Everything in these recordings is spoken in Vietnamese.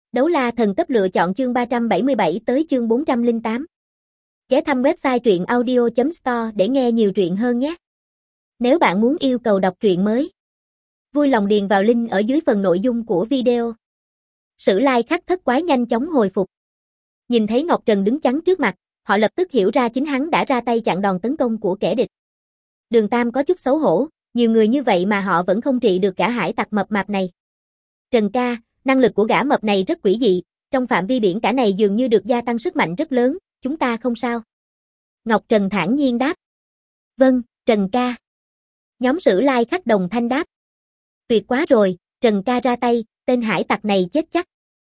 Đấu la thần cấp lựa chọn chương 377 tới chương 408. Ghé thăm website truyện audio.store để nghe nhiều truyện hơn nhé. Nếu bạn muốn yêu cầu đọc truyện mới, vui lòng điền vào link ở dưới phần nội dung của video. Sử lai khắc thất quái nhanh chóng hồi phục. Nhìn thấy Ngọc Trần đứng chắn trước mặt, họ lập tức hiểu ra chính hắn đã ra tay chặn đòn tấn công của kẻ địch. Đường Tam có chút xấu hổ, nhiều người như vậy mà họ vẫn không trị được gã hải tặc mập mạp này. Trần ca, năng lực của gã mập này rất quỷ dị, trong phạm vi biển cả này dường như được gia tăng sức mạnh rất lớn, chúng ta không sao. Ngọc Trần thản nhiên đáp. Vâng, Trần ca. Nhóm Sử lai khắc đồng thanh đáp. Tuyệt quá rồi, Trần ca ra tay, tên hải tặc này chết chắc.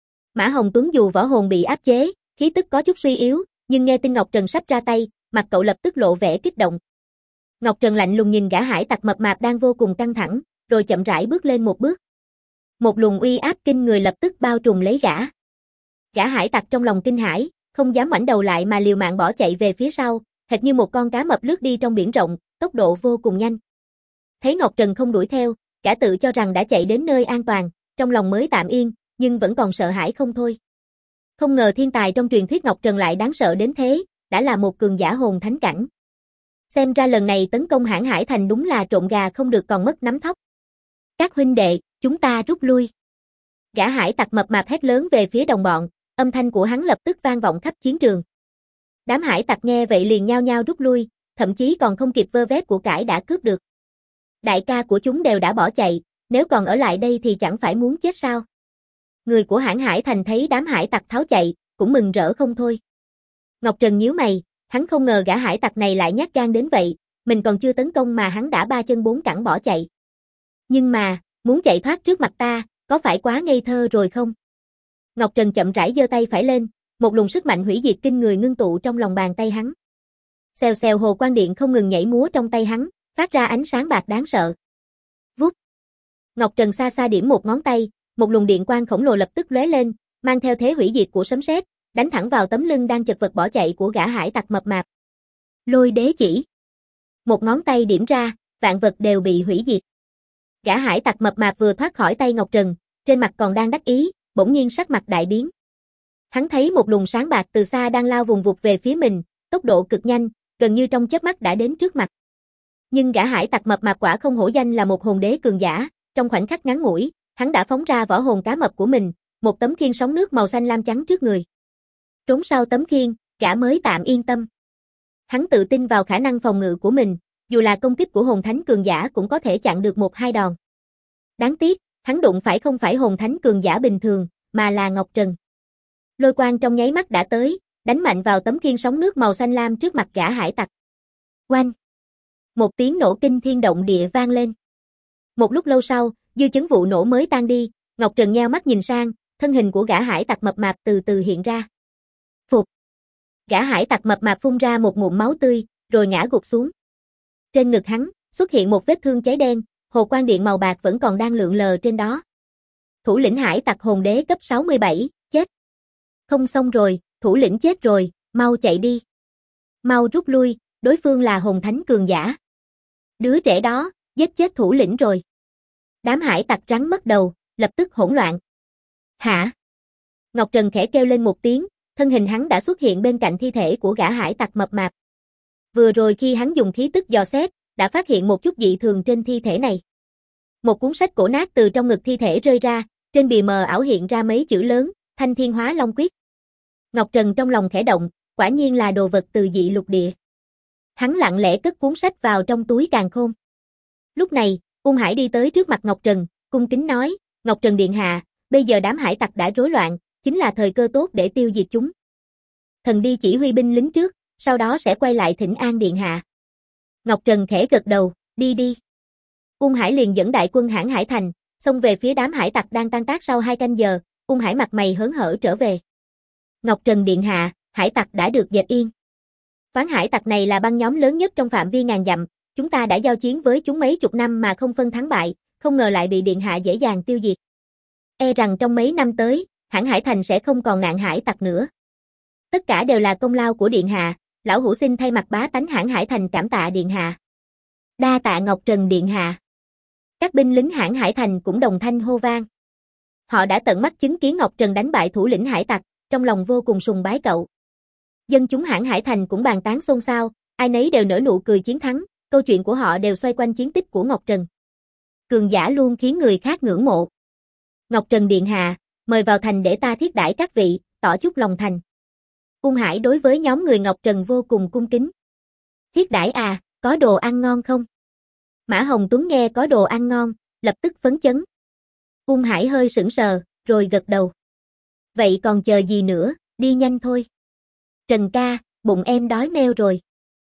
Mã Hồng Tuấn dù võ hồn bị áp chế, khí tức có chút suy yếu, nhưng nghe tin Ngọc Trần sắp ra tay, mặt cậu lập tức lộ vẻ kích động. Ngọc Trần lạnh lùng nhìn gã hải tặc mập mạp đang vô cùng căng thẳng, rồi chậm rãi bước lên một bước. Một luồng uy áp kinh người lập tức bao trùm lấy gã. Gã hải tặc trong lòng kinh hãi, không dám ngoảnh đầu lại mà liều mạng bỏ chạy về phía sau, hệt như một con cá mập lướt đi trong biển rộng, tốc độ vô cùng nhanh. Thấy Ngọc Trần không đuổi theo, gã tự cho rằng đã chạy đến nơi an toàn, trong lòng mới tạm yên, nhưng vẫn còn sợ hãi không thôi. Không ngờ thiên tài trong truyền thuyết Ngọc Trần lại đáng sợ đến thế, đã là một cường giả hồn thánh cảnh. Xem ra lần này tấn công Hãn Hải Thành đúng là trộn gà không được còn mất nắm thóc. Các huynh đệ, chúng ta rút lui. Gã hải tặc mập mạp hét lớn về phía đồng bọn, âm thanh của hắn lập tức vang vọng khắp chiến trường. Đám hải tặc nghe vậy liền nhao nhao rút lui, thậm chí còn không kịp vơ vét của cải đã cướp được. Đại ca của chúng đều đã bỏ chạy, nếu còn ở lại đây thì chẳng phải muốn chết sao? Người của Hãn Hải Thành thấy đám hải tặc tháo chạy, cũng mừng rỡ không thôi. Ngọc Trần nhíu mày, hắn không ngờ gã hải tặc này lại nhát gan đến vậy, mình còn chưa tấn công mà hắn đã ba chân bốn cẳng bỏ chạy. Nhưng mà, muốn chạy thoát trước mặt ta, có phải quá ngây thơ rồi không? Ngọc Trần chậm rãi giơ tay phải lên, một luồng sức mạnh hủy diệt kinh người ngưng tụ trong lòng bàn tay hắn. Xèo xèo hồ quang điện không ngừng nhảy múa trong tay hắn, phát ra ánh sáng bạc đáng sợ. Vút. Ngọc Trần xa xa điểm một ngón tay, một luồng điện quang khổng lồ lập tức lóe lên, mang theo thế hủy diệt của sấm sét, đánh thẳng vào tấm lưng đang chật vật bỏ chạy của gã hải tặc mập mạp. Lôi đế chỉ. Một ngón tay điểm ra, vạn vật đều bị hủy diệt. Gã hải tặc mập mạp vừa thoát khỏi tay Ngọc Trần, trên mặt còn đang đắc ý, bỗng nhiên sắc mặt đại biến. Hắn thấy một luồng sáng bạc từ xa đang lao vùng vụt về phía mình, tốc độ cực nhanh, gần như trong chớp mắt đã đến trước mặt. Nhưng gã hải tặc mập mạp quả không hổ danh là một hồn đế cường giả, trong khoảnh khắc ngắn ngủi, hắn đã phóng ra võ hồn cá mập của mình, một tấm khiên sóng nước màu xanh lam trắng trước người. Trốn sau tấm khiên, gã mới tạm yên tâm. Hắn tự tin vào khả năng phòng ngự của mình, dù là công kích của hồn thánh cường giả cũng có thể chặn được một hai đòn. Đáng tiếc, hắn đụng phải không phải hồn thánh cường giả bình thường, mà là Ngọc Trần. Lôi quang trong nháy mắt đã tới, đánh mạnh vào tấm khiên sóng nước màu xanh lam trước mặt gã hải tặc. Oanh! Một tiếng nổ kinh thiên động địa vang lên. Một lúc lâu sau, dư chấn vụ nổ mới tan đi, Ngọc Trần nheo mắt nhìn sang, thân hình của gã hải tặc mập mạp từ từ hiện ra. Phục! Gã hải tặc mập mạp phun ra một ngụm máu tươi, rồi ngã gục xuống. Trên ngực hắn, xuất hiện một vết thương cháy đen, hồ quang điện màu bạc vẫn còn đang lượn lờ trên đó. Thủ lĩnh hải tặc hồn đế cấp 67, chết. Không xong rồi, thủ lĩnh chết rồi, mau chạy đi. Mau rút lui, đối phương là hồn thánh cường giả. Đứa trẻ đó, giết chết thủ lĩnh rồi. Đám hải tặc rắn mất đầu, lập tức hỗn loạn. Hả? Ngọc Trần khẽ kêu lên một tiếng, thân hình hắn đã xuất hiện bên cạnh thi thể của gã hải tặc mập mạp. Vừa rồi khi hắn dùng khí tức dò xét, đã phát hiện một chút dị thường trên thi thể này. Một cuốn sách cổ nát từ trong ngực thi thể rơi ra, trên bìa mờ ảo hiện ra mấy chữ lớn, Thanh Thiên Hóa Long Quyết. Ngọc Trần trong lòng khẽ động, quả nhiên là đồ vật từ dị lục địa. Hắn lặng lẽ cất cuốn sách vào trong túi càn khôn. Lúc này, Ung Hải đi tới trước mặt Ngọc Trần, cung kính nói, Ngọc Trần điện hạ, bây giờ đám hải tặc đã rối loạn, chính là thời cơ tốt để tiêu diệt chúng. Thần đi chỉ huy binh lính trước, sau đó sẽ quay lại thỉnh an điện hạ. Ngọc Trần khẽ gật đầu, đi đi. Ung Hải liền dẫn đại quân Hãn Hải Thành, xông về phía đám hải tặc đang tan tác sau 2 canh giờ, Ung Hải mặt mày hớn hở trở về. Ngọc Trần điện hạ, hải tặc đã được dẹp yên. Toán hải tặc này là băng nhóm lớn nhất trong phạm vi ngàn dặm, chúng ta đã giao chiến với chúng mấy chục năm mà không phân thắng bại, không ngờ lại bị điện hạ dễ dàng tiêu diệt. E rằng trong mấy năm tới, Hãn Hải Thành sẽ không còn nạn hải tặc nữa. Tất cả đều là công lao của điện hạ, lão hủ xin thay mặt bá tánh Hãn Hải Thành cảm tạ điện hạ. Đa tạ Ngọc Trần điện hạ. Các binh lính Hãn Hải Thành cũng đồng thanh hô vang. Họ đã tận mắt chứng kiến Ngọc Trần đánh bại thủ lĩnh hải tặc, trong lòng vô cùng sùng bái cậu. Dân chúng Hãn Hải Thành cũng bàn tán xôn xao, ai nấy đều nở nụ cười chiến thắng, câu chuyện của họ đều xoay quanh chiến tích của Ngọc Trần. Cường giả luôn khiến người khác ngưỡng mộ. Ngọc Trần điện hạ, mời vào thành để ta thiết đãi các vị, tỏ chút lòng thành. Ung Hải đối với nhóm người Ngọc Trần vô cùng cung kính. Thiết đãi à, có đồ ăn ngon không? Mã Hồng Tuấn nghe có đồ ăn ngon, lập tức phấn chấn. Ung Hải hơi sững sờ, rồi gật đầu. Vậy còn chờ gì nữa, đi nhanh thôi. Trần ca, bụng em đói meo rồi.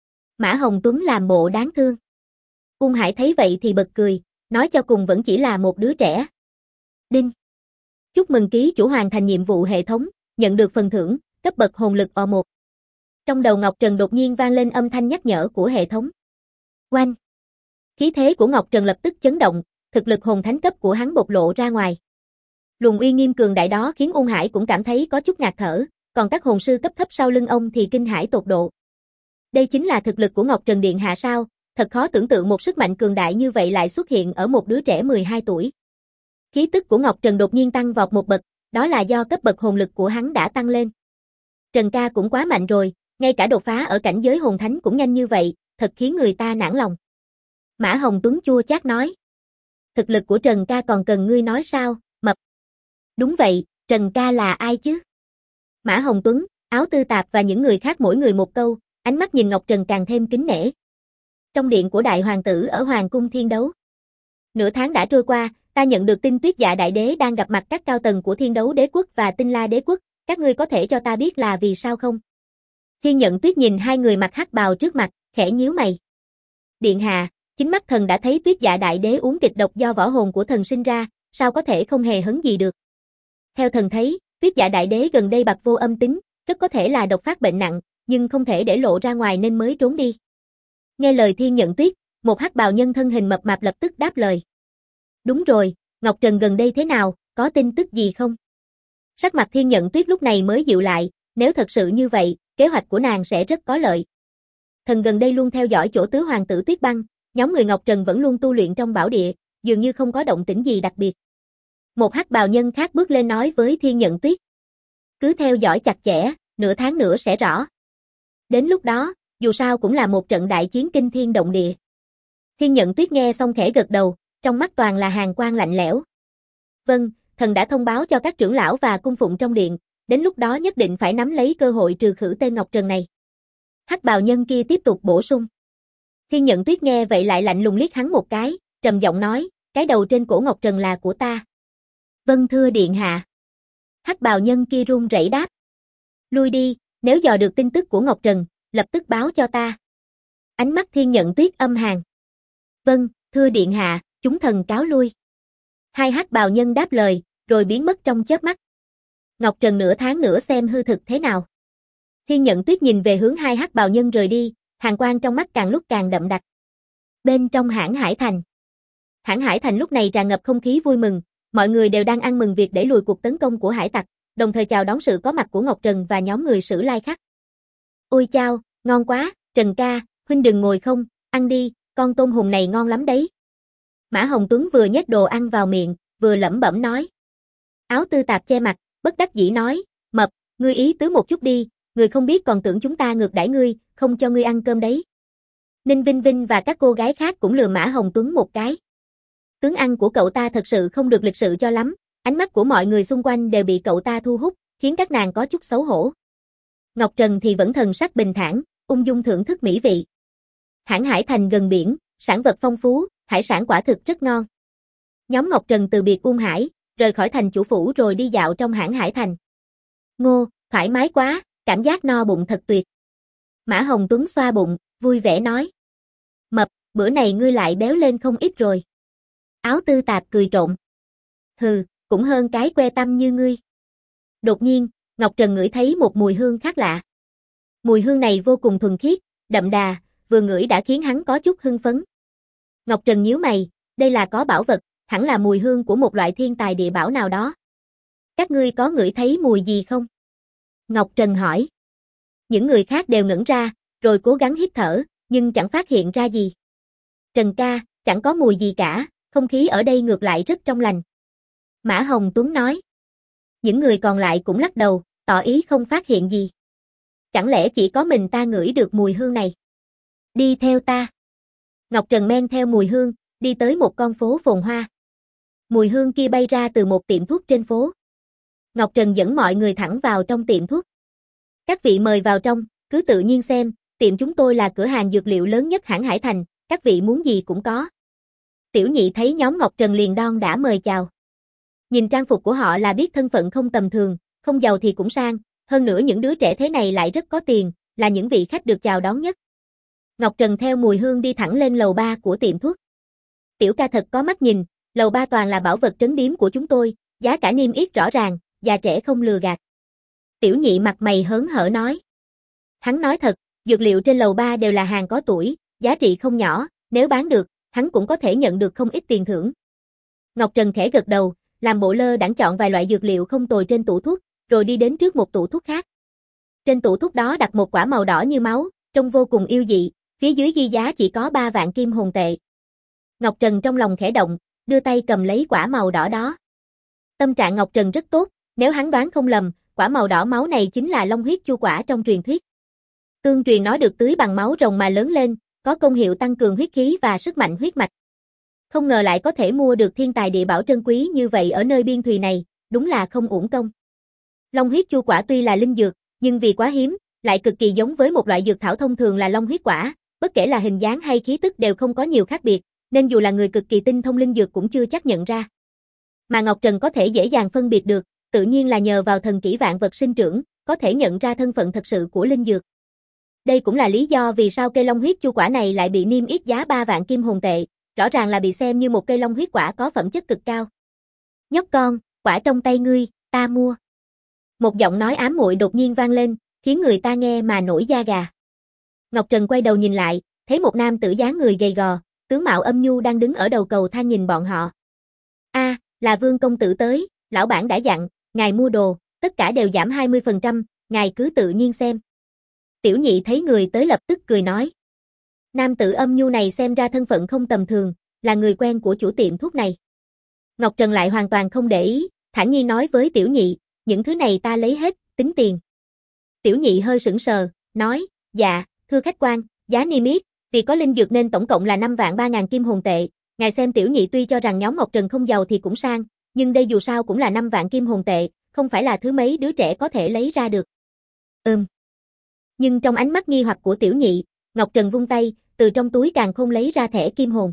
Mã Hồng Tuấn làm bộ đáng thương. Ung Hải thấy vậy thì bật cười, nói cho cùng vẫn chỉ là một đứa trẻ. Đinh. Chúc mừng ký chủ hoàn thành nhiệm vụ hệ thống, nhận được phần thưởng, cấp bậc hồn lực O1. Trong đầu Ngọc Trần đột nhiên vang lên âm thanh nhắc nhở của hệ thống. Oanh. Khí thế của Ngọc Trần lập tức chấn động, thực lực hồn thánh cấp của hắn bộc lộ ra ngoài. Luồng uy nghiêm cường đại đó khiến Ung Hải cũng cảm thấy có chút ngạt thở, còn các hồn sư cấp thấp sau lưng ông thì kinh hãi tột độ. Đây chính là thực lực của Ngọc Trần điện hạ sao? Thật khó tưởng tượng một sức mạnh cường đại như vậy lại xuất hiện ở một đứa trẻ 12 tuổi. Khí tức của Ngọc Trần đột nhiên tăng vọt một bậc, đó là do cấp bậc hồn lực của hắn đã tăng lên. Trần ca cũng quá mạnh rồi, ngay cả đột phá ở cảnh giới hồn thánh cũng nhanh như vậy, thật khiến người ta nản lòng. Mã Hồng Tuấn chua chát nói. Thực lực của Trần ca còn cần ngươi nói sao, mập. Đúng vậy, Trần ca là ai chứ? Mã Hồng Tuấn, Áo Tư Tạp và những người khác mỗi người một câu, ánh mắt nhìn Ngọc Trần càng thêm kính nể. Trong điện của đại hoàng tử ở Hoàng cung Thiên Đấu. Nửa tháng đã trôi qua, ta nhận được tin Tuyết Dạ Đại Đế đang gặp mặt các cao tầng của Thiên Đấu Đế quốc và Tinh La Đế quốc, các ngươi có thể cho ta biết là vì sao không? Thiên Nhận Tuyết nhìn hai người mặc hắc bào trước mặt, khẽ nhíu mày. Điện hạ, chính mắt thần đã thấy Tuyết Dạ Đại Đế uống kịch độc do võ hồn của thần sinh ra, sao có thể không hề hấn gì được? Theo thần thấy, Tuyết Dạ Đại Đế gần đây bặt vô âm tính, rất có thể là độc phát bệnh nặng, nhưng không thể để lộ ra ngoài nên mới trốn đi. Nghe lời Thiên Nhận Tuyết, một hắc bào nhân thân hình mập mạp lập tức đáp lời. Đúng rồi, Ngọc Trần gần đây thế nào, có tin tức gì không? Sắc mặt Thiên Nhận Tuyết lúc này mới dịu lại, nếu thật sự như vậy, kế hoạch của nàng sẽ rất có lợi. Thần gần đây luôn theo dõi chỗ tứ hoàng tử Tuyết Băng, nhóm người Ngọc Trần vẫn luôn tu luyện trong bảo địa, dường như không có động tĩnh gì đặc biệt. Một hắc bào nhân khác bước lên nói với Thiên Nhận Tuyết. Cứ theo dõi chặt chẽ, nửa tháng nữa sẽ rõ. Đến lúc đó, dù sao cũng là một trận đại chiến kinh thiên động địa. Thiên Nhận Tuyết nghe xong khẽ gật đầu, trong mắt toàn là hàn quang lạnh lẽo. Vâng, thần đã thông báo cho các trưởng lão và cung phụng trong điện, đến lúc đó nhất định phải nắm lấy cơ hội trừ khử tên Ngọc Trần này. Hắc bào nhân kia tiếp tục bổ sung. Thiên Nhận Tuyết nghe vậy lại lạnh lùng liếc hắn một cái, trầm giọng nói, cái đầu trên cổ Ngọc Trần là của ta. Vâng thưa điện hạ. Hắc bào nhân kia run rẩy đáp. Lui đi, nếu dò được tin tức của Ngọc Trần, lập tức báo cho ta. Ánh mắt Thiên Nhận Tuyết âm hàn. Vâng, thưa điện hạ, chúng thần cáo lui. Hai hắc bào nhân đáp lời, rồi biến mất trong chớp mắt. Ngọc Trần nửa tháng nữa xem hư thực thế nào. Thiên Nhận Tuyết nhìn về hướng hai hắc bào nhân rời đi, hàn quang trong mắt càng lúc càng đậm đặc. Bên trong Hãn Hải Thành. Hãn Hải Thành lúc này tràn ngập không khí vui mừng, mọi người đều đang ăn mừng việc đẩy lùi cuộc tấn công của hải tặc, đồng thời chào đón sự có mặt của Ngọc Trần và nhóm người Sử Lai Khắc. Ôi chao, ngon quá, Trần ca, huynh đừng ngồi không, ăn đi, con tôm hùm này ngon lắm đấy. Mã Hồng Tuấn vừa nhét đồ ăn vào miệng, vừa lẩm bẩm nói. Áo Tư Tạp che mặt, bất đắc dĩ nói, mập, ngươi ý tứ một chút đi, người không biết còn tưởng chúng ta ngược đãi ngươi, không cho ngươi ăn cơm đấy. Ninh Vinh Vinh và các cô gái khác cũng lừa Mã Hồng Tuấn một cái. Tướng ăn của cậu ta thật sự không được lịch sự cho lắm, ánh mắt của mọi người xung quanh đều bị cậu ta thu hút, khiến các nàng có chút xấu hổ. Ngọc Trần thì vẫn thần sắc bình thản, ung dung thưởng thức mỹ vị. Hãn Hải Thành gần biển, sản vật phong phú, hải sản quả thực rất ngon. Nhóm Ngọc Trần từ biệt Ung Hải, rời khỏi thành chủ phủ rồi đi dạo trong Hãn Hải Thành. Ngô, thoải mái quá, cảm giác no bụng thật tuyệt. Mã Hồng Tuấn xoa bụng, vui vẻ nói. Mập, bữa này ngươi lại béo lên không ít rồi. Áo Tư Tạp cười trộn. Hừ, cũng hơn cái que tăm như ngươi. Đột nhiên, Ngọc Trần ngửi thấy một mùi hương khác lạ. Mùi hương này vô cùng thuần khiết, đậm đà, vừa ngửi đã khiến hắn có chút hưng phấn. Ngọc Trần nhíu mày, đây là có bảo vật, hẳn là mùi hương của một loại thiên tài địa bảo nào đó. Các ngươi có ngửi thấy mùi gì không? Ngọc Trần hỏi. Những người khác đều ngẩn ra, rồi cố gắng hít thở, nhưng chẳng phát hiện ra gì. Trần ca, chẳng có mùi gì cả, không khí ở đây ngược lại rất trong lành. Mã Hồng Tuấn nói. Những người còn lại cũng lắc đầu, tỏ ý không phát hiện gì. Chẳng lẽ chỉ có mình ta ngửi được mùi hương này? Đi theo ta. Ngọc Trần men theo mùi hương, đi tới một con phố phồn hoa. Mùi hương kia bay ra từ một tiệm thuốc trên phố. Ngọc Trần dẫn mọi người thẳng vào trong tiệm thuốc. Các vị mời vào trong, cứ tự nhiên xem, tiệm chúng tôi là cửa hàng dược liệu lớn nhất hãng Hải Thành, các vị muốn gì cũng có. Tiểu Nhị thấy nhóm Ngọc Trần liền đon đã mời chào. Nhìn trang phục của họ là biết thân phận không tầm thường, không giàu thì cũng sang, hơn nữa những đứa trẻ thế này lại rất có tiền, là những vị khách được chào đón nhất. Ngọc Trần theo mùi hương đi thẳng lên lầu 3 của tiệm thuốc. Tiểu ca thật có mắt nhìn, lầu 3 toàn là bảo vật trấn điếm của chúng tôi, giá cả niêm yết rõ ràng, già trẻ không lừa gạt. Tiểu Nhị mặt mày hớn hở nói. Hắn nói thật, dược liệu trên lầu 3 đều là hàng có tuổi, giá trị không nhỏ, nếu bán được, hắn cũng có thể nhận được không ít tiền thưởng. Ngọc Trần khẽ gật đầu, làm bộ lơ đãng chọn vài loại dược liệu không tồi trên tủ thuốc, rồi đi đến trước một tủ thuốc khác. Trên tủ thuốc đó đặt một quả màu đỏ như máu, trông vô cùng yêu dị, phía dưới ghi giá chỉ có 3 vạn kim hồn tệ. Ngọc Trần trong lòng khẽ động, đưa tay cầm lấy quả màu đỏ đó. Tâm trạng Ngọc Trần rất tốt, nếu hắn đoán không lầm, quả màu đỏ máu này chính là long huyết chu quả trong truyền thuyết. Tương truyền nó được tưới bằng máu rồng mà lớn lên, có công hiệu tăng cường huyết khí và sức mạnh huyết mạch. Không ngờ lại có thể mua được thiên tài địa bảo trân quý như vậy ở nơi biên thùy này, đúng là không uổng công. Long huyết chu quả tuy là linh dược, nhưng vì quá hiếm, lại cực kỳ giống với một loại dược thảo thông thường là long huyết quả, bất kể là hình dáng hay khí tức đều không có nhiều khác biệt, nên dù là người cực kỳ tinh thông linh dược cũng chưa chắc nhận ra. Mà Ngọc Trần có thể dễ dàng phân biệt được, tự nhiên là nhờ vào thần kỹ vạn vật sinh trưởng, có thể nhận ra thân phận thật sự của linh dược. Đây cũng là lý do vì sao cây long huyết chu quả này lại bị niêm yết giá 3 vạn kim hồn tệ, rõ ràng là bị xem như một cây long huyết quả có phẩm chất cực cao. Nhóc con, quả trong tay ngươi, ta mua. Một giọng nói ám muội đột nhiên vang lên, khiến người ta nghe mà nổi da gà. Ngọc Trần quay đầu nhìn lại, thấy một nam tử dáng người gầy gò, tướng mạo âm nhu đang đứng ở đầu cầu thang nhìn bọn họ. A, là Vương công tử tới, lão bản đã dặn, ngài mua đồ, tất cả đều giảm 20%, ngài cứ tự nhiên xem. Tiểu Nhị thấy người tới lập tức cười nói. Nam tử âm nhu này xem ra thân phận không tầm thường, là người quen của chủ tiệm thuốc này. Ngọc Trần lại hoàn toàn không để ý, thản nhiên nói với Tiểu Nhị, những thứ này ta lấy hết, tính tiền. Tiểu Nhị hơi sững sờ, nói, dạ, thưa khách quan, giá niêm yết, vì có linh dược nên tổng cộng là 5 vạn 3 ngàn kim hồn tệ. Ngài xem Tiểu Nhị tuy cho rằng nhóm Ngọc Trần không giàu thì cũng sang, nhưng đây dù sao cũng là 5 vạn kim hồn tệ, không phải là thứ mấy đứa trẻ có thể lấy ra được. Nhưng trong ánh mắt nghi hoặc của Tiểu Nhị, Ngọc Trần vung tay, từ trong túi càn khôn lấy ra thẻ kim hồn.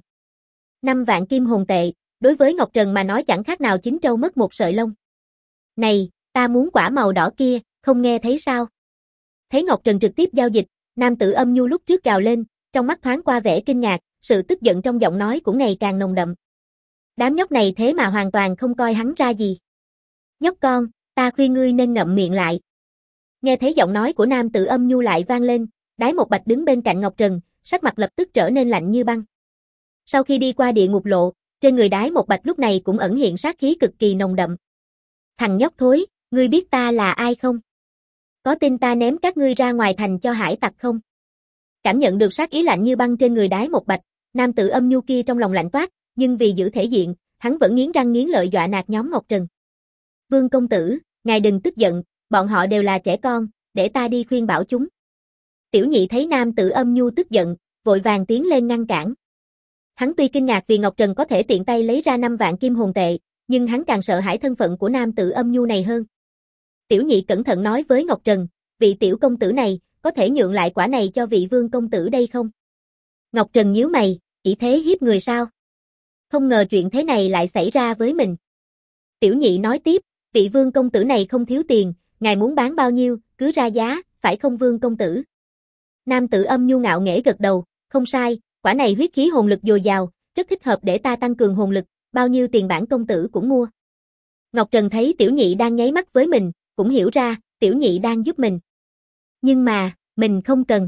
5 vạn kim hồn tệ, đối với Ngọc Trần mà nói chẳng khác nào chín trâu mất một sợi lông. Này, ta muốn quả màu đỏ kia, không nghe thấy sao? Thấy Ngọc Trần trực tiếp giao dịch, nam tử âm nhu lúc trước gào lên, trong mắt thoáng qua vẻ kinh ngạc, sự tức giận trong giọng nói cũng ngày càng nồng đậm. Đám nhóc này thế mà hoàn toàn không coi hắn ra gì. Nhóc con, ta khuyên ngươi nên ngậm miệng lại. Nghe thấy giọng nói của nam tử âm nhu lại vang lên, Đái Một Bạch đứng bên cạnh Ngọc Trần, sắc mặt lập tức trở nên lạnh như băng. Sau khi đi qua địa ngục lộ, trên người Đái Một Bạch lúc này cũng ẩn hiện sát khí cực kỳ nồng đậm. Thằng nhóc thối, ngươi biết ta là ai không? Có tin ta ném các ngươi ra ngoài thành cho hải tặc không? Cảm nhận được sát ý lạnh như băng trên người Đái Một Bạch, nam tử âm nhu kia trong lòng lạnh toát, nhưng vì giữ thể diện, hắn vẫn nghiến răng nghiến lợi dọa nạt nhóm Ngọc Trần. Vương công tử, ngài đừng tức giận, bọn họ đều là trẻ con, để ta đi khuyên bảo chúng. Tiểu Nhị thấy nam tử âm nhu tức giận, vội vàng tiến lên ngăn cản. Hắn tuy kinh ngạc vì Ngọc Trần có thể tiện tay lấy ra 5 vạn kim hồn tệ, nhưng hắn càng sợ hãi thân phận của nam tử âm nhu này hơn. Tiểu Nhị cẩn thận nói với Ngọc Trần, vị tiểu công tử này, có thể nhượng lại quả này cho vị vương công tử đây không? Ngọc Trần nhíu mày, ý thế hiếp người sao? Không ngờ chuyện thế này lại xảy ra với mình. Tiểu Nhị nói tiếp, vị vương công tử này không thiếu tiền, ngài muốn bán bao nhiêu, cứ ra giá, phải không vương công tử? Nam tử âm nhu ngạo nghễ gật đầu, không sai, quả này huyết khí hồn lực dồi dào, rất thích hợp để ta tăng cường hồn lực, bao nhiêu tiền bản công tử cũng mua. Ngọc Trần thấy Tiểu Nhị đang nháy mắt với mình, cũng hiểu ra, Tiểu Nhị đang giúp mình. Nhưng mà, mình không cần.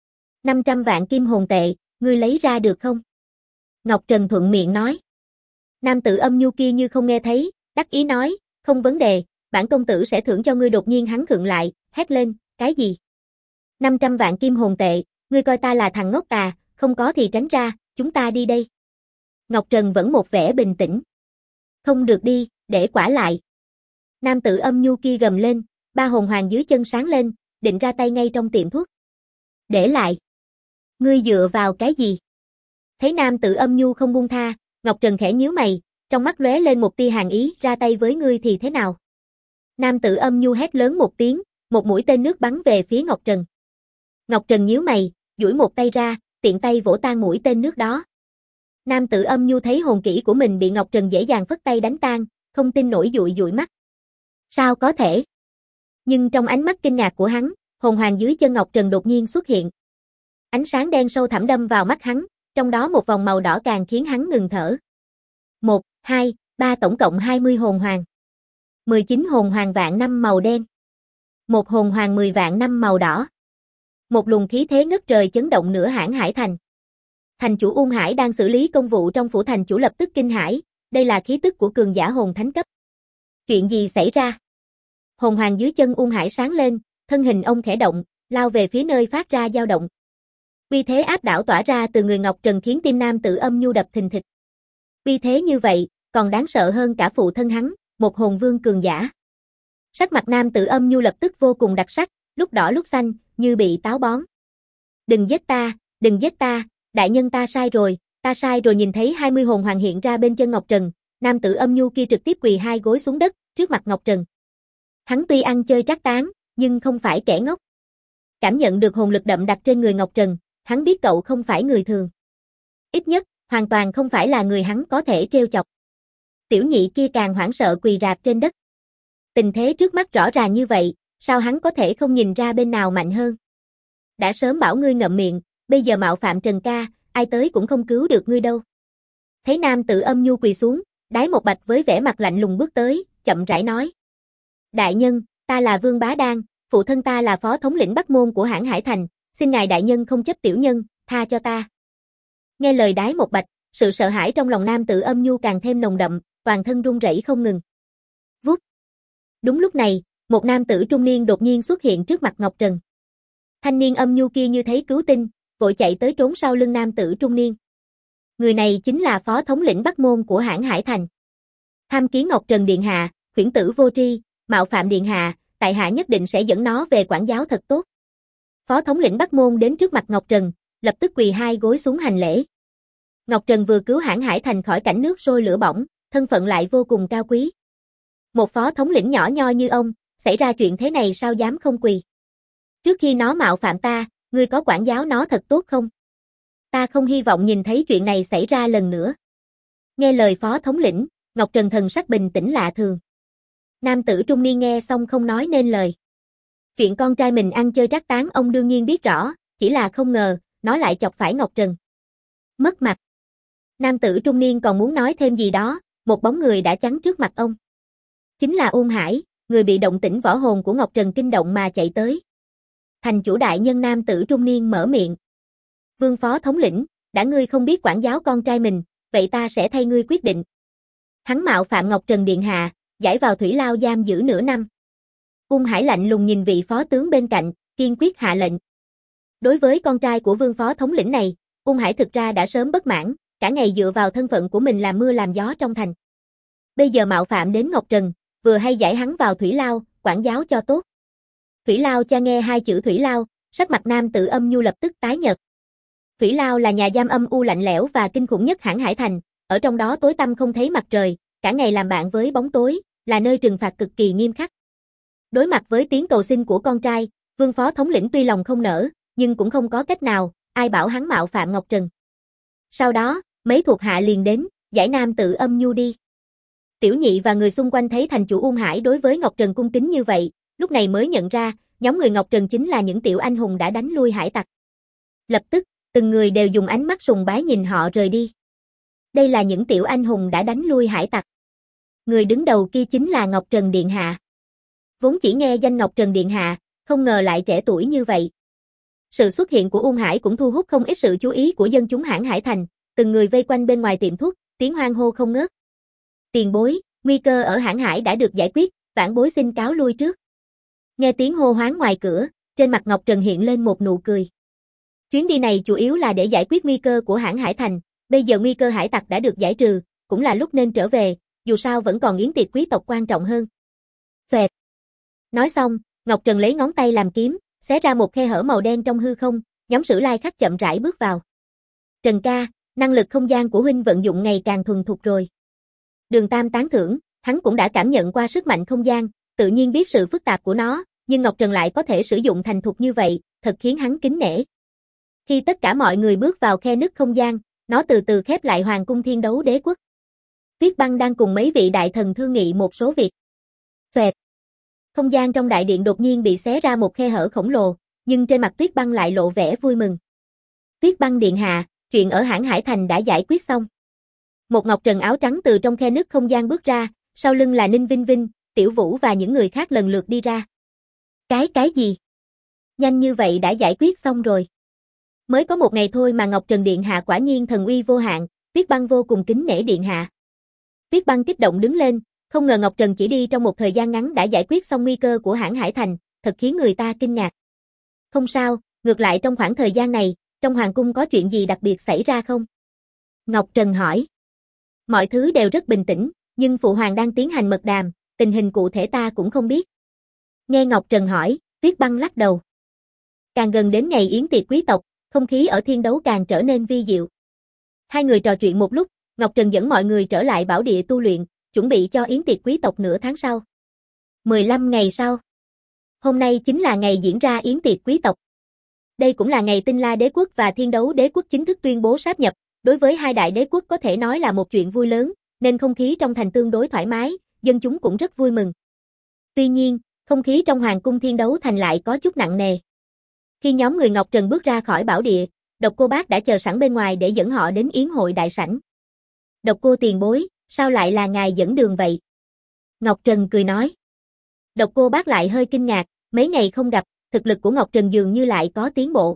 500 vạn kim hồn tệ, ngươi lấy ra được không? Ngọc Trần thuận miệng nói. Nam tử âm nhu kia như không nghe thấy, đắc ý nói, không vấn đề, bản công tử sẽ thưởng cho ngươi. Đột nhiên hắn khựng lại, hét lên, cái gì? 500 vạn kim hồn tệ, ngươi coi ta là thằng ngốc à, không có thì tránh ra, chúng ta đi đây. Ngọc Trần vẫn một vẻ bình tĩnh. Không được đi, Để quả lại. Nam tử âm nhu kia gầm lên, ba hồn hoàng dưới chân sáng lên, định ra tay ngay trong tiệm thuốc. Để lại. Ngươi dựa vào cái gì? Thấy nam tử âm nhu không buông tha, Ngọc Trần khẽ nhíu mày, trong mắt lóe lên một tia hàn ý, ra tay với ngươi thì thế nào? Nam tử âm nhu hét lớn một tiếng, một mũi tên nước bắn về phía Ngọc Trần. Ngọc Trần nhíu mày, duỗi một tay ra, tiện tay vỗ tan mũi tên nước đó. Nam tử âm nhu thấy hồn kỹ của mình bị Ngọc Trần dễ dàng phất tay đánh tan, không tin nổi dụi dụi mắt. Sao có thể? Nhưng trong ánh mắt kinh ngạc của hắn, hồn hoàng dưới chân Ngọc Trần đột nhiên xuất hiện. Ánh sáng đen sâu thẳm đâm vào mắt hắn, trong đó một vòng màu đỏ càng khiến hắn ngừng thở. 1, 2, 3 tổng cộng 20 hồn hoàng. 19 hồn hoàng vạn năm màu đen. Một hồn hoàng 10 vạn năm màu đỏ. Một luồng khí thế ngất trời chấn động nửa Hãn Hải thành. Thành chủ Ung Hải đang xử lý công vụ trong phủ thành chủ lập tức kinh hãi, đây là khí tức của cường giả hồn thánh cấp. Chuyện gì xảy ra? Hồn hoàng dưới chân Ung Hải sáng lên, thân hình ông khẽ động, lao về phía nơi phát ra dao động. Uy thế áp đảo tỏa ra từ người Ngọc Trần khiến tim nam tử âm nhu đập thình thịch. Uy thế như vậy, còn đáng sợ hơn cả phụ thân hắn, một hồn vương cường giả. Sắc mặt nam tử âm nhu lập tức vô cùng đặc sắc, lúc đỏ lúc xanh, như bị táo bón. Đừng giết ta, đại nhân ta sai rồi, nhìn thấy 20 hồn hoàng hiện ra bên chân Ngọc Trần, nam tử âm nhu kia trực tiếp quỳ hai gối xuống đất, trước mặt Ngọc Trần. Hắn tuy ăn chơi trác táng, nhưng không phải kẻ ngốc. Cảm nhận được hồn lực đậm đặc trên người Ngọc Trần, hắn biết cậu không phải người thường. Ít nhất, hoàn toàn không phải là người hắn có thể trêu chọc. Tiểu nhị kia càng hoảng sợ quỳ rạp trên đất. Tình thế trước mắt rõ ràng như vậy, sao hắn có thể không nhìn ra bên nào mạnh hơn? Đã sớm bảo ngươi ngậm miệng, bây giờ mạo phạm Trần ca, ai tới cũng không cứu được ngươi đâu. Thấy nam tử âm nhu quỳ xuống, Đái Một Bạch với vẻ mặt lạnh lùng bước tới, chậm rãi nói. Đại nhân, ta là Vương Bá Đan, phụ thân ta là phó thống lĩnh Bắc Môn của Hãn Hải thành, xin ngài đại nhân không chấp tiểu nhân, tha cho ta. Nghe lời Đái Một Bạch, sự sợ hãi trong lòng nam tử âm nhu càng thêm nồng đậm, toàn thân run rẩy không ngừng. Vút. Đúng lúc này, một nam tử trung niên đột nhiên xuất hiện trước mặt Ngọc Trần. Thanh niên âm nhu kia như thấy cứu tinh, vội chạy tới trốn sau lưng nam tử trung niên. Người này chính là phó thống lĩnh Bắc Môn của Hãn Hải thành. Tham kiến Ngọc Trần điện hạ, khuyển tử vô tri, mạo phạm điện hạ, tại hạ nhất định sẽ dẫn nó về quản giáo thật tốt. Phó thống lĩnh Bắc Môn đến trước mặt Ngọc Trần, lập tức quỳ hai gối xuống hành lễ. Ngọc Trần vừa cứu Hãn Hải thành khỏi cảnh nước sôi lửa bỏng, thân phận lại vô cùng cao quý. Một phó thống lĩnh nhỏ nho như ông, xảy ra chuyện thế này sao dám không quỳ? Trước khi nó mạo phạm ta, ngươi có quản giáo nó thật tốt không? Ta không hy vọng nhìn thấy chuyện này xảy ra lần nữa. Nghe lời phó thống lĩnh, Ngọc Trần thần sắc bình tĩnh lạ thường. Nam tử trung niên nghe xong không nói nên lời. Chuyện con trai mình ăn chơi trác táng ông đương nhiên biết rõ, chỉ là không ngờ, nó lại chọc phải Ngọc Trần. Mất mặt. Nam tử trung niên còn muốn nói thêm gì đó, một bóng người đã chắn trước mặt ông. Chính là Ung Hải, người bị động tĩnh võ hồn của Ngọc Trần kinh động mà chạy tới. Thành chủ đại nhân nam tử trung niên mở miệng. Vương phó thống lĩnh, đã ngươi không biết quản giáo con trai mình, vậy ta sẽ thay ngươi quyết định. Hắn mạo phạm Ngọc Trần điện hạ, giải vào thủy lao giam giữ nửa năm. Ung Hải lạnh lùng nhìn vị phó tướng bên cạnh, kiên quyết hạ lệnh. Đối với con trai của vương phó thống lĩnh này, Ung Hải thực ra đã sớm bất mãn, cả ngày dựa vào thân phận của mình làm mưa làm gió trong thành. Bây giờ mạo phạm đến Ngọc Trần, vừa hay giải hắn vào thủy lao, quản giáo cho tốt. Thủy lao cha nghe hai chữ thủy lao, sắc mặt nam tử âm nhu lập tức tái nhợt. Thủy lao là nhà giam âm u lạnh lẽo và kinh khủng nhất Hãn Hải thành, ở trong đó tối tăm không thấy mặt trời, cả ngày làm bạn với bóng tối, là nơi trừng phạt cực kỳ nghiêm khắc. Đối mặt với tiếng cầu xin của con trai, vương phó thống lĩnh tuy lòng không nỡ, nhưng cũng không có cách nào, ai bảo hắn mạo phạm Ngọc Trần. Sau đó, mấy thuộc hạ liền đến, giải nam tử âm nhu đi. Tiểu nhị và người xung quanh thấy thành chủ Ung Hải đối với Ngọc Trần cung kính như vậy, lúc này mới nhận ra, nhóm người Ngọc Trần chính là những tiểu anh hùng đã đánh lui hải tặc. Lập tức, từng người đều dùng ánh mắt sùng bái nhìn họ rời đi. Đây là những tiểu anh hùng đã đánh lui hải tặc. Người đứng đầu kia chính là Ngọc Trần điện hạ. Vốn chỉ nghe danh Ngọc Trần điện hạ, không ngờ lại trẻ tuổi như vậy. Sự xuất hiện của Ung Hải cũng thu hút không ít sự chú ý của dân chúng Hãn Hải thành, từng người vây quanh bên ngoài tiệm thuốc, tiếng hoan hô không ngớt. Tiền bối, nguy cơ ở Hãn Hải đã được giải quyết, vãn bối xin cáo lui trước. Nghe tiếng hô hoán ngoài cửa, trên mặt Ngọc Trần hiện lên một nụ cười. Chuyến đi này chủ yếu là để giải quyết nguy cơ của Hãn Hải thành, bây giờ nguy cơ hải tặc đã được giải trừ, cũng là lúc nên trở về, dù sao vẫn còn yến tiệc quý tộc quan trọng hơn. Xoẹt. Nói xong, Ngọc Trần lấy ngón tay làm kiếm, xé ra một khe hở màu đen trong hư không, nhóm Sử Lai Khắc chậm rãi bước vào. Trần ca, năng lực không gian của huynh vận dụng ngày càng thuần thục rồi. Đường Tam tán thưởng, hắn cũng đã cảm nhận qua sức mạnh không gian, tự nhiên biết sự phức tạp của nó, nhưng Ngọc Trần lại có thể sử dụng thành thục như vậy, thật khiến hắn kính nể. Khi tất cả mọi người bước vào khe nứt không gian, nó từ từ khép lại Hoàng cung Thiên Đấu Đế Quốc. Tuyết Băng đang cùng mấy vị đại thần thương nghị một số việc. Xoẹt. Không gian trong đại điện đột nhiên bị xé ra một khe hở khổng lồ, nhưng trên mặt Tuyết Băng lại lộ vẻ vui mừng. Tuyết Băng điện hạ, chuyện ở Hãn Hải Thành đã giải quyết xong. Một Ngọc Trần áo trắng từ trong khe nứt không gian bước ra, sau lưng là Ninh Vinh Vinh, Tiểu Vũ và những người khác lần lượt đi ra. Cái gì? Nhanh như vậy đã giải quyết xong rồi. Mới có một ngày thôi mà Ngọc Trần điện hạ quả nhiên thần uy vô hạn, Tuyết Băng vô cùng kính nể điện hạ. Tuyết Băng kích động đứng lên, không ngờ Ngọc Trần chỉ đi trong một thời gian ngắn đã giải quyết xong nguy cơ của Hãn Hải Thành, thật khiến người ta kinh ngạc. Không sao, ngược lại trong khoảng thời gian này, trong hoàng cung có chuyện gì đặc biệt xảy ra không? Ngọc Trần hỏi. Mọi thứ đều rất bình tĩnh, nhưng phụ hoàng đang tiến hành mật đàm, tình hình cụ thể ta cũng không biết. Nghe Ngọc Trần hỏi, Tuyết Băng lắc đầu. Càng gần đến ngày yến tiệc quý tộc, không khí ở thiên đấu càng trở nên vi diệu. Hai người trò chuyện một lúc, Ngọc Trần dẫn mọi người trở lại bảo địa tu luyện, chuẩn bị cho yến tiệc quý tộc nửa tháng sau. 15 ngày sau. Hôm nay chính là ngày diễn ra yến tiệc quý tộc. Đây cũng là ngày Tinh La Đế Quốc và Thiên Đấu Đế Quốc chính thức tuyên bố sáp nhập, đối với hai đại đế quốc có thể nói là một chuyện vui lớn, nên không khí trong thành tương đối thoải mái, dân chúng cũng rất vui mừng. Tuy nhiên, không khí trong Hoàng cung Thiên Đấu Thành lại có chút nặng nề. Khi nhóm người Ngọc Trần bước ra khỏi bảo địa, Độc Cô Bác đã chờ sẵn bên ngoài để dẫn họ đến yến hội đại sảnh. Độc Cô tiền bối, sao lại là ngài dẫn đường vậy? Ngọc Trần cười nói. Độc Cô Bác lại hơi kinh ngạc, mấy ngày không gặp, thực lực của Ngọc Trần dường như lại có tiến bộ.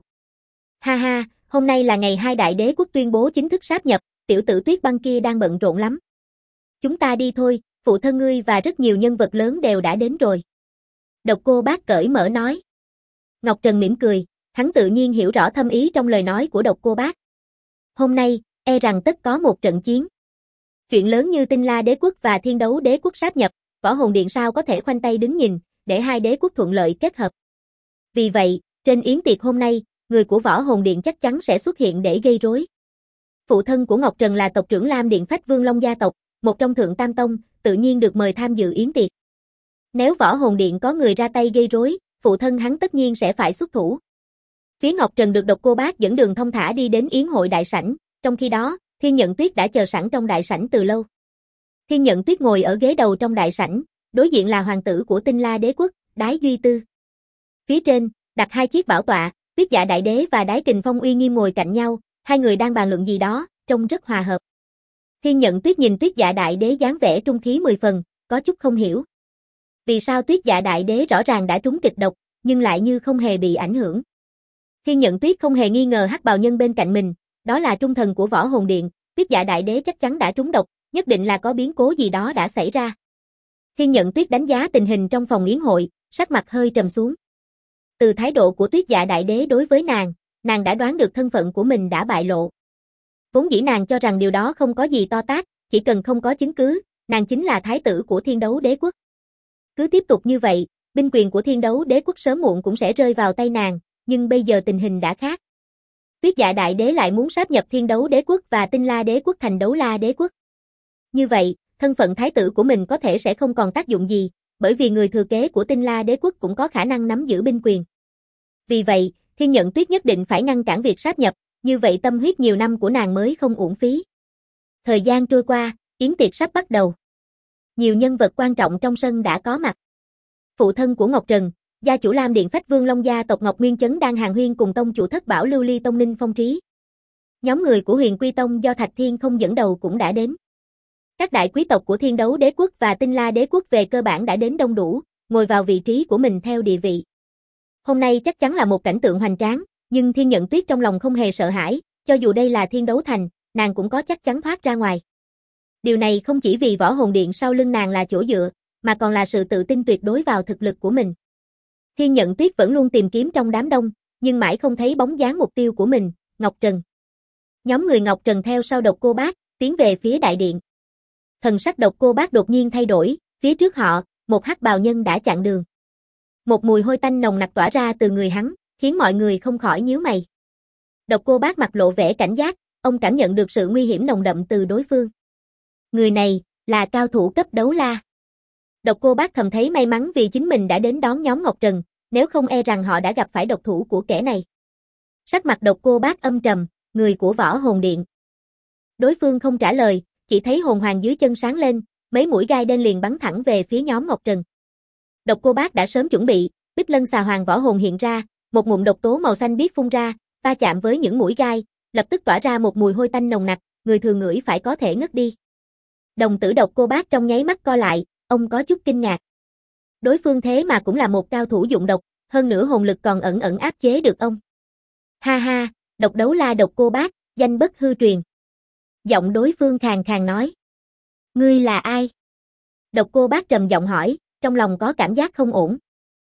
Ha ha, hôm nay là ngày hai đại đế quốc tuyên bố chính thức sáp nhập, tiểu tử Tuyết Băng kia đang bận rộn lắm. Chúng ta đi thôi, phụ thân ngươi và rất nhiều nhân vật lớn đều đã đến rồi. Độc Cô Bác cởi mở nói. Ngọc Trần mỉm cười, hắn tự nhiên hiểu rõ thâm ý trong lời nói của Độc Cô Bác. Hôm nay, e rằng tất có một trận chiến. Chuyện lớn như Tinh La Đế Quốc và Thiên Đấu Đế Quốc sáp nhập, Võ Hồn Điện sao có thể khoanh tay đứng nhìn, để hai đế quốc thuận lợi kết hợp. Vì vậy, trên yến tiệc hôm nay, người của Võ Hồn Điện chắc chắn sẽ xuất hiện để gây rối. Phụ thân của Ngọc Trần là tộc trưởng Lam Điện Phách Vương Long gia tộc, một trong thượng tam tông, tự nhiên được mời tham dự yến tiệc. Nếu Võ Hồn Điện có người ra tay gây rối, phụ thân hắn tất nhiên sẽ phải xuất thủ. Phía Ngọc Trần được Độc Cô Bác dẫn đường thông thả đi đến yến hội đại sảnh, trong khi đó, Thiên Nhận Tuyết đã chờ sẵn trong đại sảnh từ lâu. Thiên Nhận Tuyết ngồi ở ghế đầu trong đại sảnh, đối diện là hoàng tử của Tinh La Đế Quốc, Đái Duy Tư. Phía trên, đặt hai chiếc bảo tọa, Tuyết Dạ Đại Đế và Đái Kình Phong uy nghiêm ngồi cạnh nhau, hai người đang bàn luận gì đó, trông rất hòa hợp. Thiên Nhận Tuyết nhìn Tuyết Dạ Đại Đế dáng vẻ trung khí 10 phần, có chút không hiểu. Vì sao Tuyết Dạ Đại Đế rõ ràng đã trúng kịch độc, nhưng lại như không hề bị ảnh hưởng. Thiên Nhận Tuyết không hề nghi ngờ Hắc Bào Nhân bên cạnh mình, đó là trung thần của Võ Hồn Điện, Tuyết Dạ Đại Đế chắc chắn đã trúng độc, nhất định là có biến cố gì đó đã xảy ra. Thiên Nhận Tuyết đánh giá tình hình trong phòng yến hội, sắc mặt hơi trầm xuống. Từ thái độ của Tuyết Dạ Đại Đế đối với nàng đã đoán được thân phận của mình đã bại lộ. Vốn dĩ nàng cho rằng điều đó không có gì to tát, chỉ cần không có chứng cứ, nàng chính là thái tử của Thiên Đấu Đế Quốc. Cứ tiếp tục như vậy, binh quyền của Thiên Đấu Đế Quốc sớm muộn cũng sẽ rơi vào tay nàng, nhưng bây giờ tình hình đã khác. Tuyết Dạ Đại Đế lại muốn sáp nhập Thiên Đấu Đế Quốc và Tinh La Đế Quốc thành Đấu La Đế Quốc. Như vậy, thân phận thái tử của mình có thể sẽ không còn tác dụng gì, bởi vì người thừa kế của Tinh La Đế Quốc cũng có khả năng nắm giữ binh quyền. Vì vậy, Thiên Nhận Tuyết nhất định phải ngăn cản việc sáp nhập, như vậy tâm huyết nhiều năm của nàng mới không uổng phí. Thời gian trôi qua, yến tiệc sắp bắt đầu. Nhiều nhân vật quan trọng trong sân đã có mặt. Phụ thân của Ngọc Trần, gia chủ Lam Điện Phách Vương Long gia tộc Ngọc Nguyên Chấn đang hàn huyên cùng tông chủ Thất Bảo Lưu Ly Tông Ninh Phong Trí. Nhóm người của Huyền Quy Tông do Thạch Thiên không dẫn đầu cũng đã đến. Các đại quý tộc của Thiên Đấu Đế Quốc và Tinh La Đế Quốc về cơ bản đã đến đông đủ, ngồi vào vị trí của mình theo địa vị. Hôm nay chắc chắn là một cảnh tượng hoành tráng, nhưng Thiên Nhận Tuyết trong lòng không hề sợ hãi, cho dù đây là Thiên Đấu Thành, nàng cũng có chắc chắn thoát ra ngoài. Điều này không chỉ vì Võ Hồn Điện sau lưng nàng là chỗ dựa, mà còn là sự tự tin tuyệt đối vào thực lực của mình. Thiên Nhận Tuyết vẫn luôn tìm kiếm trong đám đông, nhưng mãi không thấy bóng dáng mục tiêu của mình, Ngọc Trần. Nhóm người Ngọc Trần theo sau Độc Cô Bác, tiến về phía đại điện. Thần sắc Độc Cô Bác đột nhiên thay đổi, phía trước họ, một hắc bào nhân đã chặn đường. Một mùi hôi tanh nồng nặc tỏa ra từ người hắn, khiến mọi người không khỏi nhíu mày. Độc Cô Bác mặt lộ vẻ cảnh giác, ông cảm nhận được sự nguy hiểm nồng đậm từ đối phương. Người này là cao thủ cấp đấu la. Độc Cô Bác thầm thấy may mắn vì chính mình đã đến đón nhóm Ngọc Trần, nếu không e rằng họ đã gặp phải độc thủ của kẻ này. Sắc mặt Độc Cô Bác âm trầm, người của Võ Hồn Điện. Đối phương không trả lời, chỉ thấy hồn hoàng dưới chân sáng lên, mấy mũi gai đen liền bắn thẳng về phía nhóm Ngọc Trần. Độc Cô Bác đã sớm chuẩn bị, Bích Lân Xà Hoàng Võ Hồn hiện ra, một ngụm độc tố màu xanh biếc phun ra, va chạm với những mũi gai, lập tức tỏa ra một mùi hôi tanh nồng nặc, người thường ngửi phải có thể ngất đi. Đồng tử Độc Cô Bác trong nháy mắt co lại, ông có chút kinh ngạc. Đối phương thế mà cũng là một cao thủ dụng độc, hơn nữa hồn lực còn ẩn ẩn áp chế được ông. Ha ha, độc đấu la Độc Cô Bác, danh bất hư truyền. Giọng đối phương khàn khàn nói. Ngươi là ai? Độc Cô Bác trầm giọng hỏi, trong lòng có cảm giác không ổn.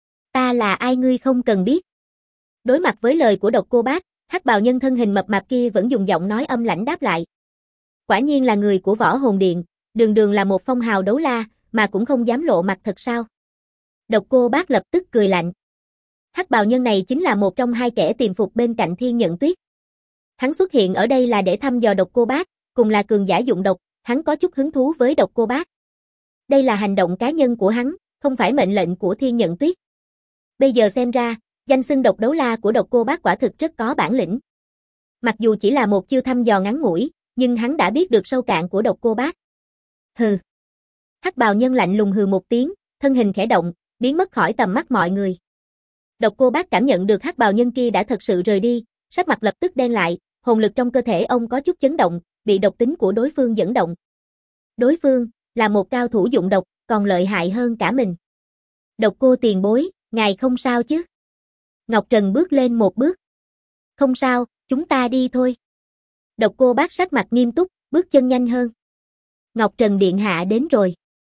Ta là ai ngươi không cần biết. Đối mặt với lời của Độc Cô Bác, hắc bào nhân thân hình mập mạp kia vẫn dùng giọng nói âm lãnh đáp lại. Quả nhiên là người của Võ Hồn Điện, đường đường là một phong hào đấu la, mà cũng không dám lộ mặt thật sao? Độc Cô Bác lập tức cười lạnh. Hắc bào nhân này chính là một trong hai kẻ tiềm phục bên cạnh Thiên Nhận Tuyết. Hắn xuất hiện ở đây là để thăm dò Độc Cô Bác, cùng là cường giả dụng độc, hắn có chút hứng thú với Độc Cô Bác. Đây là hành động cá nhân của hắn, không phải mệnh lệnh của Thiên Nhận Tuyết. Bây giờ xem ra, danh xưng độc đấu la của Độc Cô Bác quả thực rất có bản lĩnh. Mặc dù chỉ là một chiêu thăm dò ngắn ngủi, nhưng hắn đã biết được sâu cạn của Độc Cô Bác. Hừ. Hắc bào nhân lạnh lùng hừ một tiếng, thân hình khẽ động, biến mất khỏi tầm mắt mọi người. Độc Cô Bác cảm nhận được hắc bào nhân kia đã thật sự rời đi, sắc mặt lập tức đen lại, hồn lực trong cơ thể ông có chút chấn động, bị độc tính của đối phương dẫn động. Đối phương là một cao thủ dụng độc, còn lợi hại hơn cả mình. Độc Cô tiền bối, ngài không sao chứ? Ngọc Trần bước lên một bước. Không sao, chúng ta đi thôi. Độc Cô Bác sắc mặt nghiêm túc, bước chân nhanh hơn. Ngọc Trần Điện Hạ đến rồi.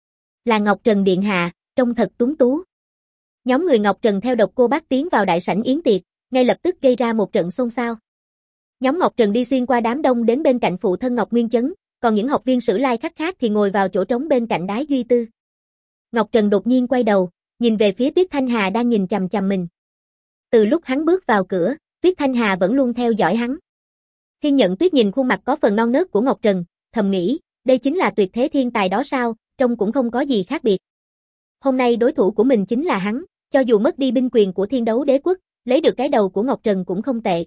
Là Ngọc Trần Điện Hạ, trông thật tuấn tú. Nhóm người Ngọc Trần theo Độc Cô Bác tiến vào đại sảnh yến tiệc, ngay lập tức gây ra một trận xôn xao. Nhóm Ngọc Trần đi xuyên qua đám đông đến bên cạnh phụ thân Ngọc Nguyên Chấn, còn những học viên Sử Lai khác thì ngồi vào chỗ trống bên cạnh Đái Duy Tư. Ngọc Trần đột nhiên quay đầu, nhìn về phía Tuyết Thanh Hà đang nhìn chằm chằm mình. Từ lúc hắn bước vào cửa, Tuyết Thanh Hà vẫn luôn theo dõi hắn. Thiên Nhận Tuyết nhìn khuôn mặt có phần non nớt của Ngọc Trần, thầm nghĩ, đây chính là tuyệt thế thiên tài đó sao, trông cũng không có gì khác biệt. Hôm nay đối thủ của mình chính là hắn, cho dù mất đi binh quyền của Thiên Đấu Đế Quốc, lấy được cái đầu của Ngọc Trần cũng không tệ.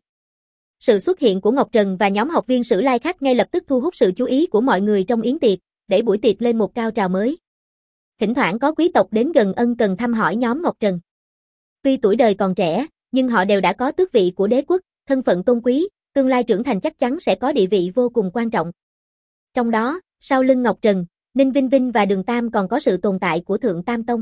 Sự xuất hiện của Ngọc Trần và nhóm học viên Sử Lai khác ngay lập tức thu hút sự chú ý của mọi người trong yến tiệc, để buổi tiệc lên một cao trào mới. Thỉnh thoảng có quý tộc đến gần ân cần thăm hỏi nhóm Ngọc Trần. Tuy tuổi đời còn trẻ, nhưng họ đều đã có tước vị của đế quốc, thân phận tôn quý, tương lai trưởng thành chắc chắn sẽ có địa vị vô cùng quan trọng. Trong đó, sau lưng Ngọc Trần, Ninh Vinh Vinh và Đường Tam còn có sự tồn tại của Thượng Tam Tông.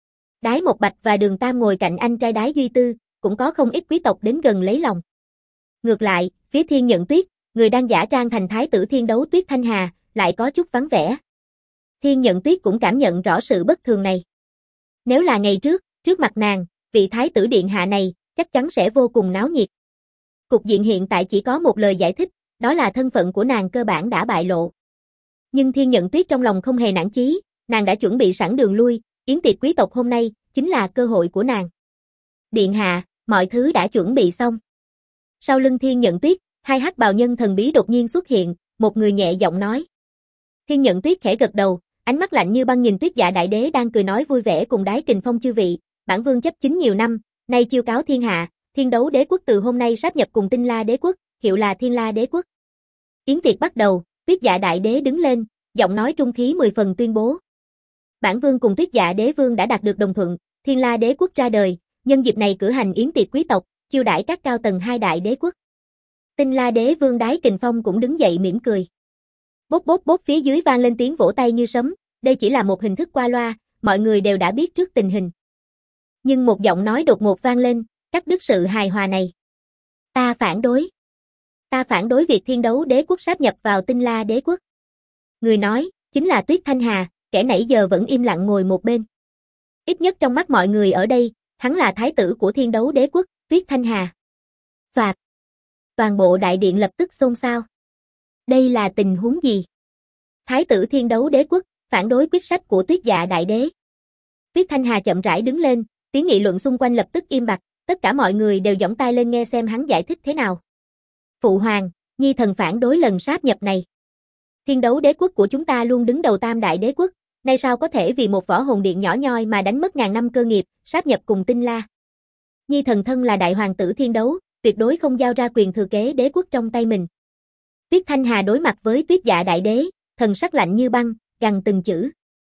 Đái Một Bạch và Đường Tam ngồi cạnh anh trai Đái Duy Tư, cũng có không ít quý tộc đến gần lấy lòng. Ngược lại, phía Thiên Nhận Tuyết, người đang giả trang thành thái tử Thiên Đấu Tuyết Thanh Hà, lại có chút vắng vẻ. Thiên Nhận Tuyết cũng cảm nhận rõ sự bất thường này. Nếu là ngày trước mặt nàng, vị thái tử điện hạ này, chắc chắn sẽ vô cùng náo nhiệt. Cục diện hiện tại chỉ có một lời giải thích, đó là thân phận của nàng cơ bản đã bại lộ. Nhưng Thiên Nhận Tuyết trong lòng không hề nản chí, nàng đã chuẩn bị sẵn đường lui, yến tiệc quý tộc hôm nay, chính là cơ hội của nàng. Điện hạ, mọi thứ đã chuẩn bị xong. Sau lưng Thiên Nhận Tuyết, hai hắc bào nhân thần bí đột nhiên xuất hiện, một người nhẹ giọng nói. Thiên Nhận Tuyết khẽ gật đầu, ánh mắt lạnh như băng nhìn Tuyết Dạ Đại Đế đang cười nói vui vẻ cùng Đái Kình Phong chư vị, bản vương chấp chính nhiều năm, nay chiêu cáo thiên hạ, Thiên Đấu Đế Quốc từ hôm nay sáp nhập cùng Tinh La Đế Quốc, hiệu là Thiên La Đế Quốc. Yến tiệc bắt đầu, Tuyết Dạ Đại Đế đứng lên, giọng nói trung khí 10 phần tuyên bố. Bản vương cùng Tuyết Dạ Đế Vương đã đạt được đồng thuận, Thiên La Đế Quốc ra đời, nhân dịp này cử hành yến tiệc quý tộc, chiêu đãi các cao tầng hai đại đế quốc. Tinh La Đế Vương Đái Kình Phong cũng đứng dậy mỉm cười. Bốp bốp bốp phía dưới vang lên tiếng vỗ tay như sấm, đây chỉ là một hình thức qua loa, mọi người đều đã biết trước tình hình. Nhưng một giọng nói đột ngột vang lên, cắt đứt sự hài hòa này. Ta phản đối. Ta phản đối việc Thiên Đấu Đế Quốc sáp nhập vào Tinh La Đế Quốc. Người nói, chính là Tuyết Thanh Hà, kẻ nãy giờ vẫn im lặng ngồi một bên. Ít nhất trong mắt mọi người ở đây, hắn là thái tử của Thiên Đấu Đế Quốc, Tuyết Thanh Hà. Phạt. Toàn bộ đại điện lập tức xôn xao. Đây là tình huống gì? Thái tử Thiên Đấu Đế Quốc, phản đối quyết sách của Tuyết Dạ Đại Đế. Tuyết Thanh Hà chậm rãi đứng lên, tiếng nghị luận xung quanh lập tức im bặt, tất cả mọi người đều giỏng tai lên nghe xem hắn giải thích thế nào. Phụ hoàng, Nhi thần phản đối lần sáp nhập này. Thiên Đấu Đế Quốc của chúng ta luôn đứng đầu tam đại đế quốc, nay sao có thể vì một võ hồn điện nhỏ nhoi mà đánh mất ngàn năm cơ nghiệp, sáp nhập cùng Tinh La. Nhi thần thân là đại hoàng tử Thiên Đấu, tuyệt đối không giao ra quyền thừa kế đế quốc trong tay mình. Tuyết Thanh Hà đối mặt với Tuyết Dạ Đại Đế, thần sắc lạnh như băng, gằn từng chữ.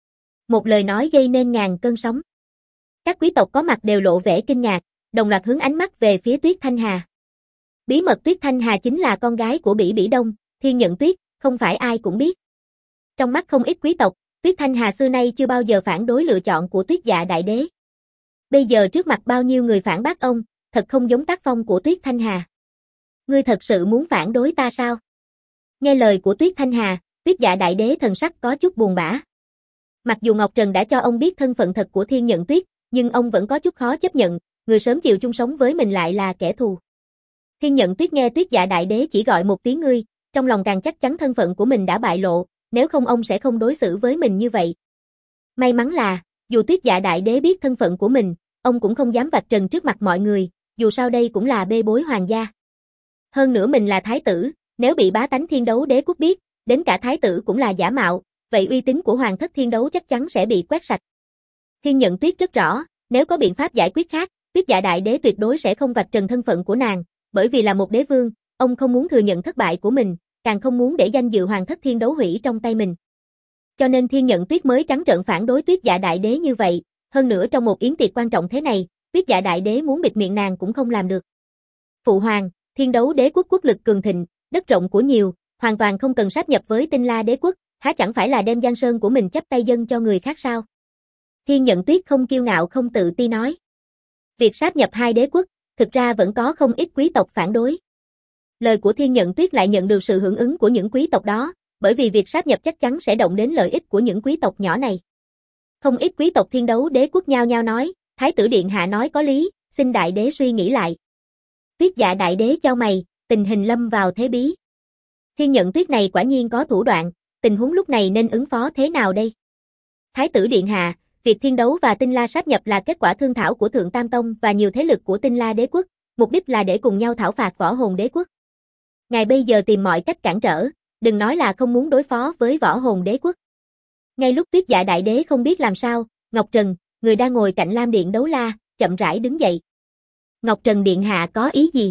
Một lời nói gây nên ngàn cơn sóng. Các quý tộc có mặt đều lộ vẻ kinh ngạc, đồng loạt hướng ánh mắt về phía Tuyết Thanh Hà. Bí mật Tuyết Thanh Hà chính là con gái của Bỉ Bỉ Đông, Thiên Nhận Tuyết, không phải ai cũng biết. Trong mắt không ít quý tộc, Tuyết Thanh Hà xưa nay chưa bao giờ phản đối lựa chọn của Tuyết Dạ Đại Đế. Bây giờ trước mặt bao nhiêu người phản bác ông, thật không giống tác phong của Tuyết Thanh Hà. Ngươi thật sự muốn phản đối ta sao? Nghe lời của Tuyết Thanh Hà, Tuyết Dạ Đại Đế thần sắc có chút buồn bã. Mặc dù Ngọc Trần đã cho ông biết thân phận thật của Thiên Nhận Tuyết, nhưng ông vẫn có chút khó chấp nhận, người sớm chiều chung sống với mình lại là kẻ thù. Thiên Nhận Tuyết nghe Tuyết Dạ Đại Đế chỉ gọi một tiếng ngươi, trong lòng càng chắc chắn thân phận của mình đã bại lộ, nếu không ông sẽ không đối xử với mình như vậy. May mắn là, dù Tuyết Dạ Đại Đế biết thân phận của mình, ông cũng không dám vạch trần trước mặt mọi người, dù sao đây cũng là bê bối hoàng gia. Hơn nữa mình là thái tử, nếu bị bá tánh Thiên Đấu Đế Quốc biết, đến cả thái tử cũng là giả mạo, vậy uy tín của hoàng thất Thiên Đấu chắc chắn sẽ bị quét sạch. Thiên Nhận Tuyết rất rõ, nếu có biện pháp giải quyết khác, Tuyết Dạ Đại Đế tuyệt đối sẽ không vạch trần thân phận của nàng, bởi vì là một đế vương, ông không muốn thừa nhận thất bại của mình, càng không muốn để danh dự hoàng thất Thiên Đấu hủy trong tay mình. Cho nên Thiên Nhận Tuyết mới trắng trợn phản đối Tuyết Dạ Đại Đế như vậy, hơn nữa trong một yến tiệc quan trọng thế này, Tuyết Dạ Đại Đế muốn bịt miệng nàng cũng không làm được. Phụ hoàng, Thiên Đấu Đế Quốc quốc lực cường thịnh, đất rộng của nhiều, hoàn toàn không cần sáp nhập với Tinh La Đế Quốc, há chẳng phải là đem giang sơn của mình chấp tay dâng cho người khác sao? Thiên Nhận Tuyết không kiêu ngạo không tự ti nói. Việc sáp nhập hai đế quốc, thực ra vẫn có không ít quý tộc phản đối. Lời của Thiên Nhận Tuyết lại nhận được sự hưởng ứng của những quý tộc đó, bởi vì việc sáp nhập chắc chắn sẽ động đến lợi ích của những quý tộc nhỏ này. Không ít quý tộc Thiên Đấu Đế Quốc nhao nhao nói, Thái tử điện hạ nói có lý, xin đại đế suy nghĩ lại. Tuyết Dạ Đại Đế chau mày, tình hình lâm vào thế bí. Thiên Nhận Tuyết này quả nhiên có thủ đoạn, tình huống lúc này nên ứng phó thế nào đây? Thái tử điện hạ, việc Thiên Đấu và Tinh La sáp nhập là kết quả thương thảo của Thượng Tam Tông và nhiều thế lực của Tinh La Đế Quốc, mục đích là để cùng nhau thảo phạt Võ Hồn Đế Quốc. Ngài bây giờ tìm mọi cách cản trở, đừng nói là không muốn đối phó với Võ Hồn Đế Quốc. Ngay lúc Tuyết Dạ Đại Đế không biết làm sao, Ngọc Trần, người đang ngồi cạnh Lam Điện Đấu La, chậm rãi đứng dậy. Ngọc Trần điện hạ có ý gì?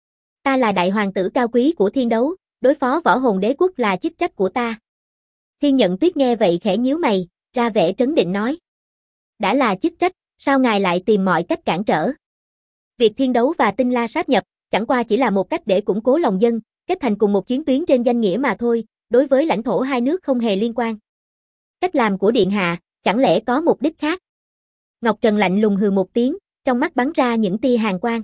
Ta là đại hoàng tử cao quý của Thiên Đấu, đối phó Võ Hồn Đế Quốc là chức trách của ta. Thiên Nhận Tuyết nghe vậy khẽ nhíu mày, ra vẻ trấn định nói. Đã là chức trách, sao ngài lại tìm mọi cách cản trở? Việc Thiên Đấu và Tinh La sáp nhập, chẳng qua chỉ là một cách để củng cố lòng dân, kết thành cùng một chiến tuyến trên danh nghĩa mà thôi, đối với lãnh thổ hai nước không hề liên quan. Cách làm của điện hạ, chẳng lẽ có mục đích khác? Ngọc Trần lạnh lùng hừ một tiếng, trong mắt bắn ra những tia hàn quang.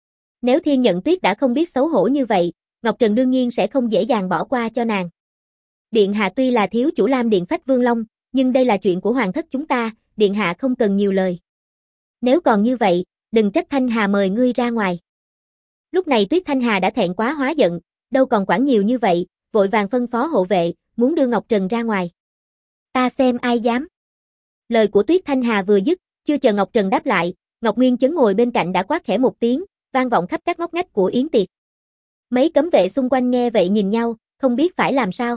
Nếu Thiên Nhận Tuyết đã không biết xấu hổ như vậy, Ngọc Trần đương nhiên sẽ không dễ dàng bỏ qua cho nàng. Điện hạ tuy là thiếu chủ Lam Điện Phách Vương Long, nhưng đây là chuyện của hoàng thất chúng ta, điện hạ không cần nhiều lời. Nếu còn như vậy, đừng trách Thanh Hà mời ngươi ra ngoài. Lúc này Tuyết Thanh Hà đã thẹn quá hóa giận, đâu còn quản nhiều như vậy, vội vàng phân phó hộ vệ, muốn đưa Ngọc Trần ra ngoài. Ta xem ai dám. Lời của Tuyết Thanh Hà vừa dứt, chưa chờ Ngọc Trần đáp lại, Ngọc Nguyên Chấn ngồi bên cạnh đã quát khẽ một tiếng, vang vọng khắp các ngóc ngách của yến tiệc. Mấy cấm vệ xung quanh nghe vậy nhìn nhau, không biết phải làm sao.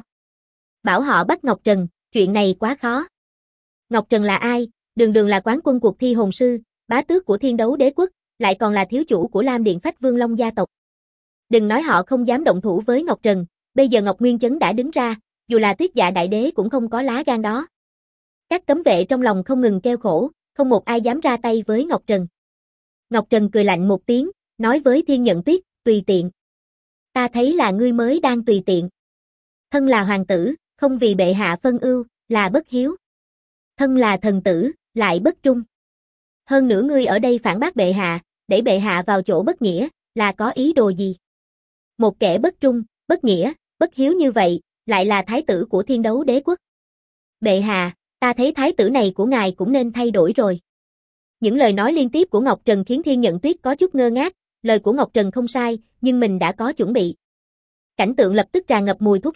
Bảo họ bắt Ngọc Trần, chuyện này quá khó. Ngọc Trần là ai? Đường đường là quán quân cuộc thi hồn sư, bá tước của Thiên Đấu Đế Quốc, lại còn là thiếu chủ của Lam Điện Phách Vương Long gia tộc. Đừng nói họ không dám động thủ với Ngọc Trần, bây giờ Ngọc Nguyên Chấn đã đứng ra, dù là Tuyết Dạ Đại Đế cũng không có lá gan đó. Các cấm vệ trong lòng không ngừng kêu khổ, không một ai dám ra tay với Ngọc Trần. Ngọc Trần cười lạnh một tiếng, nói với Thiên Nhận Tuyết, tùy tiện. Ta thấy là ngươi mới đang tùy tiện. Thân là hoàng tử, không vì bệ hạ phân ưu, là bất hiếu. Thân là thần tử, lại bất trung. Hơn nữa ngươi ở đây phản bác bệ hạ, đẩy bệ hạ vào chỗ bất nghĩa, là có ý đồ gì? Một kẻ bất trung, bất nghĩa, bất hiếu như vậy, lại là thái tử của Thiên Đấu Đế Quốc. Bệ hạ, ta thấy thái tử này của ngài cũng nên thay đổi rồi. Những lời nói liên tiếp của Ngọc Trần khiến Thiên Nhận Tuyết có chút ngơ ngác, lời của Ngọc Trần không sai, nhưng mình đã có chuẩn bị. Cảnh tượng lập tức tràn ngập mùi thuốc súng,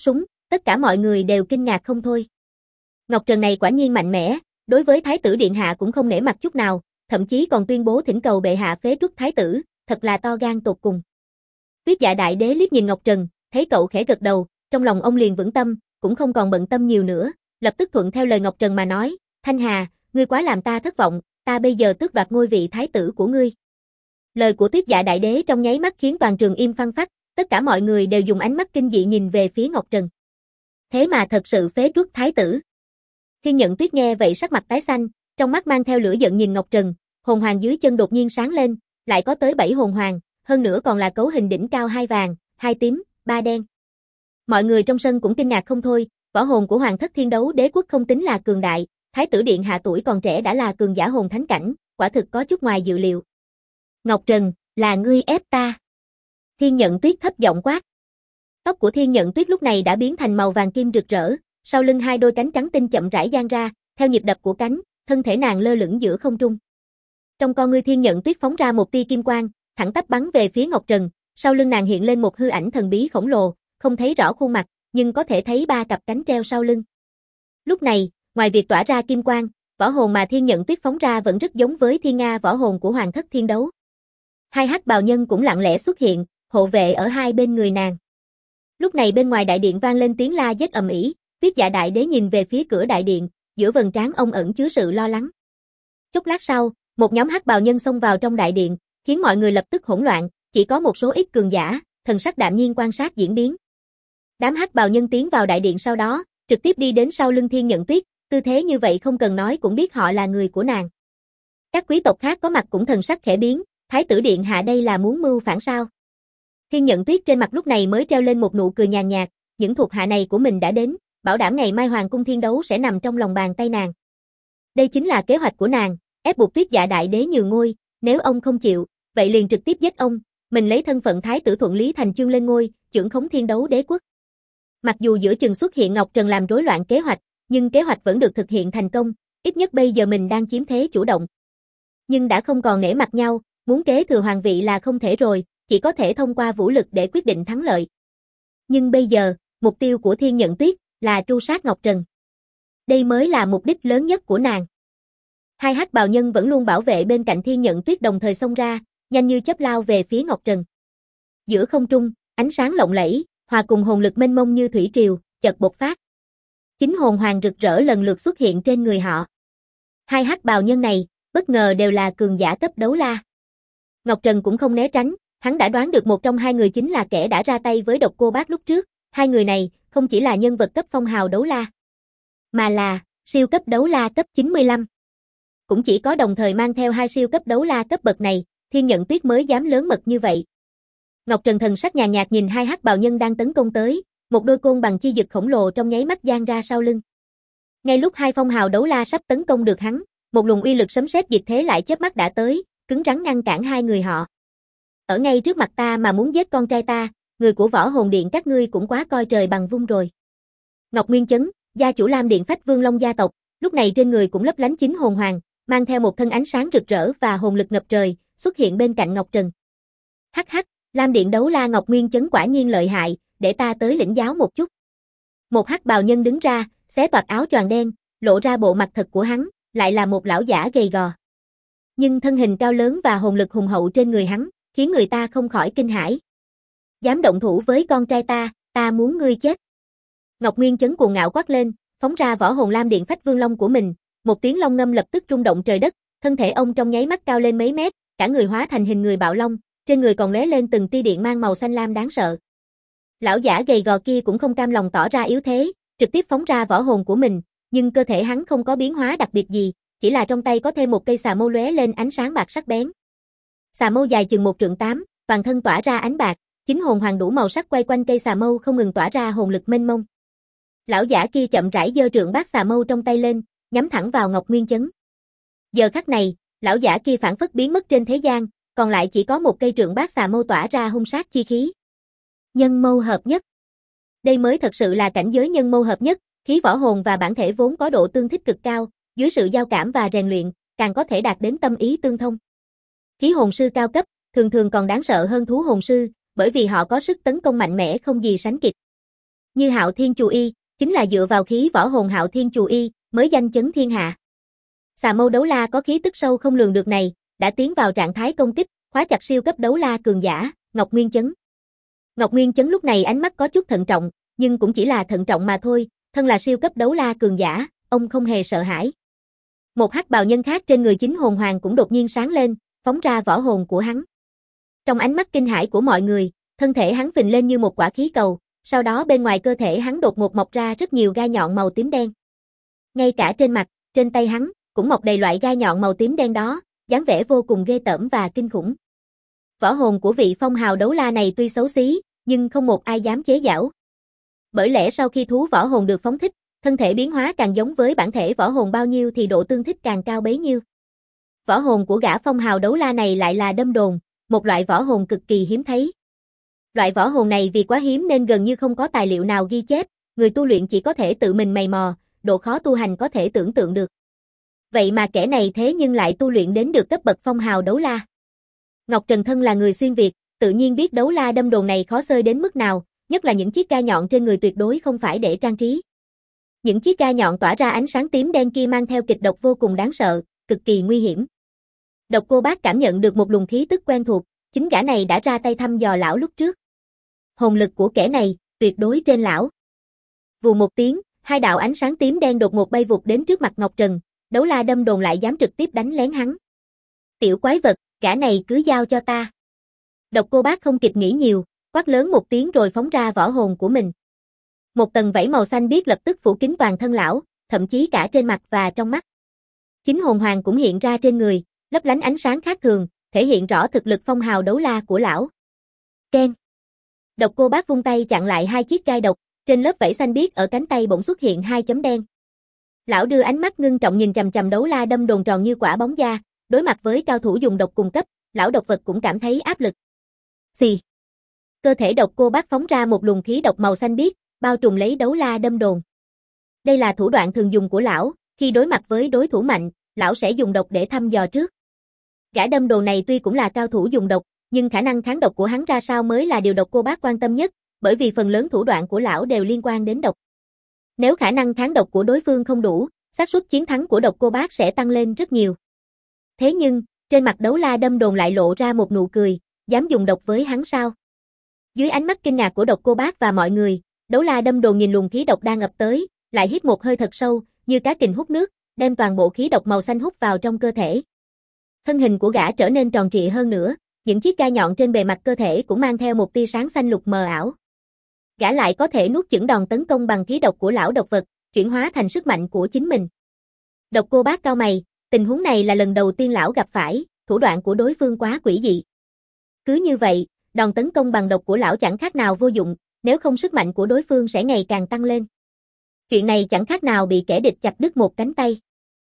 Tất cả mọi người đều kinh ngạc không thôi. Ngọc Trần này quả nhiên mạnh mẽ, đối với Thái tử điện hạ cũng không nể mặt chút nào, thậm chí còn tuyên bố thỉnh cầu bệ hạ phế truất thái tử, thật là to gan tột cùng. Tuyết Dạ Đại Đế liếc nhìn Ngọc Trần, thấy cậu khẽ gật đầu, trong lòng ông liền vững tâm, cũng không còn bận tâm nhiều nữa, lập tức thuận theo lời Ngọc Trần mà nói, Thanh Hà, ngươi quá làm ta thất vọng, ta bây giờ tước đoạt ngôi vị thái tử của ngươi. Lời của Tuyết Dạ Đại Đế trong nháy mắt khiến toàn trường im phăng phắc, tất cả mọi người đều dùng ánh mắt kinh dị nhìn về phía Ngọc Trần. Thế mà thật sự phế truất thái tử. Thiên Nhận Tuyết nghe vậy sắc mặt tái xanh, trong mắt mang theo lửa giận nhìn Ngọc Trần, hồn hoàng dưới chân đột nhiên sáng lên, lại có tới 7 hồn hoàng, hơn nữa còn là cấu hình đỉnh cao 2 vàng, 2 tím, 3 đen. Mọi người trong sân cũng kinh ngạc không thôi, võ hồn của Hoàng Thất Thiên Đấu Đế quốc không tính là cường đại, thái tử điện hạ tuổi còn trẻ đã là cường giả hồn thánh cảnh, quả thực có chút ngoài dự liệu. Ngọc Trần, là ngươi ép ta. Thiên Nhận Tuyết thấp giọng quát. Tóc của Thiên Nhận Tuyết lúc này đã biến thành màu vàng kim rực rỡ, sau lưng hai đôi cánh trắng tinh chậm rãi dang ra, theo nhịp đập của cánh, thân thể nàng lơ lửng giữa không trung. Trong con ngươi Thiên Nhận Tuyết phóng ra một tia kim quang, thẳng tắp bắn về phía Ngọc Trần, sau lưng nàng hiện lên một hư ảnh thần bí khổng lồ, không thấy rõ khuôn mặt, nhưng có thể thấy 3 cặp cánh treo sau lưng. Lúc này, ngoài việc tỏa ra kim quang, võ hồn mà Thiên Nhận Tuyết phóng ra vẫn rất giống với Thiên Nga võ hồn của Hoàng Thất Thiên Đấu. Hai hắc bào nhân cũng lặng lẽ xuất hiện, hộ vệ ở hai bên người nàng. Lúc này bên ngoài đại điện vang lên tiếng la giết ầm ĩ, Tuyết Dạ Đại Đế nhìn về phía cửa đại điện, giữa vầng trán ông ẩn chứa sự lo lắng. Chốc lát sau, một nhóm hắc bào nhân xông vào trong đại điện, khiến mọi người lập tức hỗn loạn, chỉ có một số ít cường giả, thần sắc đạm nhiên quan sát diễn biến. Đám hắc bào nhân tiến vào đại điện sau đó, trực tiếp đi đến sau lưng Thiên Nhận Tuyết, tư thế như vậy không cần nói cũng biết họ là người của nàng. Các quý tộc khác có mặt cũng thần sắc khẽ biến, Thái tử điện hạ đây là muốn mưu phản sao? Thiên Nhận Tuyết trên mặt lúc này mới treo lên một nụ cười nhàn nhạt, những thuộc hạ này của mình đã đến, bảo đảm ngày mai Hoàng cung Thiên Đấu sẽ nằm trong lòng bàn tay nàng. Đây chính là kế hoạch của nàng, ép buộc Tuyết Dạ Đại Đế nhường ngôi, nếu ông không chịu, vậy liền trực tiếp giết ông, mình lấy thân phận thái tử thuận lý thành chương lên ngôi, trưởng khống Thiên Đấu Đế quốc. Mặc dù giữa chừng xuất hiện Ngọc Trần làm rối loạn kế hoạch, nhưng kế hoạch vẫn được thực hiện thành công, ít nhất bây giờ mình đang chiếm thế chủ động. Nhưng đã không còn nể mặt nhau, muốn kế thừa hoàng vị là không thể rồi, chỉ có thể thông qua vũ lực để quyết định thắng lợi. Nhưng bây giờ, mục tiêu của Thiên Nhận Tuyết là tru sát Ngọc Trần. Đây mới là mục đích lớn nhất của nàng. Hai hắc bào nhân vẫn luôn bảo vệ bên cạnh Thiên Nhận Tuyết đồng thời xông ra, nhanh như chớp lao về phía Ngọc Trần. Giữa không trung, ánh sáng lộng lẫy, hòa cùng hồn lực mênh mông như thủy triều, chợt bộc phát. 9 hồn hoàng rực rỡ lần lượt xuất hiện trên người họ. Hai hắc bào nhân này, bất ngờ đều là cường giả cấp đấu la. Ngọc Trần cũng không né tránh, hắn đã đoán được một trong hai người chính là kẻ đã ra tay với Độc Cô Bác lúc trước, hai người này không chỉ là nhân vật cấp phong hào đấu la, mà là siêu cấp đấu la cấp 95. Cũng chỉ có đồng thời mang theo hai siêu cấp đấu la cấp bậc này, Thiên Nhận Tuyết mới dám lớn mật như vậy. Ngọc Trần thần sắc nhàn nhạt nhìn hai hắc bào nhân đang tấn công tới, một đôi côn bằng chi dực khổng lồ trong nháy mắt giang ra sau lưng. Ngay lúc hai phong hào đấu la sắp tấn công được hắn, một luồng uy lực sấm sét diệt thế lại chớp mắt đã tới, cứng rắn ngăn cản hai người họ. Ở ngay trước mặt ta mà muốn giết con trai ta, người của Võ Hồn Điện các ngươi cũng quá coi trời bằng vung rồi. Ngọc Nguyên Chấn, gia chủ Lam Điện Phách Vương Long gia tộc, lúc này trên người cũng lấp lánh 9 hồn hoàng, mang theo một thân ánh sáng rực rỡ và hồn lực ngập trời, xuất hiện bên cạnh Ngọc Trần. Hắc hắc, Lam Điện đấu la Ngọc Nguyên Chấn quả nhiên lợi hại, để ta tới lĩnh giáo một chút. Một hắc bào nhân đứng ra, xé toạc áo choàng đen, lộ ra bộ mặt thật của hắn, lại là một lão giả gầy gò. Nhưng thân hình cao lớn và hồn lực hùng hậu trên người hắn, khiến người ta không khỏi kinh hãi. Dám động thủ với con trai ta muốn ngươi chết. Ngọc Nguyên Chấn cuồng ngạo quát lên, phóng ra võ hồn Lam Điện Phách Vương Long của mình, một tiếng long ngâm lập tức rung động trời đất, thân thể ông trong nháy mắt cao lên mấy mét, cả người hóa thành hình người bạo long, trên người còn lóe lên từng tia điện mang màu xanh lam đáng sợ. Lão giả gầy gò kia cũng không cam lòng tỏ ra yếu thế, trực tiếp phóng ra võ hồn của mình, nhưng cơ thể hắn không có biến hóa đặc biệt gì, chỉ là trong tay có thêm một cây xà mâu lóe lên ánh sáng bạc sắc bén. Xà mâu dài chừng 1,8 trượng, toàn thân tỏa ra ánh bạc, 9 hồn hoàng đủ màu sắc quay quanh cây xà mâu không ngừng tỏa ra hồn lực mênh mông. Lão giả kia chậm rãi giơ trượng bát xà mâu trong tay lên, nhắm thẳng vào Ngọc Nguyên Chấn. Giờ khắc này, lão giả kia phảng phất biến mất trên thế gian, còn lại chỉ có một cây trượng bát xà mâu tỏa ra hung sát chi khí. Nhân mâu hợp nhất. Đây mới thật sự là cảnh giới nhân mâu hợp nhất, khí võ hồn và bản thể vốn có độ tương thích cực cao, dưới sự giao cảm và rèn luyện, càng có thể đạt đến tâm ý tương thông. Khí hồn sư cao cấp, thường thường còn đáng sợ hơn thú hồn sư, bởi vì họ có sức tấn công mạnh mẽ không gì sánh kịp. Như Hạo Thiên Chù Y, chính là dựa vào khí võ hồn Hạo Thiên Chù Y, mới danh chấn thiên hạ. Xà Mâu đấu la có khí tức sâu không lường được này, đã tiến vào trạng thái công kích, khóa chặt siêu cấp đấu la cường giả, Ngọc Nguyên Chấn. Ngọc Nguyên Chấn lúc này ánh mắt có chút thận trọng, nhưng cũng chỉ là thận trọng mà thôi, thân là siêu cấp đấu la cường giả, ông không hề sợ hãi. Một hắc bào nhân khác trên người chính hồn hoàng cũng đột nhiên sáng lên, phóng ra võ hồn của hắn. Trong ánh mắt kinh hãi của mọi người, thân thể hắn phình lên như một quả khí cầu, sau đó bên ngoài cơ thể hắn đột ngột mọc ra rất nhiều gai nhọn màu tím đen. Ngay cả trên mặt, trên tay hắn, cũng mọc đầy loại gai nhọn màu tím đen đó, dáng vẻ vô cùng ghê tởm và kinh khủng. Võ hồn của vị phong hào đấu la này tuy xấu xí, nhưng không một ai dám chế giễu. Bởi lẽ sau khi thú võ hồn được phóng thích, thân thể biến hóa càng giống với bản thể võ hồn bao nhiêu thì độ tương thích càng cao bấy nhiêu. Võ hồn của gã phong hào đấu la này lại là đâm đồn, một loại võ hồn cực kỳ hiếm thấy. Loại võ hồn này vì quá hiếm nên gần như không có tài liệu nào ghi chép, người tu luyện chỉ có thể tự mình mày mò, độ khó tu hành có thể tưởng tượng được. Vậy mà kẻ này thế nhưng lại tu luyện đến được cấp bậc phong hào đấu la. Ngọc Trần thân là người xuyên Việt, tự nhiên biết đấu la đâm đồn này khó xơi đến mức nào, nhất là những chiếc gai nhọn trên người tuyệt đối không phải để trang trí. Những chiếc gai nhọn tỏa ra ánh sáng tím đen kia mang theo kịch độc vô cùng đáng sợ, cực kỳ nguy hiểm. Độc Cô Bác cảm nhận được một luồng khí tức quen thuộc, chính gã này đã ra tay thăm dò lão lúc trước. Hồn lực của kẻ này, tuyệt đối trên lão. Vù một tiếng, hai đạo ánh sáng tím đen đột ngột bay vụt đến trước mặt Ngọc Trần, đấu la đâm đồn lại dám trực tiếp đánh lén hắn. Tiểu quái vật, gã này cứ giao cho ta. Độc Cô Bác không kịp nghĩ nhiều, quát lớn một tiếng rồi phóng ra võ hồn của mình. Một tầng vảy màu xanh biếc lập tức phủ kín toàn thân lão, thậm chí cả trên mặt và trong mắt. Chính hồn hoàng cũng hiện ra trên người, lấp lánh ánh sáng khác thường, thể hiện rõ thực lực phong hào đấu la của lão. Keng. Độc Cô Bác vung tay chặn lại hai chiếc gai độc, trên lớp vảy xanh biếc ở cánh tay bỗng xuất hiện hai chấm đen. Lão đưa ánh mắt ngưng trọng nhìn chằm chằm đấu la đâm đồn tròn như quả bóng da, đối mặt với cao thủ dùng độc cùng cấp, lão độc vật cũng cảm thấy áp lực. Xì. Cơ thể Độc Cô Bác phóng ra một luồng khí độc màu xanh biếc, bao trùm lấy đấu la đâm đồn. Đây là thủ đoạn thường dùng của lão, khi đối mặt với đối thủ mạnh, lão sẽ dùng độc để thăm dò trước. Gã đâm đồn này tuy cũng là cao thủ dùng độc, nhưng khả năng kháng độc của hắn ra sao mới là điều Độc Cô Bác quan tâm nhất, bởi vì phần lớn thủ đoạn của lão đều liên quan đến độc. Nếu khả năng kháng độc của đối phương không đủ, xác suất chiến thắng của Độc Cô Bác sẽ tăng lên rất nhiều. Thế nhưng, trên mặt đấu la đâm đồn lại lộ ra một nụ cười, dám dùng độc với hắn sao? Dưới ánh mắt kinh ngạc của Độc Cô Bác và mọi người, đấu la đâm đồn nhìn luồng khí độc đang ập tới, lại hít một hơi thật sâu, như cá kình hút nước, đem toàn bộ khí độc màu xanh hút vào trong cơ thể. Thân hình của gã trở nên tròn trịa hơn nữa, những chiếc gai nhọn trên bề mặt cơ thể cũng mang theo một tia sáng xanh lục mờ ảo. Gã lại có thể nuốt chửng đòn tấn công bằng khí độc của lão độc vật, chuyển hóa thành sức mạnh của chính mình. Độc Cô Bác cau mày, tình huống này là lần đầu tiên lão gặp phải, thủ đoạn của đối phương quá quỷ dị. Cứ như vậy, đòn tấn công bằng độc của lão chẳng khác nào vô dụng, nếu không sức mạnh của đối phương sẽ ngày càng tăng lên. Chuyện này chẳng khác nào bị kẻ địch chặt đứt một cánh tay.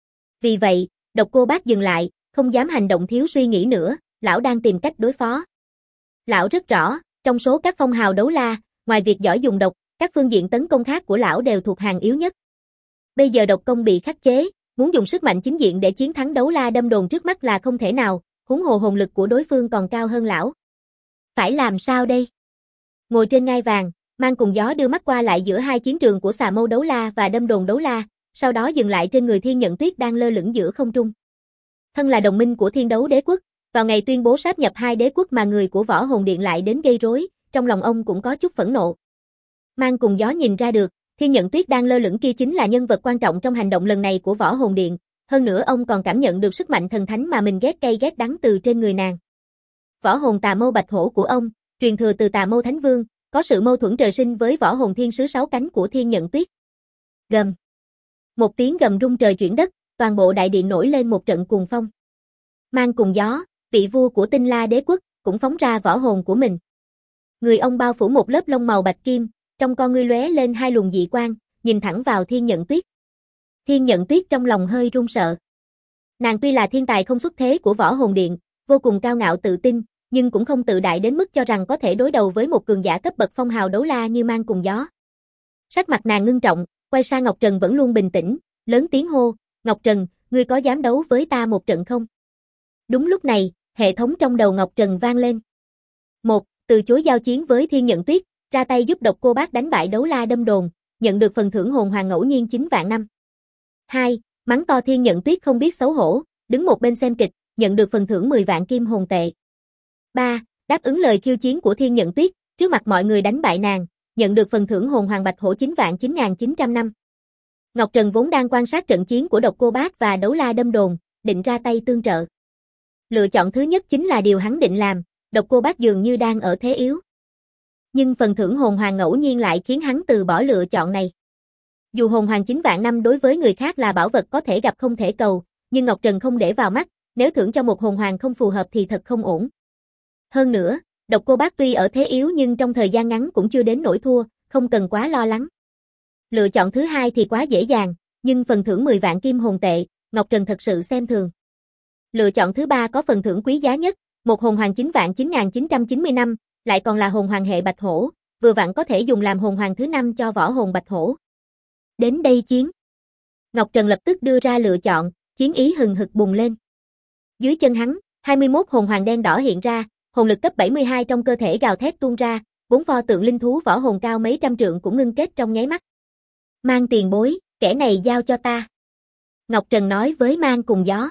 Vì vậy, Độc Cô Bác dừng lại, không dám hành động thiếu suy nghĩ nữa, lão đang tìm cách đối phó. Lão rất rõ, trong số các phong hào đấu la, ngoài việc giỏi dùng độc, các phương diện tấn công khác của lão đều thuộc hàng yếu nhất. Bây giờ độc công bị khắc chế, muốn dùng sức mạnh chính diện để chiến thắng đấu la đâm đồn trước mắt là không thể nào, huống hồ hồn lực của đối phương còn cao hơn lão. Phải làm sao đây? Ngồi trên ngai vàng, Mang Cùng Gió đưa mắt qua lại giữa hai chiến trường của Xà Mâu đấu la và Đâm đồn đấu la, sau đó dừng lại trên người Thiên Nhận Tuyết đang lơ lửng giữa không trung. Thân là đồng minh của Thiên Đấu Đế Quốc, vào ngày tuyên bố sáp nhập hai đế quốc mà người của Võ Hồn Điện lại đến gây rối, trong lòng ông cũng có chút phẫn nộ. Mang Cùng Gió nhìn ra được, Thiên Nhận Tuyết đang lơ lửng kia chính là nhân vật quan trọng trong hành động lần này của Võ Hồn Điện, hơn nữa ông còn cảm nhận được sức mạnh thần thánh mà mình ghét cay ghét đắng từ trên người nàng. Võ hồn Tà Mâu Bạch Hổ của ông, truyền thừa từ Tà Mâu Thánh Vương, có sự mâu thuẫn trời sinh với Võ hồn Thiên Sứ Sáu Cánh của Thiên Nhận Tuyết. Gầm. Một tiếng gầm rung trời chuyển đất, toàn bộ đại điện nổi lên một trận cuồng phong. Mang Cùng Gió, vị vua của Tinh La Đế Quốc, cũng phóng ra võ hồn của mình. Người ông bao phủ một lớp lông màu bạch kim, trong con ngươi lóe lên hai luồng dị quang, nhìn thẳng vào Thiên Nhận Tuyết. Thiên Nhận Tuyết trong lòng hơi run sợ. Nàng tuy là thiên tài không xuất thế của Võ Hồn Điện, vô cùng cao ngạo tự tin, nhưng cũng không tự đại đến mức cho rằng có thể đối đầu với một cường giả cấp bậc phong hào đấu la như Mang Cùng Gió. Sắc mặt nàng ngưng trọng, quay sang Ngọc Trần vẫn luôn bình tĩnh, lớn tiếng hô, "Ngọc Trần, ngươi có dám đấu với ta một trận không?" Đúng lúc này, hệ thống trong đầu Ngọc Trần vang lên. 1. Từ chối giao chiến với Thiên Nhận Tuyết, Ra tay giúp Độc Cô Bác đánh bại Đấu La Đâm Đồn, nhận được phần thưởng hồn hoàng ngẫu nhiên 9 vạn năm. 2. Mắng to Thiên Nhận Tuyết không biết xấu hổ, đứng một bên xem kịch, nhận được phần thưởng 10 vạn kim hồn tệ. 3. Đáp ứng lời khiêu chiến của Thiên Nhận Tuyết, trước mặt mọi người đánh bại nàng, nhận được phần thưởng hồn hoàng bạch hổ 9 vạn 9.900 năm. Ngọc Trần vốn đang quan sát trận chiến của Độc Cô Bác và Đấu La Đâm Đồn, định ra tay tương trợ. Lựa chọn thứ nhất chính là điều hắn định làm, Độc Cô Bác dường như đang ở thế yếu. Nhưng phần thưởng hồn hoàng ngẫu nhiên lại khiến hắn từ bỏ lựa chọn này. Dù hồn hoàng 9 vạn năm đối với người khác là bảo vật có thể gặp không thể cầu, nhưng Ngọc Trần không để vào mắt, nếu thưởng cho một hồn hoàng không phù hợp thì thật không ổn. Hơn nữa, Độc Cô Bác tuy ở thế yếu nhưng trong thời gian ngắn cũng chưa đến nỗi thua, không cần quá lo lắng. Lựa chọn thứ hai thì quá dễ dàng, nhưng phần thưởng 10 vạn kim hồn tệ, Ngọc Trần thật sự xem thường. Lựa chọn thứ ba có phần thưởng quý giá nhất, một hồn hoàng 9 vạn 9.990 năm, lại còn là hồn hoàng hệ bạch hổ, vừa vặn có thể dùng làm hồn hoàng thứ 5 cho võ hồn bạch hổ. Đến đây chiến. Ngọc Trần lập tức đưa ra lựa chọn, chiến ý hừng hực bùng lên. Dưới chân hắn, 21 hồn hoàng đen đỏ hiện ra, hồn lực cấp 72 trong cơ thể gào thét tuôn ra, 4 pho tượng linh thú võ hồn cao mấy trăm trượng cũng ngưng kết trong nháy mắt. Mang tiền bối, kẻ này giao cho ta. Ngọc Trần nói với Mang Cùng Gió.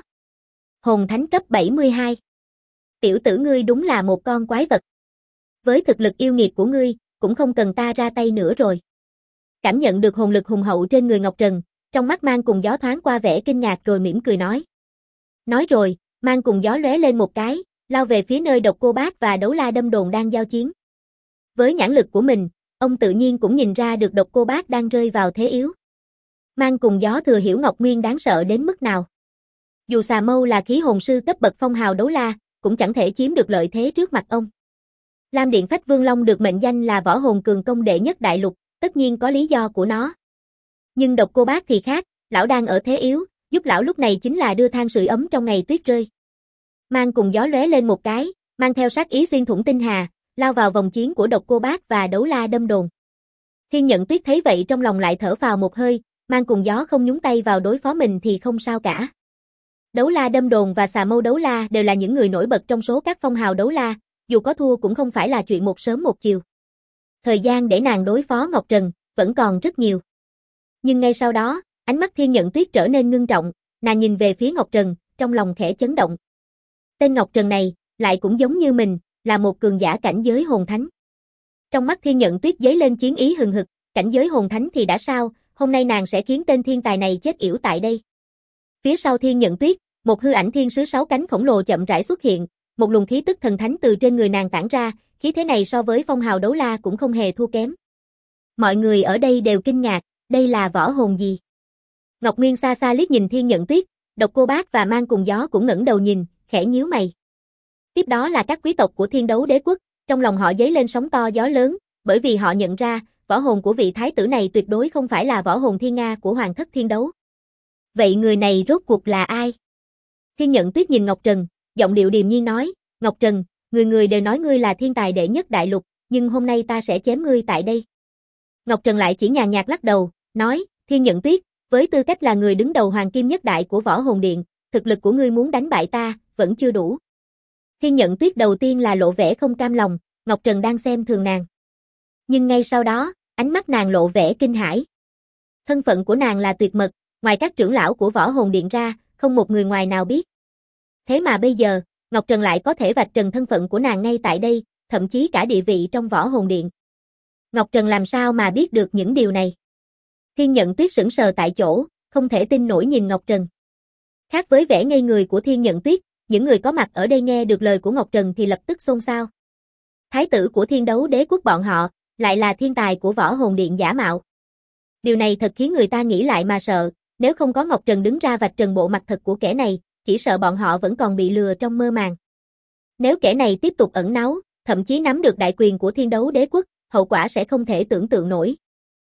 Hồn thánh cấp 72. Tiểu tử ngươi đúng là một con quái vật. Với thực lực yêu nghiệt của ngươi, cũng không cần ta ra tay nữa rồi. Cảm nhận được hồn lực hùng hậu trên người Ngọc Trần, trong mắt Mang Cùng Gió thoáng qua vẻ kinh ngạc rồi mỉm cười nói. Nói rồi, Mang Cùng Gió lóe lên một cái, lao về phía nơi Độc Cô Bác và Đấu La Đâm Đồn đang giao chiến. Với nhãn lực của mình, ông tự nhiên cũng nhìn ra được Độc Cô Bác đang rơi vào thế yếu. Mang Cùng Gió thừa hiểu Ngọc Nguyên đáng sợ đến mức nào. Dù Xà Mâu là khí hồn sư cấp bậc phong hào đấu la, cũng chẳng thể chiếm được lợi thế trước mặt ông. Lam Điện Phách Vương Long được mệnh danh là võ hồn cường công đệ nhất đại lục, tất nhiên có lý do của nó. Nhưng Độc Cô Bác thì khác, lão đang ở thế yếu, giúp lão lúc này chính là đưa than sưởi ấm trong ngày tuyết rơi. Mang Cùng Gió lóe lên một cái, mang theo sát ý xuyên thủng tinh hà, lao vào vòng chiến của Độc Cô Bác và Đấu La Đâm Đồn. Thiên Nhận Tuyết thấy vậy trong lòng lại thở phào một hơi, Mang Cùng Gió không nhúng tay vào đối phó mình thì không sao cả. Đấu La Đâm Đồn và Xà Mâu Đấu La đều là những người nổi bật trong số các phong hào đấu la, dù có thua cũng không phải là chuyện một sớm một chiều. Thời gian để nàng đối phó Ngọc Trần vẫn còn rất nhiều. Nhưng ngay sau đó, ánh mắt Thiên Nhận Tuyết trở nên ngưng trọng, nàng nhìn về phía Ngọc Trần, trong lòng khẽ chấn động. Tên Ngọc Trần này, lại cũng giống như mình, là một cường giả cảnh giới hồn thánh. Trong mắt Thiên Nhận Tuyết dấy lên chiến ý hừng hực, cảnh giới hồn thánh thì đã sao, hôm nay nàng sẽ khiến tên thiên tài này chết yểu tại đây. Phía sau Thiên Nhận Tuyết, một hư ảnh thiên sứ 6 cánh khổng lồ chậm rãi xuất hiện, một luồng khí tức thần thánh từ trên người nàng tản ra, khí thế này so với phong hào đấu la cũng không hề thua kém. Mọi người ở đây đều kinh ngạc, đây là võ hồn gì? Ngọc Nguyên xa xa liếc nhìn Thiên Nhận Tuyết, Độc Cô Bác và Mang Cùng Gió cũng ngẩng đầu nhìn, khẽ nhíu mày. Tiếp đó là các quý tộc của Thiên Đấu Đế quốc, trong lòng họ dấy lên sóng to gió lớn, bởi vì họ nhận ra, võ hồn của vị thái tử này tuyệt đối không phải là võ hồn thiên nga của Hoàng thất Thiên Đấu. Vậy người này rốt cuộc là ai? Thiên Nhận Tuyết nhìn Ngọc Trần, giọng điệu điềm nhiên nói, Ngọc Trần, người đều nói ngươi là thiên tài đệ nhất đại lục, nhưng hôm nay ta sẽ chém ngươi tại đây. Ngọc Trần lại chỉ nhàn nhạt lắc đầu, nói, Thiên Nhận Tuyết, với tư cách là người đứng đầu Hoàng Kim nhất đại của Võ Hồn Điện, thực lực của ngươi muốn đánh bại ta, vẫn chưa đủ. Thiên Nhận Tuyết đầu tiên là lộ vẻ không cam lòng, Ngọc Trần đang xem thường nàng. Nhưng ngay sau đó, ánh mắt nàng lộ vẻ kinh hãi. Thân phận của nàng là tuyệt mật, ngoài các trưởng lão của Võ Hồn Điện ra, không một người ngoài nào biết. Thế mà bây giờ, Ngọc Trần lại có thể vạch trần thân phận của nàng ngay tại đây, thậm chí cả địa vị trong Võ Hồn Điện. Ngọc Trần làm sao mà biết được những điều này? Thiên Nhận Tuyết sững sờ tại chỗ, không thể tin nổi nhìn Ngọc Trần. Khác với vẻ ngây người của Thiên Nhận Tuyết, những người có mặt ở đây nghe được lời của Ngọc Trần thì lập tức xôn xao. Thái tử của Thiên Đấu Đế quốc bọn họ, lại là thiên tài của Võ Hồn Điện giả mạo. Điều này thật khiến người ta nghĩ lại mà sợ, nếu không có Ngọc Trần đứng ra vạch trần bộ mặt thật của kẻ này, chỉ sợ bọn họ vẫn còn bị lừa trong mơ màng. Nếu kẻ này tiếp tục ẩn náu, thậm chí nắm được đại quyền của Thiên Đấu Đế quốc, hậu quả sẽ không thể tưởng tượng nổi.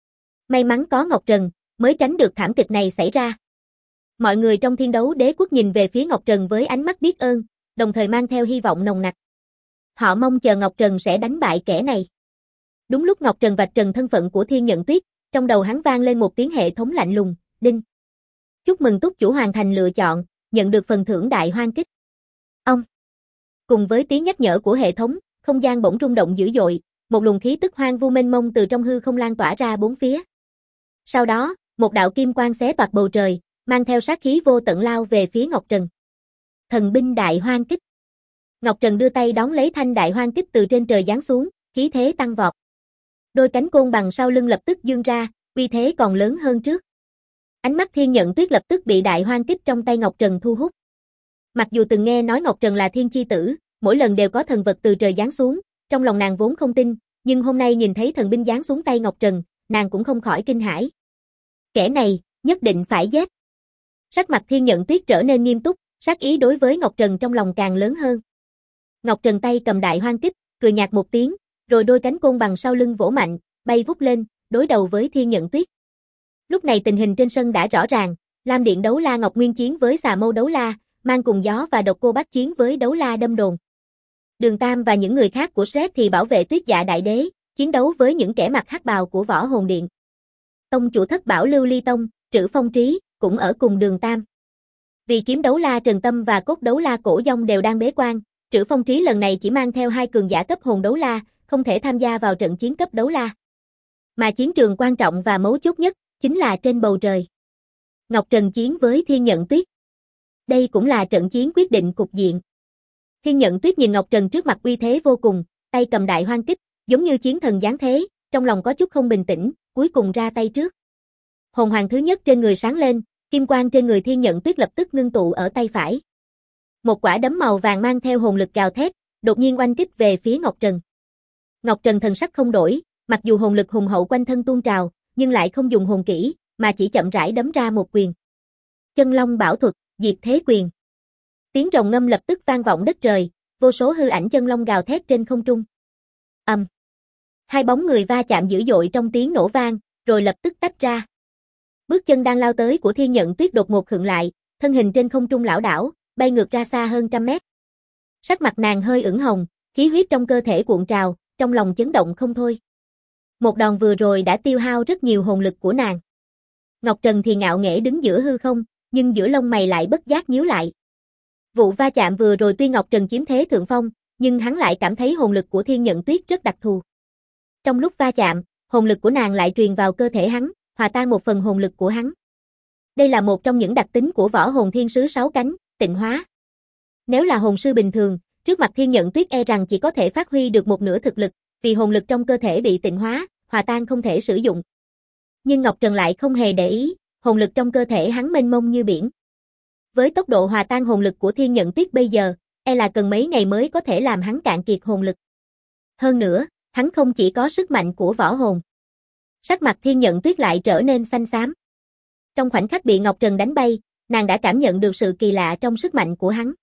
May mắn có Ngọc Trần, mới tránh được thảm kịch này xảy ra. Mọi người trong Thiên Đấu Đế quốc nhìn về phía Ngọc Trần với ánh mắt biết ơn, đồng thời mang theo hy vọng nồng nặc. Họ mong chờ Ngọc Trần sẽ đánh bại kẻ này. Đúng lúc Ngọc Trần vạch trần thân phận của Thiên Nhận Tuyết, trong đầu hắn vang lên một tiếng hệ thống lạnh lùng, đinh. Chúc mừng túc chủ hoàn thành lựa chọn, nhận được phần thưởng đại hoang kích. Ông. Cùng với tiếng nhắc nhở của hệ thống, không gian bỗng rung động dữ dội, một luồng khí tức hoang vu mênh mông từ trong hư không lan tỏa ra bốn phía. Sau đó, một đạo kim quang xé toạc bầu trời, mang theo sát khí vô tận lao về phía Ngọc Trần. Thần binh đại hoang kích. Ngọc Trần đưa tay đón lấy thanh đại hoang kích từ trên trời giáng xuống, khí thế tăng vọt. Đôi cánh côn bằng sau lưng lập tức dương ra, uy thế còn lớn hơn trước. Ánh mắt Thiên Nhận Tuyết lập tức bị đại hoang kích trong tay Ngọc Trần thu hút. Mặc dù từng nghe nói Ngọc Trần là thiên chi tử, mỗi lần đều có thần vật từ trời giáng xuống, trong lòng nàng vốn không tin, nhưng hôm nay nhìn thấy thần binh giáng xuống tay Ngọc Trần, nàng cũng không khỏi kinh hãi. Kẻ này, nhất định phải giết. Sắc mặt Thiên Nhận Tuyết trở nên nghiêm túc, sát ý đối với Ngọc Trần trong lòng càng lớn hơn. Ngọc Trần tay cầm đại hoang kích, cười nhạt một tiếng, rồi đôi cánh côn bằng sau lưng vỗ mạnh, bay vút lên, đối đầu với Thiên Nhận Tuyết. Lúc này tình hình trên sân đã rõ ràng, Lam Điện Đấu La Ngọc Nguyên chiến với Xà Mâu Đấu La, Mang Cùng Gió và Độc Cô Bách chiến với Đấu La Đâm Đồn. Đường Tam và những người khác của Shred thì bảo vệ Tuyết Dạ Đại Đế, chiến đấu với những kẻ mặc hắc bào của Võ Hồn Điện. Tông chủ Thất Bảo Lưu Ly Tông, Trử Phong Trí, cũng ở cùng Đường Tam. Vì Kiếm Đấu La Trần Tâm và Cốt Đấu La Cổ Dông đều đang bế quan, Trử Phong Trí lần này chỉ mang theo 2 cường giả cấp hồn đấu la, không thể tham gia vào trận chiến cấp đấu la. Mà chiến trường quan trọng và mấu chốt nhất, chính là trên bầu trời. Ngọc Trần chiến với Thiên Nhận Tuyết. Đây cũng là trận chiến quyết định cục diện. Thiên Nhận Tuyết nhìn Ngọc Trần trước mặt uy thế vô cùng, tay cầm đại hoang kích, giống như chiến thần giáng thế, trong lòng có chút không bình tĩnh, cuối cùng ra tay trước. Hồn hoàng thứ nhất trên người sáng lên, kim quang trên người Thiên Nhận Tuyết lập tức ngưng tụ ở tay phải. Một quả đấm màu vàng mang theo hồn lực gào thét, đột nhiên oanh kích về phía Ngọc Trần. Ngọc Trần thần sắc không đổi, mặc dù hồn lực hùng hậu quanh thân tuôn trào, nhưng lại không dùng hồn kỹ, mà chỉ chậm rãi đấm ra một quyền. Chân Long Bảo Thuật, Diệt Thế Quyền. Tiếng rồng ngâm lập tức vang vọng đất trời, vô số hư ảnh chân long gào thét trên không trung. Hai bóng người va chạm dữ dội trong tiếng nổ vang, rồi lập tức tách ra. Bước chân đang lao tới của Thiên Nhận Tuyết đột ngột khựng lại, thân hình trên không trung lảo đảo, bay ngược ra xa hơn trăm mét. Sắc mặt nàng hơi ửng hồng, khí huyết trong cơ thể cuộn trào, trong lòng chấn động không thôi. Một đòn vừa rồi đã tiêu hao rất nhiều hồn lực của nàng. Ngọc Trần thì ngạo nghễ đứng giữa hư không, nhưng giữa lông mày lại bất giác nhíu lại. Vụ va chạm vừa rồi tuy Ngọc Trần chiếm thế thượng phong, nhưng hắn lại cảm thấy hồn lực của Thiên Nhận Tuyết rất đặc thù. Trong lúc va chạm, hồn lực của nàng lại truyền vào cơ thể hắn, hòa tan một phần hồn lực của hắn. Đây là một trong những đặc tính của Võ Hồn Thiên Sứ 6 cánh, tịnh hóa. Nếu là hồn sư bình thường, trước mặt Thiên Nhận Tuyết e rằng chỉ có thể phát huy được một nửa thực lực, vì hồn lực trong cơ thể bị tịnh hóa, hòa tan không thể sử dụng. Nhưng Ngọc Trần lại không hề để ý, hồn lực trong cơ thể hắn mênh mông như biển. Với tốc độ hòa tan hồn lực của Thiên Nhận Tuyết bây giờ, e là cần mấy ngày mới có thể làm hắn cạn kiệt hồn lực. Hơn nữa, hắn không chỉ có sức mạnh của võ hồn. Sắc mặt Thiên Nhận Tuyết lại trở nên xanh xám. Trong khoảnh khắc bị Ngọc Trần đánh bay, nàng đã cảm nhận được sự kỳ lạ trong sức mạnh của hắn.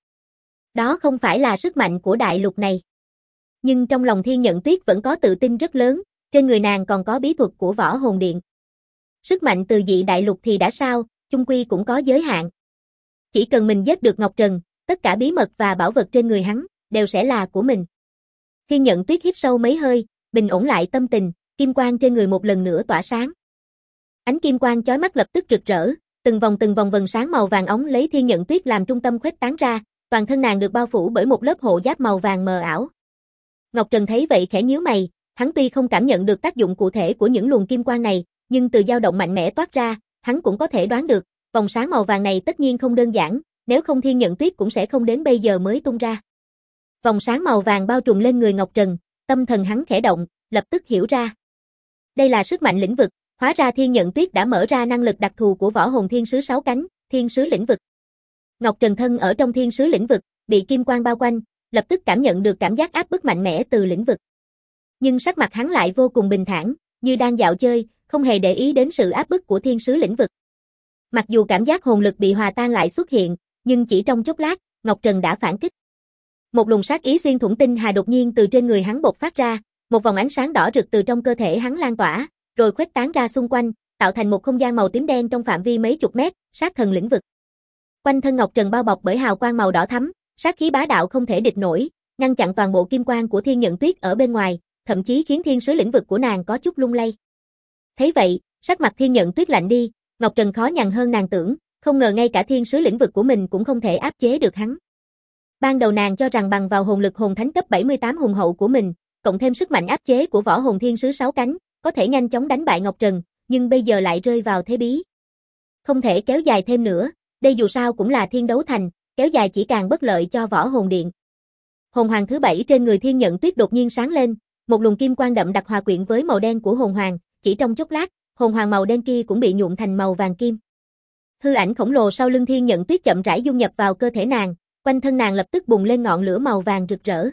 Đó không phải là sức mạnh của đại lục này. Nhưng trong lòng Thiên Nhận Tuyết vẫn có tự tin rất lớn, trên người nàng còn có bí thuật của Võ Hồn Điện. Sức mạnh từ dị đại lục thì đã sao, chung quy cũng có giới hạn. Chỉ cần mình giết được Ngọc Trần, tất cả bí mật và bảo vật trên người hắn, đều sẽ là của mình. Thiên Nhận Tuyết hít sâu mấy hơi, bình ổn lại tâm tình, kim quang trên người một lần nữa tỏa sáng. Ánh kim quang chói mắt lập tức rực rỡ, từng vòng vầng sáng màu vàng óng lấy Thiên Nhận Tuyết làm trung tâm khuếch tán ra, toàn thân nàng được bao phủ bởi một lớp hộ giáp màu vàng mờ ảo. Ngọc Trần thấy vậy khẽ nhíu mày, hắn tuy không cảm nhận được tác dụng cụ thể của những luồng kim quang này, nhưng từ dao động mạnh mẽ toát ra, hắn cũng có thể đoán được, vòng sáng màu vàng này tất nhiên không đơn giản, nếu không Thiên Nhận Tuyết cũng sẽ không đến bây giờ mới tung ra. Vòng sáng màu vàng bao trùm lên người Ngọc Trần, tâm thần hắn khẽ động, lập tức hiểu ra. Đây là sức mạnh lĩnh vực, hóa ra Thiên Nhận Tuyết đã mở ra năng lực đặc thù của Võ Hồn Thiên Sứ 6 cánh, Thiên Sứ lĩnh vực. Ngọc Trần thân ở trong Thiên Sứ lĩnh vực, bị kim quang bao quanh, lập tức cảm nhận được cảm giác áp bức mạnh mẽ từ lĩnh vực. Nhưng sắc mặt hắn lại vô cùng bình thản, như đang dạo chơi, không hề để ý đến sự áp bức của Thiên Sứ lĩnh vực. Mặc dù cảm giác hồn lực bị hòa tan lại xuất hiện, nhưng chỉ trong chốc lát, Ngọc Trần đã phản kích. Một luồng sát ý xuyên thủng tinh hà đột nhiên từ trên người hắn bộc phát ra, một vòng ánh sáng đỏ rực từ trong cơ thể hắn lan tỏa, rồi khuếch tán ra xung quanh, tạo thành một không gian màu tím đen trong phạm vi mấy chục mét, sát thần lĩnh vực. Quanh thân Ngọc Trần bao bọc bởi hào quang màu đỏ thắm, sát khí bá đạo không thể địch nổi, ngăn chặn toàn bộ kim quang của Thiên Nhận Tuyết ở bên ngoài, thậm chí khiến Thiên Sứ lĩnh vực của nàng có chút lung lay. Thấy vậy, sắc mặt Thiên Nhận Tuyết lạnh đi, Ngọc Trần khó nhằn hơn nàng tưởng, không ngờ ngay cả Thiên Sứ lĩnh vực của mình cũng không thể áp chế được hắn. Ban đầu nàng cho rằng bằng vào hồn lực hồn thánh cấp 78 hùng hậu của mình, cộng thêm sức mạnh áp chế của võ hồn thiên sứ 6 cánh, có thể nhanh chóng đánh bại Ngọc Trần, nhưng bây giờ lại rơi vào thế bí. Không thể kéo dài thêm nữa, đây dù sao cũng là thiên đấu thành, kéo dài chỉ càng bất lợi cho võ hồn điện. Hồn hoàng thứ 7 trên người Thiên Nhận Tuyết đột nhiên sáng lên, một luồng kim quang đậm đặc hòa quyện với màu đen của hồn hoàng, chỉ trong chốc lát, hồn hoàng màu đen kia cũng bị nhuộm thành màu vàng kim. Hư ảnh khổng lồ sau lưng Thiên Nhận Tuyết chậm rãi dung nhập vào cơ thể nàng, quanh thân nàng lập tức bùng lên ngọn lửa màu vàng rực rỡ.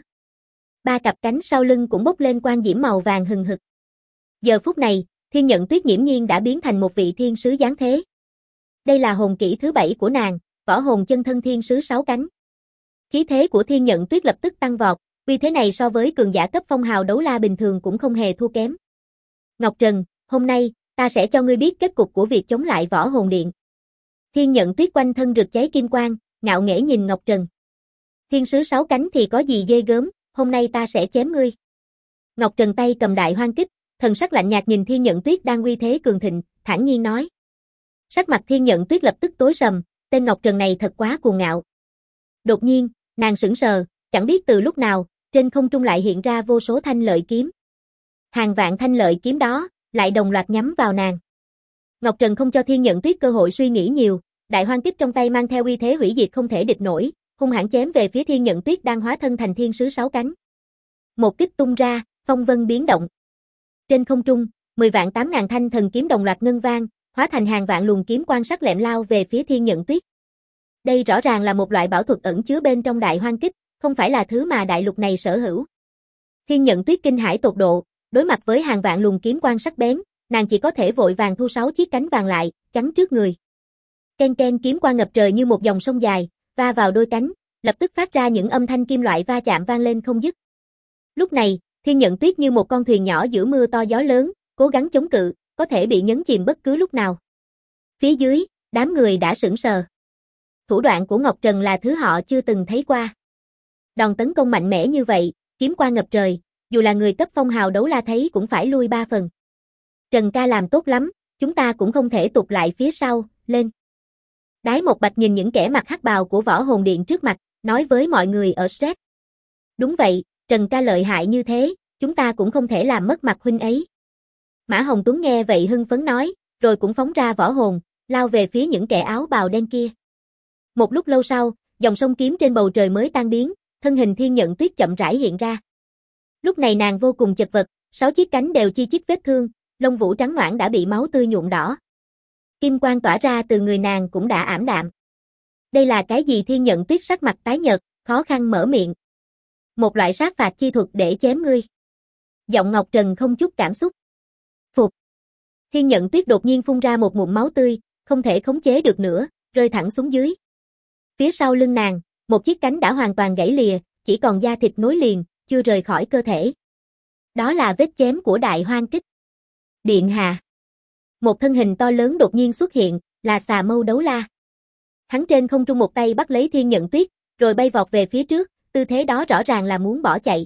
Ba cặp cánh sau lưng cũng bốc lên quang diễm màu vàng hừng hực. Giờ phút này, Thiên Nhận Tuyết nghiễm nhiên đã biến thành một vị thiên sứ giáng thế. Đây là hồn kỹ thứ 7 của nàng, võ hồn chân thân thiên sứ 6 cánh. Khí thế của Thiên Nhận Tuyết lập tức tăng vọt, uy thế này so với cường giả cấp phong hào đấu la bình thường cũng không hề thua kém. Ngọc Trần, hôm nay, ta sẽ cho ngươi biết kết cục của việc chống lại võ hồn điện. Thiên Nhận Tuyết quanh thân rực cháy kim quang, ngạo nghễ nhìn Ngọc Trần. Thiên sứ 6 cánh thì có gì ghê gớm, hôm nay ta sẽ chém ngươi. Ngọc Trần tay cầm đại hoang kích, thần sắc lạnh nhạt nhìn Thiên Nhận Tuyết đang uy thế cường thịnh, thản nhiên nói. Sắc mặt Thiên Nhận Tuyết lập tức tối sầm, tên Ngọc Trần này thật quá cuồng ngạo. Đột nhiên, nàng sững sờ, chẳng biết từ lúc nào, trên không trung lại hiện ra vô số thanh lợi kiếm. Hàng vạn thanh lợi kiếm đó, lại đồng loạt nhắm vào nàng. Ngọc Trần không cho Thiên Nhận Tuyết cơ hội suy nghĩ nhiều, đại hoang kích trong tay mang theo uy thế hủy diệt không thể địch nổi, hung hãn chém về phía Thiên Nhận Tuyết đang hóa thân thành thiên sứ 6 cánh. Một kích tung ra, phong vân biến động. Trên không trung, 10 vạn 8.000 thanh thần kiếm đồng loạt ngân vang, hóa thành hàng vạn luồng kiếm quang sắc lẹm lao về phía Thiên Nhận Tuyết. Đây rõ ràng là một loại bảo thuật ẩn chứa bên trong đại hoang kích, không phải là thứ mà đại lục này sở hữu. Thiên Nhận Tuyết kinh hãi tột độ, đối mặt với hàng vạn luồng kiếm quang sắc bén, nàng chỉ có thể vội vàng thu 6 chiếc cánh vàng lại, chắn trước người. Ken ken kiếm quang ngập trời như một dòng sông dài, va vào đôi cánh, lập tức phát ra những âm thanh kim loại va chạm vang lên không dứt. Lúc này, Thiên Nhận Tuyết như một con thuyền nhỏ giữa mưa to gió lớn, cố gắng chống cự, có thể bị nhấn chìm bất cứ lúc nào. Phía dưới, đám người đã sững sờ. Thủ đoạn của Ngọc Trần là thứ họ chưa từng thấy qua. Đòn tấn công mạnh mẽ như vậy, kiếm quang ngập trời, dù là người cấp phong hào đấu la thấy cũng phải lui 3 phần. Trần ca làm tốt lắm, chúng ta cũng không thể tụt lại phía sau, lên. Đái Một Bạch nhìn những kẻ mặc hắc bào của võ hồn điện trước mặt, nói với mọi người ở Stress. Đúng vậy, Trần ca lợi hại như thế, chúng ta cũng không thể làm mất mặt huynh ấy. Mã Hồng Tuấn nghe vậy hưng phấn nói, rồi cũng phóng ra võ hồn, lao về phía những kẻ áo bào đen kia. Một lúc lâu sau, dòng sông kiếm trên bầu trời mới tan biến, thân hình Thiên Nhận Tuyết chậm rãi hiện ra. Lúc này nàng vô cùng chật vật, 6 chiếc cánh đều chi chít vết thương, lông vũ trắng nõn đã bị máu tươi nhuộm đỏ. Kim quang tỏa ra từ người nàng cũng đã ảm đạm. Đây là cái gì? Thiên Nhận Tuyết sắc mặt tái nhợt, khó khăn mở miệng. Một loại sát phạt chi thuật để chém ngươi. Giọng Ngọc Trần không chút cảm xúc. Phục. Thiên Nhận Tuyết đột nhiên phun ra một ngụm máu tươi, không thể khống chế được nữa, rơi thẳng xuống dưới. Phía sau lưng nàng, một chiếc cánh đã hoàn toàn gãy lìa, chỉ còn da thịt nối liền, chưa rời khỏi cơ thể. Đó là vết chém của đại hoang kích. Điện hạ. Một thân hình to lớn đột nhiên xuất hiện, là Xà Mâu Đấu La. Hắn trên không trung một tay bắt lấy Thiên Nhận Tuyết, rồi bay vọt về phía trước, tư thế đó rõ ràng là muốn bỏ chạy.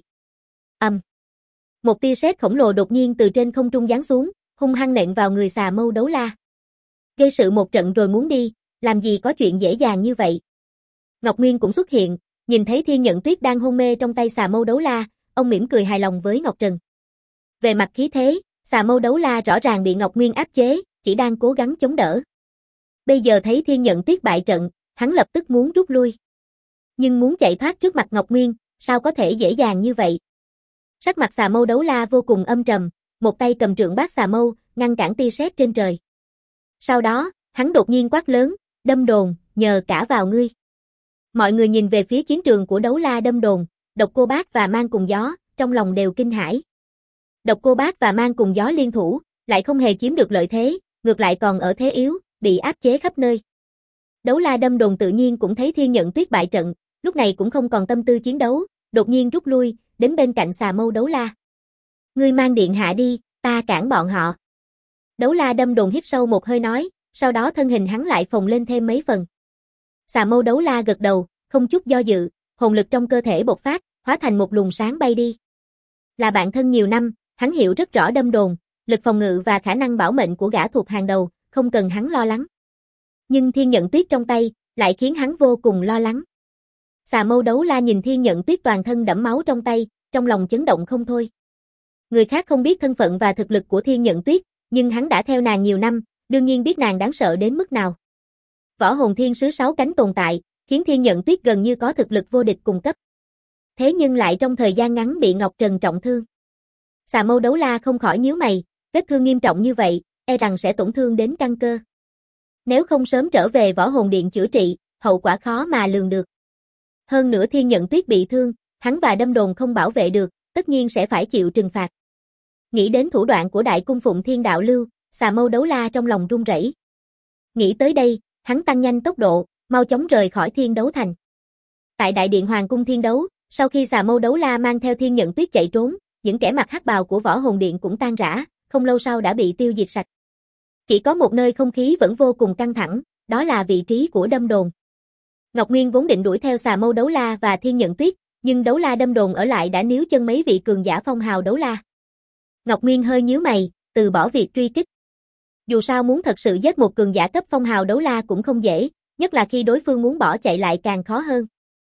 Một tia sét khổng lồ đột nhiên từ trên không trung giáng xuống, hung hăng nện vào người Xà Mâu Đấu La. Gây sự một trận rồi muốn đi, làm gì có chuyện dễ dàng như vậy. Ngọc Nguyên cũng xuất hiện, nhìn thấy Thiên Nhận Tuyết đang hôn mê trong tay Xà Mâu Đấu La, ông mỉm cười hài lòng với Ngọc Trần. Về mặt khí thế, Xà Mâu Đấu La rõ ràng bị Ngọc Nguyên áp chế, chỉ đang cố gắng chống đỡ. Bây giờ thấy Thiên Nhận Tuyết bại trận, hắn lập tức muốn rút lui. Nhưng muốn chạy thoát trước mặt Ngọc Nguyên, sao có thể dễ dàng như vậy? Sắc mặt Xà Mâu Đấu La vô cùng âm trầm, một tay cầm trượng bát xà mâu, ngăn cản tia sét trên trời. Sau đó, hắn đột nhiên quát lớn, Đâm Đồn, nhờ cả vào ngươi. Mọi người nhìn về phía chiến trường của Đấu La Đâm Đồn, Độc Cô Bác và Mang Cùng Gió, trong lòng đều kinh hãi. Độc Cô Bác và Mang Cùng Gió liên thủ, lại không hề chiếm được lợi thế, ngược lại còn ở thế yếu, bị áp chế khắp nơi. Đấu La Đâm Đồn tự nhiên cũng thấy Thiên Nhận Tuyết bại trận, lúc này cũng không còn tâm tư chiến đấu, đột nhiên rút lui, đến bên cạnh Xà Mâu Đấu La. Ngươi mang điện hạ đi, ta cản bọn họ. Đấu La Đâm Đồn hít sâu một hơi nói, sau đó thân hình hắn lại phồng lên thêm mấy phần. Xà Mâu Đấu La gật đầu, không chút do dự, hồn lực trong cơ thể bộc phát, hóa thành một luồng sáng bay đi. Là bạn thân nhiều năm, hắn hiểu rất rõ Đâm Đồn, lực phòng ngự và khả năng bảo mệnh của gã thuộc hàng đầu, không cần hắn lo lắng. Nhưng Thiên Nhận Tuyết trong tay, lại khiến hắn vô cùng lo lắng. Xà Mâu Đấu La nhìn Thiên Nhận Tuyết toàn thân đẫm máu trong tay, trong lòng chấn động không thôi. Người khác không biết thân phận và thực lực của Thiên Nhận Tuyết, nhưng hắn đã theo nàng nhiều năm, đương nhiên biết nàng đáng sợ đến mức nào. Võ hồn thiên sứ 6 cánh tồn tại, khiến Thiên Nhận Tuyết gần như có thực lực vô địch cùng cấp. Thế nhưng lại trong thời gian ngắn bị Ngọc Trần trọng thương. Xà Mâu Đấu La không khỏi nhíu mày, vết thương nghiêm trọng như vậy, e rằng sẽ tổn thương đến căn cơ. Nếu không sớm trở về Võ Hồn Điện chữa trị, hậu quả khó mà lường được. Hơn nữa Thiên Nhận Tuyết bị thương, hắn và Đâm Đồn không bảo vệ được, tất nhiên sẽ phải chịu trừng phạt. Nghĩ đến thủ đoạn của Đại Cung Phụng Thiên Đạo Lưu, Xà Mâu Đấu La trong lòng run rẩy. Nghĩ tới đây, hắn tăng nhanh tốc độ, mau chóng rời khỏi Thiên Đấu Thành. Tại Đại Điện Hoàng cung Thiên Đấu, sau khi Xà Mâu Đấu La mang theo Thiên Nhận Tuyết chạy trốn, những kẻ mặc hắc bào của Võ Hồn Điện cũng tan rã, không lâu sau đã bị tiêu diệt sạch. Chỉ có một nơi không khí vẫn vô cùng căng thẳng, đó là vị trí của Đâm Đồn. Ngọc Nguyên vốn định đuổi theo Xà Mâu Đấu La và Thiên Nhận Tuyết, nhưng Đấu La Đâm Đồn ở lại đã níu chân mấy vị cường giả phong hào Đấu La. Ngọc Nguyên hơi nhíu mày, từ bỏ việc truy kích. Dù sao muốn thật sự giết một cường giả cấp phong hào Đấu La cũng không dễ, nhất là khi đối phương muốn bỏ chạy lại càng khó hơn.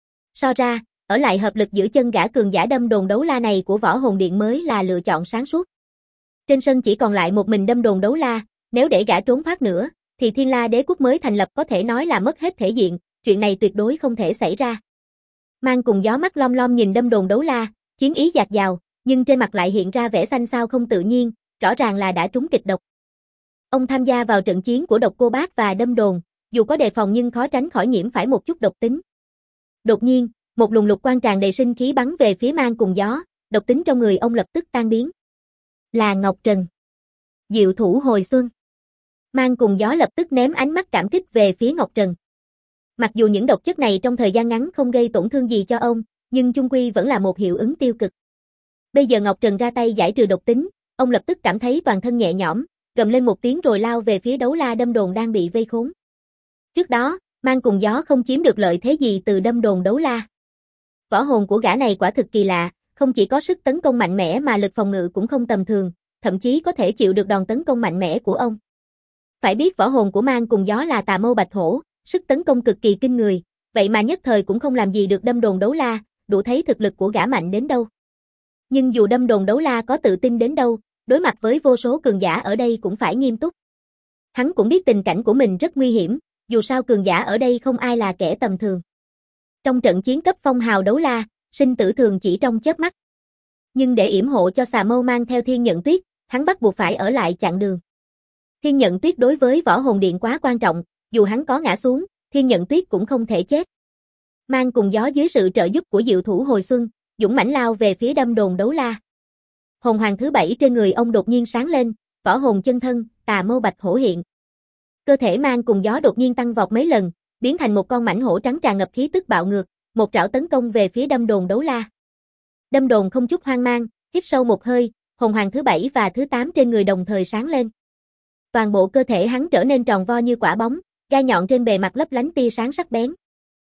So ra, ở lại hợp lực giữ chân gã cường giả Đâm Đồn Đấu La này của Võ Hồn Điện mới là lựa chọn sáng suốt. Trên sân chỉ còn lại một mình Đâm Đồn Đấu La, nếu để gã trốn thoát nữa, thì Thiên La Đế quốc mới thành lập có thể nói là mất hết thể diện, chuyện này tuyệt đối không thể xảy ra. Mang cùng gió mắt lom lom nhìn Đâm Đồn Đấu La, chiến ý dạt dào, nhưng trên mặt lại hiện ra vẻ xanh xao không tự nhiên, rõ ràng là đã trúng kịch độc. Ông tham gia vào trận chiến của Độc Cô Bác và Đâm Đồn, dù có đề phòng nhưng khó tránh khỏi nhiễm phải một chút độc tính. Đột nhiên, một luồng lục quang tràn đầy sinh khí bắn về phía Mang cùng gió, độc tính trong người ông lập tức tan biến. Là Ngọc Trần. Diệu thủ hồi xuân. Mang cùng gió lập tức ném ánh mắt cảm kích về phía Ngọc Trần. Mặc dù những độc chất này trong thời gian ngắn không gây tổn thương gì cho ông, nhưng chung quy vẫn là một hiệu ứng tiêu cực. Bây giờ Ngọc Trần ra tay giải trừ độc tính, ông lập tức cảm thấy toàn thân nhẹ nhõm, gầm lên một tiếng rồi lao về phía Đấu La Đâm Đồn đang bị vây khốn. Trước đó, Mang cùng gió không chiếm được lợi thế gì từ Đâm Đồn Đấu La. Võ hồn của gã này quả thực kỳ lạ, không chỉ có sức tấn công mạnh mẽ mà lực phòng ngự cũng không tầm thường, thậm chí có thể chịu được đòn tấn công mạnh mẽ của ông. Phải biết võ hồn của Mang cùng gió là Tà Mâu Bạch Hổ, sức tấn công cực kỳ kinh người, vậy mà nhất thời cũng không làm gì được Đâm Đồn Đấu La, đủ thấy thực lực của gã mạnh đến đâu. Nhưng dù Đâm Đồn Đấu La có tự tin đến đâu, đối mặt với vô số cường giả ở đây cũng phải nghiêm túc. Hắn cũng biết tình cảnh của mình rất nguy hiểm, dù sao cường giả ở đây không ai là kẻ tầm thường. Trong trận chiến cấp phong hào Đấu La, sinh tử thường chỉ trong chớp mắt. Nhưng để yểm hộ cho Xà Mâu mang theo Thiên Nhận Tuyết, hắn bắt buộc phải ở lại chặn đường. Thiên Nhận Tuyết đối với Võ Hồn Điện quá quan trọng, dù hắn có ngã xuống, Thiên Nhận Tuyết cũng không thể chết. Mang cùng gió dưới sự trợ giúp của Diệu thủ hồi xuân, dũng mãnh lao về phía Đâm Đồn Đấu La. Hồn hoàng thứ 7 trên người ông đột nhiên sáng lên, võ hồn chân thân, Tà Mâu Bạch Hổ hiện. Cơ thể Mang cùng gió đột nhiên tăng vọt mấy lần, biến thành một con mãnh hổ trắng tràn ngập khí tức bạo ngược, một trảo tấn công về phía Đâm Đồn Đấu La. Đâm Đồn không chút hoang mang, hít sâu một hơi, hồn hoàng thứ 7 và thứ 8 trên người đồng thời sáng lên. Toàn bộ cơ thể hắn trở nên tròn vo như quả bóng, gai nhọn trên bề mặt lấp lánh tia sáng sắc bén.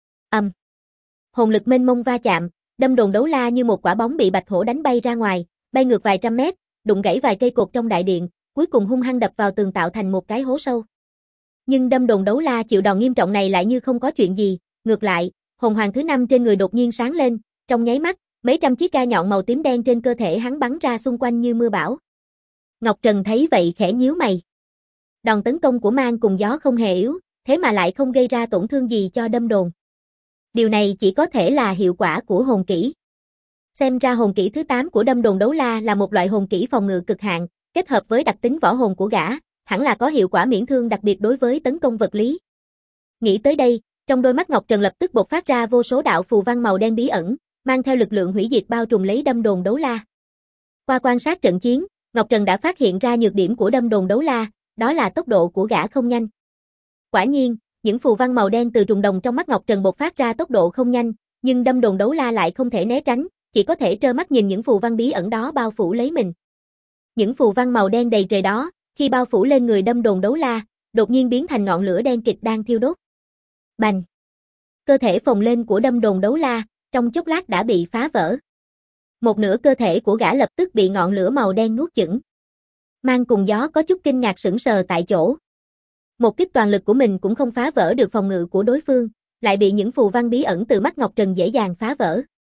Hồn lực mênh mông va chạm, Đâm Đồn Đấu La như một quả bóng bị Bạch Hổ đánh bay ra ngoài, bay ngược vài trăm mét, đụng gãy vài cây cột trong đại điện, cuối cùng hung hăng đập vào tường tạo thành một cái hố sâu. Nhưng Đâm Đồn Đấu La chịu đòn nghiêm trọng này lại như không có chuyện gì, ngược lại, hồn hoàng thứ 5 trên người đột nhiên sáng lên, trong nháy mắt, mấy trăm chiếc gai nhọn màu tím đen trên cơ thể hắn bắn ra xung quanh như mưa bão. Ngọc Trần thấy vậy khẽ nhíu mày. Đòn tấn công của Mang cùng gió không hề yếu, thế mà lại không gây ra tổn thương gì cho Đâm Đồn. Điều này chỉ có thể là hiệu quả của hồn kỹ. Xem ra hồn kỹ thứ 8 của Đâm Đồn Đấu La là một loại hồn kỹ phòng ngự cực hạn, kết hợp với đặc tính võ hồn của gã, hẳn là có hiệu quả miễn thương đặc biệt đối với tấn công vật lý. Nghĩ tới đây, trong đôi mắt Ngọc Trần lập tức bộc phát ra vô số đạo phù văn màu đen bí ẩn, mang theo lực lượng hủy diệt bao trùm lấy Đâm Đồn Đấu La. Qua quan sát trận chiến, Ngọc Trần đã phát hiện ra nhược điểm của Đâm Đồn Đấu La, đó là tốc độ của gã không nhanh. Quả nhiên, những phù văn màu đen từ trùng đồng trong mắt Ngọc Trần bộc phát ra tốc độ không nhanh, nhưng Đâm Đồn Đấu La lại không thể né tránh, chỉ có thể trơ mắt nhìn những phù văn bí ẩn đó bao phủ lấy mình. Những phù văn màu đen đầy trời đó, khi bao phủ lên người Đâm Đồn Đấu La, đột nhiên biến thành ngọn lửa đen kịt đang thiêu đốt. Bành! Cơ thể phồng lên của Đâm Đồn Đấu La, trong chốc lát đã bị phá vỡ. Một nửa cơ thể của gã lập tức bị ngọn lửa màu đen nuốt chửng. Mang cùng gió có chút kinh ngạc sững sờ tại chỗ. Một kích toàn lực của mình cũng không phá vỡ được phòng ngự của đối phương, lại bị những phù văn bí ẩn từ mắt Ngọc Trần dễ dàng phá vỡ.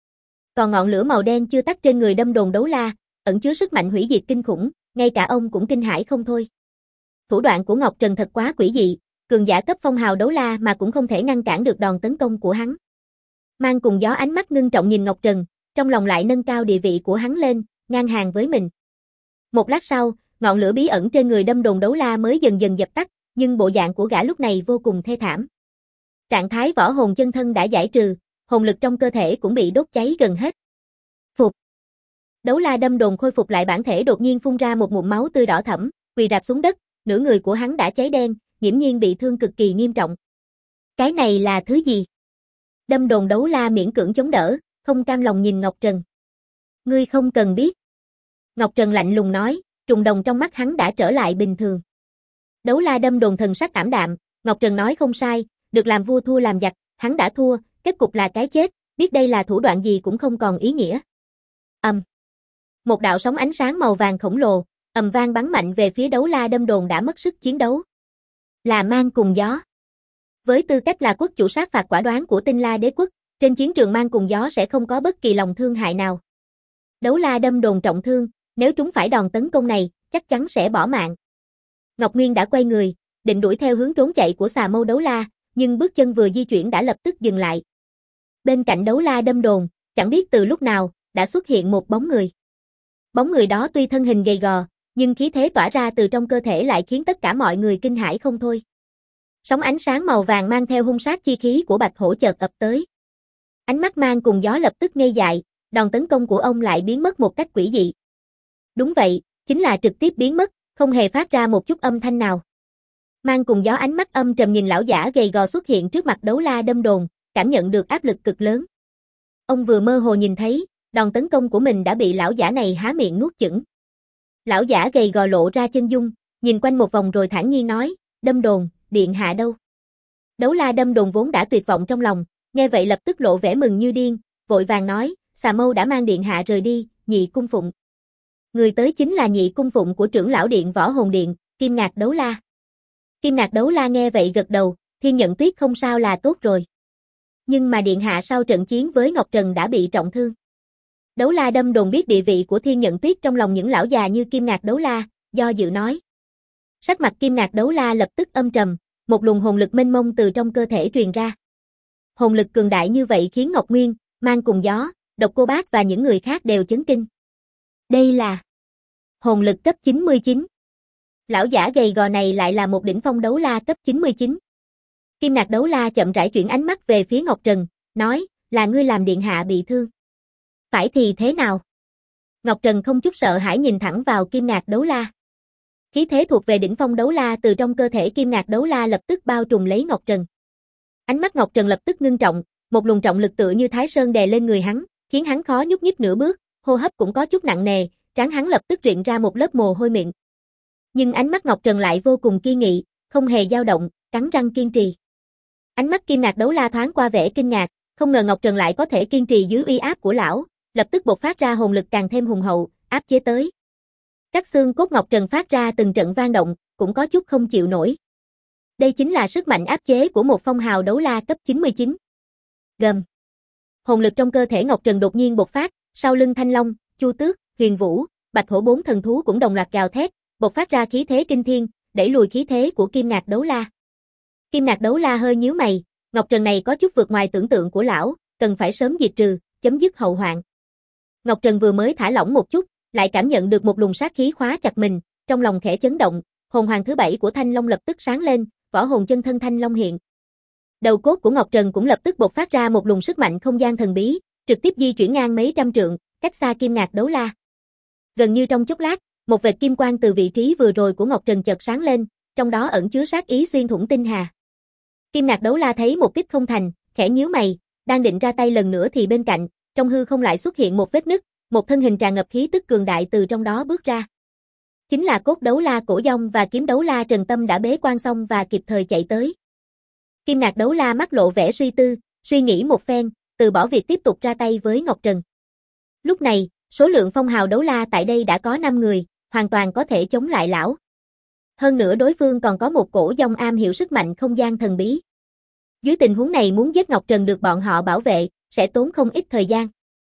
Còn ngọn lửa màu đen chưa tắt trên người Đâm Đồn Đấu La, ẩn chứa sức mạnh hủy diệt kinh khủng, ngay cả ông cũng kinh hãi không thôi. Thủ đoạn của Ngọc Trần thật quá quỷ dị, cường giả cấp phong hào đấu la mà cũng không thể ngăn cản được đòn tấn công của hắn. Mang cùng gió ánh mắt ngưng trọng nhìn Ngọc Trần, trong lòng lại nâng cao địa vị của hắn lên, ngang hàng với mình. Một lát sau, ngọn lửa bí ẩn trên người Đâm Đồn Đấu La mới dần dần dập tắt, nhưng bộ dạng của gã lúc này vô cùng thê thảm. Trạng thái võ hồn chân thân đã giải trừ, hồn lực trong cơ thể cũng bị đốt cháy gần hết. Phục. Đấu La Đâm Đồn khôi phục lại bản thể đột nhiên phun ra một ngụm máu tươi đỏ thẫm, quỳ rạp xuống đất, nửa người của hắn đã cháy đen, nghiễm nhiên bị thương cực kỳ nghiêm trọng. Cái này là thứ gì? Đâm Đồn Đấu La miễn cưỡng chống đỡ, không cam lòng nhìn Ngọc Trần. Ngươi không cần biết. Ngọc Trần lạnh lùng nói, trùng đồng trong mắt hắn đã trở lại bình thường. Đấu La Đâm Đồn thần sắc ảm đạm, Ngọc Trần nói không sai, được làm vua thua làm giặc, hắn đã thua, kết cục là cái chết, biết đây là thủ đoạn gì cũng không còn ý nghĩa. Một đạo sóng ánh sáng màu vàng khổng lồ, ầm vang bắn mạnh về phía Đấu La Đâm Đồn đã mất sức chiến đấu. Là Mang cùng gió. Với tư cách là quốc chủ sát phạt quả đoán của Tinh La Đế quốc, trên chiến trường Mang cùng gió sẽ không có bất kỳ lòng thương hại nào. Đấu La Đâm Đồn trọng thương, nếu trúng phải đòn tấn công này, chắc chắn sẽ bỏ mạng. Ngọc Nguyên đã quay người, định đuổi theo hướng trốn chạy của Xà Mâu Đấu La, nhưng bước chân vừa di chuyển đã lập tức dừng lại. Bên cạnh Đấu La Đâm Đồn, chẳng biết từ lúc nào, đã xuất hiện một bóng người. Bóng người đó tuy thân hình gầy gò, nhưng khí thế tỏa ra từ trong cơ thể lại khiến tất cả mọi người kinh hãi không thôi. Sóng ánh sáng màu vàng mang theo hung sát chi khí của Bạch Hổ chợt ập tới. Ánh mắt Mang cùng gió lập tức ngây dại, đòn tấn công của ông lại biến mất một cách quỷ dị. Đúng vậy, chính là trực tiếp biến mất, không hề phát ra một chút âm thanh nào. Mang cùng gió ánh mắt âm trầm nhìn lão giả gầy gò xuất hiện trước mặt Đấu La Đâm Đồn, cảm nhận được áp lực cực lớn. Ông vừa mơ hồ nhìn thấy, đòn tấn công của mình đã bị lão giả này há miệng nuốt chửng. Lão giả gầy gò lộ ra chân dung, nhìn quanh một vòng rồi thản nhiên nói, Đâm Đồn, điện hạ đâu? Đấu La Đâm Đồn vốn đã tuyệt vọng trong lòng, nghe vậy lập tức lộ vẻ mừng như điên, vội vàng nói, Xà Mâu đã mang điện hạ rời đi, Nhị Cung Phụng. Người tới chính là Nhị Cung Phụng của trưởng lão điện Võ Hồn Điện, Kim Ngạc Đấu La. Kim Ngạc Đấu La nghe vậy gật đầu, Thiên Nhận Tuyết không sao là tốt rồi. Nhưng mà điện hạ sau trận chiến với Ngọc Trần đã bị trọng thương. Đấu La Đâm Đồn biết địa vị của Thiên Nhận Tuyết trong lòng những lão già như Kim Ngạc Đấu La, do dự nói. Sắc mặt Kim Ngạc Đấu La lập tức âm trầm, một luồng hồn lực mênh mông từ trong cơ thể truyền ra. Hồn lực cường đại như vậy khiến Ngọc Nguyên, Mang cùng gió, Độc Cô Bác và những người khác đều chấn kinh. Đây là hồn lực cấp 99. Lão giả gầy gò này lại là một đỉnh phong đấu la cấp 99. Kim Ngạc Đấu La chậm rãi chuyển ánh mắt về phía Ngọc Trần, nói, là ngươi làm điện hạ bị thương. Phải thì thế nào? Ngọc Trần không chút sợ hãi nhìn thẳng vào Kim Ngạc Đấu La. Khí thế thuộc về đỉnh phong đấu la từ trong cơ thể Kim Ngạc Đấu La lập tức bao trùm lấy Ngọc Trần. Ánh mắt Ngọc Trần lập tức ngưng trọng, một luồng trọng lực tựa như Thái Sơn đè lên người hắn, khiến hắn khó nhúc nhích nửa bước, hô hấp cũng có chút nặng nề, trán hắn lập tức rịn ra một lớp mồ hôi miệng. Nhưng ánh mắt Ngọc Trần lại vô cùng kiên nghị, không hề dao động, cắn răng kiên trì. Ánh mắt Kim Ngạc Đấu La thoáng qua vẻ kinh ngạc, không ngờ Ngọc Trần lại có thể kiên trì dưới uy áp của lão, lập tức bộc phát ra hồn lực càng thêm hùng hậu, áp chế tới. Các xương cốt Ngọc Trần phát ra từng trận vang động, cũng có chút không chịu nổi. Đây chính là sức mạnh áp chế của một phong hào đấu la cấp 99. Gầm. Hồn lực trong cơ thể Ngọc Trần đột nhiên bộc phát, sau lưng Thanh Long, Chu Tước, Huyền Vũ, Bạch Hổ bốn thần thú cũng đồng loạt gào thét, bộc phát ra khí thế kinh thiên, đẩy lùi khí thế của Kim Ngạc Đấu La. Kim Ngạc Đấu La hơi nhíu mày, Ngọc Trần này có chút vượt ngoài tưởng tượng của lão, cần phải sớm diệt trừ, chấm dứt hậu hoạn. Ngọc Trần vừa mới thả lỏng một chút, lại cảm nhận được một luồng sát khí khóa chặt mình, trong lòng khẽ chấn động, hồn hoàng thứ 7 của Thanh Long lập tức sáng lên, võ hồn chân thân Thanh Long hiện. Đầu cốt của Ngọc Trần cũng lập tức bộc phát ra một luồng sức mạnh không gian thần bí, trực tiếp di chuyển ngang mấy trăm trượng, cách xa Kim Ngạc Đấu La. Gần như trong chốc lát, một vệt kim quang từ vị trí vừa rồi của Ngọc Trần chợt sáng lên, trong đó ẩn chứa sát ý xuyên thủng tinh hà. Kim Ngạc Đấu La thấy một kích không thành, khẽ nhíu mày, đang định ra tay lần nữa thì bên cạnh, trong hư không lại xuất hiện một vết nứt, một thân hình tràn ngập khí tức cường đại từ trong đó bước ra. Chính là Cốt Đấu La Cổ Dông và Kiếm Đấu La Trần Tâm đã bế quan xong và kịp thời chạy tới. Kim Ngạc Đấu La mắt lộ vẻ suy tư, suy nghĩ một phen, từ bỏ việc tiếp tục ra tay với Ngọc Trần. Lúc này, số lượng phong hào đấu la tại đây đã có 5 người, hoàn toàn có thể chống lại lão. Hơn nữa đối phương còn có một cổ dông am hiểu sức mạnh không gian thần bí. Dưới tình huống này muốn giết Ngọc Trần được bọn họ bảo vệ, sẽ tốn không ít thời gian.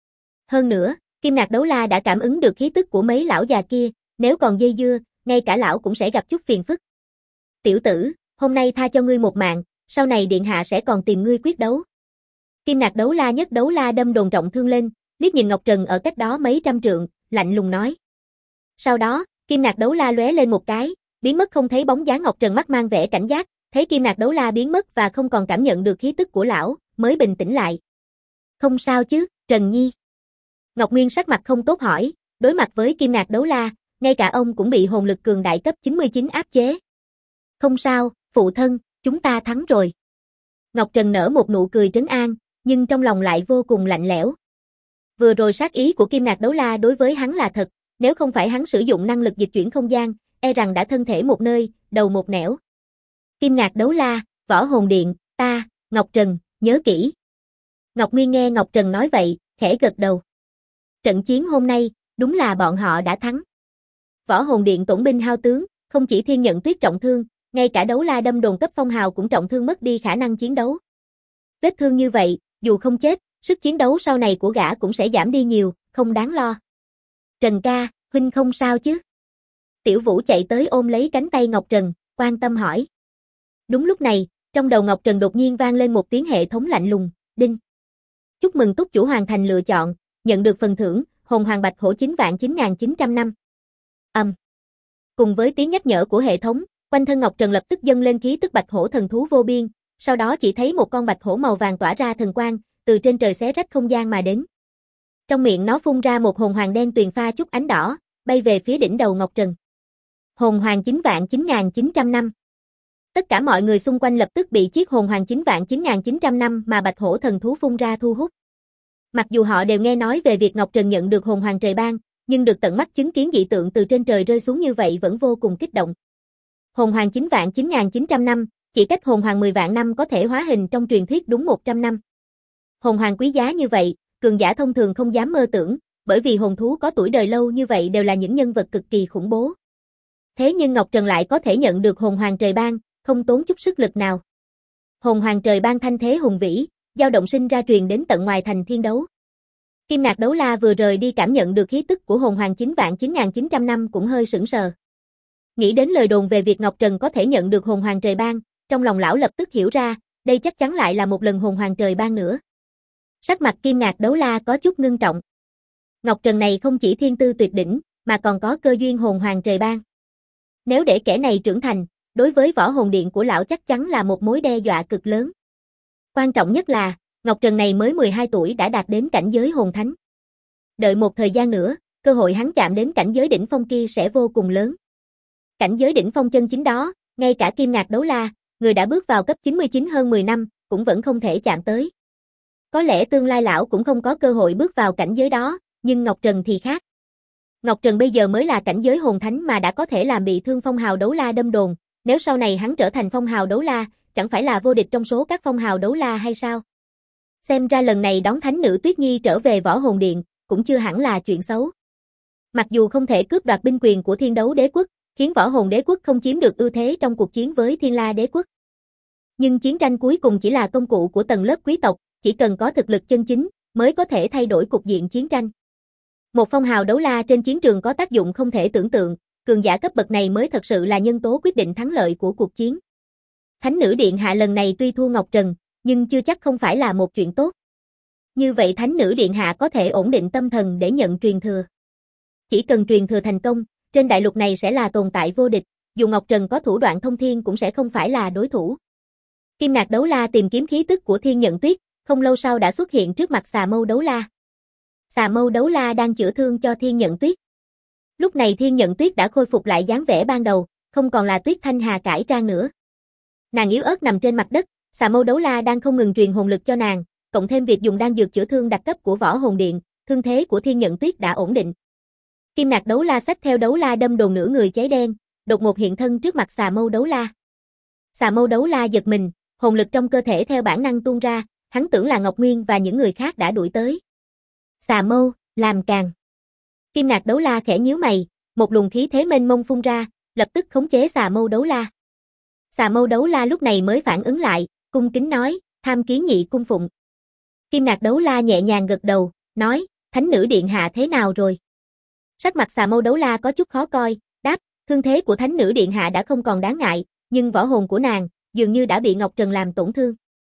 Hơn nữa, Kim Nạc Đấu La đã cảm ứng được khí tức của mấy lão già kia, nếu còn dây dưa, ngay cả lão cũng sẽ gặp chút phiền phức. Tiểu tử, hôm nay tha cho ngươi một mạng, sau này điện hạ sẽ còn tìm ngươi quyết đấu. Kim Nạc Đấu La nhấc đấu la đâm đồn trọng thương lên, liếc nhìn Ngọc Trần ở cách đó mấy trăm trượng, lạnh lùng nói. Sau đó, Kim Nạc Đấu La lóe lên một cái, biến mất không thấy bóng dáng. Ngọc Trần mắt mang vẻ cảnh giác, thấy Kim Nạc Đấu La biến mất và không còn cảm nhận được khí tức của lão, mới bình tĩnh lại. Không sao chứ, Trần Nhi. Ngọc Nguyên sắc mặt không tốt hỏi, đối mặt với Kim Nạc Đấu La, ngay cả ông cũng bị hồn lực cường đại cấp 99 áp chế. Không sao, phụ thân, chúng ta thắng rồi. Ngọc Trần nở một nụ cười trấn an, nhưng trong lòng lại vô cùng lạnh lẽo. Vừa rồi sát ý của Kim Nạc Đấu La đối với hắn là thật, nếu không phải hắn sử dụng năng lực dịch chuyển không gian, e rằng đã thân thể một nơi, đầu một nẻo. Kim Nạc Đấu La, Võ Hồn Điện, ta, Ngọc Trần, nhớ kỹ. Ngọc Nguyên nghe Ngọc Trần nói vậy, khẽ gật đầu. Trận chiến hôm nay, đúng là bọn họ đã thắng. Võ Hồn Điện tổn binh hao tướng, không chỉ Thiên Nhận Tuyết trọng thương, ngay cả đấu la đâm đồn cấp phong hào cũng trọng thương mất đi khả năng chiến đấu. Vết thương như vậy, dù không chết, sức chiến đấu sau này của gã cũng sẽ giảm đi nhiều, không đáng lo. Trần ca, huynh không sao chứ? Tiểu Vũ chạy tới ôm lấy cánh tay Ngọc Trần, quan tâm hỏi. Đúng lúc này, trong đầu Ngọc Trần đột nhiên vang lên một tiếng hệ thống lạnh lùng, đinh. Chúc mừng túc chủ hoàn thành lựa chọn, nhận được phần thưởng, hồn hoàng bạch hổ 9.9900 năm. Cùng với tiếng nhắc nhở của hệ thống, quanh thân Ngọc Trần lập tức dâng lên khí tức bạch hổ thần thú vô biên, sau đó chỉ thấy một con bạch hổ màu vàng tỏa ra thần quang, từ trên trời xé rách không gian mà đến. Trong miệng nó phun ra một hồn hoàng đen tuyền pha chút ánh đỏ, bay về phía đỉnh đầu Ngọc Trần. Hồn hoàng 9.9900 năm. Tất cả mọi người xung quanh lập tức bị chiếc hồn hoàng 9.9900 năm mà bạch hổ thần thú phun ra thu hút. Mặc dù họ đều nghe nói về việc Ngọc Trần nhận được hồn hoàng trời ban, nhưng được tận mắt chứng kiến dị tượng từ trên trời rơi xuống như vậy vẫn vô cùng kích động. Hồn hoàng 9.9900 năm, chỉ cách hồn hoàng 10 vạn năm có thể hóa hình trong truyền thuyết đúng 100 năm. Hồn hoàng quý giá như vậy, cường giả thông thường không dám mơ tưởng, bởi vì hồn thú có tuổi đời lâu như vậy đều là những nhân vật cực kỳ khủng bố. Thế nhưng Ngọc Trần lại có thể nhận được hồn hoàng trời ban, không tốn chút sức lực nào. Hồn hoàng trời ban thanh thế hùng vĩ, dao động sinh ra truyền đến tận ngoài thành thiên đấu. Kim Nạc Đấu La vừa rời đi cảm nhận được khí tức của hồn hoàng 9.9900 năm cũng hơi sững sờ. Nghĩ đến lời đồn về việc Ngọc Trần có thể nhận được hồn hoàng trời ban, trong lòng lão lập tức hiểu ra, đây chắc chắn lại là một lần hồn hoàng trời ban nữa. Sắc mặt Kim Nạc Đấu La có chút ngưng trọng. Ngọc Trần này không chỉ thiên tư tuyệt đỉnh, mà còn có cơ duyên hồn hoàng trời ban. Nếu để kẻ này trưởng thành, đối với võ hồn điện của lão chắc chắn là một mối đe dọa cực lớn. Quan trọng nhất là, Ngọc Trần này mới 12 tuổi đã đạt đến cảnh giới hồn thánh. Đợi một thời gian nữa, cơ hội hắn chạm đến cảnh giới đỉnh phong kia sẽ vô cùng lớn. Cảnh giới đỉnh phong chân chính đó, ngay cả Kim Nạc Đấu La, người đã bước vào cấp 99 hơn 10 năm, cũng vẫn không thể chạm tới. Có lẽ tương lai lão cũng không có cơ hội bước vào cảnh giới đó, nhưng Ngọc Trần thì khác. Ngọc Trần bây giờ mới là cảnh giới hồn thánh mà đã có thể làm bị thương phong hào đấu la đâm đồn, nếu sau này hắn trở thành phong hào đấu la, chẳng phải là vô địch trong số các phong hào đấu la hay sao? Xem ra lần này đón thánh nữ Tuyết Nhi trở về võ hồn điện, cũng chưa hẳn là chuyện xấu. Mặc dù không thể cướp đoạt binh quyền của Thiên Đấu Đế quốc, khiến võ hồn đế quốc không chiếm được ưu thế trong cuộc chiến với Thiên La Đế quốc. Nhưng chiến tranh cuối cùng chỉ là công cụ của tầng lớp quý tộc, chỉ cần có thực lực chân chính, mới có thể thay đổi cục diện chiến tranh. Một phong hào đấu la trên chiến trường có tác dụng không thể tưởng tượng, cường giả cấp bậc này mới thật sự là nhân tố quyết định thắng lợi của cuộc chiến. Thánh nữ điện hạ lần này tuy thua Ngọc Trần, nhưng chưa chắc không phải là một chuyện tốt. Như vậy thánh nữ điện hạ có thể ổn định tâm thần để nhận truyền thừa. Chỉ cần truyền thừa thành công, trên đại lục này sẽ là tồn tại vô địch, dù Ngọc Trần có thủ đoạn thông thiên cũng sẽ không phải là đối thủ. Kim Nạc Đấu La tìm kiếm khí tức của Thiên Nhận Tuyết, không lâu sau đã xuất hiện trước mặt Xà Mâu Đấu La. Xà Mâu Đấu La đang chữa thương cho Thiên Nhận Tuyết. Lúc này Thiên Nhận Tuyết đã khôi phục lại dáng vẻ ban đầu, không còn là Tuyết Thanh Hà cải trang nữa. Nàng yếu ớt nằm trên mặt đất, Xà Mâu Đấu La đang không ngừng truyền hồn lực cho nàng, cộng thêm việc dùng đan dược chữa thương đặc cấp của võ hồn điện, thương thế của Thiên Nhận Tuyết đã ổn định. Kim Nạc Đấu La xách theo đấu la đâm đồn nửa người cháy đen, đột ngột hiện thân trước mặt Xà Mâu Đấu La. Xà Mâu Đấu La giật mình, hồn lực trong cơ thể theo bản năng tuôn ra, hắn tưởng là Ngọc Nguyên và những người khác đã đuổi tới. Xà Mâu, làm càn. Kim Nạc Đấu La khẽ nhíu mày, một luồng khí thế mênh mông phun ra, lập tức khống chế Xà Mâu Đấu La. Xà Mâu Đấu La lúc này mới phản ứng lại, cung kính nói, tham kiến nhị cung phụng. Kim Nạc Đấu La nhẹ nhàng gật đầu, nói, Thánh nữ điện hạ thế nào rồi? Sắc mặt Xà Mâu Đấu La có chút khó coi, đáp, thương thế của thánh nữ điện hạ đã không còn đáng ngại, nhưng võ hồn của nàng, dường như đã bị Ngọc Trần làm tổn thương.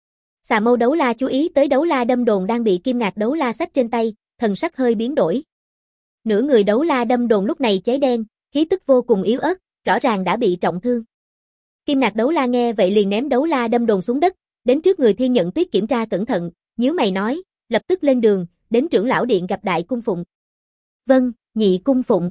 Xà Mâu Đấu La chú ý tới đấu la đâm đồn đang bị Kim Ngạc Đấu La xách trên tay, thần sắc hơi biến đổi. Nửa người đấu la đâm đồn lúc này cháy đen, khí tức vô cùng yếu ớt, rõ ràng đã bị trọng thương. Kim Ngạc Đấu La nghe vậy liền ném đấu la đâm đồn xuống đất, đến trước người Thiên Nhận Tuyết kiểm tra cẩn thận, nhíu mày nói, lập tức lên đường, đến trưởng lão điện gặp Đại Cung Phụng. Vâng, Nhị Cung Phụng.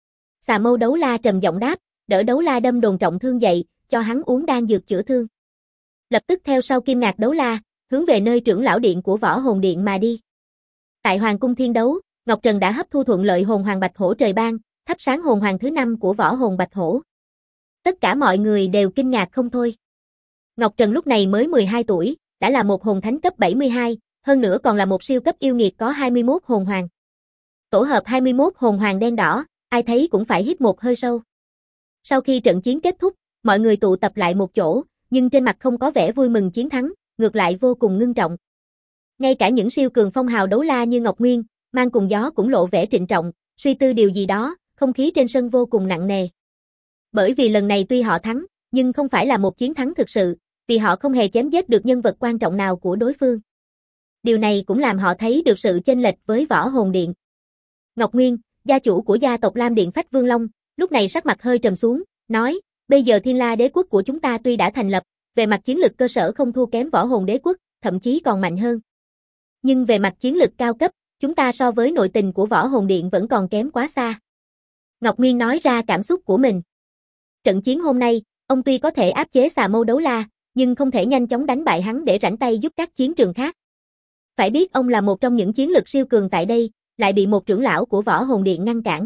Xà Mâu Đấu La trầm giọng đáp, đỡ đấu la đâm đồn trọng thương dậy, cho hắn uống đan dược chữa thương. Lập tức theo sau Kim Ngạc Đấu La, hướng về nơi trưởng lão điện của Võ Hồn Điện mà đi. Tại Hoàng cung Thiên Đấu, Ngọc Trần đã hấp thu thuận lợi hồn hoàng Bạch Hổ trời ban, thắp sáng hồn hoàng thứ 5 của võ hồn Bạch Hổ. Tất cả mọi người đều kinh ngạc không thôi. Ngọc Trần lúc này mới 12 tuổi, đã là một hồn thánh cấp 72, hơn nữa còn là một siêu cấp yêu nghiệt có 21 hồn hoàng. Tổ hợp 21 hồn hoàng đen đỏ, ai thấy cũng phải hít một hơi sâu. Sau khi trận chiến kết thúc, mọi người tụ tập lại một chỗ, nhưng trên mặt không có vẻ vui mừng chiến thắng, ngược lại vô cùng ngưng trọng. Ngay cả những siêu cường phong hào đấu la như Ngọc Nguyên, Mang Cùng Gió cũng lộ vẻ trịnh trọng, suy tư điều gì đó, không khí trên sân vô cùng nặng nề. Bởi vì lần này tuy họ thắng, nhưng không phải là một chiến thắng thực sự, vì họ không hề chém giết được nhân vật quan trọng nào của đối phương. Điều này cũng làm họ thấy được sự chênh lệch với Võ Hồn Điện. Ngọc Nguyên, gia chủ của gia tộc Lam Điện Phách Vương Long, lúc này sắc mặt hơi trầm xuống, nói, bây giờ Thiên La đế quốc của chúng ta tuy đã thành lập, về mặt chiến lực cơ sở không thua kém Võ Hồn đế quốc, thậm chí còn mạnh hơn. Nhưng về mặt chiến lực cao cấp, chúng ta so với nội tình của Võ Hồn Điện vẫn còn kém quá xa. Ngọc Nguyên nói ra cảm xúc của mình. Trận chiến hôm nay, ông tuy có thể áp chế Xà Mâu Đấu La, nhưng không thể nhanh chóng đánh bại hắn để rảnh tay giúp các chiến trường khác. Phải biết ông là một trong những chiến lực siêu cường tại đây, lại bị một trưởng lão của Võ Hồn Điện ngăn cản.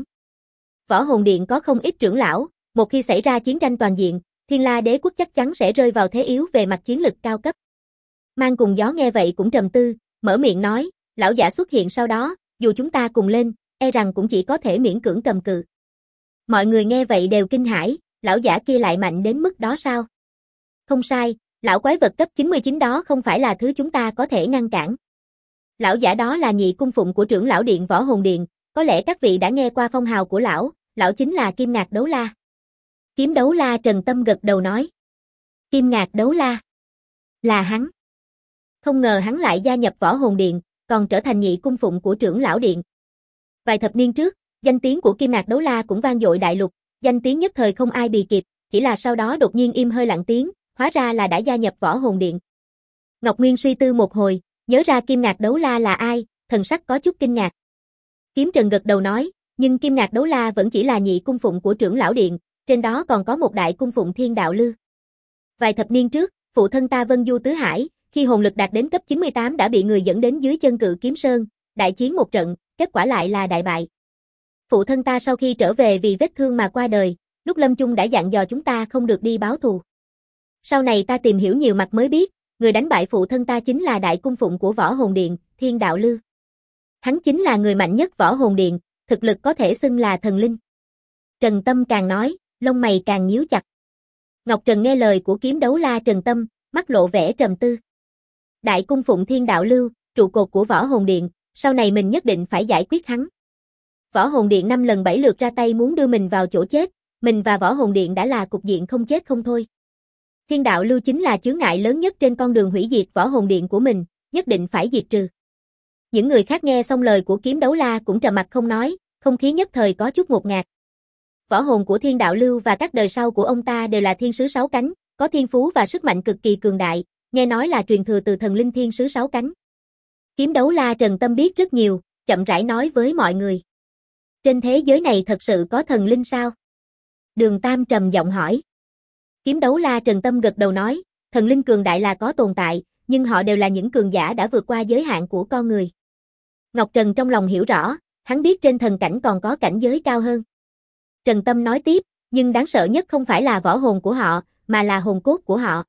Võ Hồn Điện có không ít trưởng lão, một khi xảy ra chiến tranh toàn diện, Thiên La đế quốc chắc chắn sẽ rơi vào thế yếu về mặt chiến lực cao cấp. Mang Cùng Gió nghe vậy cũng trầm tư, mở miệng nói, lão giả xuất hiện sau đó, dù chúng ta cùng lên, e rằng cũng chỉ có thể miễn cưỡng cầm cự. Mọi người nghe vậy đều kinh hãi, lão giả kia lại mạnh đến mức đó sao? Không sai, lão quái vật cấp 99 đó không phải là thứ chúng ta có thể ngăn cản. Lão giả đó là Nhị Cung Phụng của trưởng lão điện Võ Hồn Điện, có lẽ các vị đã nghe qua phong hào của lão chính là Kim Ngạc Đấu La. Kiếm Đấu La Trần Tâm gật đầu nói. Kim Ngạc Đấu La. Là hắn. Không ngờ hắn lại gia nhập Võ Hồn Điện, còn trở thành Nhị Cung Phụng của trưởng lão điện. Vài thập niên trước, danh tiếng của Kim Ngạc Đấu La cũng vang dội đại lục, danh tiếng nhất thời không ai bì kịp, chỉ là sau đó đột nhiên im hơi lặng tiếng, hóa ra là đã gia nhập Võ Hồn Điện. Ngọc Nguyên suy tư một hồi, nhớ ra Kim Ngạc Đấu La là ai, thần sắc có chút kinh ngạc. Kiếm Trần gật đầu nói, nhưng Kim Ngạc Đấu La vẫn chỉ là Nhị Cung Phụng của trưởng lão điện, trên đó còn có một Đại Cung Phụng Thiên Đạo Lư. Vài thập niên trước, phụ thân ta Vân Du Tứ Hải, khi hồn lực đạt đến cấp 98 đã bị người dẫn đến dưới chân Cự Kiếm Sơn, đại chiến một trận, kết quả lại là đại bại. Phụ thân ta sau khi trở về vì vết thương mà qua đời, lúc lâm chung đã dặn dò chúng ta không được đi báo thù. Sau này ta tìm hiểu nhiều mặt mới biết, người đánh bại phụ thân ta chính là Đại Cung Phụng của Võ Hồn Điện, Thiên Đạo Lư. Hắn chính là người mạnh nhất Võ Hồn Điện, thực lực có thể xưng là thần linh. Trần Tâm càng nói, lông mày càng nhíu chặt. Ngọc Trần nghe lời của Kiếm Đấu La Trần Tâm, mắt lộ vẻ trầm tư. Đại Cung Phụng Thiên Đạo Lưu, trụ cột của Võ Hồn Điện, sau này mình nhất định phải giải quyết hắn. Võ Hồn Điện 5 lần 7 lượt ra tay muốn đưa mình vào chỗ chết, mình và Võ Hồn Điện đã là cục diện không chết không thôi. Thiên Đạo Lưu chính là chướng ngại lớn nhất trên con đường hủy diệt Võ Hồn Điện của mình, nhất định phải diệt trừ. Những người khác nghe xong lời của Kiếm Đấu La cũng trầm mặc không nói, không khí nhất thời có chút ngột ngạt. Võ hồn của Thiên Đạo Lưu và các đời sau của ông ta đều là thiên sứ 6 cánh, có thiên phú và sức mạnh cực kỳ cường đại, nghe nói là truyền thừa từ thần linh thiên sứ 6 cánh. Kiếm Đấu La Trần Tâm biết rất nhiều, chậm rãi nói với mọi người. Trên thế giới này thật sự có thần linh sao? Đường Tam trầm giọng hỏi. Kiếm Đấu La Trần Tâm gật đầu nói, thần linh cường đại là có tồn tại, nhưng họ đều là những cường giả đã vượt qua giới hạn của con người. Ngọc Trần trong lòng hiểu rõ, hắn biết trên thần cảnh còn có cảnh giới cao hơn. Trần Tâm nói tiếp, nhưng đáng sợ nhất không phải là võ hồn của họ, mà là hồn cốt của họ.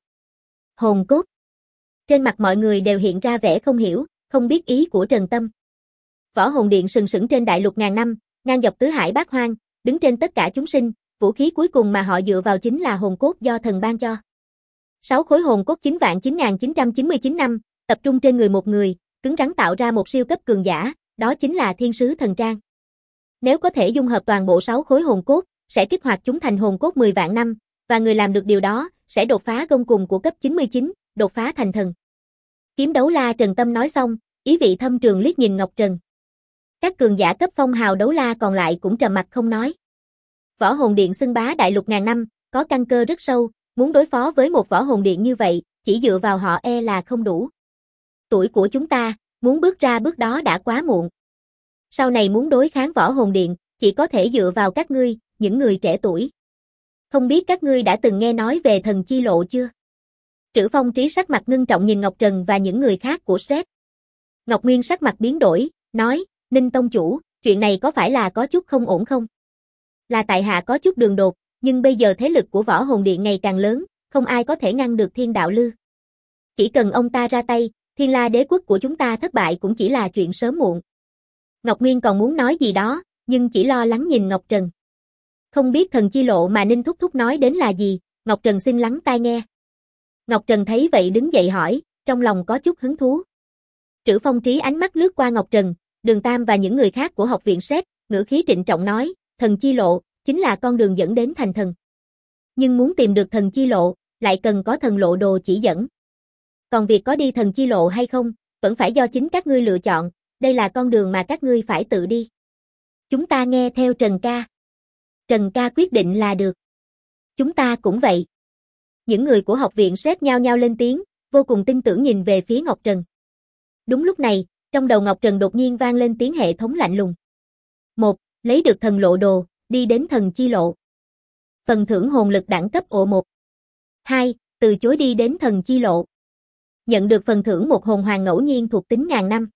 Hồn cốt. Trên mặt mọi người đều hiện ra vẻ không hiểu, không biết ý của Trần Tâm. Võ Hồn Điện sừng sững trên đại lục ngàn năm, ngang dọc tứ hải bát hoang, đứng trên tất cả chúng sinh, vũ khí cuối cùng mà họ dựa vào chính là hồn cốt do thần ban cho. 6 khối hồn cốt 9.9999 năm, tập trung trên người một người, cứng rắn tạo ra một siêu cấp cường giả, đó chính là thiên sứ thần trang. Nếu có thể dung hợp toàn bộ 6 khối hồn cốt, sẽ kích hoạt chúng thành hồn cốt 10 vạn năm, và người làm được điều đó, sẽ đột phá gông cùng của cấp 99, đột phá thành thần. Kiếm đấu la Trần Tâm nói xong, ý vị thâm trường liếc nhìn Ngọc Trần. Các cường giả cấp phong hào đấu la còn lại cũng trầm mặc không nói. Võ hồn điện xưng bá đại lục ngàn năm, có căn cơ rất sâu, muốn đối phó với một võ hồn điện như vậy, chỉ dựa vào họ là không đủ. Tuổi của chúng ta, muốn bước ra bước đó đã quá muộn. Sau này muốn đối kháng võ hồn điện, chỉ có thể dựa vào các ngươi, những người trẻ tuổi. Không biết các ngươi đã từng nghe nói về thần chi lộ chưa? Trữ Phong Trí sắc mặt ngưng trọng nhìn Ngọc Trần và những người khác của Sret. Ngọc Nguyên sắc mặt biến đổi, nói, Ninh Tông Chủ, chuyện này có phải là có chút không ổn không? Là tại hạ có chút đường đột, nhưng bây giờ thế lực của võ hồn điện ngày càng lớn, không ai có thể ngăn được Thiên Đạo Lư. Chỉ cần ông ta ra tay, Thiên La đế quốc của chúng ta thất bại cũng chỉ là chuyện sớm muộn. Ngọc Nguyên còn muốn nói gì đó, nhưng chỉ lo lắng nhìn Ngọc Trần. Không biết thần chi lộ mà Ninh Thúc Thúc nói đến là gì, Ngọc Trần xin lắng tai nghe. Ngọc Trần thấy vậy đứng dậy hỏi, trong lòng có chút hứng thú. Trữ Phong Trí ánh mắt lướt qua Ngọc Trần, Đường Tam và những người khác của học viện Sret, ngữ khí trịnh trọng nói, thần chi lộ, chính là con đường dẫn đến thành thần. Nhưng muốn tìm được thần chi lộ, lại cần có thần lộ đồ chỉ dẫn. Còn việc có đi thần chi lộ hay không, vẫn phải do chính các ngươi lựa chọn, đây là con đường mà các ngươi phải tự đi. Chúng ta nghe theo Trần ca. Trần ca quyết định là được. Chúng ta cũng vậy. Những người của học viện Sret nhao nhao lên tiếng, vô cùng tin tưởng nhìn về phía Ngọc Trần. Đúng lúc này, trong đầu Ngọc Trần đột nhiên vang lên tiếng hệ thống lạnh lùng. 1. Lấy được thần lộ đồ, đi đến thần chi lộ. Phần thưởng hồn lực đẳng cấp ộ 1. 2. Từ chối đi đến thần chi lộ. Nhận được phần thưởng một hồn hoàng ngẫu nhiên thuộc tính ngàn năm.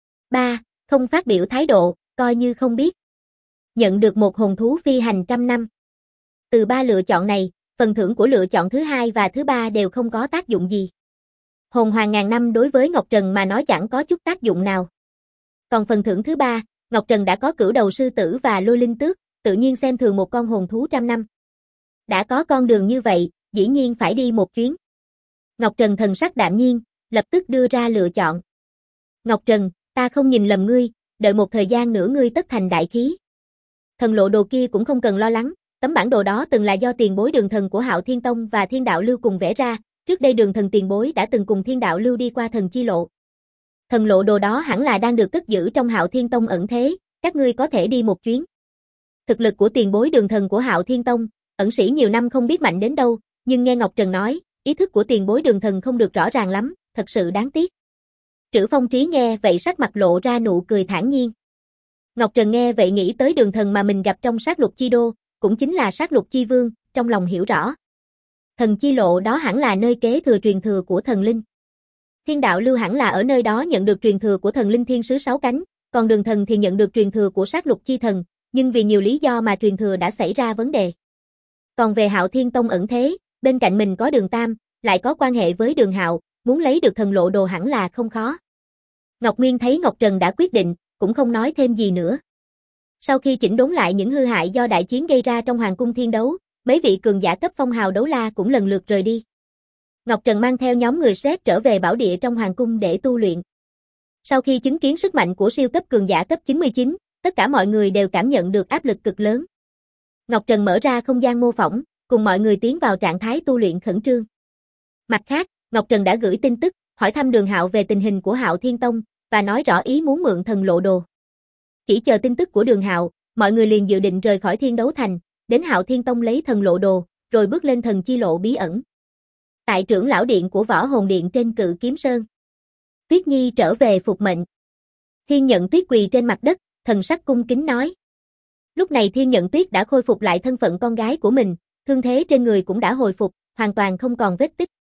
3. Không phát biểu thái độ, coi như không biết. Nhận được một hồn thú phi hành trăm năm. Từ 3 lựa chọn này, phần thưởng của lựa chọn thứ 2 và thứ 3 đều không có tác dụng gì. Hồn hoàng ngàn năm đối với Ngọc Trần mà nói chẳng có chút tác dụng nào. Còn phần thưởng thứ 3, Ngọc Trần đã có cửu đầu sư tử và lôi linh tước, tự nhiên xem thường một con hồn thú trăm năm. Đã có con đường như vậy, dĩ nhiên phải đi một chuyến. Ngọc Trần thần sắc đạm nhiên, lập tức đưa ra lựa chọn. Ngọc Trần, ta không nhìn lầm ngươi, đợi một thời gian nữa ngươi tất thành đại khí. Thần lộ đồ kia cũng không cần lo lắng, tấm bản đồ đó từng là do tiền bối Đường Thần của Hạo Thiên Tông và Thiên Đạo Lưu cùng vẽ ra, trước đây Đường Thần tiền bối đã từng cùng Thiên Đạo Lưu đi qua thần chi lộ. Thần lộ đồ đó hẳn là đang được cất giữ trong Hạo Thiên Tông ẩn thế, các ngươi có thể đi một chuyến. Thực lực của tiền bối Đường Thần của Hạo Thiên Tông, ẩn sĩ nhiều năm không biết mạnh đến đâu, nhưng nghe Ngọc Trần nói, ý thức của tiền bối Đường Thần không được rõ ràng lắm, thật sự đáng tiếc. Trữ Phong Trí nghe vậy sắc mặt lộ ra nụ cười thản nhiên. Ngọc Trần nghe vậy nghĩ tới Đường Thần mà mình gặp trong sát lục chi đô, cũng chính là sát lục chi vương, trong lòng hiểu rõ. Thần chi lộ đó hẳn là nơi kế thừa truyền thừa của thần linh. Thiên Đạo Lưu hẳn là ở nơi đó nhận được truyền thừa của thần linh thiên sứ 6 cánh, còn Đường Thần thì nhận được truyền thừa của sát lục chi thần, nhưng vì nhiều lý do mà truyền thừa đã xảy ra vấn đề. Còn về Hạo Thiên Tông ẩn thế, bên cạnh mình có Đường Tam, lại có quan hệ với Đường Hạo, muốn lấy được thần lộ đồ hẳn là không khó. Ngọc Nguyên thấy Ngọc Trần đã quyết định, cũng không nói thêm gì nữa. Sau khi chỉnh đốn lại những hư hại do đại chiến gây ra trong Hoàng cung Thiên Đấu, mấy vị cường giả cấp phong hào đấu la cũng lần lượt rời đi. Ngọc Trần mang theo nhóm người Sret trở về bảo địa trong Hoàng cung để tu luyện. Sau khi chứng kiến sức mạnh của siêu cấp cường giả cấp 99, tất cả mọi người đều cảm nhận được áp lực cực lớn. Ngọc Trần mở ra không gian mô phỏng, cùng mọi người tiến vào trạng thái tu luyện khẩn trương. Mặt khác, Ngọc Trần đã gửi tin tức, hỏi thăm Đường Hạo về tình hình của Hạo Thiên Tông, và nói rõ ý muốn mượn thần lộ đồ. Chỉ chờ tin tức của Đường Hạo, mọi người liền dự định rời khỏi Thiên Đấu Thành, đến Hạo Thiên Tông lấy thần lộ đồ, rồi bước lên thần chi lộ bí ẩn. Tại trưởng lão điện của Võ Hồn Điện trên Cự Kiếm Sơn, Tuyết Nhi trở về phục mệnh. Thiên Nhận Tuyết quỳ trên mặt đất, thần sắc cung kính nói. Lúc này Thiên Nhận Tuyết đã khôi phục lại thân phận con gái của mình, thương thế trên người cũng đã hồi phục, hoàn toàn không còn vết tích.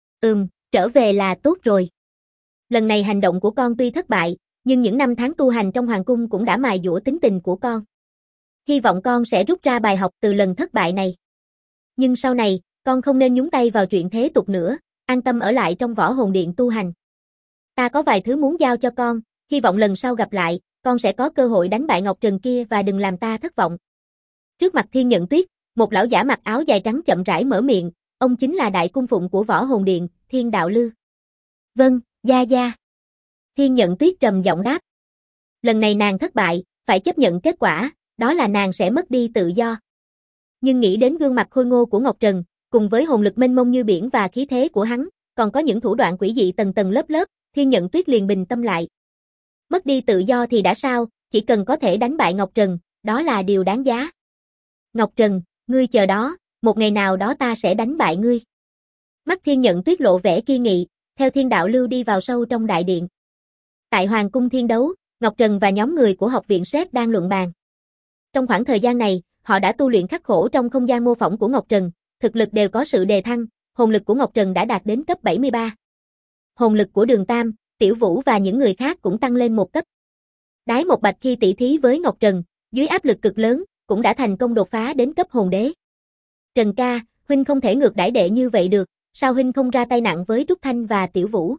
Trở về là tốt rồi. Lần này hành động của con tuy thất bại, nhưng những năm tháng tu hành trong hoàng cung cũng đã mài dũa tính tình của con. Hy vọng con sẽ rút ra bài học từ lần thất bại này. Nhưng sau này, con không nên nhúng tay vào chuyện thế tục nữa, an tâm ở lại trong Võ Hồn Điện tu hành. Ta có vài thứ muốn giao cho con, hy vọng lần sau gặp lại, con sẽ có cơ hội đánh bại Ngọc Trần kia và đừng làm ta thất vọng. Trước mặt Thiên Nhận Tuyết, một lão giả mặc áo dài trắng chậm rãi mở miệng, ông chính là đại cung phụng của Võ Hồn Điện, Thiên Đạo Lư. Vâng, gia gia. Thiên Nhận Tuyết trầm giọng đáp. Lần này nàng thất bại, phải chấp nhận kết quả, đó là nàng sẽ mất đi tự do. Nhưng nghĩ đến gương mặt khôi ngô của Ngọc Trần, cùng với hồn lực mênh mông như biển và khí thế của hắn, còn có những thủ đoạn quỷ dị tầng tầng lớp lớp, Thiên Nhận Tuyết liền bình tâm lại. Mất đi tự do thì đã sao, chỉ cần có thể đánh bại Ngọc Trần, đó là điều đáng giá. Ngọc Trần, ngươi chờ đó, một ngày nào đó ta sẽ đánh bại ngươi. Mắt Thiên Nhận Tuyết lộ vẻ kiên nghị, theo Thiên Đạo Lưu đi vào sâu trong đại điện. Tại Hoàng cung Thiên Đấu, Ngọc Trần và nhóm người của học viện SET đang luận bàn. Trong khoảng thời gian này, họ đã tu luyện khắc khổ trong không gian mô phỏng của Ngọc Trần, thực lực đều có sự đề thăng, hồn lực của Ngọc Trần đã đạt đến cấp 73. Hồn lực của Đường Tam, Tiểu Vũ và những người khác cũng tăng lên một cấp. Đái Một Bạch khi tỷ thí với Ngọc Trần, dưới áp lực cực lớn, cũng đã thành công đột phá đến cấp hồn đế. Trần ca, huynh không thể ngược đãi đệ như vậy được, sao huynh không ra tay nặng với Trúc Thanh và Tiểu Vũ?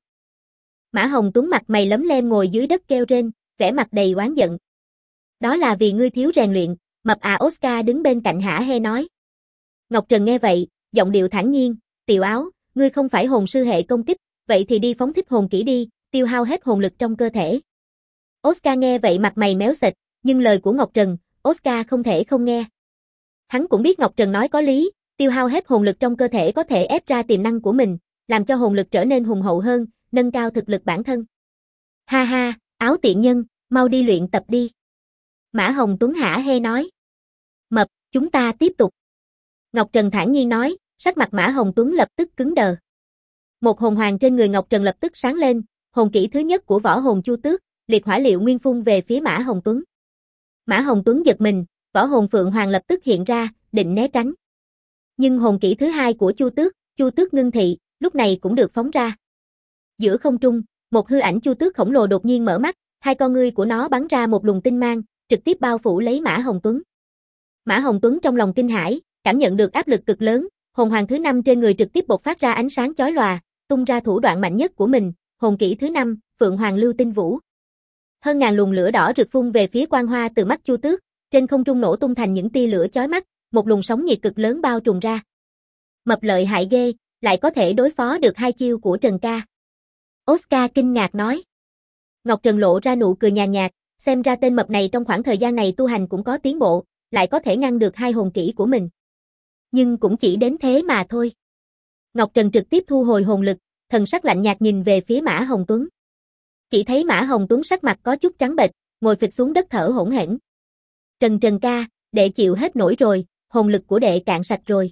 Mã Hồng Tuấn mặt mày lấm lem ngồi dưới đất kêu rên, vẻ mặt đầy oán giận. Đó là vì ngươi thiếu rèn luyện, mập à. Oscar đứng bên cạnh hả hê nói. Ngọc Trần nghe vậy, giọng điệu thản nhiên, Tiểu Áo, ngươi không phải hồn sư hệ công kích, vậy thì đi phóng thích hồn kỹ đi, tiêu hao hết hồn lực trong cơ thể. Oscar nghe vậy mặt mày méo xệch, nhưng lời của Ngọc Trần, Oscar không thể không nghe. Hắn cũng biết Ngọc Trần nói có lý, tiêu hao hết hồn lực trong cơ thể có thể ép ra tiềm năng của mình, làm cho hồn lực trở nên hùng hậu hơn, nâng cao thực lực bản thân. Ha ha, Áo tiện nhân, mau đi luyện tập đi. Mã Hồng Tuấn hả hê nói. Mập, chúng ta tiếp tục. Ngọc Trần thản nhiên nói, sắc mặt Mã Hồng Tuấn lập tức cứng đờ. Một hồn hoàng trên người Ngọc Trần lập tức sáng lên, hồn kỹ thứ nhất của võ hồn Chu Tước, liệt hỏa liệu nguyên phun về phía Mã Hồng Tuấn. Mã Hồng Tuấn giật mình, võ hồn Phượng Hoàng lập tức hiện ra, định né tránh. Nhưng hồn kỹ thứ hai của Chu Tước ngưng thị, lúc này cũng được phóng ra. Giữa không trung, một hư ảnh Chu Tước khổng lồ đột nhiên mở mắt, hai con ngươi của nó bắn ra một luồng tinh mang, trực tiếp bao phủ lấy Mã Hồng Tuấn. Mã Hồng Tuấn trong lòng kinh hãi, cảm nhận được áp lực cực lớn, hồn hoàng thứ 5 trên người trực tiếp bộc phát ra ánh sáng chói lòa, tung ra thủ đoạn mạnh nhất của mình, hồn kỹ thứ 5, Phượng Hoàng Lưu Tinh Vũ. Hơn ngàn luồng lửa đỏ rực phun về phía quang hoa từ mắt Chu Tước, trên không trung nổ tung thành những tia lửa chói mắt, một luồng sóng nhiệt cực lớn bao trùm ra. Mập lợi hại ghê, lại có thể đối phó được hai chiêu của Trần ca. Oscar kinh ngạc nói. Ngọc Trần lộ ra nụ cười nhàn nhạt, xem ra tên mập này trong khoảng thời gian này tu hành cũng có tiến bộ, lại có thể ngăn được hai hồn kỹ của mình. Nhưng cũng chỉ đến thế mà thôi. Ngọc Trần trực tiếp thu hồi hồn lực, thần sắc lạnh nhạt nhìn về phía Mã Hồng Tuấn. Chỉ thấy Mã Hồng Tuấn sắc mặt có chút trắng bệch, ngồi phịch xuống đất thở hổn hển. Trần ca, đệ chịu hết nổi rồi, hồn lực của đệ cạn sạch rồi.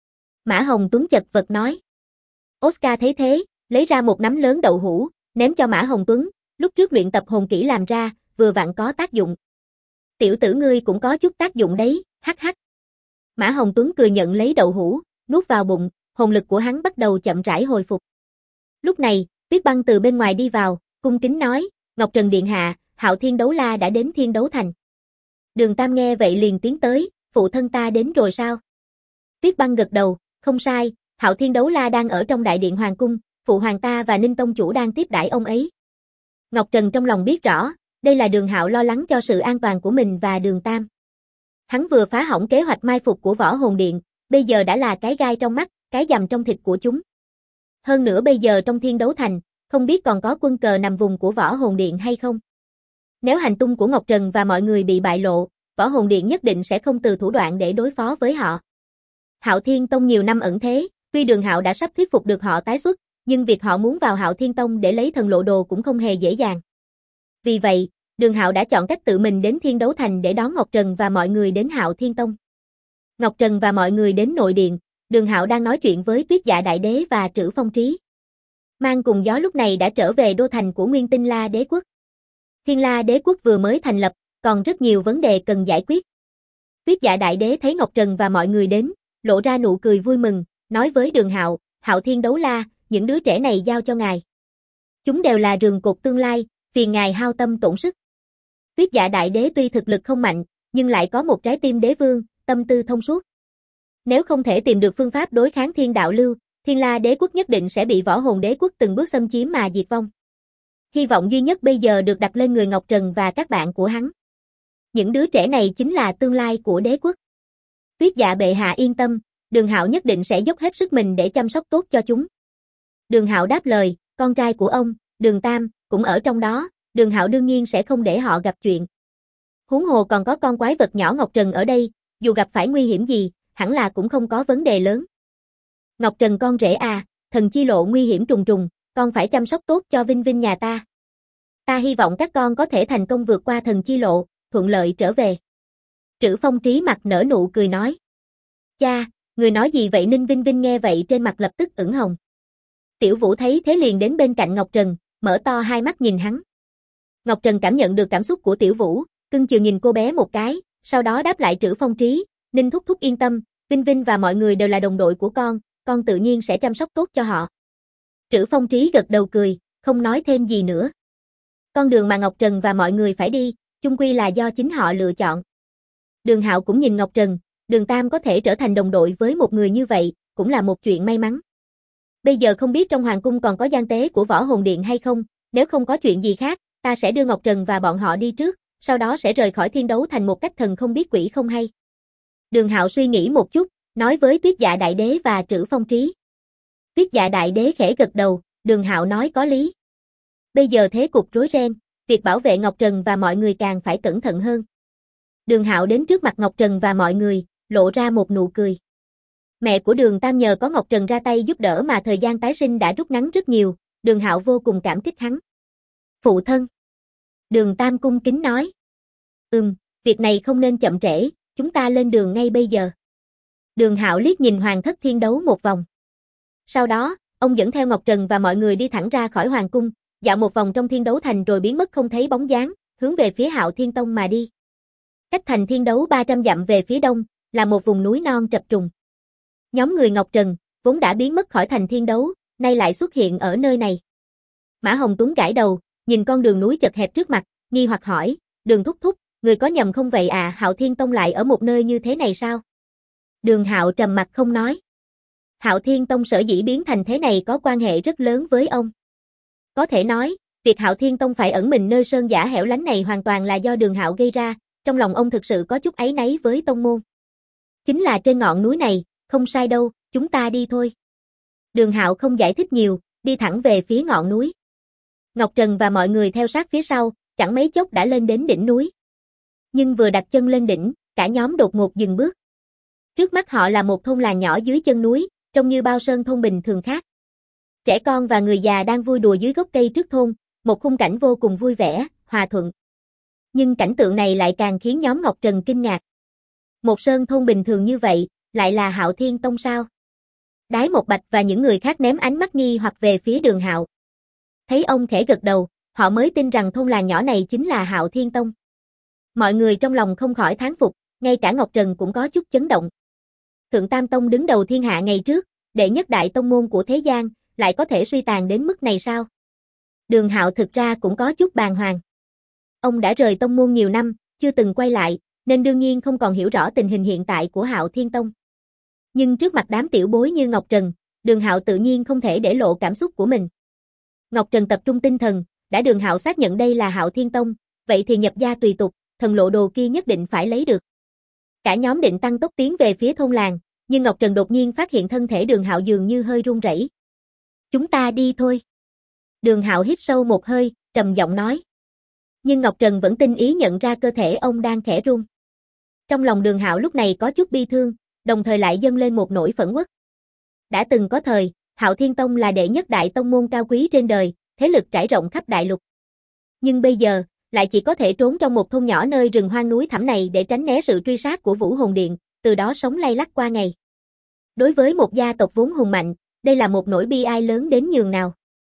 Mã Hồng Tuấn chật vật nói. Oscar thấy thế, lấy ra một nắm lớn đậu hũ, ném cho Mã Hồng Tuấn, lúc trước luyện tập hồn kỹ làm ra, vừa vặn có tác dụng. Tiểu tử ngươi cũng có chút tác dụng đấy, hắc hắc. Mã Hồng Tuấn cười nhận lấy đậu hũ, nuốt vào bụng, hồn lực của hắn bắt đầu chậm rãi hồi phục. Lúc này, Tuyết Băng từ bên ngoài đi vào, cung kính nói, Ngọc Trần điện hạ, Hạo Thiên Đấu La đã đến Thiên Đấu Thành. Đường Tam nghe vậy liền tiến tới, phụ thân ta đến rồi sao? Tuyết Băng gật đầu, không sai, Hạo Thiên Đấu La đang ở trong đại điện hoàng cung, phụ hoàng ta và Ninh Tông chủ đang tiếp đãi ông ấy. Ngọc Trần trong lòng biết rõ, đây là Đường Hạo lo lắng cho sự an toàn của mình và Đường Tam. Hắn vừa phá hỏng kế hoạch mai phục của Võ Hồn Điện, bây giờ đã là cái gai trong mắt, cái dầm trong thịt của chúng. Hơn nữa bây giờ trong Thiên Đấu Thành, không biết còn có quân cờ nằm vùng của Võ Hồn Điện hay không. Nếu hành tung của Ngọc Trần và mọi người bị bại lộ, Võ Hồn Điện nhất định sẽ không từ thủ đoạn để đối phó với họ. Hạo Thiên Tông nhiều năm ẩn thế, tuy Đường Hạo đã sắp thuyết phục được họ tái xuất, nhưng việc họ muốn vào Hạo Thiên Tông để lấy thần lộ đồ cũng không hề dễ dàng. Vì vậy, Đường Hạo đã chọn cách tự mình đến Thiên Đấu Thành để đón Ngọc Trần và mọi người đến Hạo Thiên Tông. Ngọc Trần và mọi người đến nội điện, Đường Hạo đang nói chuyện với Tuyết Dạ Đại Đế và Trữ Phong Trí. Mang cùng gió lúc này đã trở về đô thành của Nguyên Tinh La Đế quốc. Thiên La Đế quốc vừa mới thành lập, còn rất nhiều vấn đề cần giải quyết. Tuyết Dạ Đại Đế thấy Ngọc Trần và mọi người đến, lộ ra nụ cười vui mừng, nói với Đường Hạo, Hạo Thiên Đấu La, những đứa trẻ này giao cho ngài. Chúng đều là rường cột tương lai, phiền ngài hao tâm tổn sức. Tuyết Dạ Đại Đế tuy thực lực không mạnh, nhưng lại có một trái tim đế vương, tâm tư thông suốt. Nếu không thể tìm được phương pháp đối kháng Thiên Đạo Lưu, Thiên La Đế quốc nhất định sẽ bị Võ Hồn Đế quốc từng bước xâm chiếm mà diệt vong. Hy vọng duy nhất bây giờ được đặt lên người Ngọc Trần và các bạn của hắn. Những đứa trẻ này chính là tương lai của đế quốc. Tuyết Dạ bệ hạ yên tâm, Đường Hạo nhất định sẽ dốc hết sức mình để chăm sóc tốt cho chúng. Đường Hạo đáp lời, con trai của ông, Đường Tam, cũng ở trong đó, Đường Hạo đương nhiên sẽ không để họ gặp chuyện. Huống hồ còn có con quái vật nhỏ Ngọc Trần ở đây, dù gặp phải nguy hiểm gì, hẳn là cũng không có vấn đề lớn. Ngọc Trần con rể à, thần chi lộ nguy hiểm trùng trùng, con phải chăm sóc tốt cho Vinh Vinh nhà ta. Ta hy vọng các con có thể thành công vượt qua thần chi lộ, thuận lợi trở về. Trữ Phong Trí mặt nở nụ cười nói. Cha, người nói gì vậy? Ninh Vinh Vinh nghe vậy trên mặt lập tức ửng hồng. Tiểu Vũ thấy thế liền đến bên cạnh Ngọc Trần, mở to hai mắt nhìn hắn. Ngọc Trần cảm nhận được cảm xúc của Tiểu Vũ, cưng chiều nhìn cô bé một cái, sau đó đáp lại Trữ Phong Trí, Ninh thúc thúc yên tâm, Vinh Vinh và mọi người đều là đồng đội của con tự nhiên sẽ chăm sóc tốt cho họ. Trữ Phong Trí gật đầu cười, không nói thêm gì nữa. Con đường mà Ngọc Trần và mọi người phải đi, chung quy là do chính họ lựa chọn. Đường Hạo cũng nhìn Ngọc Trần, Đường Tam có thể trở thành đồng đội với một người như vậy, cũng là một chuyện may mắn. Bây giờ không biết trong hoàng cung còn có gian tế của Võ Hồn Điện hay không, nếu không có chuyện gì khác, ta sẽ đưa Ngọc Trần và bọn họ đi trước, sau đó sẽ rời khỏi Thiên Đấu Thành một cách thần không biết quỷ không hay. Đường Hạo suy nghĩ một chút, nói với Tuyết Dạ Đại Đế và Trữ Phong Trí. Tuyết Dạ Đại Đế khẽ gật đầu, Đường Hạo nói có lý. Bây giờ thế cục rối ren, việc bảo vệ Ngọc Trần và mọi người càng phải cẩn thận hơn. Đường Hạo đến trước mặt Ngọc Trần và mọi người, lộ ra một nụ cười. Mẹ của Đường Tam nhờ có Ngọc Trần ra tay giúp đỡ mà thời gian tái sinh đã rút ngắn rất nhiều, Đường Hạo vô cùng cảm kích hắn. Phụ thân. Đường Tam cung kính nói. Việc này không nên chậm trễ, chúng ta lên đường ngay bây giờ. Đường Hạo liếc nhìn Hoàng thất Thiên Đấu một vòng. Sau đó, ông dẫn theo Ngọc Trần và mọi người đi thẳng ra khỏi Hoàng cung, dạo một vòng trong Thiên Đấu Thành rồi biến mất không thấy bóng dáng, hướng về phía Hạo Thiên Tông mà đi. Cách thành Thiên Đấu 300 dặm về phía đông, là một vùng núi non trập trùng. Nhóm người Ngọc Trần, vốn đã biến mất khỏi thành Thiên Đấu, nay lại xuất hiện ở nơi này. Mã Hồng Tuấn gãi đầu, nhìn con đường núi chật hẹp trước mặt, nghi hoặc hỏi, Đường thúc thúc, người có nhầm không vậy à? Hạo Thiên Tông lại ở một nơi như thế này sao? Đường Hạo trầm mặt không nói. Hạo Thiên Tông sở dĩ biến thành thế này có quan hệ rất lớn với ông. Có thể nói, việc Hạo Thiên Tông phải ẩn mình nơi sơn giả hẻo lánh này hoàn toàn là do Đường Hạo gây ra, trong lòng ông thực sự có chút áy náy với tông môn. Chính là trên ngọn núi này, không sai đâu, chúng ta đi thôi. Đường Hạo không giải thích nhiều, đi thẳng về phía ngọn núi. Ngọc Trần và mọi người theo sát phía sau, chẳng mấy chốc đã lên đến đỉnh núi. Nhưng vừa đặt chân lên đỉnh, cả nhóm đột ngột dừng bước. Trước mắt họ là một thôn làng nhỏ dưới chân núi, trông như bao sơn thôn bình thường khác. Trẻ con và người già đang vui đùa dưới gốc cây trước thôn, một khung cảnh vô cùng vui vẻ, hòa thuận. Nhưng cảnh tượng này lại càng khiến nhóm Ngọc Trần kinh ngạc. Một sơn thôn bình thường như vậy, lại là Hạo Thiên Tông sao? Đái Một Bạch và những người khác ném ánh mắt nghi hoặc về phía Đường Hạo. Thấy ông khẽ gật đầu, họ mới tin rằng thôn làng nhỏ này chính là Hạo Thiên Tông. Mọi người trong lòng không khỏi thán phục, ngay cả Ngọc Trần cũng có chút chấn động. Thượng Tam Tông đứng đầu thiên hạ ngày trước, đệ nhất đại tông môn của thế gian, lại có thể suy tàn đến mức này sao? Đường Hạo thực ra cũng có chút bàng hoàng. Ông đã rời tông môn nhiều năm, chưa từng quay lại, nên đương nhiên không còn hiểu rõ tình hình hiện tại của Hạo Thiên Tông. Nhưng trước mặt đám tiểu bối như Ngọc Trần, Đường Hạo tự nhiên không thể để lộ cảm xúc của mình. Ngọc Trần tập trung tinh thần, đã Đường Hạo xác nhận đây là Hạo Thiên Tông, vậy thì nhập gia tùy tục, thần lộ đồ kia nhất định phải lấy được. Cả nhóm định tăng tốc tiến về phía thôn làng, nhưng Ngọc Trần đột nhiên phát hiện thân thể Đường Hạo dường như hơi run rẩy. Chúng ta đi thôi. Đường Hạo hít sâu một hơi, trầm giọng nói. Nhưng Ngọc Trần vẫn tinh ý nhận ra cơ thể ông đang khẽ run. Trong lòng Đường Hạo lúc này có chút bi thương, đồng thời lại dâng lên một nỗi phẫn uất. Đã từng có thời, Hạo Thiên Tông là đệ nhất đại tông môn cao quý trên đời, thế lực trải rộng khắp đại lục. Nhưng bây giờ, lại chỉ có thể trốn trong một thôn nhỏ nơi rừng hoang núi thẳm này để tránh né sự truy sát của Vũ Hồn Điện, từ đó sống lay lắt qua ngày. Đối với một gia tộc vốn hùng mạnh, đây là một nỗi bi ai lớn đến nhường nào.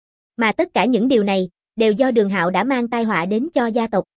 Mà tất cả những điều này, đều do Đường Hạo đã mang tai họa đến cho gia tộc.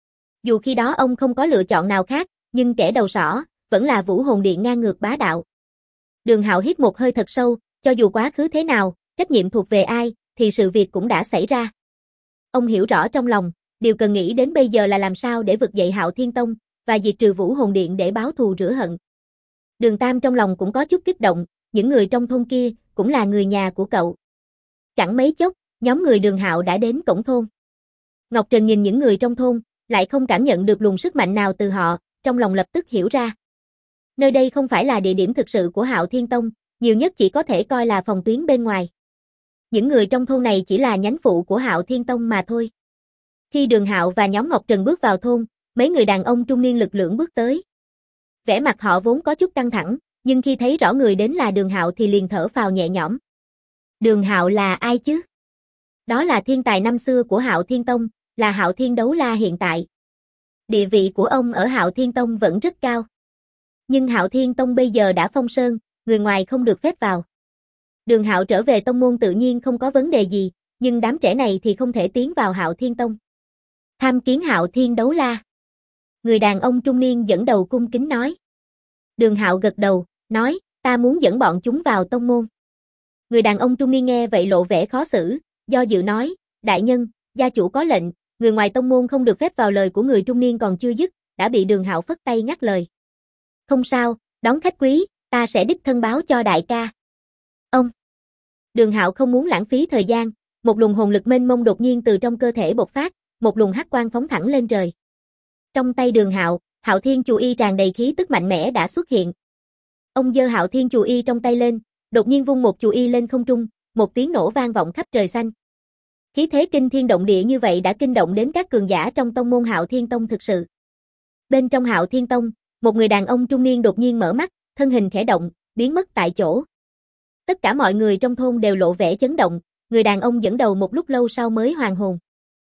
Dù khi đó ông không có lựa chọn nào khác, nhưng kẻ đầu sỏ, vẫn là Vũ Hồn Điện ngang ngược bá đạo. Đường Hạo hít một hơi thật sâu, cho dù quá khứ thế nào, trách nhiệm thuộc về ai, thì sự việc cũng đã xảy ra. Ông hiểu rõ trong lòng, điều cần nghĩ đến bây giờ là làm sao để vực dậy Hạo Thiên Tông, và diệt trừ Vũ Hồn Điện để báo thù rửa hận. Đường Tam trong lòng cũng có chút kích động, những người trong thôn kia, cũng là người nhà của cậu. Chẳng mấy chốc, nhóm người Đường Hạo đã đến cổng thôn. Ngọc Trần nhìn những người trong thôn, lại không cảm nhận được luồng sức mạnh nào từ họ, trong lòng lập tức hiểu ra. Nơi đây không phải là địa điểm thực sự của Hạo Thiên Tông, nhiều nhất chỉ có thể coi là phòng tuyến bên ngoài. Những người trong thôn này chỉ là nhánh phụ của Hạo Thiên Tông mà thôi. Khi Đường Hạo và nhóm Ngọc Trần bước vào thôn, mấy người đàn ông trung niên lực lưỡng bước tới. Vẻ mặt họ vốn có chút căng thẳng, nhưng khi thấy rõ người đến là Đường Hạo thì liền thở phào nhẹ nhõm. Đường Hạo là ai chứ? Đó là thiên tài năm xưa của Hạo Thiên Tông, là Hạo Thiên Đấu La hiện tại. Địa vị của ông ở Hạo Thiên Tông vẫn rất cao. Nhưng Hạo Thiên Tông bây giờ đã phong sơn, người ngoài không được phép vào. Đường Hạo trở về tông môn tự nhiên không có vấn đề gì, nhưng đám trẻ này thì không thể tiến vào Hạo Thiên Tông. Tham kiến Hạo Thiên Đấu La. Người đàn ông trung niên dẫn đầu cung kính nói. Đường Hạo gật đầu, nói, ta muốn dẫn bọn chúng vào tông môn. Người đàn ông trung niên nghe vậy lộ vẻ khó xử, do dự nói, đại nhân, gia chủ có lệnh, người ngoài tông môn không được phép vào. Lời của người trung niên còn chưa dứt, đã bị Đường Hạo phất tay ngắt lời. Không sao, đón khách quý, ta sẽ đích thân báo cho đại ca. Ông. Đường Hạo không muốn lãng phí thời gian, một luồng hồn lực mênh mông đột nhiên từ trong cơ thể bộc phát, một luồng hắc quang phóng thẳng lên trời. Trong tay Đường Hạo, Hạo Thiên Chù Y tràn đầy khí tức mạnh mẽ đã xuất hiện. Ông giơ Hạo Thiên Chù Y trong tay lên, đột nhiên vung một chù y lên không trung, một tiếng nổ vang vọng khắp trời xanh. Khí thế kinh thiên động địa như vậy đã kinh động đến các cường giả trong tông môn Hạo Thiên Tông thực sự. Bên trong Hạo Thiên Tông, một người đàn ông trung niên đột nhiên mở mắt, thân hình khẽ động, biến mất tại chỗ. Tất cả mọi người trong thôn đều lộ vẻ chấn động, người đàn ông dẫn đầu một lúc lâu sau mới hoàn hồn.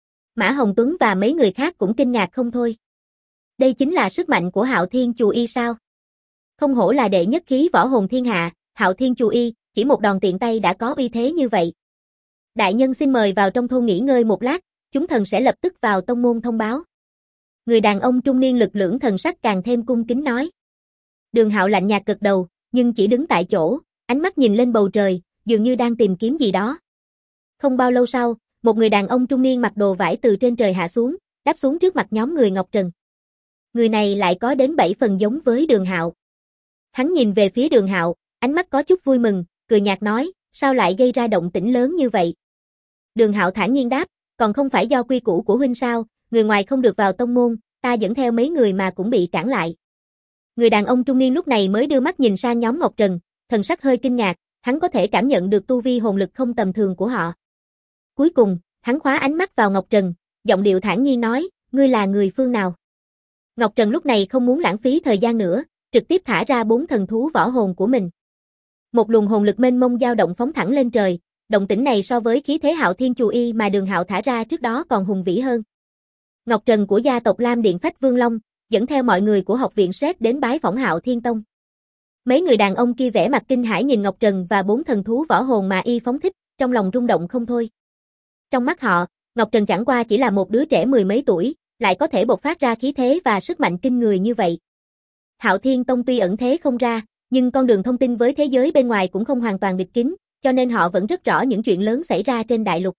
Mã Hồng Tuấn và mấy người khác cũng kinh ngạc không thôi. Đây chính là sức mạnh của Hạo Thiên Chù Y sao? Không hổ là đệ nhất khí võ hồn thiên hạ, Hạo Thiên Chù Y, chỉ một đòn tiện tay đã có uy thế như vậy. Đại nhân xin mời vào trong thôn nghỉ ngơi một lát, chúng thần sẽ lập tức vào tông môn thông báo. Người đàn ông trung niên lực lưỡng thần sắc càng thêm cung kính nói. Đường Hạo lạnh nhạt gật đầu, nhưng chỉ đứng tại chỗ, ánh mắt nhìn lên bầu trời, dường như đang tìm kiếm gì đó. Không bao lâu sau, một người đàn ông trung niên mặc đồ vải từ trên trời hạ xuống, đáp xuống trước mặt nhóm người Ngọc Trần. Người này lại có đến 7 phần giống với Đường Hạo. Hắn nhìn về phía Đường Hạo, ánh mắt có chút vui mừng, cười nhạt nói, sao lại gây ra động tĩnh lớn như vậy? Đường Hạo thản nhiên đáp, còn không phải do quy củ của huynh sao, người ngoài không được vào tông môn, ta dẫn theo mấy người mà cũng bị cản lại. Người đàn ông trung niên lúc này mới đưa mắt nhìn sang nhóm Ngọc Trần, thần sắc hơi kinh ngạc, hắn có thể cảm nhận được tu vi hồn lực không tầm thường của họ. Cuối cùng, hắn khóa ánh mắt vào Ngọc Trần, giọng điệu thản nhiên nói, ngươi là người phương nào? Ngọc Trần lúc này không muốn lãng phí thời gian nữa, trực tiếp thả ra 4 thần thú võ hồn của mình. Một luồng hồn lực mênh mông dao động phóng thẳng lên trời, động tĩnh này so với khí thế Hạo Thiên Chù Y mà Đường Hạo thả ra trước đó còn hùng vĩ hơn. Ngọc Trần của gia tộc Lam Điện Phách Vương Long, dẫn theo mọi người của học viện Sét đến bái phỏng Hạo Thiên Tông. Mấy người đàn ông kia vẻ mặt kinh hãi nhìn Ngọc Trần và 4 thần thú võ hồn mà y phóng thích, trong lòng rung động không thôi. Trong mắt họ, Ngọc Trần chẳng qua chỉ là một đứa trẻ mười mấy tuổi, lại có thể bộc phát ra khí thế và sức mạnh kinh người như vậy. Hạo Thiên Tông tuy ẩn thế không ra, nhưng con đường thông tin với thế giới bên ngoài cũng không hoàn toàn bịt kín, cho nên họ vẫn rất rõ những chuyện lớn xảy ra trên đại lục.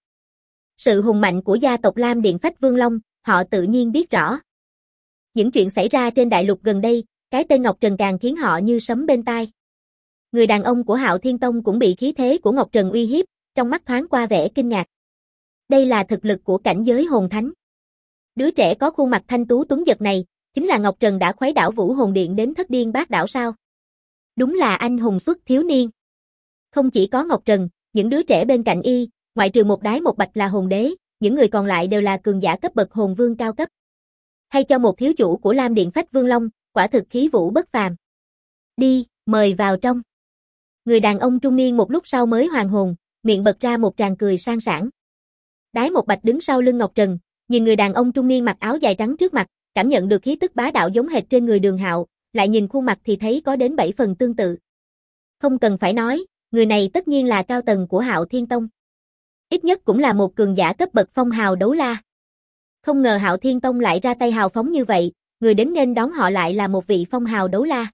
Sự hùng mạnh của gia tộc Lam Điện Phách Vương Long, họ tự nhiên biết rõ. Những chuyện xảy ra trên đại lục gần đây, cái tên Ngọc Trần càng khiến họ như sấm bên tai. Người đàn ông của Hạo Thiên Tông cũng bị khí thế của Ngọc Trần uy hiếp, trong mắt thoáng qua vẻ kinh ngạc. Đây là thực lực của cảnh giới hồn thánh. Đứa trẻ có khuôn mặt thanh tú tuấn giật này, chính là Ngọc Trần đã khuấy đảo Vũ Hồn Điện đến thất điên bát đảo sao? Đúng là anh hùng xuất thiếu niên. Không chỉ có Ngọc Trần, những đứa trẻ bên cạnh y, ngoại trừ một đái một bạch là hồn đế, những người còn lại đều là cường giả cấp bậc hồn vương cao cấp. Hay cho một thiếu chủ của Lam Điện Phách Vương Long, quả thực khí vũ bất phàm. Đi, mời vào trong. Người đàn ông trung niên một lúc sau mới hoàn hồn, miệng bật ra một tràng cười sang sảng. Đái một bạch đứng sau lưng Ngọc Trần, nhìn người đàn ông trung niên mặc áo dài trắng trước mặt, cảm nhận được khí tức bá đạo giống hệt trên người Đường Hạo, lại nhìn khuôn mặt thì thấy có đến 7 phần tương tự. Không cần phải nói, người này tất nhiên là cao tầng của Hạo Thiên Tông. Ít nhất cũng là một cường giả cấp bậc phong hào đấu la. Không ngờ Hạo Thiên Tông lại ra tay hào phóng như vậy, người đến nên đón họ lại là một vị phong hào đấu la.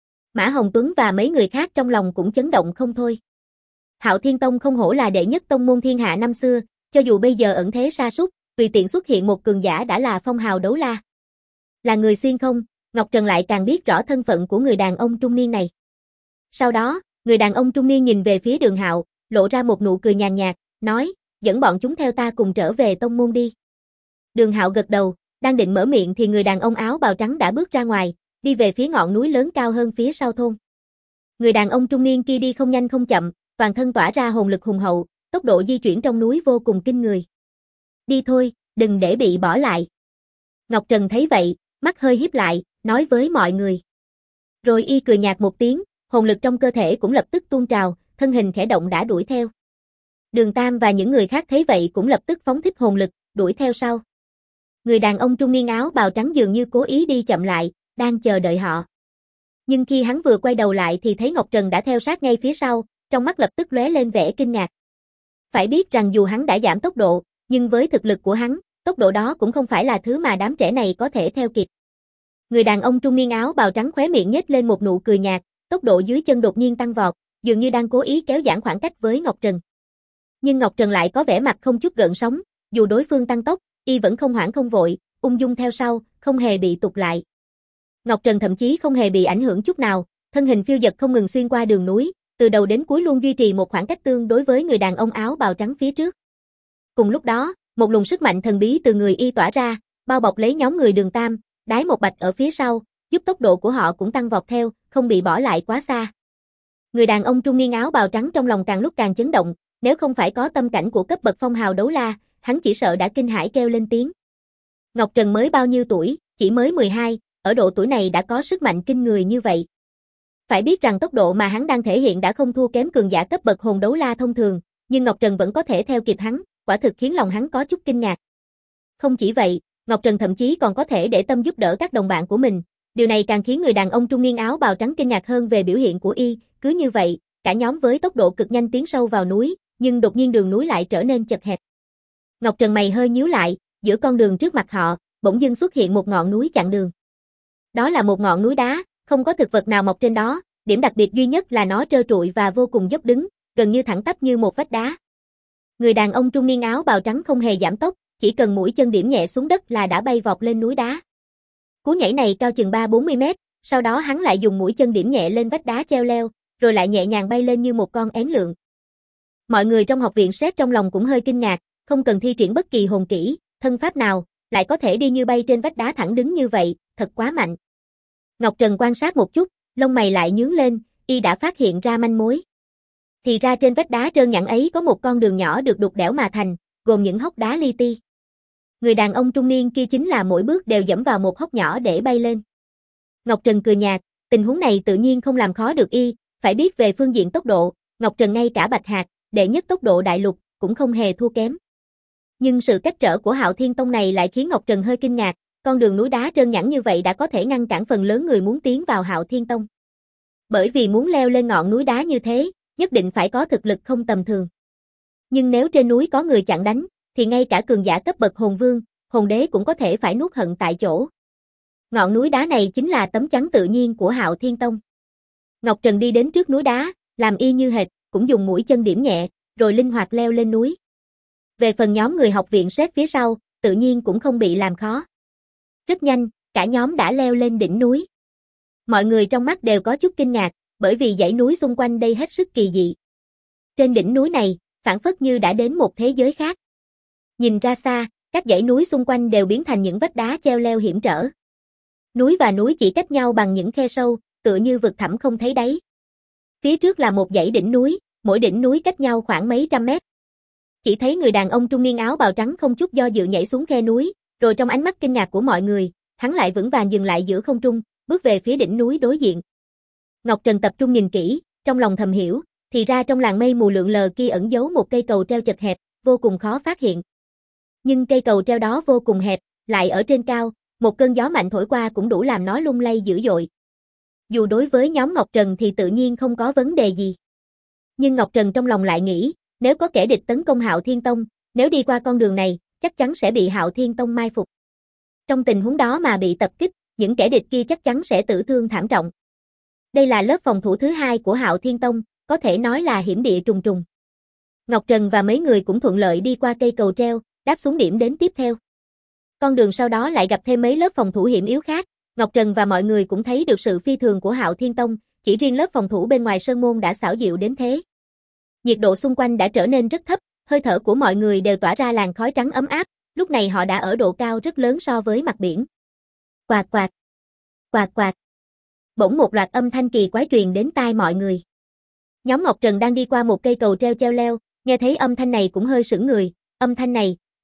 Mã Hồng Tuấn và mấy người khác trong lòng cũng chấn động không thôi. Hạo Thiên Tông không hổ là đệ nhất tông môn thiên hạ năm xưa, cho dù bây giờ ẩn thế sa sút, tùy tiện xuất hiện một cường giả đã là phong hào đấu la. Là người xuyên không, Ngọc Trần lại càng biết rõ thân phận của người đàn ông trung niên này. Sau đó, người đàn ông trung niên nhìn về phía Đường Hạo, lộ ra một nụ cười nhàn nhạt, nói, dẫn bọn chúng theo ta cùng trở về tông môn đi. Đường Hạo gật đầu, đang định mở miệng thì người đàn ông áo bào trắng đã bước ra ngoài, đi về phía ngọn núi lớn cao hơn phía sau thôn. Người đàn ông trung niên kia đi không nhanh không chậm, toàn thân tỏa ra hồn lực hùng hậu, tốc độ di chuyển trong núi vô cùng kinh người. Đi thôi, đừng để bị bỏ lại. Ngọc Trần thấy vậy, mắt hơi híp lại, nói với mọi người. Rồi y cười nhạt một tiếng, hồn lực trong cơ thể cũng lập tức tuôn trào, thân hình khẽ động đã đuổi theo. Đường Tam và những người khác thấy vậy cũng lập tức phóng thích hồn lực, đuổi theo sau. Người đàn ông trung niên áo bào trắng dường như cố ý đi chậm lại, đang chờ đợi họ. Nhưng khi hắn vừa quay đầu lại thì thấy Ngọc Trần đã theo sát ngay phía sau, trong mắt lập tức lóe lên vẻ kinh ngạc. Phải biết rằng dù hắn đã giảm tốc độ, nhưng với thực lực của hắn, tốc độ đó cũng không phải là thứ mà đám trẻ này có thể theo kịp. Người đàn ông trung niên áo bào trắng khóe miệng nhếch lên một nụ cười nhạt, tốc độ dưới chân đột nhiên tăng vọt, dường như đang cố ý kéo giãn khoảng cách với Ngọc Trần. Nhưng Ngọc Trần lại có vẻ mặt không chút gợn sóng, dù đối phương tăng tốc, y vẫn không hoảng không vội, ung dung theo sau, không hề bị tụt lại. Ngọc Trần thậm chí không hề bị ảnh hưởng chút nào, thân hình phiêu dật không ngừng xuyên qua đường núi, từ đầu đến cuối luôn duy trì một khoảng cách tương đối với người đàn ông áo bào trắng phía trước. Cùng lúc đó, một luồng sức mạnh thần bí từ người y tỏa ra, bao bọc lấy nhóm người Đường Tam, Đái Một Bạch ở phía sau, giúp tốc độ của họ cũng tăng vọt theo, không bị bỏ lại quá xa. Người đàn ông trung niên áo bào trắng trong lòng càng lúc càng chấn động, nếu không phải có tâm cảnh của cấp bậc phong hào đấu la, hắn chỉ sợ đã kinh hãi kêu lên tiếng. Ngọc Trần mới bao nhiêu tuổi, chỉ mới 12, ở độ tuổi này đã có sức mạnh kinh người như vậy. Phải biết rằng tốc độ mà hắn đang thể hiện đã không thua kém cường giả cấp bậc hồn đấu la thông thường, nhưng Ngọc Trần vẫn có thể theo kịp hắn, quả thực khiến lòng hắn có chút kinh ngạc. Không chỉ vậy, Ngọc Trần thậm chí còn có thể để tâm giúp đỡ các đồng bạn của mình, điều này càng khiến người đàn ông trung niên áo bào trắng kinh ngạc hơn về biểu hiện của y, cứ như vậy, cả nhóm với tốc độ cực nhanh tiến sâu vào núi, nhưng đột nhiên đường núi lại trở nên chật hẹp. Ngọc Trần mày hơi nhíu lại, giữa con đường trước mặt họ, bỗng dưng xuất hiện một ngọn núi chặn đường. Đó là một ngọn núi đá, không có thực vật nào mọc trên đó, điểm đặc biệt duy nhất là nó trơ trụi và vô cùng dốc đứng, gần như thẳng tắp như một vách đá. Người đàn ông trung niên áo bào trắng không hề giảm tốc, chỉ cần mũi chân điểm nhẹ xuống đất là đã bay vọt lên núi đá. Cú nhảy này cao chừng 3-40 mét, sau đó hắn lại dùng mũi chân điểm nhẹ lên vách đá treo leo, rồi lại nhẹ nhàng bay lên như một con én lượn. Mọi người trong học viện Sét trong lòng cũng hơi kinh ngạc, không cần thi triển bất kỳ hồn kỹ, thân pháp nào, lại có thể đi như bay trên vách đá thẳng đứng như vậy, thật quá mạnh. Ngọc Trần quan sát một chút, lông mày lại nhướng lên, y đã phát hiện ra manh mối. Thì ra trên vách đá trơn nhẵn ấy có một con đường nhỏ được đục đẽo mà thành, gồm những hốc đá li ti. Người đàn ông trung niên kia chính là mỗi bước đều dẫm vào một hốc nhỏ để bay lên. Ngọc Trần cười nhạt, tình huống này tự nhiên không làm khó được y, phải biết về phương diện tốc độ, Ngọc Trần ngay cả Bạch Hạc, đệ nhất tốc độ đại lục, cũng không hề thua kém. Nhưng sự cách trở của Hạo Thiên Tông này lại khiến Ngọc Trần hơi kinh ngạc, con đường núi đá trơn nhẵn như vậy đã có thể ngăn cản phần lớn người muốn tiến vào Hạo Thiên Tông. Bởi vì muốn leo lên ngọn núi đá như thế, nhất định phải có thực lực không tầm thường. Nhưng nếu trên núi có người chặn đánh, thì ngay cả cường giả cấp bậc hồn vương, hồn đế cũng có thể phải nuốt hận tại chỗ. Ngọn núi đá này chính là tấm chắn tự nhiên của Hạo Thiên Tông. Ngọc Trần đi đến trước núi đá, làm y như hệt, cũng dùng mũi chân điểm nhẹ, rồi linh hoạt leo lên núi. Về phần nhóm người học viện Sét phía sau, tự nhiên cũng không bị làm khó. Rất nhanh, cả nhóm đã leo lên đỉnh núi. Mọi người trong mắt đều có chút kinh ngạc, bởi vì dãy núi xung quanh đây hết sức kỳ dị. Trên đỉnh núi này, phảng phất như đã đến một thế giới khác. Nhìn ra xa, các dãy núi xung quanh đều biến thành những vách đá treo leo hiểm trở. Núi và núi chỉ cách nhau bằng những khe sâu, tựa như vực thẳm không thấy đáy. Phía trước là một dãy đỉnh núi, mỗi đỉnh núi cách nhau khoảng mấy trăm mét. Chỉ thấy người đàn ông trung niên áo bào trắng không chút do dự nhảy xuống khe núi, rồi trong ánh mắt kinh ngạc của mọi người, hắn lại vững vàng dừng lại giữa không trung, bước về phía đỉnh núi đối diện. Ngọc Trần tập trung nhìn kỹ, trong lòng thầm hiểu, thì ra trong làn mây mù lượn lờ kia ẩn giấu một cây cầu treo chật hẹp, vô cùng khó phát hiện. Nhưng cây cầu treo đó vô cùng hẹp, lại ở trên cao, một cơn gió mạnh thổi qua cũng đủ làm nó lung lay dữ dội. Dù đối với nhóm Ngọc Trần thì tự nhiên không có vấn đề gì. Nhưng Ngọc Trần trong lòng lại nghĩ, nếu có kẻ địch tấn công Hạo Thiên Tông, nếu đi qua con đường này, chắc chắn sẽ bị Hạo Thiên Tông mai phục. Trong tình huống đó mà bị tập kích, những kẻ địch kia chắc chắn sẽ tử thương thảm trọng. Đây là lớp phòng thủ thứ hai của Hạo Thiên Tông, có thể nói là hiểm địa trùng trùng. Ngọc Trần và mấy người cũng thuận lợi đi qua cây cầu treo, đáp xuống điểm đến tiếp theo. Con đường sau đó lại gặp thêm mấy lớp phòng thủ hiểm yếu khác, Ngọc Trần và mọi người cũng thấy được sự phi thường của Hạo Thiên Tông, chỉ riêng lớp phòng thủ bên ngoài sơn môn đã xảo diệu đến thế. Nhiệt độ xung quanh đã trở nên rất thấp, hơi thở của mọi người đều tỏa ra làn khói trắng ấm áp, lúc này họ đã ở độ cao rất lớn so với mặt biển. Quạt quạt, quạt quạt. Bỗng một loạt âm thanh kỳ quái truyền đến tai mọi người. Nhóm Ngọc Trần đang đi qua một cây cầu treo leo, nghe thấy âm thanh này cũng hơi sững người, âm thanh này,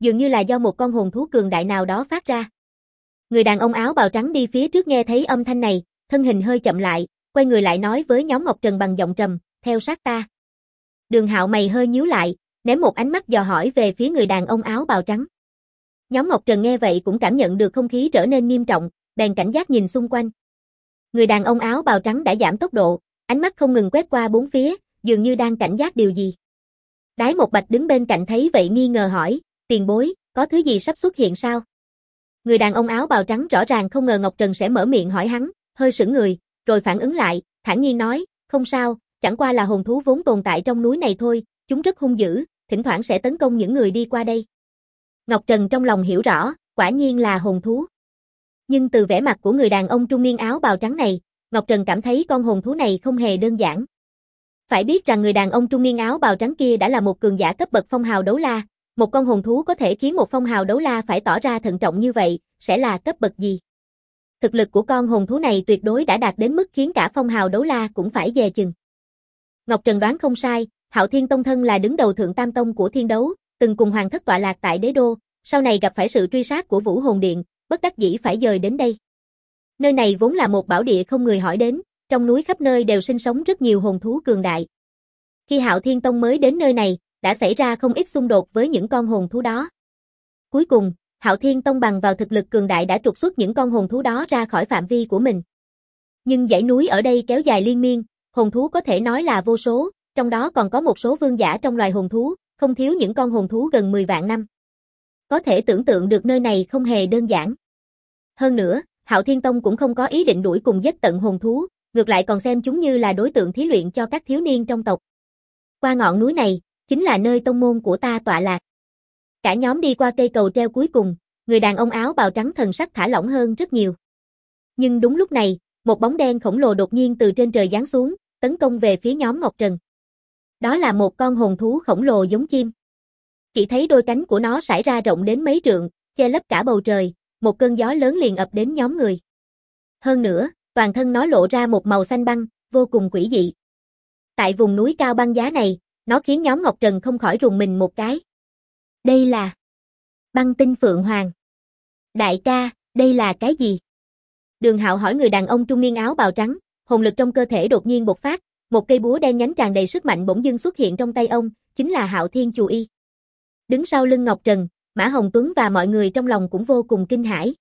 dường như là do một con hồn thú cường đại nào đó phát ra. Người đàn ông áo bào trắng đi phía trước nghe thấy âm thanh này, thân hình hơi chậm lại, quay người lại nói với nhóm Ngọc Trần bằng giọng trầm, theo sát ta. Đường Hạo mày hơi nhíu lại, ném một ánh mắt dò hỏi về phía người đàn ông áo bào trắng. Nhóm Ngọc Trần nghe vậy cũng cảm nhận được không khí trở nên nghiêm trọng, bèn cảnh giác nhìn xung quanh. Người đàn ông áo bào trắng đã giảm tốc độ, ánh mắt không ngừng quét qua bốn phía, dường như đang cảnh giác điều gì. Đái Một Bạch đứng bên cạnh thấy vậy nghi ngờ hỏi, tiền bối, có thứ gì sắp xuất hiện sao? Người đàn ông áo bào trắng rõ ràng không ngờ Ngọc Trần sẽ mở miệng hỏi hắn, hơi sững người, rồi phản ứng lại, thản nhiên nói, không sao, chẳng qua là hồn thú vốn tồn tại trong núi này thôi, chúng rất hung dữ, thỉnh thoảng sẽ tấn công những người đi qua đây. Ngọc Trần trong lòng hiểu rõ, quả nhiên là hồn thú. Nhưng từ vẻ mặt của người đàn ông trung niên áo bào trắng này, Ngọc Trần cảm thấy con hồn thú này không hề đơn giản. Phải biết rằng người đàn ông trung niên áo bào trắng kia đã là một cường giả cấp bậc phong hào đấu la, một con hồn thú có thể khiến một phong hào đấu la phải tỏ ra thận trọng như vậy, sẽ là cấp bậc gì? Thực lực của con hồn thú này tuyệt đối đã đạt đến mức khiến cả phong hào đấu la cũng phải dè chừng. Ngọc Trần đoán không sai, Hạo Thiên Tông thân là đứng đầu thượng tam tông của thiên đấu, từng cùng hoàng thất tọa lạc tại đế đô, sau này gặp phải sự truy sát của Vũ Hồn Điện, bất đắc dĩ phải dời đến đây. Nơi này vốn là một bảo địa không người hỏi đến, trong núi khắp nơi đều sinh sống rất nhiều hồn thú cường đại. Khi Hạo Thiên Tông mới đến nơi này, đã xảy ra không ít xung đột với những con hồn thú đó. Cuối cùng, Hạo Thiên Tông bằng vào thực lực cường đại đã trục xuất những con hồn thú đó ra khỏi phạm vi của mình. Nhưng dãy núi ở đây kéo dài liên miên, hồn thú có thể nói là vô số, trong đó còn có một số vương giả trong loài hồn thú, không thiếu những con hồn thú gần 10 vạn năm. Có thể tưởng tượng được nơi này không hề đơn giản. Hơn nữa, Hạo Thiên Tông cũng không có ý định đuổi cùng giết tận hồn thú, ngược lại còn xem chúng như là đối tượng thí luyện cho các thiếu niên trong tộc. Qua ngọn núi này, chính là nơi tông môn của ta tọa lạc. Cả nhóm đi qua cây cầu treo cuối cùng, người đàn ông áo bào trắng thần sắc thả lỏng hơn rất nhiều. Nhưng đúng lúc này, một bóng đen khổng lồ đột nhiên từ trên trời giáng xuống, tấn công về phía nhóm Ngọc Trần. Đó là một con hồn thú khổng lồ giống chim. Chỉ thấy đôi cánh của nó sải ra rộng đến mấy trượng, che lấp cả bầu trời, một cơn gió lớn liền ập đến nhóm người. Hơn nữa, toàn thân nó lộ ra một màu xanh băng, vô cùng quỷ dị. Tại vùng núi cao băng giá này, nó khiến nhóm Ngọc Trần không khỏi rùng mình một cái. Đây là Băng Tinh Phượng Hoàng. Đại ca, đây là cái gì? Đường Hạo hỏi người đàn ông trung niên áo bào trắng, hồn lực trong cơ thể đột nhiên bộc phát, một cây búa đen nhánh tràn đầy sức mạnh bỗng dưng xuất hiện trong tay ông, chính là Hạo Thiên Chù Y. Đứng sau lưng Ngọc Trần, Mã Hồng Tuấn và mọi người trong lòng cũng vô cùng kinh hãi.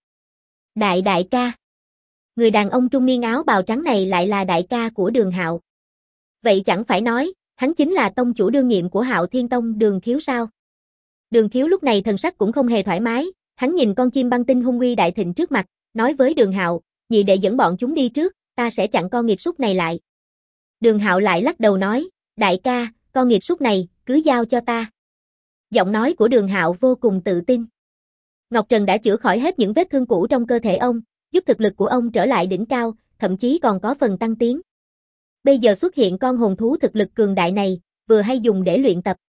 Đại ca. Người đàn ông trung niên áo bào trắng này lại là đại ca của Đường Hạo. Vậy chẳng phải nói, hắn chính là tông chủ đương nhiệm của Hạo Thiên Tông Đường Khiếu sao? Đường Khiếu lúc này thần sắc cũng không hề thoải mái, hắn nhìn con chim băng tinh hung uy đại thịnh trước mặt, nói với Đường Hạo, nhị đệ dẫn bọn chúng đi trước, ta sẽ chặn con nghiệt súc này lại. Đường Hạo lại lắc đầu nói, đại ca, con nghiệt súc này, cứ giao cho ta. Giọng nói của Đường Hạo vô cùng tự tin. Ngọc Trần đã chữa khỏi hết những vết thương cũ trong cơ thể ông, giúp thực lực của ông trở lại đỉnh cao, thậm chí còn có phần tăng tiến. Bây giờ xuất hiện con hồn thú thực lực cường đại này, vừa hay dùng để luyện tập.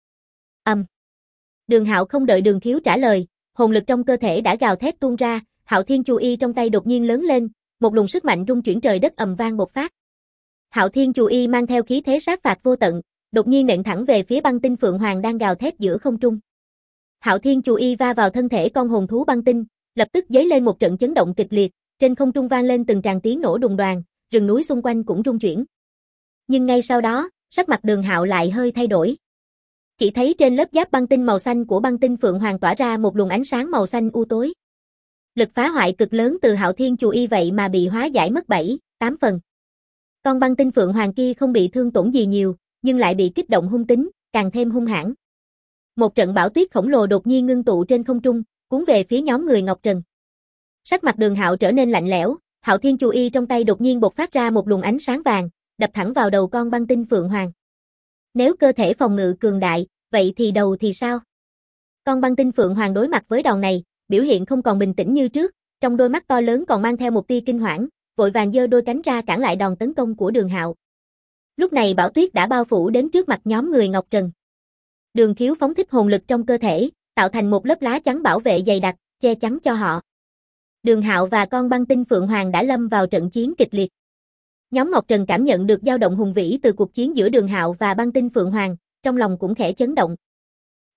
Đường Hạo không đợi Đường Khiếu trả lời, hồn lực trong cơ thể đã gào thét tuôn ra, Hạo Thiên Chù Y trong tay đột nhiên lớn lên, một luồng sức mạnh rung chuyển trời đất ầm vang bộc phát. Hạo Thiên Chù Y mang theo khí thế sát phạt vô tận, đột nhiên nện thẳng về phía Băng Tinh Phượng Hoàng đang gào thét giữa không trung. Hạo Thiên Chù Y va vào thân thể con hồn thú băng tinh, lập tức giấy lên một trận chấn động kịch liệt, trên không trung vang lên từng tràng tiếng nổ đùng đoàng, rừng núi xung quanh cũng rung chuyển. Nhưng ngay sau đó, sắc mặt Đường Hạo lại hơi thay đổi. Chỉ thấy trên lớp giáp băng tinh màu xanh của Băng Tinh Phượng Hoàng tỏa ra một luồng ánh sáng màu xanh u tối. Lực phá hoại cực lớn từ Hạo Thiên Chù Y vậy mà bị hóa giải mất 7, 8 phần. Con Băng Tinh Phượng Hoàng kia không bị thương tổn gì nhiều, nhưng lại bị kích động hung tính, càng thêm hung hãn. Một trận bão tuyết khổng lồ đột nhiên ngưng tụ trên không trung, cuốn về phía nhóm người Ngọc Trần. Sắc mặt Đường Hạo trở nên lạnh lẽo, Hạo Thiên Chù Y trong tay đột nhiên bộc phát ra một luồng ánh sáng vàng, đập thẳng vào đầu con Băng Tinh Phượng Hoàng. Nếu cơ thể phòng ngự cường đại, vậy thì đầu thì sao? Con Băng Tinh Phượng Hoàng đối mặt với đòn này, biểu hiện không còn bình tĩnh như trước, trong đôi mắt to lớn còn mang theo một tia kinh hoảng, vội vàng giơ đôi cánh ra cản lại đòn tấn công của Đường Hạo. Lúc này bão tuyết đã bao phủ đến trước mặt nhóm người Ngọc Trần. Đường Khiếu phóng thích hồn lực trong cơ thể, tạo thành một lớp lá chắn bảo vệ dày đặc, che chắn cho họ. Đường Hạo và con Băng Tinh Phượng Hoàng đã lâm vào trận chiến kịch liệt. Nhóm Ngọc Trần cảm nhận được dao động hùng vĩ từ cuộc chiến giữa Đường Hạo và Băng Tinh Phượng Hoàng, trong lòng cũng khẽ chấn động.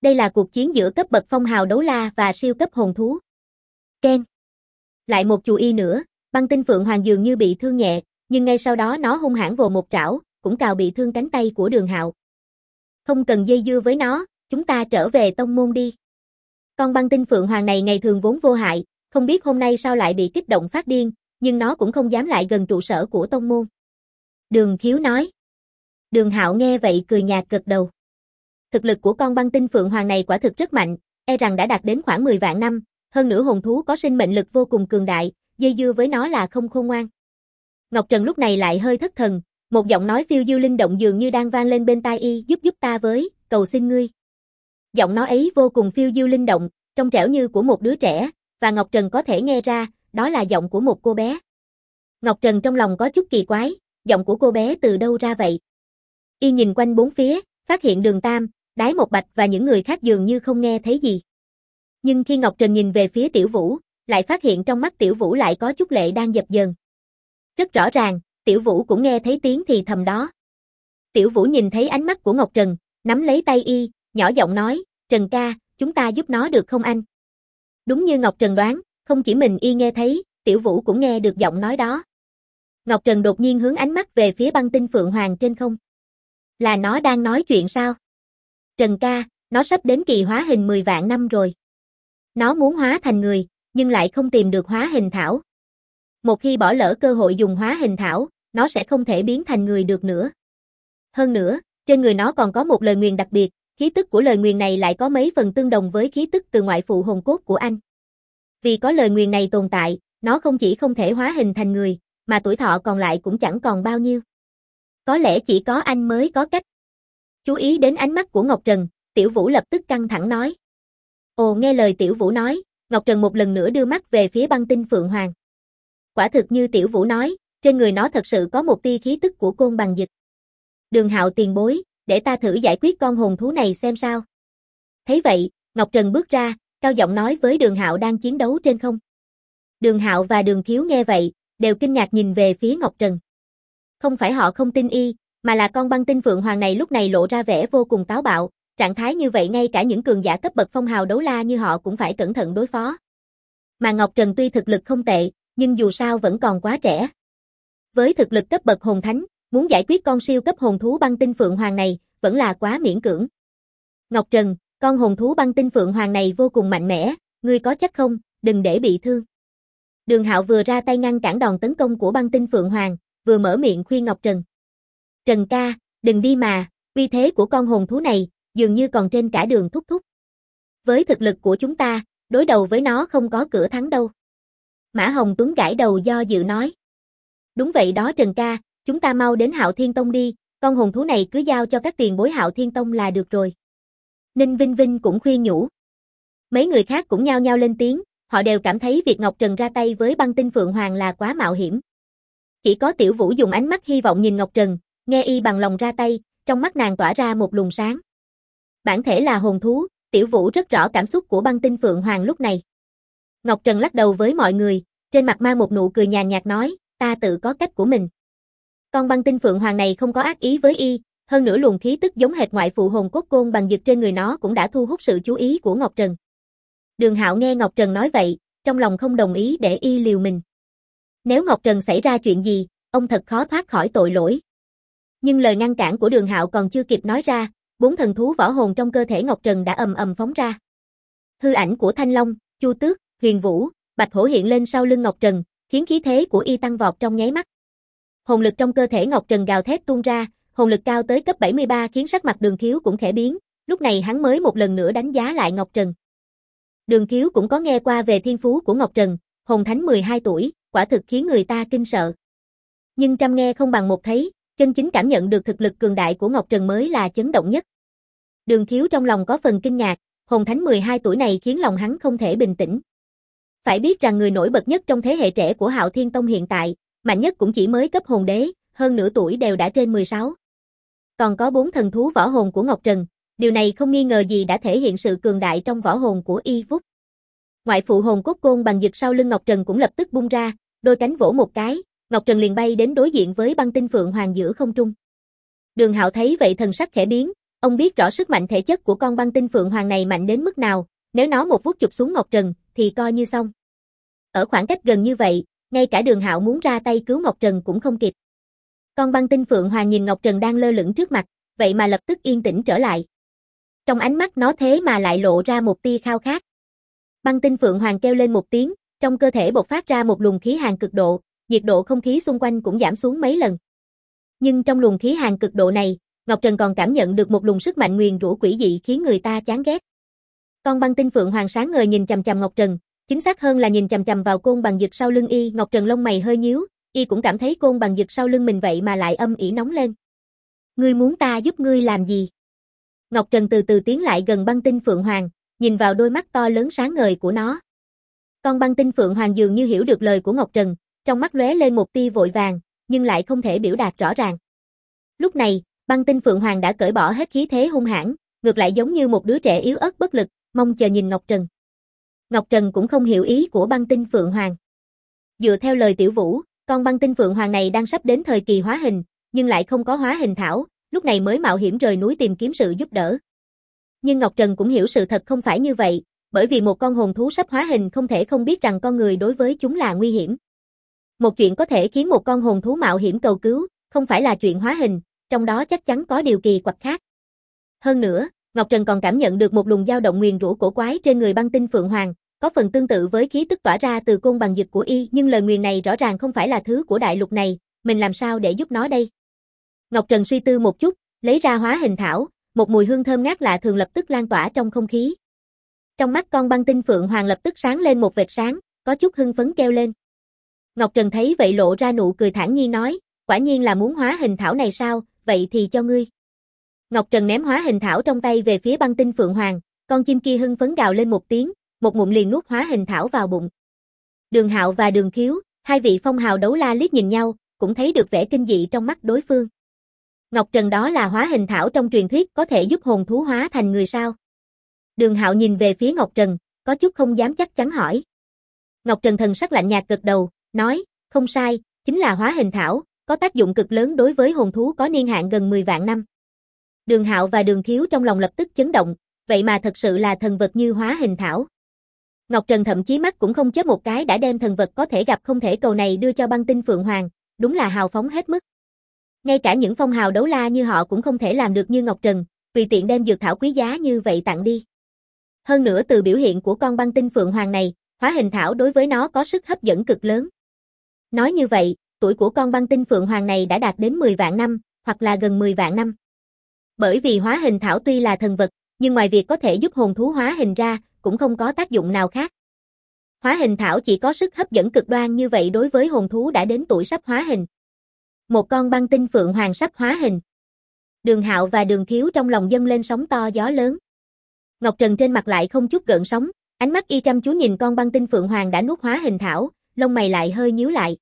Đây là cuộc chiến giữa cấp bậc phong hào đấu la và siêu cấp hồn thú. Ken. Lại một chú y nữa, Băng Tinh Phượng Hoàng dường như bị thương nhẹ, nhưng ngay sau đó nó hung hãn vồ một trảo, cũng cào bị thương cánh tay của Đường Hạo. Không cần dây dưa với nó, chúng ta trở về tông môn đi. Con Băng Tinh Phượng Hoàng này ngày thường vốn vô hại, không biết hôm nay sao lại bị kích động phát điên, nhưng nó cũng không dám lại gần trụ sở của tông môn. Đường Khiếu nói. Đường Hạo nghe vậy cười nhạt gật đầu. Thực lực của con Băng Tinh Phượng Hoàng này quả thực rất mạnh, e rằng đã đạt đến khoảng 10 vạn năm, hơn nữa hồn thú có sinh mệnh lực vô cùng cường đại, dây dưa với nó là không khôn ngoan. Ngọc Trần lúc này lại hơi thất thần, một giọng nói phiêu diêu linh động dường như đang vang lên bên tai y, giúp ta với, cầu xin ngươi. Giọng nói ấy vô cùng phiêu diêu linh động, trong trẻo như của một đứa trẻ, và Ngọc Trần có thể nghe ra, đó là giọng của một cô bé. Ngọc Trần trong lòng có chút kỳ quái, giọng của cô bé từ đâu ra vậy? Y nhìn quanh bốn phía, phát hiện Đường Tam, Đái Một Bạch và những người khác dường như không nghe thấy gì. Nhưng khi Ngọc Trần nhìn về phía Tiểu Vũ, lại phát hiện trong mắt Tiểu Vũ lại có chút lệ đang dập dờn. Rất rõ ràng, Tiểu Vũ cũng nghe thấy tiếng thì thầm đó. Tiểu Vũ nhìn thấy ánh mắt của Ngọc Trần, nắm lấy tay y, nhỏ giọng nói, Trần ca, chúng ta giúp nó được không anh? Đúng như Ngọc Trần đoán, không chỉ mình y nghe thấy, Tiểu Vũ cũng nghe được giọng nói đó. Ngọc Trần đột nhiên hướng ánh mắt về phía Băng Tinh Phượng Hoàng trên không. Là nó đang nói chuyện sao? Trần ca, nó sắp đến kỳ hóa hình 10 vạn năm rồi. Nó muốn hóa thành người, nhưng lại không tìm được hóa hình thảo. Một khi bỏ lỡ cơ hội dùng hóa hình thảo, nó sẽ không thể biến thành người được nữa. Hơn nữa, trên người nó còn có một lời nguyền đặc biệt, khí tức của lời nguyền này lại có mấy phần tương đồng với khí tức từ ngoại phụ hồn cốt của anh. Vì có lời nguyền này tồn tại, nó không chỉ không thể hóa hình thành người, mà tuổi thọ còn lại cũng chẳng còn bao nhiêu. Có lẽ chỉ có anh mới có cách. Chú ý đến ánh mắt của Ngọc Trần, Tiểu Vũ lập tức căng thẳng nói. Ồ, nghe lời Tiểu Vũ nói, Ngọc Trần một lần nữa đưa mắt về phía Băng Tinh Phượng Hoàng. Quả thực như Tiểu Vũ nói, trên người nó thật sự có một tia khí tức của côn bằng dịch. Đường Hạo tiền bối, để ta thử giải quyết con hồn thú này xem sao. Thấy vậy, Ngọc Trần bước ra, cao giọng nói với Đường Hạo đang chiến đấu trên không. Đường Hạo và Đường Khiếu nghe vậy, đều kinh ngạc nhìn về phía Ngọc Trần. Không phải họ không tin y, mà là con Băng Tinh Phượng Hoàng này lúc này lộ ra vẻ vô cùng táo bạo, trạng thái như vậy ngay cả những cường giả cấp bậc phong hào đấu la như họ cũng phải cẩn thận đối phó. Mà Ngọc Trần tuy thực lực không tệ, nhưng dù sao vẫn còn quá trẻ. Với thực lực cấp bậc hồn thánh, muốn giải quyết con siêu cấp hồn thú Băng Tinh Phượng Hoàng này, vẫn là quá miễn cưỡng. Ngọc Trần, con hồn thú Băng Tinh Phượng Hoàng này vô cùng mạnh mẽ, ngươi có chắc không, đừng để bị thương. Đường Hạo vừa ra tay ngăn cản đòn tấn công của Băng Tinh Phượng Hoàng, vừa mở miệng khuyên Ngọc Trần. Trần ca, đừng đi mà, uy thế của con hồn thú này, dường như còn trên cả Đường thúc thúc. Với thực lực của chúng ta, đối đầu với nó không có cửa thắng đâu. Mã Hồng Tuấn gãi đầu do dự nói. Đúng vậy đó Trần ca, chúng ta mau đến Hạo Thiên Tông đi, con hồn thú này cứ giao cho các tiền bối Hạo Thiên Tông là được rồi. Ninh Vinh Vinh cũng khuyên nhủ. Mấy người khác cũng nhao nhao lên tiếng, họ đều cảm thấy việc Ngọc Trần ra tay với Băng Tinh Phượng Hoàng là quá mạo hiểm. Chỉ có Tiểu Vũ dùng ánh mắt hy vọng nhìn Ngọc Trần, nghe y bằng lòng ra tay, trong mắt nàng tỏa ra một luồng sáng. Bản thể là hồn thú, Tiểu Vũ rất rõ cảm xúc của Băng Tinh Phượng Hoàng lúc này. Ngọc Trần lắc đầu với mọi người, trên mặt mang một nụ cười nhàn nhạt nói, ta tự có cách của mình. Con Băng Tinh Phượng Hoàng này không có ác ý với y, hơn nữa luồng khí tức giống hệt ngoại phụ hồn cốt côn bằng dịch trên người nó cũng đã thu hút sự chú ý của Ngọc Trần. Đường Hạo nghe Ngọc Trần nói vậy, trong lòng không đồng ý để y liều mình. Nếu Ngọc Trần xảy ra chuyện gì, ông thật khó thoát khỏi tội lỗi. Nhưng lời ngăn cản của Đường Hạo còn chưa kịp nói ra, 4 thần thú võ hồn trong cơ thể Ngọc Trần đã ầm ầm phóng ra. Hư ảnh của Thanh Long, Chu Tước, Huyền Vũ, Bạch Hổ hiện lên sau lưng Ngọc Trần, khiến khí thế của y tăng vọt trong nháy mắt. Hồn lực trong cơ thể Ngọc Trần gào thét tuôn ra, hồn lực cao tới cấp 73 khiến sắc mặt Đường Khiếu cũng khẽ biến, lúc này hắn mới một lần nữa đánh giá lại Ngọc Trần. Đường Khiếu cũng có nghe qua về thiên phú của Ngọc Trần, hồn thánh 12 tuổi, quả thực khiến người ta kinh sợ. Nhưng trăm nghe không bằng một thấy, chân chính cảm nhận được thực lực cường đại của Ngọc Trần mới là chấn động nhất. Đường Khiếu trong lòng có phần kinh ngạc, hồn thánh 12 tuổi này khiến lòng hắn không thể bình tĩnh. Phải biết rằng người nổi bật nhất trong thế hệ trẻ của Hạo Thiên Tông hiện tại, mạnh nhất cũng chỉ mới cấp hồn đế, hơn nửa tuổi đều đã trên 16. Còn có 4 thần thú võ hồn của Ngọc Trần, điều này không nghi ngờ gì đã thể hiện sự cường đại trong võ hồn của y Phúc. Ngoại phụ hồn cốt côn bằng dịch sau lưng Ngọc Trần cũng lập tức bung ra, đôi cánh vỗ một cái, Ngọc Trần liền bay đến đối diện với Băng Tinh Phượng Hoàng giữa không trung. Đường Hạo thấy vậy thần sắc khẽ biến, Ông biết rõ sức mạnh thể chất của con băng tinh phượng hoàng này mạnh đến mức nào, nếu nó một vuốt chụp xuống Ngọc Trần, thì coi như xong. Ở khoảng cách gần như vậy, ngay cả Đường Hạo muốn ra tay cứu Ngọc Trần cũng không kịp. Con băng tinh phượng hoàng nhìn Ngọc Trần đang lơ lửng trước mặt, vậy mà lập tức yên tĩnh trở lại. Trong ánh mắt nó thế mà lại lộ ra một tia khao khát. Băng tinh phượng hoàng kêu lên một tiếng, trong cơ thể bộc phát ra một luồng khí hàn cực độ, nhiệt độ không khí xung quanh cũng giảm xuống mấy lần. Nhưng trong luồng khí hàn cực độ này, Ngọc Trần còn cảm nhận được một luồng sức mạnh nguyền rủa quỷ dị khiến người ta chán ghét. Con băng tinh phượng hoàng sáng ngời nhìn chằm chằm Ngọc Trần, chính xác hơn là nhìn chằm chằm vào côn bằng giật sau lưng y. Ngọc Trần lông mày hơi nhíu, y cũng cảm thấy côn bằng giật sau lưng mình vậy mà lại âm ỉ nóng lên. Ngươi muốn ta giúp ngươi làm gì? Ngọc Trần từ từ tiến lại gần băng tinh phượng hoàng, nhìn vào đôi mắt to lớn sáng ngời của nó. Con băng tinh phượng hoàng dường như hiểu được lời của Ngọc Trần, trong mắt lóe lên một tia vội vàng, nhưng lại không thể biểu đạt rõ ràng. Lúc này, băng tinh phượng hoàng đã cởi bỏ hết khí thế hung hãn, ngược lại giống như một đứa trẻ yếu ớt bất lực, mong chờ nhìn Ngọc Trần. Ngọc Trần cũng không hiểu ý của băng tinh phượng hoàng. Dựa theo lời Tiểu Vũ, con băng tinh phượng hoàng này đang sắp đến thời kỳ hóa hình, nhưng lại không có hóa hình thảo, lúc này mới mạo hiểm rời núi tìm kiếm sự giúp đỡ. Nhưng Ngọc Trần cũng hiểu sự thật không phải như vậy, bởi vì một con hồn thú sắp hóa hình không thể không biết rằng con người đối với chúng là nguy hiểm. Một chuyện có thể khiến một con hồn thú mạo hiểm cầu cứu, không phải là chuyện hóa hình, trong đó chắc chắn có điều kỳ quặc khác. Hơn nữa, Ngọc Trần còn cảm nhận được một luồng dao động nguyền rủa cổ quái trên người băng tinh phượng hoàng, có phần tương tự với khí tức tỏa ra từ côn bằng giật của y, nhưng lời nguyền này rõ ràng không phải là thứ của đại lục này, mình làm sao để giúp nó đây? Ngọc Trần suy tư một chút, lấy ra hóa hình thảo, một mùi hương thơm ngát lạ thường lập tức lan tỏa trong không khí. Trong mắt con băng tinh phượng hoàng lập tức sáng lên một vệt sáng, có chút hưng phấn kêu lên. Ngọc Trần thấy vậy lộ ra nụ cười thản nhiên nói, quả nhiên là muốn hóa hình thảo này sao, vậy thì cho ngươi. Ngọc Trần ném hóa hình thảo trong tay về phía băng tinh phượng hoàng, con chim kia hưng phấn gào lên một tiếng, một ngụm liền nuốt hóa hình thảo vào bụng. Đường Hạo và Đường Khiếu, hai vị phong hào đấu la liếc nhìn nhau, cũng thấy được vẻ kinh dị trong mắt đối phương. Ngọc Trần đó là hóa hình thảo trong truyền thuyết có thể giúp hồn thú hóa thành người sao? Đường Hạo nhìn về phía Ngọc Trần, có chút không dám chắc chắn hỏi. Ngọc Trần thần sắc lạnh nhạt gật đầu, nói, không sai, chính là hóa hình thảo, có tác dụng cực lớn đối với hồn thú có niên hạn gần 10 vạn năm. Đường Hạo và Đường Khiếu trong lòng lập tức chấn động, vậy mà thật sự là thần vật như hóa hình thảo. Ngọc Trần thậm chí mắt cũng không chớp một cái đã đem thần vật có thể gặp không thể cầu này đưa cho băng tinh phượng hoàng, đúng là hào phóng hết mức. Ngay cả những phong hào đấu la như họ cũng không thể làm được như Ngọc Trần, tùy tiện đem dược thảo quý giá như vậy tặng đi. Hơn nữa từ biểu hiện của con băng tinh phượng hoàng này, hóa hình thảo đối với nó có sức hấp dẫn cực lớn. Nói như vậy, tuổi của con băng tinh phượng hoàng này đã đạt đến 10 vạn năm, hoặc là gần 10 vạn năm. Bởi vì hóa hình thảo tuy là thần vật, nhưng ngoài việc có thể giúp hồn thú hóa hình ra, cũng không có tác dụng nào khác. Hóa hình thảo chỉ có sức hấp dẫn cực đoan như vậy đối với hồn thú đã đến tuổi sắp hóa hình. Một con băng tinh phượng hoàng sắp hóa hình. Đường Hạo và Đường Khiếu trong lòng dâng lên sóng to gió lớn. Ngọc Trần trên mặt lại không chút gợn sóng, ánh mắt y chăm chú nhìn con băng tinh phượng hoàng đã nuốt hóa hình thảo, lông mày lại hơi nhíu lại.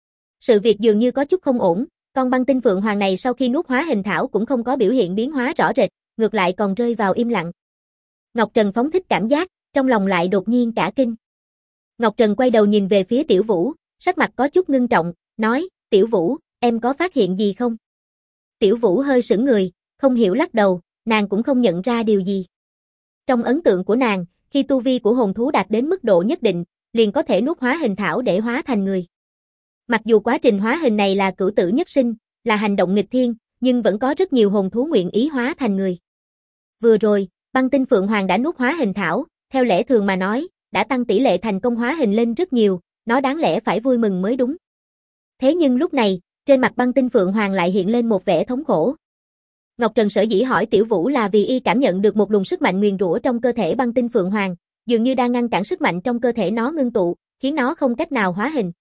Sự việc dường như có chút không ổn, con băng tinh phượng hoàng này sau khi nuốt hóa hình thảo cũng không có biểu hiện biến hóa rõ rệt, ngược lại còn rơi vào im lặng. Ngọc Trần phóng thích cảm giác, trong lòng lại đột nhiên cả kinh. Ngọc Trần quay đầu nhìn về phía Tiểu Vũ, sắc mặt có chút ngưng trọng, nói, Tiểu Vũ, em có phát hiện gì không? Tiểu Vũ hơi sững người, không hiểu lắc đầu, nàng cũng không nhận ra điều gì. Trong ấn tượng của nàng, khi tu vi của hồn thú đạt đến mức độ nhất định, liền có thể nuốt hóa hình thảo để hóa thành người. Mặc dù quá trình hóa hình này là cửu tử nhất sinh, là hành động nghịch thiên, nhưng vẫn có rất nhiều hồn thú nguyện ý hóa thành người. Vừa rồi, băng tinh phượng hoàng đã nuốt hóa hình thảo, theo lẽ thường mà nói, đã tăng tỷ lệ thành công hóa hình lên rất nhiều, nó đáng lẽ phải vui mừng mới đúng. Thế nhưng lúc này, trên mặt băng tinh phượng hoàng lại hiện lên một vẻ thống khổ. Ngọc Trần sở dĩ hỏi Tiểu Vũ là vì y cảm nhận được một luồng sức mạnh nguyền rủa trong cơ thể băng tinh phượng hoàng, dường như đang ngăn cản sức mạnh trong cơ thể nó ngưng tụ, khiến nó không cách nào hóa hình.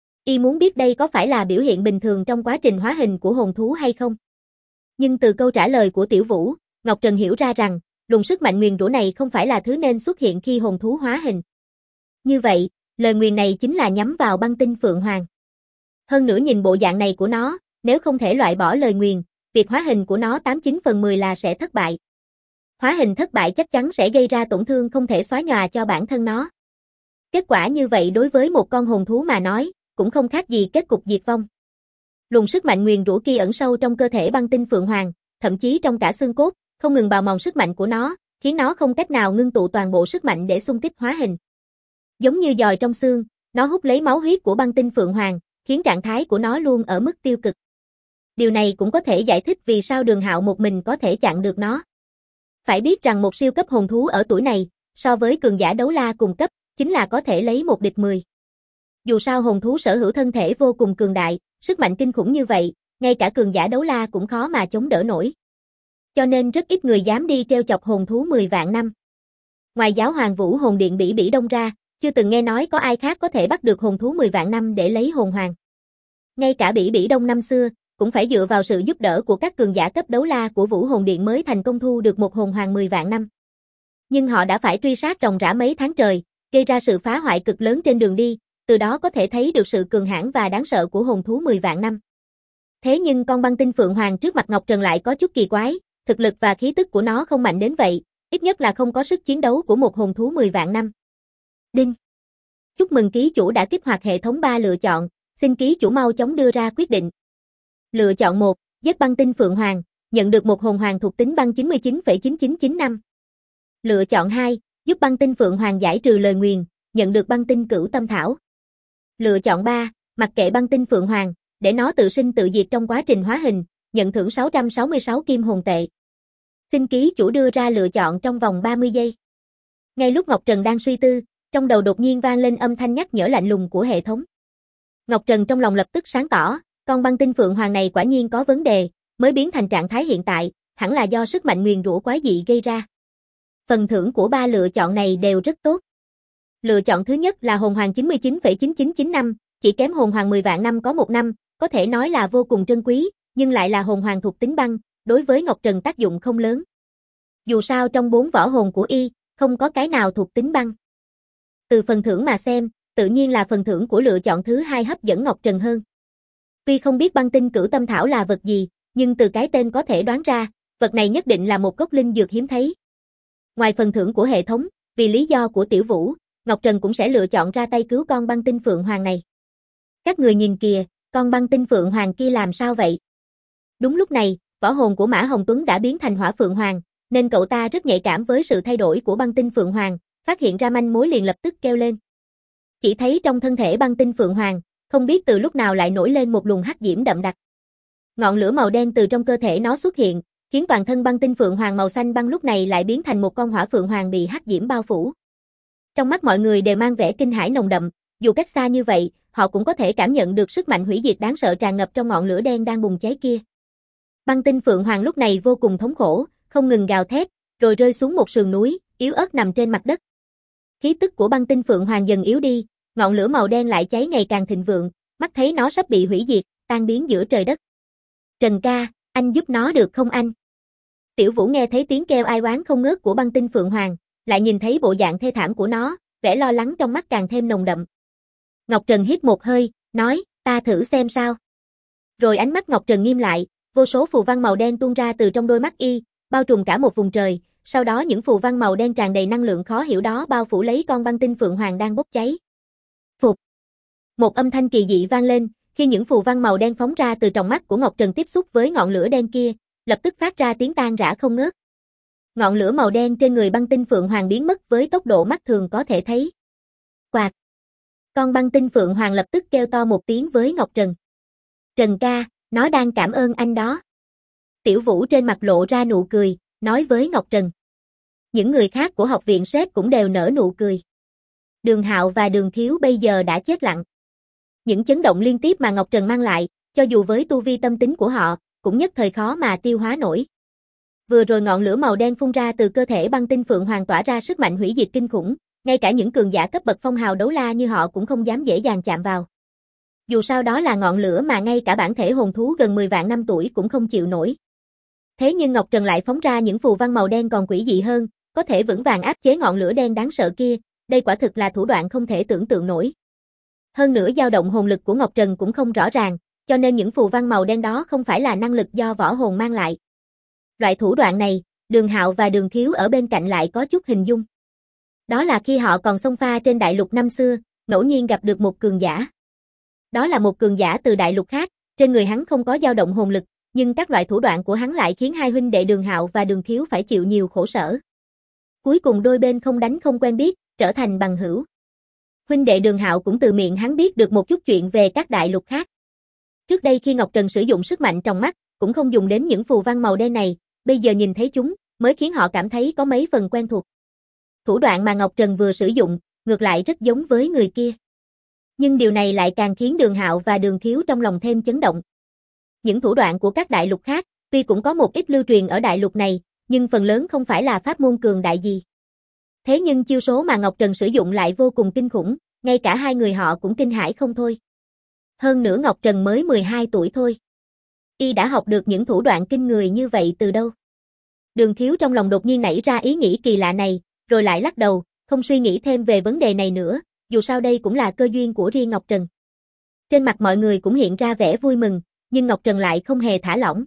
Y muốn biết đây có phải là biểu hiện bình thường trong quá trình hóa hình của hồn thú hay không. Nhưng từ câu trả lời của Tiểu Vũ, Ngọc Trần hiểu ra rằng, luồng sức mạnh nguyền rủa này không phải là thứ nên xuất hiện khi hồn thú hóa hình. Như vậy, lời nguyền này chính là nhắm vào băng tinh phượng hoàng. Hơn nữa nhìn bộ dạng này của nó, nếu không thể loại bỏ lời nguyền, việc hóa hình của nó 89 phần 10 là sẽ thất bại. Hóa hình thất bại chắc chắn sẽ gây ra tổn thương không thể xóa nhòa cho bản thân nó. Kết quả như vậy đối với một con hồn thú mà nói, cũng không khác gì kết cục diệt vong. Luồng sức mạnh nguyền rủa kia ẩn sâu trong cơ thể băng tinh phượng hoàng, thậm chí trong cả xương cốt, không ngừng bào mòn sức mạnh của nó, khiến nó không cách nào ngưng tụ toàn bộ sức mạnh để xung kích hóa hình. Giống như giòi trong xương, nó hút lấy máu huyết của băng tinh Phượng Hoàng, khiến trạng thái của nó luôn ở mức tiêu cực. Điều này cũng có thể giải thích vì sao Đường Hạo một mình có thể chặn được nó. Phải biết rằng một siêu cấp hồn thú ở tuổi này, so với cường giả đấu la cùng cấp, chính là có thể lấy một địch 10. Dù sao hồn thú sở hữu thân thể vô cùng cường đại, sức mạnh kinh khủng như vậy, ngay cả cường giả đấu la cũng khó mà chống đỡ nổi. Cho nên rất ít người dám đi treo chọc hồn thú 10 vạn năm. Ngoài giáo hoàng vũ hồn điện Bỉ Bỉ Đông ra, chưa từng nghe nói có ai khác có thể bắt được hồn thú 10 vạn năm để lấy hồn hoàng. Ngay cả Bỉ Bỉ Đông năm xưa, cũng phải dựa vào sự giúp đỡ của các cường giả cấp đấu la của vũ hồn điện mới thành công thu được một hồn hoàng 10 vạn năm. Nhưng họ đã phải truy sát ròng rã mấy tháng trời, gây ra sự phá hoại cực lớn trên đường đi, từ đó có thể thấy được sự cường hãn và đáng sợ của hồn thú 10 vạn năm. Thế nhưng con băng tinh Phượng Hoàng trước mặt Ngọc Trần lại có chút kỳ quái, thực lực và khí tức của nó không mạnh đến vậy, ít nhất là không có sức chiến đấu của một hồn thú 10 vạn năm. Đinh. Chúc mừng ký chủ đã kích hoạt hệ thống 3 lựa chọn, xin ký chủ mau chóng đưa ra quyết định. Lựa chọn 1, giết băng tinh Phượng Hoàng, nhận được một hồn hoàng thuộc tính băng 99,9995. Lựa chọn 2, giúp băng tinh Phượng Hoàng giải trừ lời nguyền, nhận được băng tinh Cửu Tâm Thảo. Lựa chọn 3, mặc kệ băng tinh Phượng Hoàng, để nó tự sinh tự diệt trong quá trình hóa hình, nhận thưởng 666 kim hồn tệ. Xin ký chủ đưa ra lựa chọn trong vòng 30 giây. Ngay lúc Ngọc Trần đang suy tư, trong đầu đột nhiên vang lên âm thanh nhắc nhở lạnh lùng của hệ thống. Ngọc Trần trong lòng lập tức sáng tỏ, con băng tinh Phượng Hoàng này quả nhiên có vấn đề, mới biến thành trạng thái hiện tại, hẳn là do sức mạnh nguyền rủa quái dị gây ra. Phần thưởng của 3 lựa chọn này đều rất tốt. Lựa chọn thứ nhất là hồn hoàng 99,9995, chỉ kém hồn hoàng 10 vạn năm có 1 năm, có thể nói là vô cùng trân quý, nhưng lại là hồn hoàng thuộc tính băng, đối với Ngọc Trần tác dụng không lớn. Dù sao trong 4 võ hồn của y, không có cái nào thuộc tính băng. Từ phần thưởng mà xem, tự nhiên là phần thưởng của lựa chọn thứ 2 hấp dẫn Ngọc Trần hơn. Tuy không biết băng tinh Cửu Tâm Thảo là vật gì, nhưng từ cái tên có thể đoán ra, vật này nhất định là một gốc linh dược hiếm thấy. Ngoài phần thưởng của hệ thống, vì lý do của Tiểu Vũ, Ngọc Trần cũng sẽ lựa chọn ra tay cứu con băng tinh Phượng Hoàng này. Các người nhìn kìa, con băng tinh Phượng Hoàng kia làm sao vậy? Đúng lúc này, võ hồn của Mã Hồng Tuấn đã biến thành Hỏa Phượng Hoàng, nên cậu ta rất nhạy cảm với sự thay đổi của băng tinh Phượng Hoàng, phát hiện ra manh mối liền lập tức kêu lên. Chỉ thấy trong thân thể băng tinh Phượng Hoàng, không biết từ lúc nào lại nổi lên một luồng hắc diễm đậm đặc. Ngọn lửa màu đen từ trong cơ thể nó xuất hiện, khiến toàn thân băng tinh Phượng Hoàng màu xanh băng lúc này lại biến thành một con Hỏa Phượng Hoàng bị hắc diễm bao phủ. Trong mắt mọi người đều mang vẻ kinh hãi nồng đậm, dù cách xa như vậy, họ cũng có thể cảm nhận được sức mạnh hủy diệt đáng sợ tràn ngập trong ngọn lửa đen đang bùng cháy kia. Băng tinh Phượng Hoàng lúc này vô cùng thống khổ, không ngừng gào thét, rồi rơi xuống một sườn núi, yếu ớt nằm trên mặt đất. Khí tức của băng tinh Phượng Hoàng dần yếu đi, ngọn lửa màu đen lại cháy ngày càng thịnh vượng, mắt thấy nó sắp bị hủy diệt, tan biến giữa trời đất. Trần ca, anh giúp nó được không anh? Tiểu Vũ nghe thấy tiếng kêu ai oán không ngớt của băng tinh Phượng Hoàng, lại nhìn thấy bộ dạng thê thảm của nó, vẻ lo lắng trong mắt càng thêm nồng đậm. Ngọc Trần hít một hơi, nói, ta thử xem sao. Rồi ánh mắt Ngọc Trần nghiêm lại, vô số phù văn màu đen tuôn ra từ trong đôi mắt y, bao trùm cả một vùng trời, sau đó những phù văn màu đen tràn đầy năng lượng khó hiểu đó bao phủ lấy con băng tinh Phượng Hoàng đang bốc cháy. Phục. Một âm thanh kỳ dị vang lên, khi những phù văn màu đen phóng ra từ tròng mắt của Ngọc Trần tiếp xúc với ngọn lửa đen kia, lập tức phát ra tiếng tan rã không ngớt. Ngọn lửa màu đen trên người băng tinh Phượng Hoàng biến mất với tốc độ mắt thường có thể thấy. Quạt. Con băng tinh Phượng Hoàng lập tức kêu to một tiếng với Ngọc Trần. Trần ca, nó đang cảm ơn anh đó. Tiểu Vũ trên mặt lộ ra nụ cười, nói với Ngọc Trần. Những người khác của học viện SET cũng đều nở nụ cười. Đường Hạo và Đường Khiếu bây giờ đã chết lặng. Những chấn động liên tiếp mà Ngọc Trần mang lại, cho dù với tu vi tâm tính của họ, cũng nhất thời khó mà tiêu hóa nổi. Vừa rồi ngọn lửa màu đen phun ra từ cơ thể băng tinh Phượng Hoàng tỏa ra sức mạnh hủy diệt kinh khủng, ngay cả những cường giả cấp bậc phong hào đấu la như họ cũng không dám dễ dàng chạm vào. Dù sao đó là ngọn lửa mà ngay cả bản thể hồn thú gần 10 vạn năm tuổi cũng không chịu nổi. Thế nhưng Ngọc Trần lại phóng ra những phù văn màu đen còn quỷ dị hơn, có thể vững vàng áp chế ngọn lửa đen đáng sợ kia, đây quả thực là thủ đoạn không thể tưởng tượng nổi. Hơn nữa dao động hồn lực của Ngọc Trần cũng không rõ ràng, cho nên những phù văn màu đen đó không phải là năng lực do võ hồn mang lại. Loại thủ đoạn này, Đường Hạo và Đường Khiếu ở bên cạnh lại có chút hình dung. Đó là khi họ còn xông pha trên đại lục năm xưa, ngẫu nhiên gặp được một cường giả. Đó là một cường giả từ đại lục khác, trên người hắn không có dao động hồn lực, nhưng các loại thủ đoạn của hắn lại khiến hai huynh đệ Đường Hạo và Đường Khiếu phải chịu nhiều khổ sở. Cuối cùng đôi bên không đánh không quen biết, trở thành bằng hữu. Huynh đệ Đường Hạo cũng từ miệng hắn biết được một chút chuyện về các đại lục khác. Trước đây khi Ngọc Trần sử dụng sức mạnh trong mắt, cũng không dùng đến những phù văn màu đen này, bây giờ nhìn thấy chúng, mới khiến họ cảm thấy có mấy phần quen thuộc. Thủ đoạn mà Ngọc Trần vừa sử dụng, ngược lại rất giống với người kia. Nhưng điều này lại càng khiến Đường Hạo và Đường Khiếu trong lòng thêm chấn động. Những thủ đoạn của các đại lục khác, tuy cũng có một ít lưu truyền ở đại lục này, nhưng phần lớn không phải là pháp môn cường đại gì. Thế nhưng chiêu số mà Ngọc Trần sử dụng lại vô cùng kinh khủng, ngay cả hai người họ cũng kinh hãi không thôi. Hơn nữa Ngọc Trần mới 12 tuổi thôi. Y đã học được những thủ đoạn kinh người như vậy từ đâu? Đường Khiếu trong lòng đột nhiên nảy ra ý nghĩ kỳ lạ này, rồi lại lắc đầu, không suy nghĩ thêm về vấn đề này nữa, dù sao đây cũng là cơ duyên của riêng Ngọc Trần. Trên mặt mọi người cũng hiện ra vẻ vui mừng, nhưng Ngọc Trần lại không hề thả lỏng.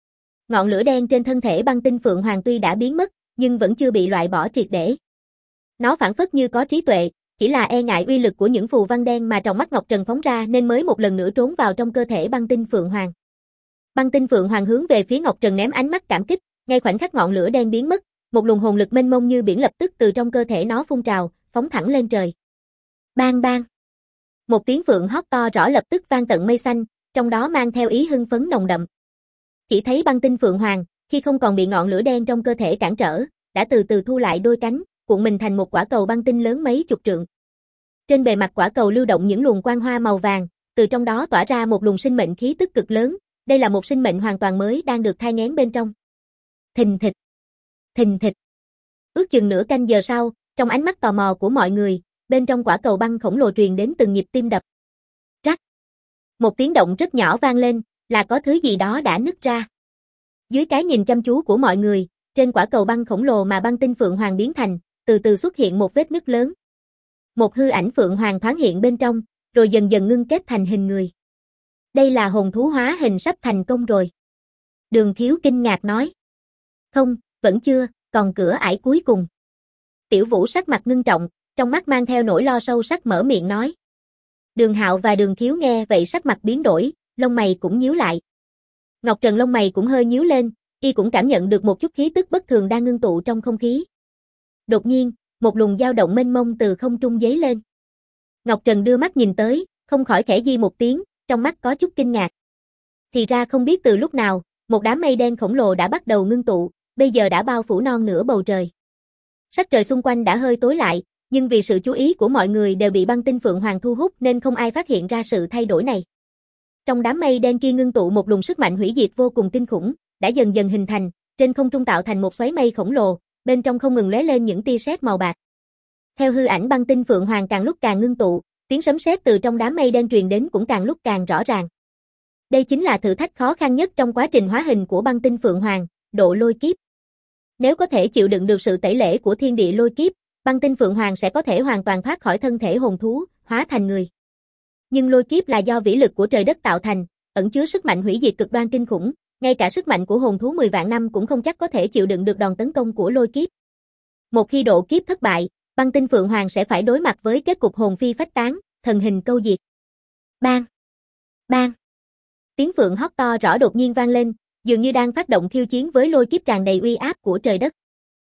Ngọn lửa đen trên thân thể băng tinh Phượng Hoàng tuy đã biến mất, nhưng vẫn chưa bị loại bỏ triệt để. Nó phảng phất như có trí tuệ, chỉ là e ngại uy lực của những phù văn đen mà trong mắt Ngọc Trần phóng ra nên mới một lần nữa trốn vào trong cơ thể băng tinh Phượng Hoàng. Băng tinh Phượng Hoàng hướng về phía Ngọc Trần ném ánh mắt cảm kích, ngay khoảnh khắc ngọn lửa đen biến mất, một luồng hồn lực mênh mông như biển lập tức từ trong cơ thể nó phun trào, phóng thẳng lên trời. Bang bang. Một tiếng phượng hót to rõ lập tức vang tận mây xanh, trong đó mang theo ý hưng phấn nồng đậm. Chỉ thấy băng tinh Phượng Hoàng, khi không còn bị ngọn lửa đen trong cơ thể cản trở, đã từ từ thu lại đôi cánh, cuộn mình thành một quả cầu băng tinh lớn mấy chục trượng. Trên bề mặt quả cầu lưu động những luồng quang hoa màu vàng, từ trong đó tỏa ra một luồng sinh mệnh khí tức cực lớn, đây là một sinh mệnh hoàn toàn mới đang được thai nghén bên trong. Thình thịch, thình thịch. Ước chừng nửa canh giờ sau, trong ánh mắt tò mò của mọi người, bên trong quả cầu băng khổng lồ truyền đến từng nhịp tim đập. Rắc. Một tiếng động rất nhỏ vang lên, là có thứ gì đó đã nứt ra. Dưới cái nhìn chăm chú của mọi người, trên quả cầu băng khổng lồ mà băng tinh Phượng Hoàng biến thành, từ từ xuất hiện một vết nứt lớn. Một hư ảnh Phượng Hoàng thoáng hiện bên trong, rồi dần dần ngưng kết thành hình người. Đây là hồn thú hóa hình sắp thành công rồi. Đường Khiếu kinh ngạc nói. Không, vẫn chưa, còn cửa ải cuối cùng. Tiểu Vũ sắc mặt ngưng trọng, trong mắt mang theo nỗi lo sâu sắc mở miệng nói. Đường Hạo và Đường Khiếu nghe vậy sắc mặt biến đổi, lông mày cũng nhíu lại. Ngọc Trần lông mày cũng hơi nhíu lên, y cũng cảm nhận được một chút khí tức bất thường đang ngưng tụ trong không khí. Đột nhiên, một luồng dao động mênh mông từ không trung giấy lên. Ngọc Trần đưa mắt nhìn tới, không khỏi khẽ di một tiếng, trong mắt có chút kinh ngạc. Thì ra không biết từ lúc nào, một đám mây đen khổng lồ đã bắt đầu ngưng tụ, bây giờ đã bao phủ non nửa bầu trời. Sắc trời xung quanh đã hơi tối lại, nhưng vì sự chú ý của mọi người đều bị băng tinh Phượng Hoàng thu hút nên không ai phát hiện ra sự thay đổi này. Trong đám mây đen kia ngưng tụ một luồng sức mạnh hủy diệt vô cùng kinh khủng, đã dần dần hình thành, trên không trung tạo thành một xoáy mây khổng lồ, bên trong không ngừng lóe lên những tia sét màu bạc. Theo hư ảnh băng tinh Phượng Hoàng càng lúc càng ngưng tụ, tiếng sấm sét từ trong đám mây đen truyền đến cũng càng lúc càng rõ ràng. Đây chính là thử thách khó khăn nhất trong quá trình hóa hình của băng tinh Phượng Hoàng, độ lôi kiếp. Nếu có thể chịu đựng được sự tẩy lễ của thiên địa lôi kiếp, băng tinh Phượng Hoàng sẽ có thể hoàn toàn thoát khỏi thân thể hồn thú, hóa thành người. Nhưng lôi kiếp là do vĩ lực của trời đất tạo thành, ẩn chứa sức mạnh hủy diệt cực đoan kinh khủng, ngay cả sức mạnh của hồn thú 10 vạn năm cũng không chắc có thể chịu đựng được đòn tấn công của lôi kiếp. Một khi độ kiếp thất bại, băng tinh Phượng Hoàng sẽ phải đối mặt với kết cục hồn phi phách tán, thần hình câu diệt. Bang! Bang! Tiếng phượng hót to rõ đột nhiên vang lên, dường như đang phát động khiêu chiến với lôi kiếp tràn đầy uy áp của trời đất.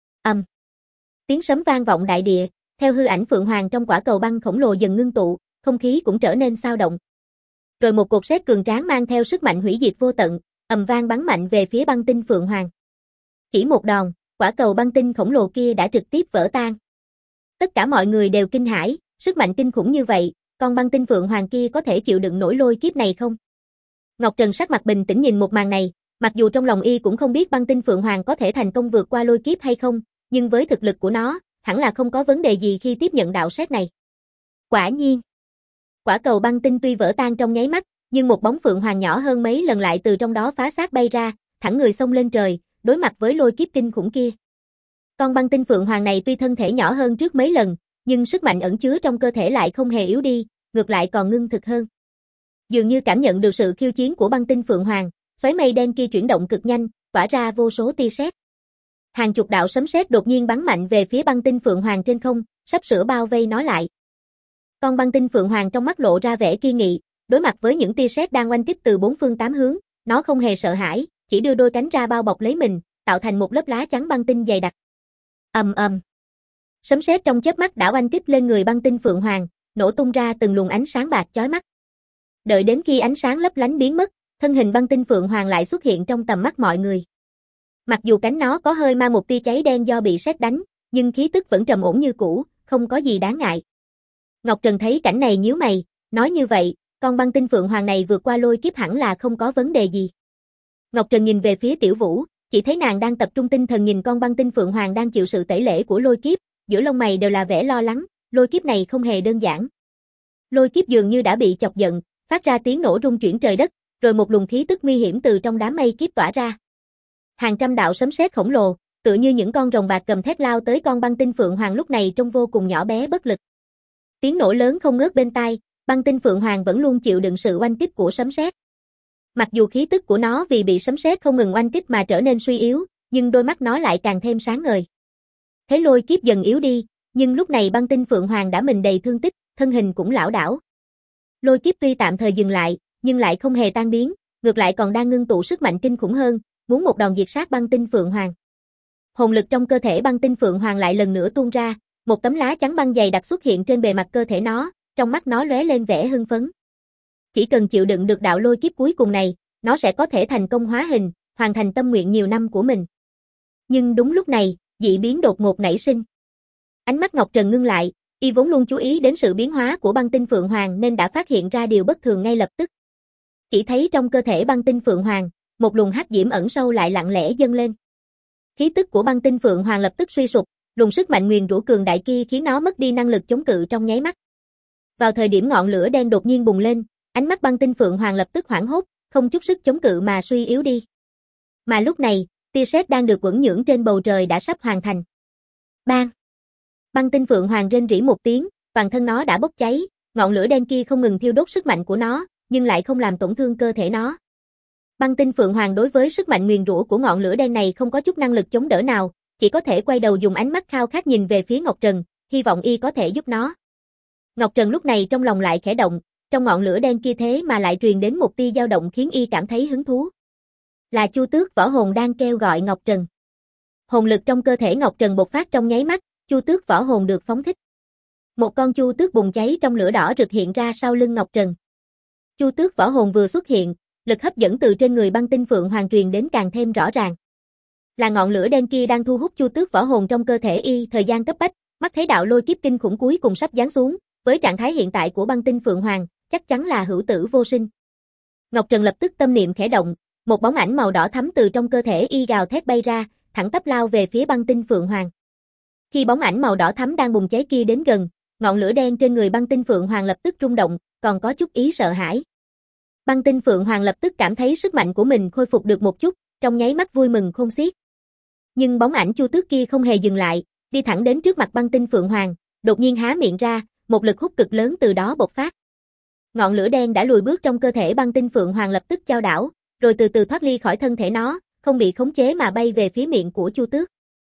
Tiếng sấm vang vọng đại địa, theo hư ảnh Phượng Hoàng trong quả cầu băng khổng lồ dần ngưng tụ, không khí cũng trở nên xao động. Rồi một cột sét cường tráng mang theo sức mạnh hủy diệt vô tận, ầm vang bắn mạnh về phía băng tinh Phượng Hoàng. Chỉ một đòn, quả cầu băng tinh khổng lồ kia đã trực tiếp vỡ tan. Tất cả mọi người đều kinh hãi, sức mạnh kinh khủng như vậy, con băng tinh Phượng Hoàng kia có thể chịu đựng nổi lôi kiếp này không? Ngọc Trần sắc mặt bình tĩnh nhìn một màn này, mặc dù trong lòng y cũng không biết băng tinh Phượng Hoàng có thể thành công vượt qua lôi kiếp hay không, nhưng với thực lực của nó, hẳn là không có vấn đề gì khi tiếp nhận đạo sét này. Quả nhiên, quả cầu băng tinh tuy vỡ tan trong nháy mắt, nhưng một bóng Phượng Hoàng nhỏ hơn mấy lần lại từ trong đó phá xác bay ra, thẳng người xông lên trời, đối mặt với lôi kiếp kinh khủng kia. Con băng tinh Phượng Hoàng này tuy thân thể nhỏ hơn trước mấy lần, nhưng sức mạnh ẩn chứa trong cơ thể lại không hề yếu đi, ngược lại còn ngưng thực hơn. Dường như cảm nhận được sự khiêu chiến của băng tinh Phượng Hoàng, xoáy mây đen kia chuyển động cực nhanh, tỏa ra vô số tia sét. Hàng chục đạo sấm sét đột nhiên bắn mạnh về phía băng tinh Phượng Hoàng trên không, sắp sửa bao vây nó lại. Con băng tinh Phượng Hoàng trong mắt lộ ra vẻ kiên nghị, đối mặt với những tia sét đang oanh kích từ bốn phương tám hướng, nó không hề sợ hãi, chỉ đưa đôi cánh ra bao bọc lấy mình, tạo thành một lớp lá chắn băng tinh dày đặc. Ầm ầm. Sấm sét trong chớp mắt đã oanh kích lên người băng tinh Phượng Hoàng, nổ tung ra từng luồng ánh sáng bạc chói mắt. Đợi đến khi ánh sáng lấp lánh biến mất, thân hình băng tinh Phượng Hoàng lại xuất hiện trong tầm mắt mọi người. Mặc dù cánh nó có hơi mang một tia cháy đen do bị sét đánh, nhưng khí tức vẫn trầm ổn như cũ, không có gì đáng ngại. Ngọc Trần thấy cảnh này nhíu mày, nói như vậy, con băng tinh Phượng Hoàng này vượt qua lôi kiếp hẳn là không có vấn đề gì. Ngọc Trần nhìn về phía Tiểu Vũ, chỉ thấy nàng đang tập trung tinh thần nhìn con băng tinh Phượng Hoàng đang chịu sự tẩy lễ của lôi kiếp, giữa lông mày đều là vẻ lo lắng, lôi kiếp này không hề đơn giản. Lôi kiếp dường như đã bị chọc giận, phát ra tiếng nổ rung chuyển trời đất, rồi một luồng khí tức nguy hiểm từ trong đám mây kiếp tỏa ra. Hàng trăm đạo sấm sét khổng lồ, tựa như những con rồng bạc gầm thét lao tới con băng tinh Phượng Hoàng lúc này trông vô cùng nhỏ bé bất lực. Tiếng nổ lớn không ngớt bên tai, băng tinh Phượng Hoàng vẫn luôn chịu đựng sự oanh kích của sấm sét. Mặc dù khí tức của nó vì bị sấm sét không ngừng oanh kích mà trở nên suy yếu, nhưng đôi mắt nó lại càng thêm sáng ngời. Thế lôi kiếp dần yếu đi, nhưng lúc này băng tinh Phượng Hoàng đã mình đầy thương tích, thân hình cũng lảo đảo. Lôi kiếp tuy tạm thời dừng lại, nhưng lại không hề tan biến, ngược lại còn đang ngưng tụ sức mạnh kinh khủng hơn, muốn một đòn diệt sát băng tinh Phượng Hoàng. Hồn lực trong cơ thể băng tinh Phượng Hoàng lại lần nữa tuôn ra, một tấm lá chắn băng dày đặc xuất hiện trên bề mặt cơ thể nó, trong mắt nó lóe lên vẻ hưng phấn. Chỉ cần chịu đựng được đạo lôi kiếp cuối cùng này, nó sẽ có thể thành công hóa hình, hoàn thành tâm nguyện nhiều năm của mình. Nhưng đúng lúc này, dị biến đột ngột nảy sinh. Ánh mắt Ngọc Trần ngưng lại, y vốn luôn chú ý đến sự biến hóa của băng tinh Phượng Hoàng nên đã phát hiện ra điều bất thường ngay lập tức. Chỉ thấy trong cơ thể băng tinh Phượng Hoàng, một luồng hắc diễm ẩn sâu lại lặng lẽ dâng lên. Khí tức của băng tinh Phượng Hoàng lập tức suy sụp, luồng sức mạnh nguyền rủa cường đại kia khiến nó mất đi năng lực chống cự trong nháy mắt. Vào thời điểm ngọn lửa đen đột nhiên bùng lên, ánh mắt băng tinh Phượng Hoàng lập tức hoảng hốt, không chút sức chống cự mà suy yếu đi. Mà lúc này, tia sét đang được quẩn nhưỡng trên bầu trời đã sắp hoàn thành. Bang! Băng tinh Phượng Hoàng rên rỉ một tiếng, toàn thân nó đã bốc cháy, ngọn lửa đen kia không ngừng thiêu đốt sức mạnh của nó, nhưng lại không làm tổn thương cơ thể nó. Băng tinh Phượng Hoàng đối với sức mạnh nguyền rủa của ngọn lửa đen này không có chút năng lực chống đỡ nào, chỉ có thể quay đầu dùng ánh mắt khao khát nhìn về phía Ngọc Trần, hy vọng y có thể giúp nó. Ngọc Trần lúc này trong lòng lại khẽ động, trong ngọn lửa đen kia thế mà lại truyền đến một tia dao động khiến y cảm thấy hứng thú. Là Chu Tước Võ Hồn đang kêu gọi Ngọc Trần. Hồn lực trong cơ thể Ngọc Trần bộc phát trong nháy mắt, Chu Tước Võ Hồn được phóng thích. Một con chu tước bùng cháy trong lửa đỏ rực hiện ra sau lưng Ngọc Trần. Chu Tước Võ Hồn vừa xuất hiện, lực hấp dẫn từ trên người băng tinh Phượng Hoàng truyền đến càng thêm rõ ràng. Là ngọn lửa đen kia đang thu hút Chu Tước Võ Hồn trong cơ thể y, thời gian cấp bách, mắt thấy đạo lôi kiếp kinh khủng cuối cùng sắp giáng xuống, với trạng thái hiện tại của băng tinh Phượng Hoàng, chắc chắn là hữu tử vô sinh. Ngọc Trần lập tức tâm niệm khẽ động, một bóng ảnh màu đỏ thắm từ trong cơ thể y gào thét bay ra, thẳng tắp lao về phía băng tinh Phượng Hoàng. Khi bóng ảnh màu đỏ thắm đang bùng cháy kia đến gần, ngọn lửa đen trên người băng tinh Phượng Hoàng lập tức rung động, còn có chút ý sợ hãi. Băng tinh Phượng Hoàng lập tức cảm thấy sức mạnh của mình khôi phục được một chút, trong nháy mắt vui mừng khôn xiết. Nhưng bóng ảnh Chu Tước kia không hề dừng lại, đi thẳng đến trước mặt băng tinh Phượng Hoàng, đột nhiên há miệng ra, một lực hút cực lớn từ đó bộc phát. Ngọn lửa đen đã lùi bước trong cơ thể băng tinh Phượng Hoàng lập tức chao đảo, rồi từ từ thoát ly khỏi thân thể nó, không bị khống chế mà bay về phía miệng của Chu Tước.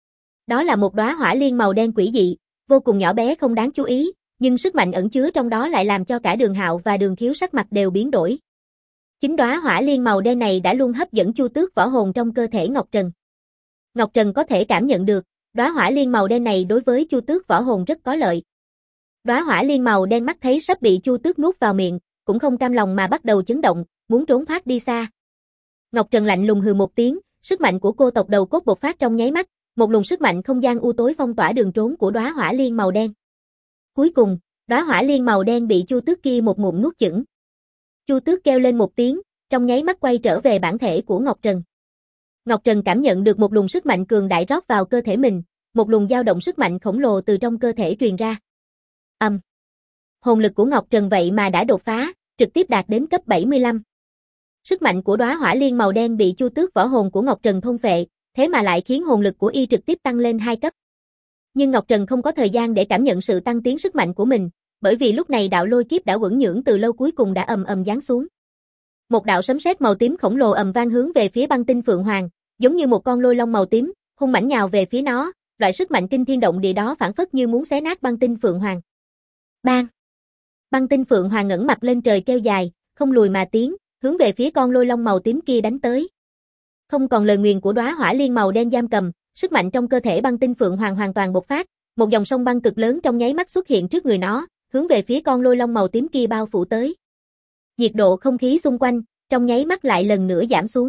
Đó là một đóa hỏa liên màu đen quỷ dị, vô cùng nhỏ bé không đáng chú ý, nhưng sức mạnh ẩn chứa trong đó lại làm cho cả Đường Hạo và Đường Khiếu sắc mặt đều biến đổi. Chính đóa hỏa liên màu đen này đã luôn hấp dẫn Chu Tước Võ Hồn trong cơ thể Ngọc Trần. Ngọc Trần có thể cảm nhận được, đóa hỏa liên màu đen này đối với Chu Tước Võ Hồn rất có lợi. Đóa hỏa liên màu đen mắt thấy sắp bị Chu Tước nuốt vào miệng, cũng không cam lòng mà bắt đầu chấn động, muốn trốn thoát đi xa. Ngọc Trần lạnh lùng hừ một tiếng, sức mạnh của cô tộc đầu cốt bộc phát trong nháy mắt, một luồng sức mạnh không gian u tối phong tỏa đường trốn của đóa hỏa liên màu đen. Cuối cùng, đóa hỏa liên màu đen bị Chu Tước kia một ngụm nuốt chửng. Chu Tước kêu lên một tiếng, trong nháy mắt quay trở về bản thể của Ngọc Trần. Ngọc Trần cảm nhận được một luồng sức mạnh cường đại rót vào cơ thể mình, một luồng dao động sức mạnh khổng lồ từ trong cơ thể truyền ra. Hồn lực của Ngọc Trần vậy mà đã đột phá, trực tiếp đạt đến cấp 75. Sức mạnh của đóa hỏa liên màu đen bị Chu Tước Võ Hồn của Ngọc Trần thôn phệ, thế mà lại khiến hồn lực của y trực tiếp tăng lên 2 cấp. Nhưng Ngọc Trần không có thời gian để cảm nhận sự tăng tiến sức mạnh của mình, bởi vì lúc này đạo lôi kiếp đã quẩn nhưỡng từ lâu cuối cùng đã ầm ầm giáng xuống. Một đạo sấm sét màu tím khổng lồ ầm vang hướng về phía băng tinh Phượng Hoàng, giống như một con lôi long màu tím, hung mãnh nhào về phía nó, loại sức mạnh kinh thiên động địa đó phảng phất như muốn xé nát băng tinh Phượng Hoàng. Bang! Băng tinh Phượng Hoàng ngẩng mặt lên trời kêu dài, không lùi mà tiến, hướng về phía con lôi long màu tím kia đánh tới. Không còn lời nguyền của đóa hỏa liên màu đen giam cầm, sức mạnh trong cơ thể băng tinh phượng hoàng hoàn toàn bộc phát, một dòng sông băng cực lớn trong nháy mắt xuất hiện trước người nó, hướng về phía con lôi long màu tím kia bao phủ tới. Nhiệt độ không khí xung quanh, trong nháy mắt lại lần nữa giảm xuống.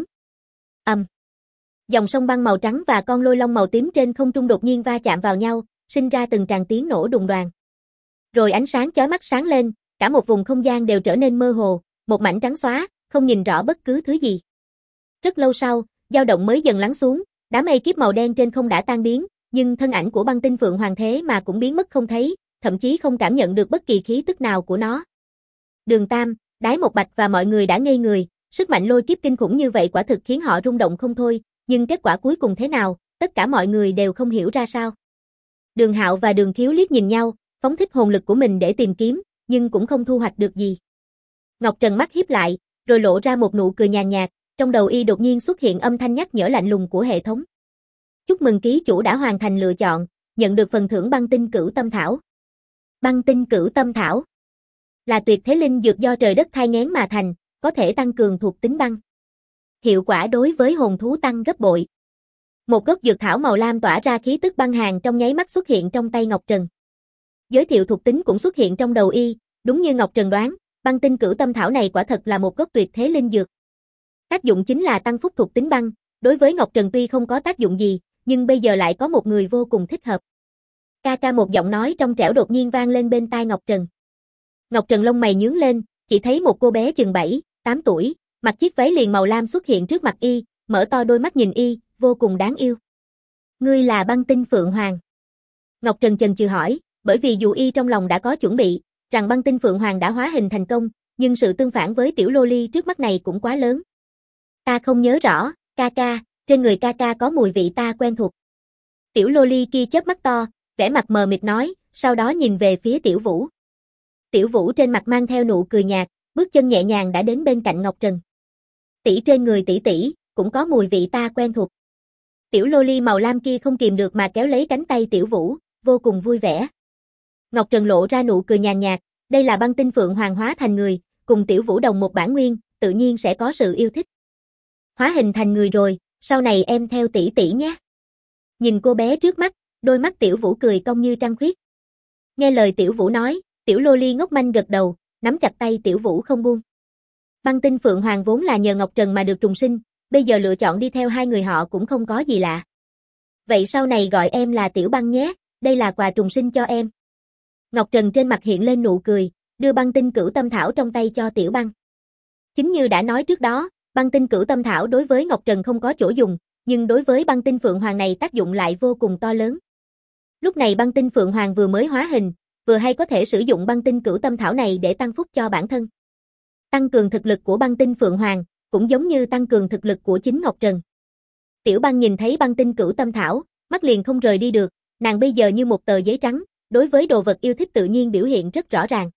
Dòng sông băng màu trắng và con lôi long màu tím trên không trung đột nhiên va chạm vào nhau, sinh ra từng tràng tiếng nổ đùng đoàng. Rồi ánh sáng chói mắt sáng lên, cả một vùng không gian đều trở nên mơ hồ, một mảnh trắng xóa, không nhìn rõ bất cứ thứ gì. Rất lâu sau, dao động mới dần lắng xuống, đám mây kiếp màu đen trên không đã tan biến, nhưng thân ảnh của băng tinh phượng hoàng thế mà cũng biến mất không thấy, thậm chí không cảm nhận được bất kỳ khí tức nào của nó. Đường Tam, Đái Một Bạch và mọi người đã ngây người, sức mạnh lôi kiếp kinh khủng như vậy quả thực khiến họ rung động không thôi, nhưng kết quả cuối cùng thế nào, tất cả mọi người đều không hiểu ra sao. Đường Hạo và Đường Khiếu liếc nhìn nhau, phóng thích hồn lực của mình để tìm kiếm, nhưng cũng không thu hoạch được gì. Ngọc Trần mắt híp lại, rồi lộ ra một nụ cười nhàn nhạt, trong đầu y đột nhiên xuất hiện âm thanh nhắc nhở lạnh lùng của hệ thống. Chúc mừng ký chủ đã hoàn thành lựa chọn, nhận được phần thưởng băng tinh cửu tâm thảo. Băng tinh cửu tâm thảo là tuyệt thế linh dược do trời đất thai nghén mà thành, có thể tăng cường thuộc tính băng. Hiệu quả đối với hồn thú tăng gấp bội. Một gốc dược thảo màu lam tỏa ra khí tức băng hàn trong nháy mắt xuất hiện trong tay Ngọc Trần. Giới thiệu thuộc tính cũng xuất hiện trong đầu y, đúng như Ngọc Trần đoán, băng tinh cửu tâm thảo này quả thật là một gốc tuyệt thế linh dược. Tác dụng chính là tăng phúc thuộc tính băng, đối với Ngọc Trần tuy không có tác dụng gì, nhưng bây giờ lại có một người vô cùng thích hợp. Ca ca, một giọng nói trong trẻo đột nhiên vang lên bên tai Ngọc Trần. Ngọc Trần lông mày nhướng lên, chỉ thấy một cô bé chừng 7, 8 tuổi, mặc chiếc váy liền màu lam xuất hiện trước mặt y, mở to đôi mắt nhìn y, vô cùng đáng yêu. Ngươi là băng tinh phượng hoàng? Ngọc Trần chần chừ hỏi, bởi vì dù y trong lòng đã có chuẩn bị, rằng băng tinh phượng hoàng đã hóa hình thành công, nhưng sự tương phản với tiểu lô ly trước mắt này cũng quá lớn. Ta không nhớ rõ, ca ca, trên người ca ca có mùi vị ta quen thuộc. Tiểu lô ly kia chớp mắt to, vẻ mặt mờ mịt nói, sau đó nhìn về phía Tiểu Vũ. Tiểu Vũ trên mặt mang theo nụ cười nhạt, bước chân nhẹ nhàng đã đến bên cạnh Ngọc Trần. Tỷ, trên người tỷ cũng có mùi vị ta quen thuộc. Tiểu lô ly màu lam kia không kìm được mà kéo lấy cánh tay Tiểu Vũ, vô cùng vui vẻ. Ngọc Trần lộ ra nụ cười nhàn nhạt, đây là băng tinh phượng hoàng hóa thành người, cùng Tiểu Vũ đồng một bản nguyên, tự nhiên sẽ có sự yêu thích. Hóa hình thành người rồi, sau này em theo tỷ tỷ nhé. Nhìn cô bé trước mắt, đôi mắt Tiểu Vũ cười cong như trăng khuyết. Nghe lời Tiểu Vũ nói, Tiểu lô ly ngốc manh gật đầu, nắm chặt tay Tiểu Vũ không buông. Băng tinh phượng hoàng vốn là nhờ Ngọc Trần mà được trùng sinh, bây giờ lựa chọn đi theo hai người họ cũng không có gì lạ. Vậy sau này gọi em là Tiểu Băng nhé, đây là quà trùng sinh cho em. Ngọc Trần trên mặt hiện lên nụ cười, đưa băng tinh cửu tâm thảo trong tay cho Tiểu Băng. Chính như đã nói trước đó, băng tinh cửu tâm thảo đối với Ngọc Trần không có chỗ dùng, nhưng đối với băng tinh phượng hoàng này tác dụng lại vô cùng to lớn. Lúc này băng tinh phượng hoàng vừa mới hóa hình, vừa hay có thể sử dụng băng tinh cửu tâm thảo này để tăng phúc cho bản thân. Tăng cường thực lực của băng tinh phượng hoàng, cũng giống như tăng cường thực lực của chính Ngọc Trần. Tiểu Băng nhìn thấy băng tinh cửu tâm thảo, mắt liền không rời đi được, nàng bây giờ như một tờ giấy trắng, đối với đồ vật yêu thích tự nhiên biểu hiện rất rõ ràng.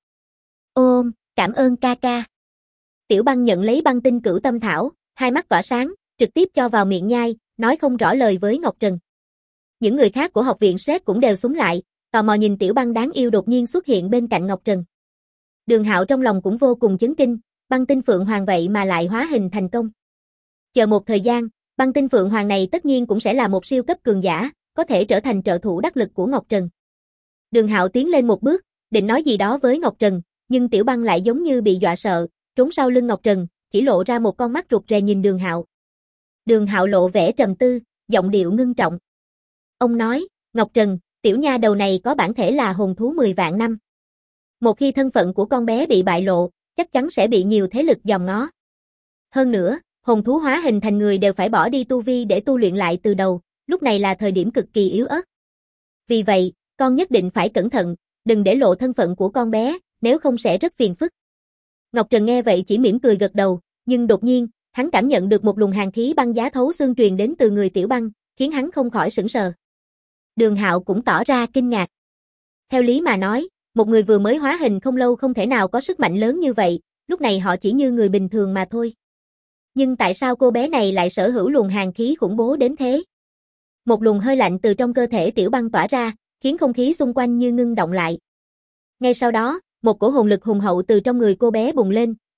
Ôm, cảm ơn ca ca. Tiểu Băng nhận lấy băng tinh cửu tâm thảo, hai mắt tỏa sáng, trực tiếp cho vào miệng nhai, nói không rõ lời với Ngọc Trần. Những người khác của học viện Sret cũng đều súng lại, tò mò nhìn Tiểu Băng đáng yêu đột nhiên xuất hiện bên cạnh Ngọc Trần. Đường Hạo trong lòng cũng vô cùng chấn kinh, băng tinh phượng hoàng vậy mà lại hóa hình thành công. Chờ một thời gian, băng tinh phượng hoàng này tất nhiên cũng sẽ là một siêu cấp cường giả, có thể trở thành trợ thủ đắc lực của Ngọc Trần. Đường Hạo tiến lên một bước, định nói gì đó với Ngọc Trần, nhưng Tiểu Băng lại giống như bị dọa sợ, trốn sau lưng Ngọc Trần, chỉ lộ ra một con mắt rụt rè nhìn Đường Hạo. Đường Hạo lộ vẻ trầm tư, giọng điệu ngưng trọng. Ông nói, Ngọc Trần, tiểu nha đầu này có bản thể là hồn thú 10 vạn năm. Một khi thân phận của con bé bị bại lộ, chắc chắn sẽ bị nhiều thế lực dòm ngó. Hơn nữa, hồn thú hóa hình thành người đều phải bỏ đi tu vi để tu luyện lại từ đầu, lúc này là thời điểm cực kỳ yếu ớt. Vì vậy, con nhất định phải cẩn thận, đừng để lộ thân phận của con bé, nếu không sẽ rất phiền phức. Ngọc Trần nghe vậy chỉ mỉm cười gật đầu, nhưng đột nhiên, hắn cảm nhận được một luồng hàn khí băng giá thấu xương truyền đến từ người Tiểu Băng, khiến hắn không khỏi sửng sờ. Đường Hạo cũng tỏ ra kinh ngạc. Theo lý mà nói, một người vừa mới hóa hình không lâu không thể nào có sức mạnh lớn như vậy, lúc này họ chỉ như người bình thường mà thôi. Nhưng tại sao cô bé này lại sở hữu luồng hàn khí khủng bố đến thế? Một luồng hơi lạnh từ trong cơ thể Tiểu Băng tỏa ra, khiến không khí xung quanh như ngưng động lại. Ngay sau đó, một cổ hồn lực hùng hậu từ trong người cô bé bùng lên,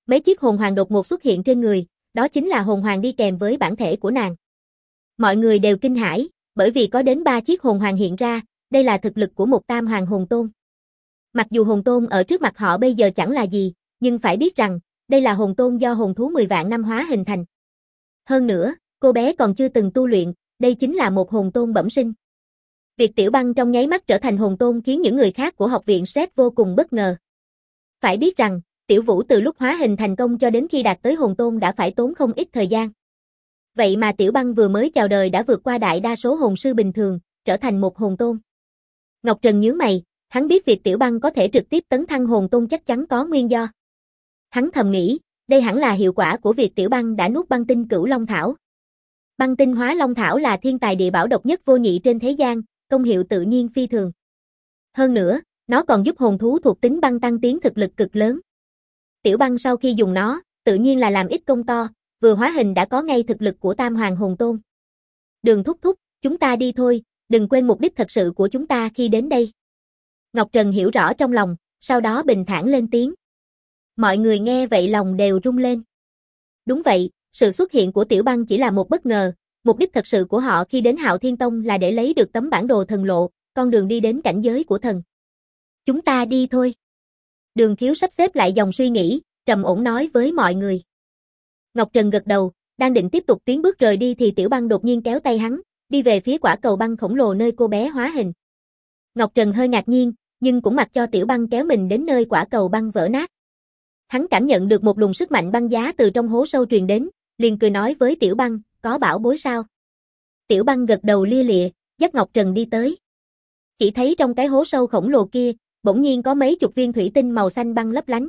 Mấy chiếc hồn hoàng đột ngột xuất hiện trên người, đó chính là hồn hoàng đi kèm với bản thể của nàng. Mọi người đều kinh hãi, bởi vì có đến 3 chiếc hồn hoàng hiện ra, đây là thực lực của một tam hoàng hồn tôn. Mặc dù hồn tôn ở trước mặt họ bây giờ chẳng là gì, nhưng phải biết rằng, đây là hồn tôn do hồn thú 10 vạn năm hóa hình thành. Hơn nữa, cô bé còn chưa từng tu luyện, đây chính là một hồn tôn bẩm sinh. Việc Tiểu Băng trong nháy mắt trở thành hồn tôn khiến những người khác của học viện Sret vô cùng bất ngờ. Phải biết rằng, Tiểu Vũ từ lúc hóa hình thành công cho đến khi đạt tới hồn tôn đã phải tốn không ít thời gian. Vậy mà Tiểu Băng vừa mới chào đời đã vượt qua đại đa số hồn sư bình thường, trở thành một hồn tôn. Ngọc Trần nhướng mày, hắn biết việc Tiểu Băng có thể trực tiếp tấn thăng hồn tôn chắc chắn có nguyên do. Hắn thầm nghĩ, đây hẳn là hiệu quả của việc Tiểu Băng đã nuốt băng tinh Cửu Long Thảo. Băng tinh Hóa Long Thảo là thiên tài địa bảo độc nhất vô nhị trên thế gian, công hiệu tự nhiên phi thường. Hơn nữa, nó còn giúp hồn thú thuộc tính băng tăng tiến thực lực cực lớn. Tiểu Băng sau khi dùng nó, tự nhiên là làm ít công to, vừa hóa hình đã có ngay thực lực của tam hoàng hồn tôn. Đường thúc thúc, chúng ta đi thôi, đừng quên mục đích thật sự của chúng ta khi đến đây. Ngọc Trần hiểu rõ trong lòng, sau đó bình thản lên tiếng. Mọi người nghe vậy lòng đều rung lên. Đúng vậy, sự xuất hiện của Tiểu Băng chỉ là một bất ngờ, mục đích thật sự của họ khi đến Hạo Thiên Tông là để lấy được tấm bản đồ thần lộ, con đường đi đến cảnh giới của thần. Chúng ta đi thôi. Đường Khiếu sắp xếp lại dòng suy nghĩ, trầm ổn nói với mọi người. Ngọc Trần gật đầu, đang định tiếp tục tiến bước rời đi thì Tiểu Băng đột nhiên kéo tay hắn, đi về phía quả cầu băng khổng lồ nơi cô bé hóa hình. Ngọc Trần hơi ngạc nhiên, nhưng cũng mặc cho Tiểu Băng kéo mình đến nơi quả cầu băng vỡ nát. Hắn cảm nhận được một luồng sức mạnh băng giá từ trong hố sâu truyền đến, liền cười nói với Tiểu Băng, có bảo bối sao? Tiểu Băng gật đầu lia lịa, dắt Ngọc Trần đi tới. Chỉ thấy trong cái hố sâu khổng lồ kia, bỗng nhiên có mấy chục viên thủy tinh màu xanh băng lấp lánh.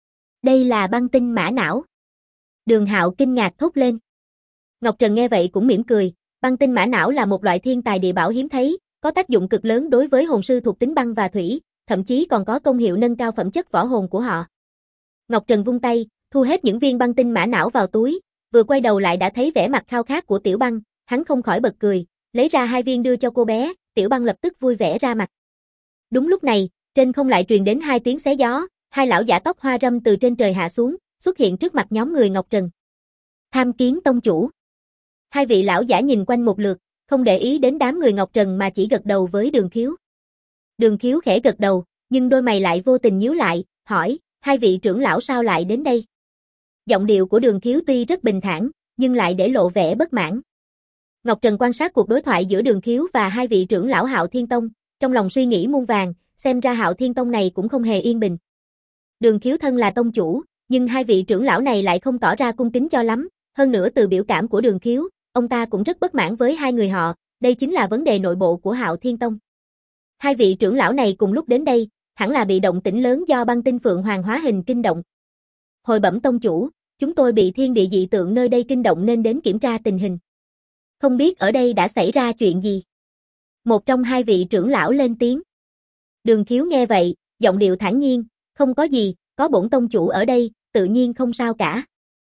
Đây là băng tinh mã não. Đường Hạo kinh ngạc thốt lên. Ngọc Trần nghe vậy cũng mỉm cười, băng tinh mã não là một loại thiên tài địa bảo hiếm thấy, có tác dụng cực lớn đối với hồn sư thuộc tính băng và thủy, thậm chí còn có công hiệu nâng cao phẩm chất võ hồn của họ. Ngọc Trần vung tay, thu hết những viên băng tinh mã não vào túi, vừa quay đầu lại đã thấy vẻ mặt khao khát của Tiểu Băng, hắn không khỏi bật cười, lấy ra 2 viên đưa cho cô bé, Tiểu Băng lập tức vui vẻ ra mặt. Đúng lúc này, trên không lại truyền đến 2 tiếng xé gió, 2 lão giả tóc hoa râm từ trên trời hạ xuống, xuất hiện trước mặt nhóm người Ngọc Trần. Tham kiến tông chủ. 2 vị lão giả nhìn quanh một lượt, không để ý đến đám người Ngọc Trần mà chỉ gật đầu với Đường Khiếu. Đường Khiếu khẽ gật đầu, nhưng đôi mày lại vô tình nhíu lại, hỏi, 2 vị trưởng lão sao lại đến đây? Giọng điệu của Đường Khiếu tuy rất bình thản, nhưng lại để lộ vẻ bất mãn. Ngọc Trần quan sát cuộc đối thoại giữa Đường Khiếu và 2 vị trưởng lão Hạo Thiên Tông, trong lòng suy nghĩ muôn vàn, xem ra Hạo Thiên Tông này cũng không hề yên bình. Đường Khiếu thân là tông chủ, nhưng 2 vị trưởng lão này lại không tỏ ra cung kính cho lắm, hơn nữa từ biểu cảm của Đường Khiếu, ông ta cũng rất bất mãn với 2 người họ, đây chính là vấn đề nội bộ của Hạo Thiên Tông. 2 vị trưởng lão này cùng lúc đến đây, hẳn là bị động tĩnh lớn do băng tinh Phượng Hoàng hóa hình kinh động. Hồi bẩm tông chủ, chúng tôi bị thiên địa dị tượng nơi đây kinh động nên đến kiểm tra tình hình. Không biết ở đây đã xảy ra chuyện gì? Một trong 2 vị trưởng lão lên tiếng. Đường Khiếu nghe vậy, giọng điệu thản nhiên, không có gì, có bổn tông chủ ở đây, tự nhiên không sao cả.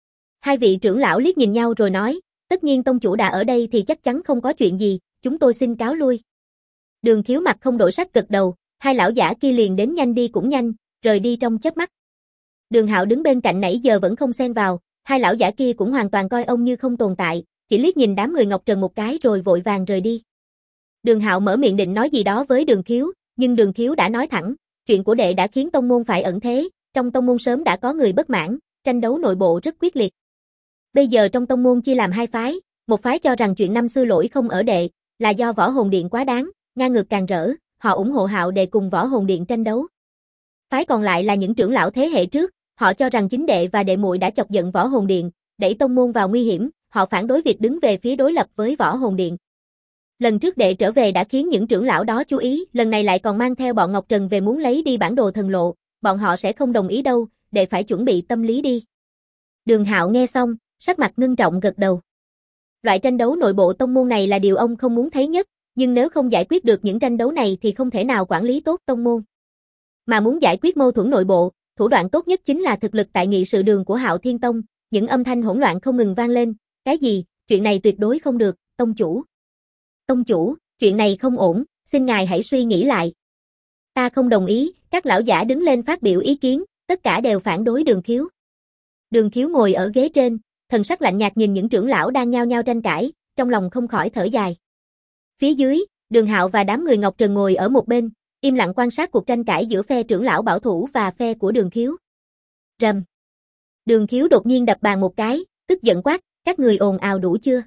2 vị trưởng lão liếc nhìn nhau rồi nói, tất nhiên tông chủ đã ở đây thì chắc chắn không có chuyện gì, chúng tôi xin cáo lui. Đường Khiếu mặt không đổi sắc gật đầu, 2 lão giả kia liền đến nhanh đi cũng nhanh, rời đi trong chớp mắt. Đường Hạo đứng bên cạnh nãy giờ vẫn không xen vào, 2 lão giả kia cũng hoàn toàn coi ông như không tồn tại, chỉ liếc nhìn đám người Ngọc Trần một cái rồi vội vàng rời đi. Đường Hạo mở miệng định nói gì đó với Đường Khiếu, nhưng Đường Khiếu đã nói thẳng, chuyện của đệ đã khiến tông môn phải ẩn thế, trong tông môn sớm đã có người bất mãn, tranh đấu nội bộ rất quyết liệt. Bây giờ trong tông môn chia làm 2 phái, một phái cho rằng chuyện năm xưa lỗi không ở đệ, là do Võ Hồn Điện quá đáng, ngang ngược càn rỡ, họ ủng hộ Hạo đệ cùng Võ Hồn Điện tranh đấu. Phái còn lại là những trưởng lão thế hệ trước, họ cho rằng chính đệ và đệ muội đã chọc giận Võ Hồn Điện, đẩy tông môn vào nguy hiểm, họ phản đối việc đứng về phía đối lập với Võ Hồn Điện. Lần trước đệ trở về đã khiến những trưởng lão đó chú ý, lần này lại còn mang theo bọn Ngọc Trần về muốn lấy đi bản đồ thần lộ, bọn họ sẽ không đồng ý đâu, đệ phải chuẩn bị tâm lý đi. Đường Hạo nghe xong, sắc mặt ngưng trọng gật đầu. Loại tranh đấu nội bộ tông môn này là điều ông không muốn thấy nhất, nhưng nếu không giải quyết được những tranh đấu này thì không thể nào quản lý tốt tông môn. Mà muốn giải quyết mâu thuẫn nội bộ, thủ đoạn tốt nhất chính là thực lực tại nghị sự đường của Hạo Thiên Tông, những âm thanh hỗn loạn không ngừng vang lên, cái gì, chuyện này tuyệt đối không được, tông chủ. Tông chủ, chuyện này không ổn, xin ngài hãy suy nghĩ lại. Ta không đồng ý, các lão giả đứng lên phát biểu ý kiến, tất cả đều phản đối Đường Khiếu. Đường Khiếu ngồi ở ghế trên, thần sắc lạnh nhạt nhìn những trưởng lão đang nhao nhao tranh cãi, trong lòng không khỏi thở dài. Phía dưới, Đường Hạo và đám người Ngọc Trần ngồi ở một bên, im lặng quan sát cuộc tranh cãi giữa phe trưởng lão bảo thủ và phe của Đường Khiếu. Rầm. Đường Khiếu đột nhiên đập bàn một cái, tức giận quát, các người ồn ào đủ chưa?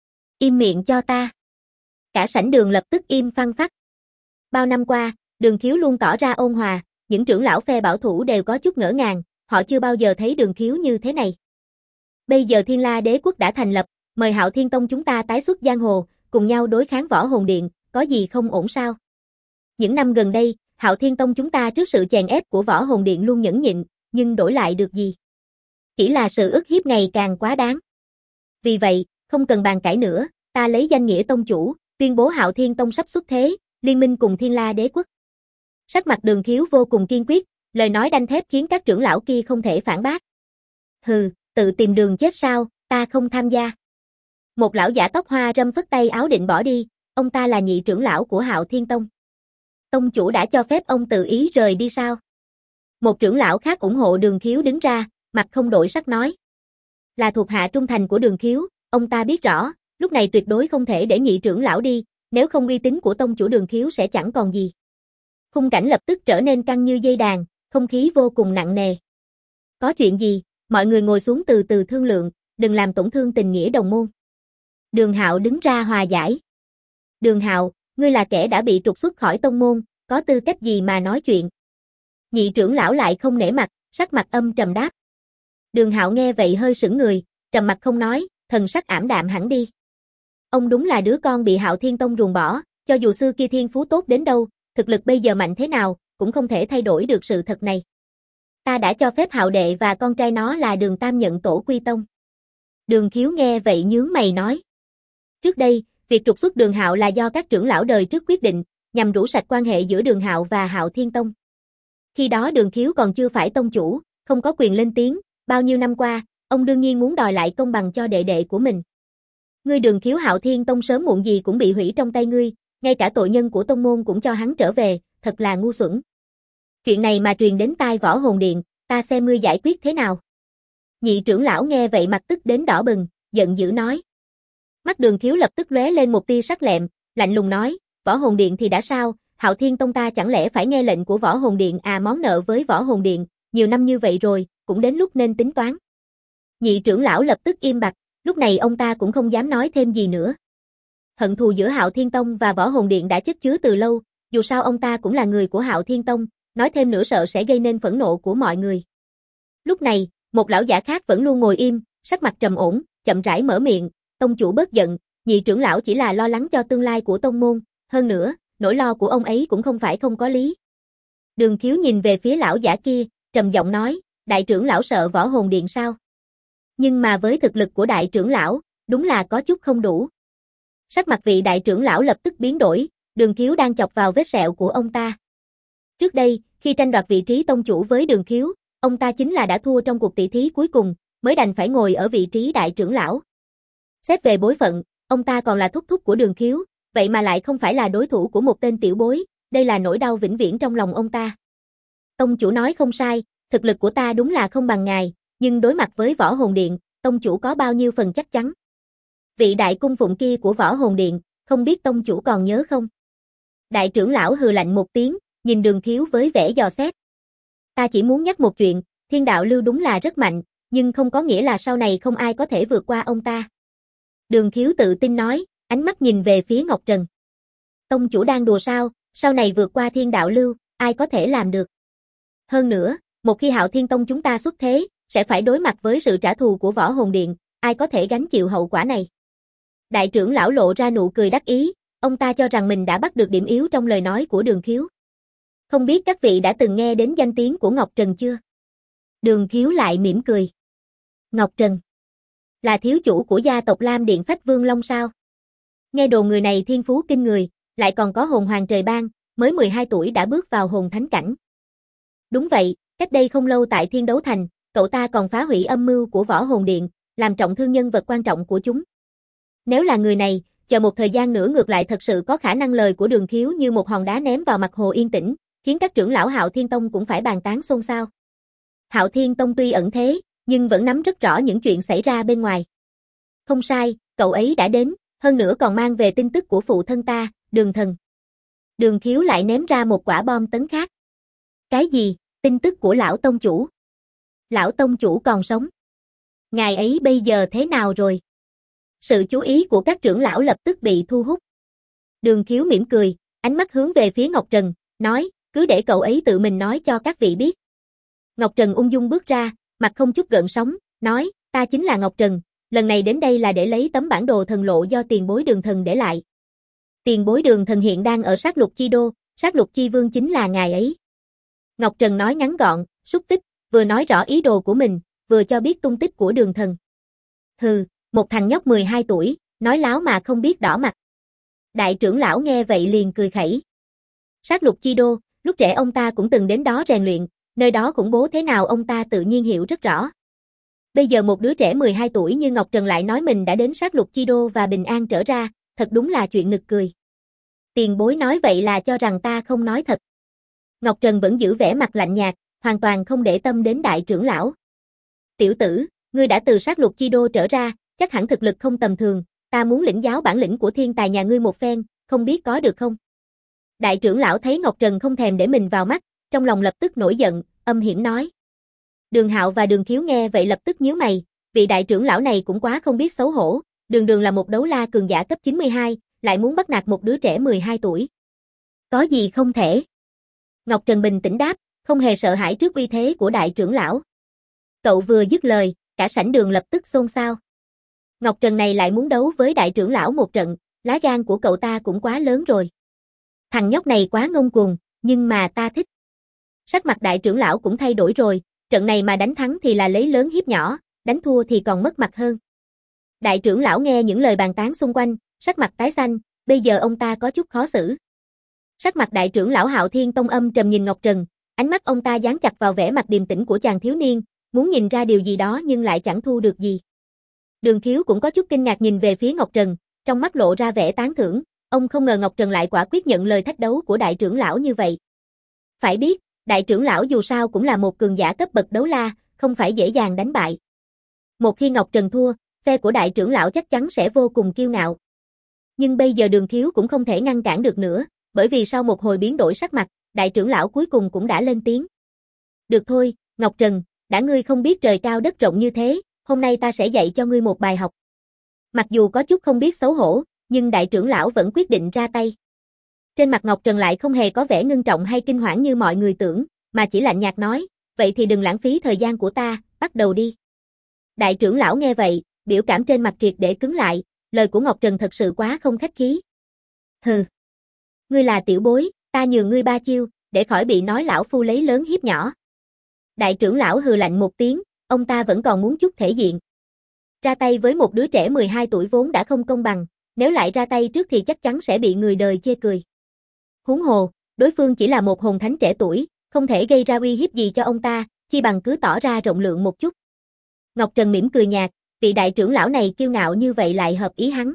Im miệng cho ta. Cả sảnh đường lập tức im phăng phắc. Bao năm qua, Đường Khiếu luôn tỏ ra ôn hòa, những trưởng lão phe bảo thủ đều có chút ngỡ ngàng, họ chưa bao giờ thấy Đường Khiếu như thế này. Bây giờ Thiên La Đế quốc đã thành lập, mời Hạo Thiên Tông chúng ta tái xuất giang hồ, cùng nhau đối kháng Võ Hồn Điện, có gì không ổn sao? Những năm gần đây, Hạo Thiên Tông chúng ta trước sự chèn ép của Võ Hồn Điện luôn nhẫn nhịn, nhưng đổi lại được gì? Chỉ là sự ức hiếp ngày càng quá đáng. Vì vậy, không cần bàn cãi nữa, ta lấy danh nghĩa tông chủ, tuyên bố Hạo Thiên Tông sắp xuất thế, liên minh cùng Thiên La Đế quốc. Sắc mặt Đường Khiếu vô cùng kiên quyết, lời nói đanh thép khiến các trưởng lão kia không thể phản bác. Hừ, tự tìm đường chết sao, ta không tham gia. Một lão giả tóc hoa râm phất tay áo định bỏ đi, ông ta là nhị trưởng lão của Hạo Thiên Tông. Tông chủ đã cho phép ông tự ý rời đi sao? Một trưởng lão khác ủng hộ Đường Khiếu đứng ra, mặt không đổi sắc nói. Là thuộc hạ trung thành của Đường Khiếu, ông ta biết rõ, lúc này tuyệt đối không thể để nhị trưởng lão đi, nếu không uy tín của tông chủ Đường Khiếu sẽ chẳng còn gì. Khung cảnh lập tức trở nên căng như dây đàn, không khí vô cùng nặng nề. Có chuyện gì, mọi người ngồi xuống từ từ thương lượng, đừng làm tổn thương tình nghĩa đồng môn. Đường Hạo đứng ra hòa giải. Đường Hạo, ngươi là kẻ đã bị trục xuất khỏi tông môn, có tư cách gì mà nói chuyện? Nhị trưởng lão lại không nể mặt, sắc mặt âm trầm đáp. Đường Hạo nghe vậy hơi sững người, trầm mặt không nói, thần sắc ảm đạm hẳn đi. Ông đúng là đứa con bị Hạo Thiên Tông ruồng bỏ, cho dù xưa kia thiên phú tốt đến đâu, thực lực bây giờ mạnh thế nào, cũng không thể thay đổi được sự thật này. Ta đã cho phép Hạo đệ và con trai nó là Đường Tam nhận tổ quy tông. Đường Khiếu nghe vậy nhướng mày nói. Trước đây, việc trục xuất Đường Hạo là do các trưởng lão đời trước quyết định, nhằm rũ sạch quan hệ giữa Đường Hạo và Hạo Thiên Tông. Khi đó Đường Khiếu còn chưa phải tông chủ, không có quyền lên tiếng, bao nhiêu năm qua, ông đương nhiên muốn đòi lại công bằng cho đệ đệ của mình. Ngươi Đường Khiếu Hạo Thiên Tông sớm muộn gì cũng bị hủy trong tay ngươi, ngay cả tội nhân của tông môn cũng cho hắn trở về, thật là ngu xuẩn. Chuyện này mà truyền đến tai Võ Hồn Điện, ta xem ngươi giải quyết thế nào. Nhị trưởng lão nghe vậy mặt tức đến đỏ bừng, giận dữ nói. Mắt Đường Khiếu lập tức lóe lên một tia sắc lẹm, lạnh lùng nói, Võ Hồn Điện thì đã sao, Hạo Thiên Tông ta chẳng lẽ phải nghe lệnh của Võ Hồn Điện à? Món nợ với Võ Hồn Điện, nhiều năm như vậy rồi, cũng đến lúc nên tính toán. Nhị trưởng lão lập tức im bặt, lúc này ông ta cũng không dám nói thêm gì nữa. Hận thù giữa Hạo Thiên Tông và Võ Hồn Điện đã chất chứa từ lâu, dù sao ông ta cũng là người của Hạo Thiên Tông, nói thêm nữa sợ sẽ gây nên phẫn nộ của mọi người. Lúc này, một lão giả khác vẫn luôn ngồi im, sắc mặt trầm ổn, chậm rãi mở miệng, tông chủ bớt giận, nhị trưởng lão chỉ là lo lắng cho tương lai của tông môn, hơn nữa, nỗi lo của ông ấy cũng không phải không có lý. Đường Khiếu nhìn về phía lão giả kia, trầm giọng nói, đại trưởng lão sợ Võ Hồn Điện sao? Nhưng mà với thực lực của đại trưởng lão, đúng là có chút không đủ. Sắc mặt vị đại trưởng lão lập tức biến đổi, Đường Khiếu đang chọc vào vết sẹo của ông ta. Trước đây, khi tranh đoạt vị trí tông chủ với Đường Khiếu, ông ta chính là đã thua trong cuộc tỷ thí cuối cùng, mới đành phải ngồi ở vị trí đại trưởng lão. Xét về bối phận, ông ta còn là thúc thúc của Đường Khiếu, vậy mà lại không phải là đối thủ của một tên tiểu bối, đây là nỗi đau vĩnh viễn trong lòng ông ta. Tông chủ nói không sai, thực lực của ta đúng là không bằng ngài, nhưng đối mặt với Võ Hồn Điện, tông chủ có bao nhiêu phần chắc chắn? Vị đại cung phụng kia của Võ Hồn Điện, không biết tông chủ còn nhớ không? Đại trưởng lão hừ lạnh một tiếng, nhìn Đường Khiếu với vẻ dò xét. Ta chỉ muốn nhắc một chuyện, Thiên Đạo Lưu đúng là rất mạnh, nhưng không có nghĩa là sau này không ai có thể vượt qua ông ta. Đường Khiếu tự tin nói, ánh mắt nhìn về phía Ngọc Trần. Tông chủ đang đùa sao, sau này vượt qua Thiên Đạo Lưu, ai có thể làm được? Hơn nữa, một khi Hạo Thiên Tông chúng ta xuất thế, sẽ phải đối mặt với sự trả thù của Võ Hồn Điện, ai có thể gánh chịu hậu quả này? Đại trưởng lão lộ ra nụ cười đắc ý, ông ta cho rằng mình đã bắt được điểm yếu trong lời nói của Đường Khiếu. Không biết các vị đã từng nghe đến danh tiếng của Ngọc Trần chưa? Đường Khiếu lại mỉm cười. Ngọc Trần là thiếu chủ của gia tộc Lam Điện Phách Vương Long sao? Nghe đồn người này thiên phú kinh người, lại còn có hồn hoàng trời ban, mới 12 tuổi đã bước vào hồn thánh cảnh. Đúng vậy, cách đây không lâu tại Thiên Đấu Thành, cậu ta còn phá hủy âm mưu của Võ Hồn Điện, làm trọng thương nhân vật quan trọng của chúng. Nếu là người này, chờ một thời gian nữa ngược lại thật sự có khả năng lời của Đường Khiếu như một hòn đá ném vào mặt hồ yên tĩnh, khiến các trưởng lão Hạo Thiên Tông cũng phải bàn tán xôn xao. Hạo Thiên Tông tuy ẩn thế, nhưng vẫn nắm rất rõ những chuyện xảy ra bên ngoài. Không sai, cậu ấy đã đến, hơn nữa còn mang về tin tức của phụ thân ta, Đường Thần. Đường Khiếu lại ném ra một quả bom tấn khác. Cái gì? Tin tức của lão tông chủ? Lão tông chủ còn sống? Ngài ấy bây giờ thế nào rồi? Sự chú ý của các trưởng lão lập tức bị thu hút. Đường Khiếu mỉm cười, ánh mắt hướng về phía Ngọc Trần, nói, cứ để cậu ấy tự mình nói cho các vị biết. Ngọc Trần ung dung bước ra, mặt không chút gợn sóng, nói, ta chính là Ngọc Trần, lần này đến đây là để lấy tấm bản đồ thần lộ do tiền bối Đường Thần để lại. Tiền bối Đường Thần hiện đang ở sát lục chi đô, sát lục chi vương chính là ngài ấy. Ngọc Trần nói ngắn gọn, xúc tích, vừa nói rõ ý đồ của mình, vừa cho biết tung tích của Đường Thần. Hừ, một thằng nhóc 12 tuổi, nói láo mà không biết đỏ mặt. Đại trưởng lão nghe vậy liền cười khẩy. Sát lục chi đô, lúc trẻ ông ta cũng từng đến đó rèn luyện, nơi đó khủng bố thế nào ông ta tự nhiên hiểu rất rõ. Bây giờ một đứa trẻ 12 tuổi như Ngọc Trần lại nói mình đã đến sát lục chi đô và bình an trở ra, thật đúng là chuyện nực cười. Tiền bối nói vậy là cho rằng ta không nói thật. Ngọc Trần vẫn giữ vẻ mặt lạnh nhạt, hoàn toàn không để tâm đến đại trưởng lão. Tiểu tử, ngươi đã từ sát lục chi đô trở ra, chắc hẳn thực lực không tầm thường, ta muốn lĩnh giáo bản lĩnh của thiên tài nhà ngươi một phen, không biết có được không? Đại trưởng lão thấy Ngọc Trần không thèm để mình vào mắt, trong lòng lập tức nổi giận, âm hiểm nói. Đường Hạo và Đường Khiếu nghe vậy lập tức nhíu mày, vị đại trưởng lão này cũng quá không biết xấu hổ, đường đường là một đấu la cường giả cấp 92, lại muốn bắt nạt một đứa trẻ 12 tuổi. Có gì không thể? Ngọc Trần bình tĩnh đáp, không hề sợ hãi trước uy thế của đại trưởng lão. Cậu vừa dứt lời, cả sảnh đường lập tức xôn xao. Ngọc Trần này lại muốn đấu với đại trưởng lão một trận, lá gan của cậu ta cũng quá lớn rồi. Thằng nhóc này quá ngông cuồng, nhưng mà ta thích. Sắc mặt đại trưởng lão cũng thay đổi rồi, trận này mà đánh thắng thì là lấy lớn hiếp nhỏ, đánh thua thì còn mất mặt hơn. Đại trưởng lão nghe những lời bàn tán xung quanh, sắc mặt tái xanh, bây giờ ông ta có chút khó xử. Sắc mặt đại trưởng lão Hạo Thiên Tông âm trầm nhìn Ngọc Trần, ánh mắt ông ta dán chặt vào vẻ mặt điềm tĩnh của chàng thiếu niên, muốn nhìn ra điều gì đó nhưng lại chẳng thu được gì. Đường Khiếu cũng có chút kinh ngạc nhìn về phía Ngọc Trần, trong mắt lộ ra vẻ tán thưởng, ông không ngờ Ngọc Trần lại quả quyết nhận lời thách đấu của đại trưởng lão như vậy. Phải biết, đại trưởng lão dù sao cũng là một cường giả cấp bậc đấu la, không phải dễ dàng đánh bại. Một khi Ngọc Trần thua, phe của đại trưởng lão chắc chắn sẽ vô cùng kiêu ngạo. Nhưng bây giờ Đường Khiếu cũng không thể ngăn cản được nữa, bởi vì sau một hồi biến đổi sắc mặt, đại trưởng lão cuối cùng cũng đã lên tiếng. Được thôi, Ngọc Trần, đã ngươi không biết trời cao đất rộng như thế, hôm nay ta sẽ dạy cho ngươi một bài học. Mặc dù có chút không biết xấu hổ, nhưng đại trưởng lão vẫn quyết định ra tay. Trên mặt Ngọc Trần lại không hề có vẻ ngưng trọng hay kinh hoảng như mọi người tưởng, mà chỉ lạnh nhạt nói, vậy thì đừng lãng phí thời gian của ta, bắt đầu đi. Đại trưởng lão nghe vậy, biểu cảm trên mặt triệt để cứng lại, lời của Ngọc Trần thật sự quá không khách khí. Hừ, ngươi là tiểu bối, ta nhường ngươi 3 chiêu, để khỏi bị nói lão phu lấy lớn hiếp nhỏ. Đại trưởng lão hừ lạnh một tiếng, ông ta vẫn còn muốn chút thể diện. Ra tay với một đứa trẻ 12 tuổi vốn đã không công bằng, nếu lại ra tay trước thì chắc chắn sẽ bị người đời chê cười. Huống hồ, đối phương chỉ là một hồn thánh trẻ tuổi, không thể gây ra uy hiếp gì cho ông ta, chi bằng cứ tỏ ra rộng lượng một chút. Ngọc Trần mỉm cười nhạt, vị đại trưởng lão này kiêu ngạo như vậy lại hợp ý hắn.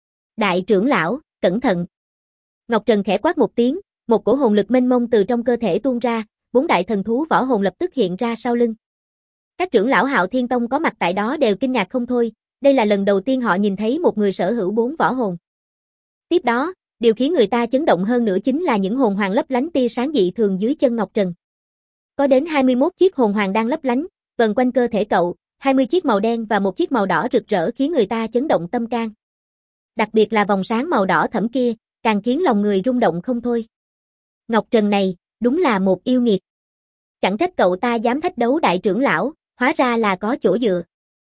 Đại trưởng lão, cẩn thận. Ngọc Trần khẽ quát một tiếng, một cổ hồn lực mênh mông từ trong cơ thể tuôn ra, 4 đại thần thú võ hồn lập tức hiện ra sau lưng. Các trưởng lão Hạo Thiên Tông có mặt tại đó đều kinh ngạc không thôi, đây là lần đầu tiên họ nhìn thấy một người sở hữu 4 võ hồn. Tiếp đó, điều khiến người ta chấn động hơn nữa chính là những hồn hoàng lấp lánh tia sáng dị thường dưới chân Ngọc Trần. Có đến 21 chiếc hồn hoàng đang lấp lánh, vần quanh cơ thể cậu, 20 chiếc màu đen và một chiếc màu đỏ rực rỡ khiến người ta chấn động tâm can. Đặc biệt là vòng sáng màu đỏ thẫm kia, càng khiến lòng người rung động không thôi. Ngọc Trần này, đúng là một yêu nghiệt. Chẳng trách cậu ta dám thách đấu đại trưởng lão, hóa ra là có chỗ dựa.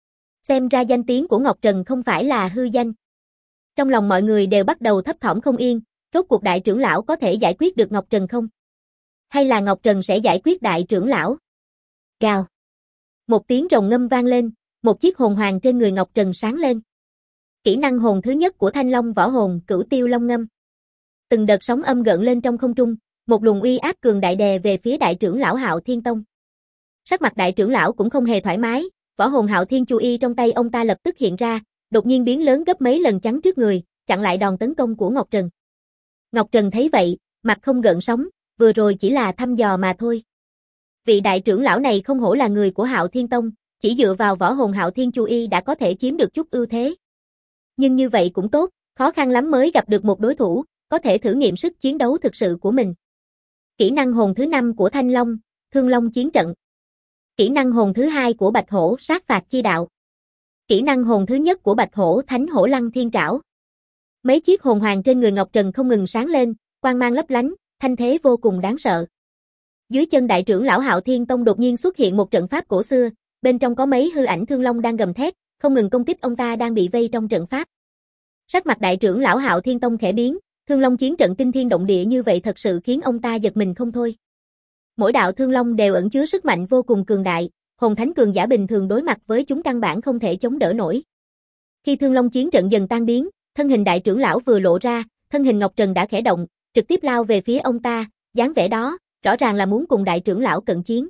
Xem ra danh tiếng của Ngọc Trần không phải là hư danh. Trong lòng mọi người đều bắt đầu thấp thỏm không yên, rốt cuộc đại trưởng lão có thể giải quyết được Ngọc Trần không? Hay là Ngọc Trần sẽ giải quyết đại trưởng lão? Gào. Một tiếng rồng ngâm vang lên, một chiếc hồn hoàng trên người Ngọc Trần sáng lên. Kỹ năng hồn thứ nhất của Thanh Long võ hồn, Cửu Tiêu Long Ngâm. Từng đợt sóng âm gợn lên trong không trung, một luồng uy áp cường đại đè về phía đại trưởng lão Hạo Thiên Tông. Sắc mặt đại trưởng lão cũng không hề thoải mái, võ hồn Hạo Thiên Chu Y trong tay ông ta lập tức hiện ra, đột nhiên biến lớn gấp mấy lần chắn trước người, chặn lại đòn tấn công của Ngọc Trần. Ngọc Trần thấy vậy, mặt không gợn sóng, vừa rồi chỉ là thăm dò mà thôi. Vị đại trưởng lão này không hổ là người của Hạo Thiên Tông, chỉ dựa vào võ hồn Hạo Thiên Chu Y đã có thể chiếm được chút ưu thế. Nhưng như vậy cũng tốt, khó khăn lắm mới gặp được một đối thủ, có thể thử nghiệm sức chiến đấu thực sự của mình. Kỹ năng hồn thứ 5 của Thanh Long, Thương Long Chiến Trận. Kỹ năng hồn thứ 2 của Bạch Hổ, Sát Phạt Chi Đạo. Kỹ năng hồn thứ nhất của Bạch Hổ, Thánh Hổ Lăng Thiên Trảo. Mấy chiếc hồn hoàng trên người Ngọc Trần không ngừng sáng lên, quang mang lấp lánh, thanh thế vô cùng đáng sợ. Dưới chân đại trưởng lão Hạo Thiên Tông đột nhiên xuất hiện một trận pháp cổ xưa, bên trong có mấy hư ảnh thương long đang gầm thét, không ngừng công kích ông ta đang bị vây trong trận pháp. Sắc mặt đại trưởng lão Hạo Thiên Tông khẽ biến, Thương Long chiến trận kinh thiên động địa như vậy thật sự khiến ông ta giật mình không thôi. Mỗi đạo thương long đều ẩn chứa sức mạnh vô cùng cường đại, hồn thánh cường giả bình thường đối mặt với chúng căn bản không thể chống đỡ nổi. Khi Thương Long chiến trận dần tan biến, thân hình đại trưởng lão vừa lộ ra, thân hình Ngọc Trần đã khẽ động, trực tiếp lao về phía ông ta, dáng vẻ đó, rõ ràng là muốn cùng đại trưởng lão cận chiến.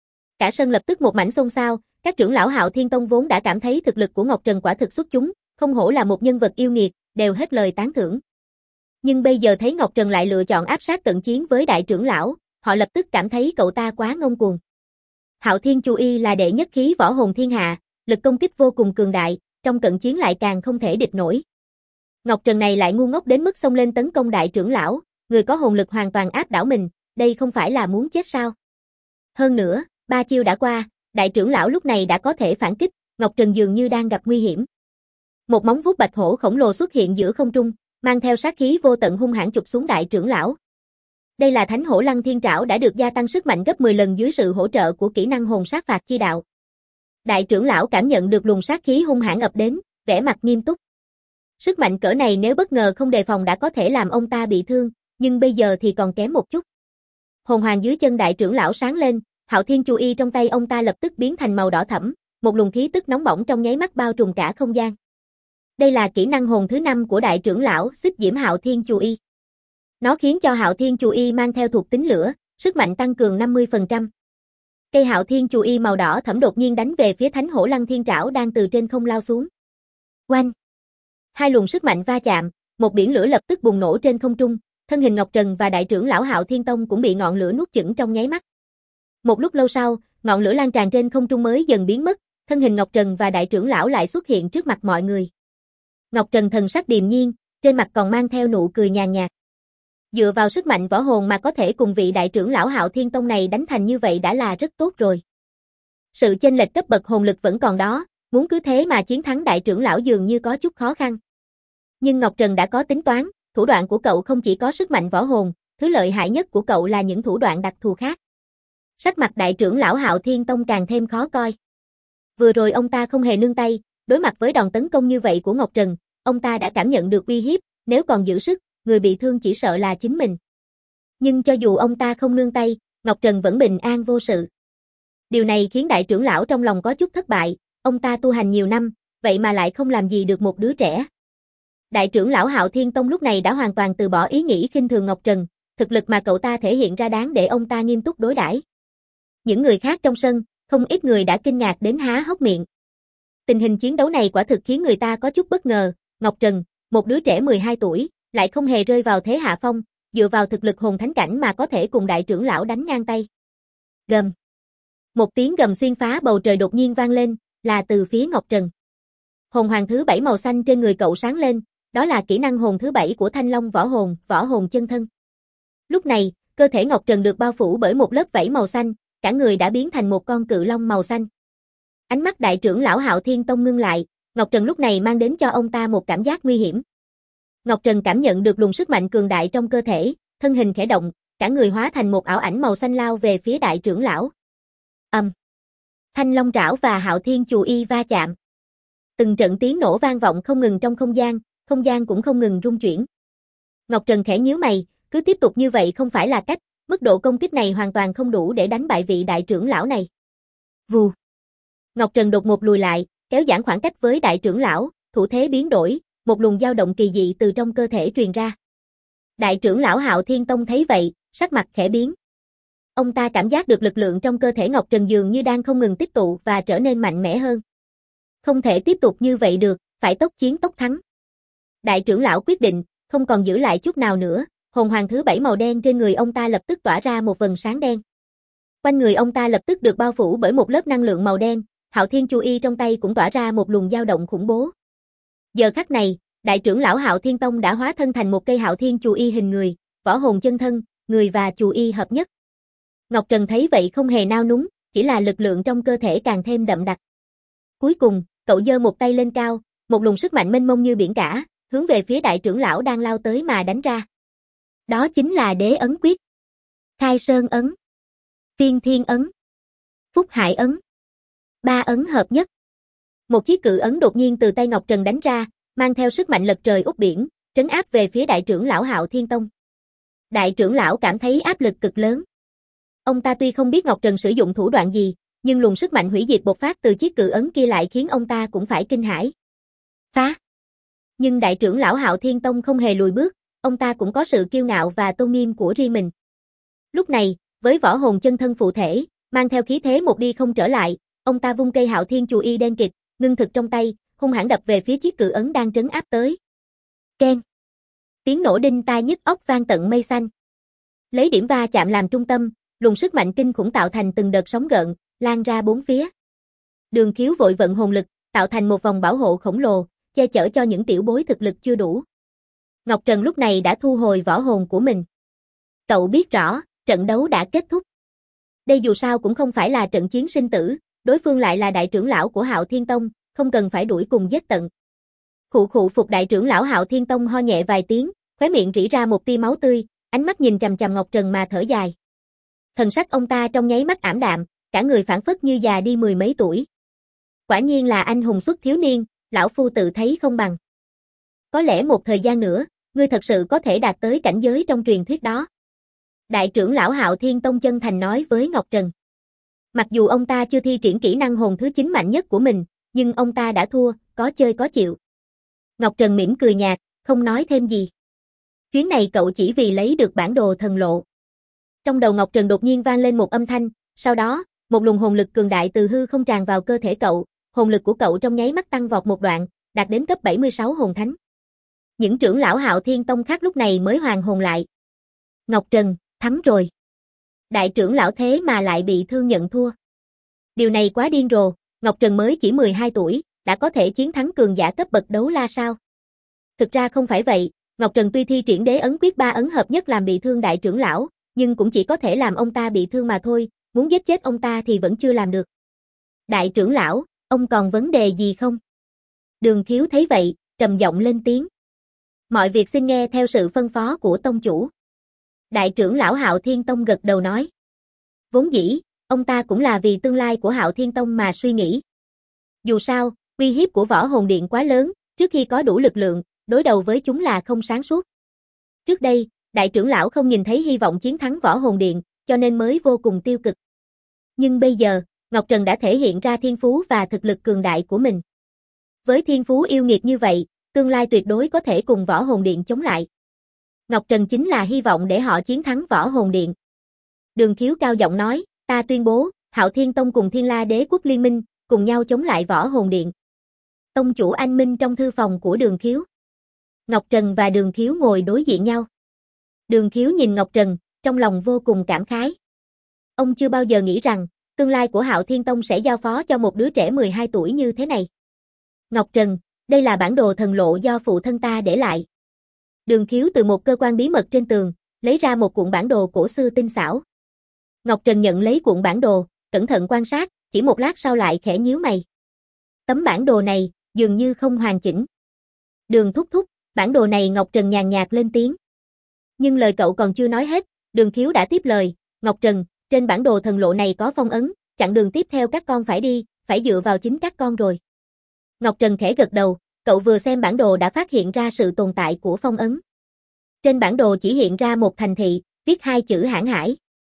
Cả sân lập tức một mảnh xôn xao, các trưởng lão Hạo Thiên Tông vốn đã cảm thấy thực lực của Ngọc Trần quả thực xuất chúng, không hổ là một nhân vật yêu nghiệt, đều hết lời tán thưởng. Nhưng bây giờ thấy Ngọc Trần lại lựa chọn áp sát cận chiến với đại trưởng lão, họ lập tức cảm thấy cậu ta quá ngông cuồng. Hạo Thiên Chu Y là đệ nhất khí võ hồn thiên hạ, lực công kích vô cùng cường đại, trong cận chiến lại càng không thể địch nổi. Ngọc Trần này lại ngu ngốc đến mức xông lên tấn công đại trưởng lão, người có hồn lực hoàn toàn áp đảo mình, đây không phải là muốn chết sao? Hơn nữa, 3 chiêu đã qua, đại trưởng lão lúc này đã có thể phản kích, Ngọc Trần dường như đang gặp nguy hiểm. Một móng vuốt bạch hổ khổng lồ xuất hiện giữa không trung, mang theo sát khí vô tận hung hãn chụp xuống đại trưởng lão. Đây là Thánh Hổ Lăng Thiên Trảo đã được gia tăng sức mạnh gấp 10 lần dưới sự hỗ trợ của kỹ năng hồn sát phạt chi đạo. Đại trưởng lão cảm nhận được luồng sát khí hung hãn ập đến, vẻ mặt nghiêm túc. Sức mạnh cỡ này nếu bất ngờ không đề phòng đã có thể làm ông ta bị thương, nhưng bây giờ thì còn kém một chút. Hồn hoàng dưới chân đại trưởng lão sáng lên, Hạo Thiên Chu Y trong tay ông ta lập tức biến thành màu đỏ thẫm, một luồng khí tức nóng bỏng trong nháy mắt bao trùm cả không gian. Đây là kỹ năng hồn thứ 5 của đại trưởng lão, Xích Diễm Hạo Thiên Chu Y. Nó khiến cho Hạo Thiên Chu Y mang theo thuộc tính lửa, sức mạnh tăng cường 50%. Cây Hạo Thiên Chu Y màu đỏ thẫm đột nhiên đánh về phía Thánh Hổ Lăng Thiên Trảo đang từ trên không lao xuống. Oanh! Hai luồng sức mạnh va chạm, một biển lửa lập tức bùng nổ trên không trung, thân hình Ngọc Trần và đại trưởng lão Hạo Thiên Tông cũng bị ngọn lửa nuốt chửng trong nháy mắt. Một lúc lâu sau, ngọn lửa lan tràn trên không trung mới dần biến mất, thân hình Ngọc Trần và đại trưởng lão lại xuất hiện trước mặt mọi người. Ngọc Trần thần sắc điềm nhiên, trên mặt còn mang theo nụ cười nhàn nhạt. Dựa vào sức mạnh võ hồn mà có thể cùng vị đại trưởng lão Hạo Thiên Tông này đánh thành như vậy đã là rất tốt rồi. Sự chênh lệch cấp bậc hồn lực vẫn còn đó, muốn cứ thế mà chiến thắng đại trưởng lão dường như có chút khó khăn. Nhưng Ngọc Trần đã có tính toán, thủ đoạn của cậu không chỉ có sức mạnh võ hồn, thứ lợi hại nhất của cậu là những thủ đoạn đặc thù khác. Sắc mặt đại trưởng lão Hạo Thiên Tông càng thêm khó coi. Vừa rồi ông ta không hề nương tay, đối mặt với đòn tấn công như vậy của Ngọc Trần, ông ta đã cảm nhận được uy hiếp, nếu còn giữ sức, người bị thương chỉ sợ là chính mình. Nhưng cho dù ông ta không nương tay, Ngọc Trần vẫn bình an vô sự. Điều này khiến đại trưởng lão trong lòng có chút thất bại, ông ta tu hành nhiều năm, vậy mà lại không làm gì được một đứa trẻ. Đại trưởng lão Hạo Thiên Tông lúc này đã hoàn toàn từ bỏ ý nghĩ khinh thường Ngọc Trần, thực lực mà cậu ta thể hiện ra đáng để ông ta nghiêm túc đối đãi. Những người khác trong sân, không ít người đã kinh ngạc đến há hốc miệng. Tình hình chiến đấu này quả thực khiến người ta có chút bất ngờ, Ngọc Trần, một đứa trẻ 12 tuổi, lại không hề rơi vào thế hạ phong, dựa vào thực lực hồn thánh cảnh mà có thể cùng đại trưởng lão đánh ngang tay. Gầm. Một tiếng gầm xuyên phá bầu trời đột nhiên vang lên, là từ phía Ngọc Trần. Hồn hoàng thứ 7 màu xanh trên người cậu sáng lên, đó là kỹ năng hồn thứ 7 của Thanh Long võ hồn chân thân. Lúc này, cơ thể Ngọc Trần được bao phủ bởi một lớp vảy màu xanh, cả người đã biến thành một con cự long màu xanh. Ánh mắt đại trưởng lão Hạo Thiên Tông ngưng lại, Ngọc Trần lúc này mang đến cho ông ta một cảm giác nguy hiểm. Ngọc Trần cảm nhận được luồng sức mạnh cường đại trong cơ thể, thân hình khẽ động, cả người hóa thành một ảo ảnh màu xanh lao về phía đại trưởng lão. Thanh Long trảo và Hạo Thiên Chu Y va chạm. Từng trận tiếng nổ vang vọng không ngừng trong không gian cũng không ngừng rung chuyển. Ngọc Trần khẽ nhíu mày, cứ tiếp tục như vậy không phải là cách, mức độ công kích này hoàn toàn không đủ để đánh bại vị đại trưởng lão này. Vù. Ngọc Trần đột ngột lùi lại, kéo giãn khoảng cách với đại trưởng lão, thủ thế biến đổi, một luồng dao động kỳ dị từ trong cơ thể truyền ra. Đại trưởng lão Hạo Thiên Tông thấy vậy, sắc mặt khẽ biến. Ông ta cảm giác được lực lượng trong cơ thể Ngọc Trần dường như đang không ngừng tích tụ và trở nên mạnh mẽ hơn. Không thể tiếp tục như vậy được, phải tốc chiến tốc thắng. Đại trưởng lão quyết định, không còn giữ lại chút nào nữa, hồn hoàng thứ 7 màu đen trên người ông ta lập tức tỏa ra một vầng sáng đen. Quanh người ông ta lập tức được bao phủ bởi một lớp năng lượng màu đen, Hạo Thiên Chu Y trong tay cũng tỏa ra một luồng dao động khủng bố. Giờ khắc này, đại trưởng lão Hạo Thiên Tông đã hóa thân thành một cây Hạo Thiên Chu Y hình người, võ hồn chân thân, người và Chu Y hợp nhất. Ngọc Trần thấy vậy không hề nao núng, chỉ là lực lượng trong cơ thể càng thêm đậm đặc. Cuối cùng, cậu giơ một tay lên cao, một luồng sức mạnh mênh mông như biển cả, hướng về phía đại trưởng lão đang lao tới mà đánh ra. Đó chính là Đế Ấn Quyết, Khai Sơn Ấn, Phiên Thiên Ấn, Phúc Hải Ấn. 3 ấn hợp nhất. Một chiếc cự ấn đột nhiên từ tay Ngọc Trần đánh ra, mang theo sức mạnh lật trời úp biển, trấn áp về phía đại trưởng lão Hạo Thiên Tông. Đại trưởng lão cảm thấy áp lực cực lớn. Ông ta tuy không biết Ngọc Trần sử dụng thủ đoạn gì, nhưng luồng sức mạnh hủy diệt bộc phát từ chiếc cự ấn kia lại khiến ông ta cũng phải kinh hãi. Phá! Nhưng đại trưởng lão Hạo Thiên Tông không hề lùi bước, ông ta cũng có sự kiêu ngạo và tôn nghiêm của riêng mình. Lúc này, với võ hồn chân thân phụ thể, mang theo khí thế một đi không trở lại, ông ta vung cây Hạo Thiên Chu Y đen kịt, ngưng thực trong tay, hung hãn đập về phía chiếc cự ấn đang trấn áp tới. Keng! Tiếng nổ đinh tai nhức óc vang tận mây xanh. Lấy điểm va chạm làm trung tâm, luồng sức mạnh kinh khủng tạo thành từng đợt sóng gợn, lan ra bốn phía. Đường Khiếu vội vận hồn lực, tạo thành một vòng bảo hộ khổng lồ, che chở cho những tiểu bối thực lực chưa đủ. Ngọc Trần lúc này đã thu hồi võ hồn của mình. Cậu biết rõ, trận đấu đã kết thúc. Đây dù sao cũng không phải là trận chiến sinh tử, đối phương lại là đại trưởng lão của Hạo Thiên Tông, không cần phải đuổi cùng giết tận. Khụ khụ phục đại trưởng lão Hạo Thiên Tông ho nhẹ vài tiếng, khóe miệng rỉ ra một tia máu tươi, ánh mắt nhìn chằm chằm Ngọc Trần mà thở dài. Thần sắc ông ta trong nháy mắt ảm đạm, cả người phảng phất như già đi mười mấy tuổi. Quả nhiên là anh hùng xuất thiếu niên, lão phu tự thấy không bằng. Có lẽ một thời gian nữa, ngươi thật sự có thể đạt tới cảnh giới trong truyền thuyết đó. Đại trưởng lão Hạo Thiên Tông chân thành nói với Ngọc Trần. Mặc dù ông ta chưa thi triển kỹ năng hồn thứ 9 mạnh nhất của mình, nhưng ông ta đã thua, có chơi có chịu. Ngọc Trần mỉm cười nhạt, không nói thêm gì. Chuyến này cậu chỉ vì lấy được bản đồ thần lộ. Trong đầu Ngọc Trần đột nhiên vang lên một âm thanh, sau đó, một luồng hồn lực cường đại từ hư không tràn vào cơ thể cậu, hồn lực của cậu trong nháy mắt tăng vọt một đoạn, đạt đến cấp 76 hồn thánh. Những trưởng lão Hạo Thiên Tông khác lúc này mới hoàn hồn lại. Ngọc Trần, thắng rồi. Đại trưởng lão thế mà lại bị thương nhận thua. Điều này quá điên rồ, Ngọc Trần mới chỉ 12 tuổi, đã có thể chiến thắng cường giả cấp bậc đấu la sao? Thực ra không phải vậy, Ngọc Trần tuy thi triển Đế Ấn Quyết 3 ấn hợp nhất làm bị thương đại trưởng lão, nhưng cũng chỉ có thể làm ông ta bị thương mà thôi, muốn giết chết ông ta thì vẫn chưa làm được. Đại trưởng lão, ông còn vấn đề gì không? Đường Khiếu thấy vậy, trầm giọng lên tiếng. Mọi việc xin nghe theo sự phân phó của tông chủ. Đại trưởng lão Hạo Thiên Tông gật đầu nói. Vốn dĩ, ông ta cũng là vì tương lai của Hạo Thiên Tông mà suy nghĩ. Dù sao, uy hiếp của Võ Hồn Điện quá lớn, trước khi có đủ lực lượng, đối đầu với chúng là không sáng suốt. Trước đây, đại trưởng lão không nhìn thấy hy vọng chiến thắng Võ Hồn Điện, cho nên mới vô cùng tiêu cực. Nhưng bây giờ, Ngọc Trần đã thể hiện ra thiên phú và thực lực cường đại của mình. Với thiên phú yêu nghiệt như vậy, tương lai tuyệt đối có thể cùng Võ Hồn Điện chống lại. Ngọc Trần chính là hy vọng để họ chiến thắng Võ Hồn Điện. Đường Khiếu cao giọng nói, ta tuyên bố, Hạo Thiên Tông cùng Thiên La Đế Quốc liên minh, cùng nhau chống lại Võ Hồn Điện. Tông chủ anh minh trong thư phòng của Đường Khiếu. Ngọc Trần và Đường Khiếu ngồi đối diện nhau. Đường Khiếu nhìn Ngọc Trần, trong lòng vô cùng cảm khái. Ông chưa bao giờ nghĩ rằng, tương lai của Hạo Thiên Tông sẽ giao phó cho một đứa trẻ 12 tuổi như thế này. Ngọc Trần, đây là bản đồ thần lộ do phụ thân ta để lại. Đường Khiếu từ một cơ quan bí mật trên tường, lấy ra một cuộn bản đồ cổ xưa tinh xảo. Ngọc Trần nhận lấy cuộn bản đồ, cẩn thận quan sát, chỉ một lát sau lại khẽ nhíu mày. Tấm bản đồ này, dường như không hoàn chỉnh. Đường thúc thúc, bản đồ này Ngọc Trần nhàn nhạt lên tiếng. Nhưng lời cậu còn chưa nói hết, Đường Khiếu đã tiếp lời, Ngọc Trần, trên bản đồ thần lộ này có phong ấn, chặng đường tiếp theo các con phải đi, phải dựa vào chính các con rồi. Ngọc Trần khẽ gật đầu, cậu vừa xem bản đồ đã phát hiện ra sự tồn tại của phong ấn. Trên bản đồ chỉ hiện ra một thành thị, viết 2 chữ Hãn Hải.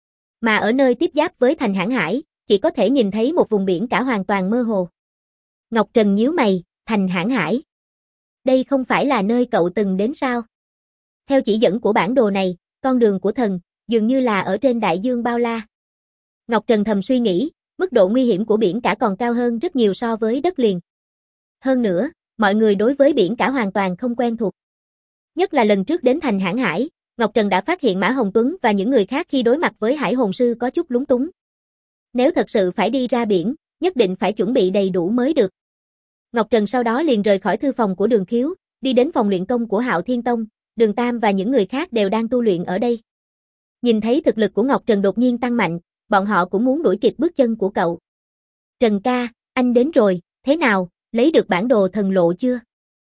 Mà ở nơi tiếp giáp với thành Hãn Hải, chỉ có thể nhìn thấy một vùng biển cả hoàn toàn mơ hồ. Ngọc Trần nhíu mày, thành Hãn Hải. Đây không phải là nơi cậu từng đến sao? Theo chỉ dẫn của bản đồ này, con đường của thần, dường như là ở trên đại dương bao la. Ngọc Trần thầm suy nghĩ, mức độ nguy hiểm của biển cả còn cao hơn rất nhiều so với đất liền. Hơn nữa, mọi người đối với biển cả hoàn toàn không quen thuộc. Nhất là lần trước đến thành Hãn Hải, Ngọc Trần đã phát hiện Mã Hồng Tuấn và những người khác khi đối mặt với Hải Hồn Sư có chút lúng túng. Nếu thật sự phải đi ra biển, nhất định phải chuẩn bị đầy đủ mới được. Ngọc Trần sau đó liền rời khỏi thư phòng của Đường Khiếu, đi đến phòng luyện công của Hạo Thiên Tông, Đường Tam và những người khác đều đang tu luyện ở đây. Nhìn thấy thực lực của Ngọc Trần đột nhiên tăng mạnh, bọn họ cũng muốn đuổi kịp bước chân của cậu. Trần ca, anh đến rồi, thế nào, lấy được bản đồ thần lộ chưa?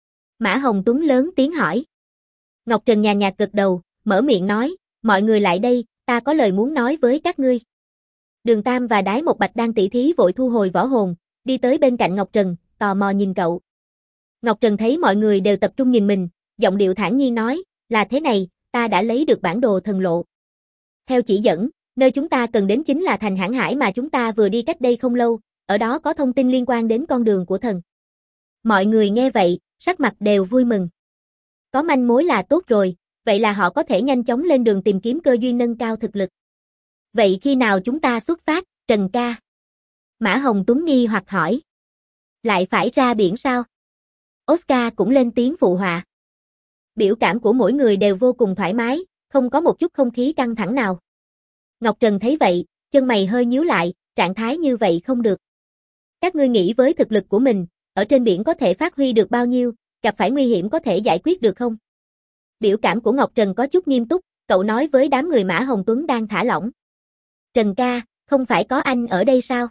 Mã Hồng Tuấn lớn tiếng hỏi. Ngọc Trần nhàn nhạt gật đầu, mở miệng nói, mọi người lại đây, ta có lời muốn nói với các ngươi. Đường Tam và Đái Một Bạch đang tỉ thí vội thu hồi võ hồn, đi tới bên cạnh Ngọc Trần, tò mò nhìn cậu. Ngọc Trần thấy mọi người đều tập trung nhìn mình, giọng điệu thản nhiên nói, là thế này, ta đã lấy được bản đồ thần lộ. Theo chỉ dẫn, nơi chúng ta cần đến chính là thành Hãn Hải mà chúng ta vừa đi cách đây không lâu, ở đó có thông tin liên quan đến con đường của thần. Mọi người nghe vậy, sắc mặt đều vui mừng. Có manh mối là tốt rồi, vậy là họ có thể nhanh chóng lên đường tìm kiếm cơ duyên nâng cao thực lực. Vậy khi nào chúng ta xuất phát, Trần ca? Mã Hồng Tuấn nghi hoặc hỏi. Lại phải ra biển sao? Oscar cũng lên tiếng phụ họa. Biểu cảm của mỗi người đều vô cùng thoải mái, không có một chút không khí căng thẳng nào. Ngọc Trần thấy vậy, chân mày hơi nhíu lại, trạng thái như vậy không được. Các ngươi nghĩ với thực lực của mình, ở trên biển có thể phát huy được bao nhiêu, gặp phải nguy hiểm có thể giải quyết được không? Biểu cảm của Ngọc Trần có chút nghiêm túc, cậu nói với đám người Mã Hồng Tuấn đang thả lỏng. Trần ca, không phải có anh ở đây sao?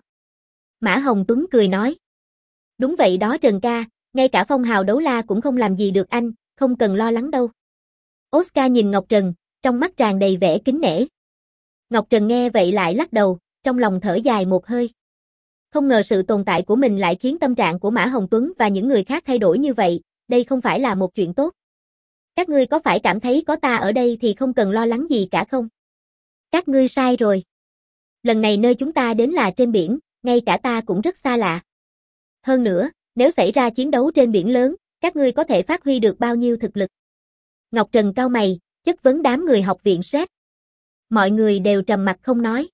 Mã Hồng Tuấn cười nói. Đúng vậy đó Trần ca, ngay cả phong hào đấu la cũng không làm gì được anh, không cần lo lắng đâu. Oscar nhìn Ngọc Trần, trong mắt tràn đầy vẻ kính nể. Ngọc Trần nghe vậy lại lắc đầu, trong lòng thở dài một hơi. Không ngờ sự tồn tại của mình lại khiến tâm trạng của Mã Hồng Tuấn và những người khác thay đổi như vậy, đây không phải là một chuyện tốt. Các ngươi có phải cảm thấy có ta ở đây thì không cần lo lắng gì cả không? Các ngươi sai rồi. Lần này nơi chúng ta đến là trên biển, ngay cả ta cũng rất xa lạ. Hơn nữa, nếu xảy ra chiến đấu trên biển lớn, các ngươi có thể phát huy được bao nhiêu thực lực? Ngọc Trần cau mày, chất vấn đám người học viện SET. Mọi người đều trầm mặc không nói.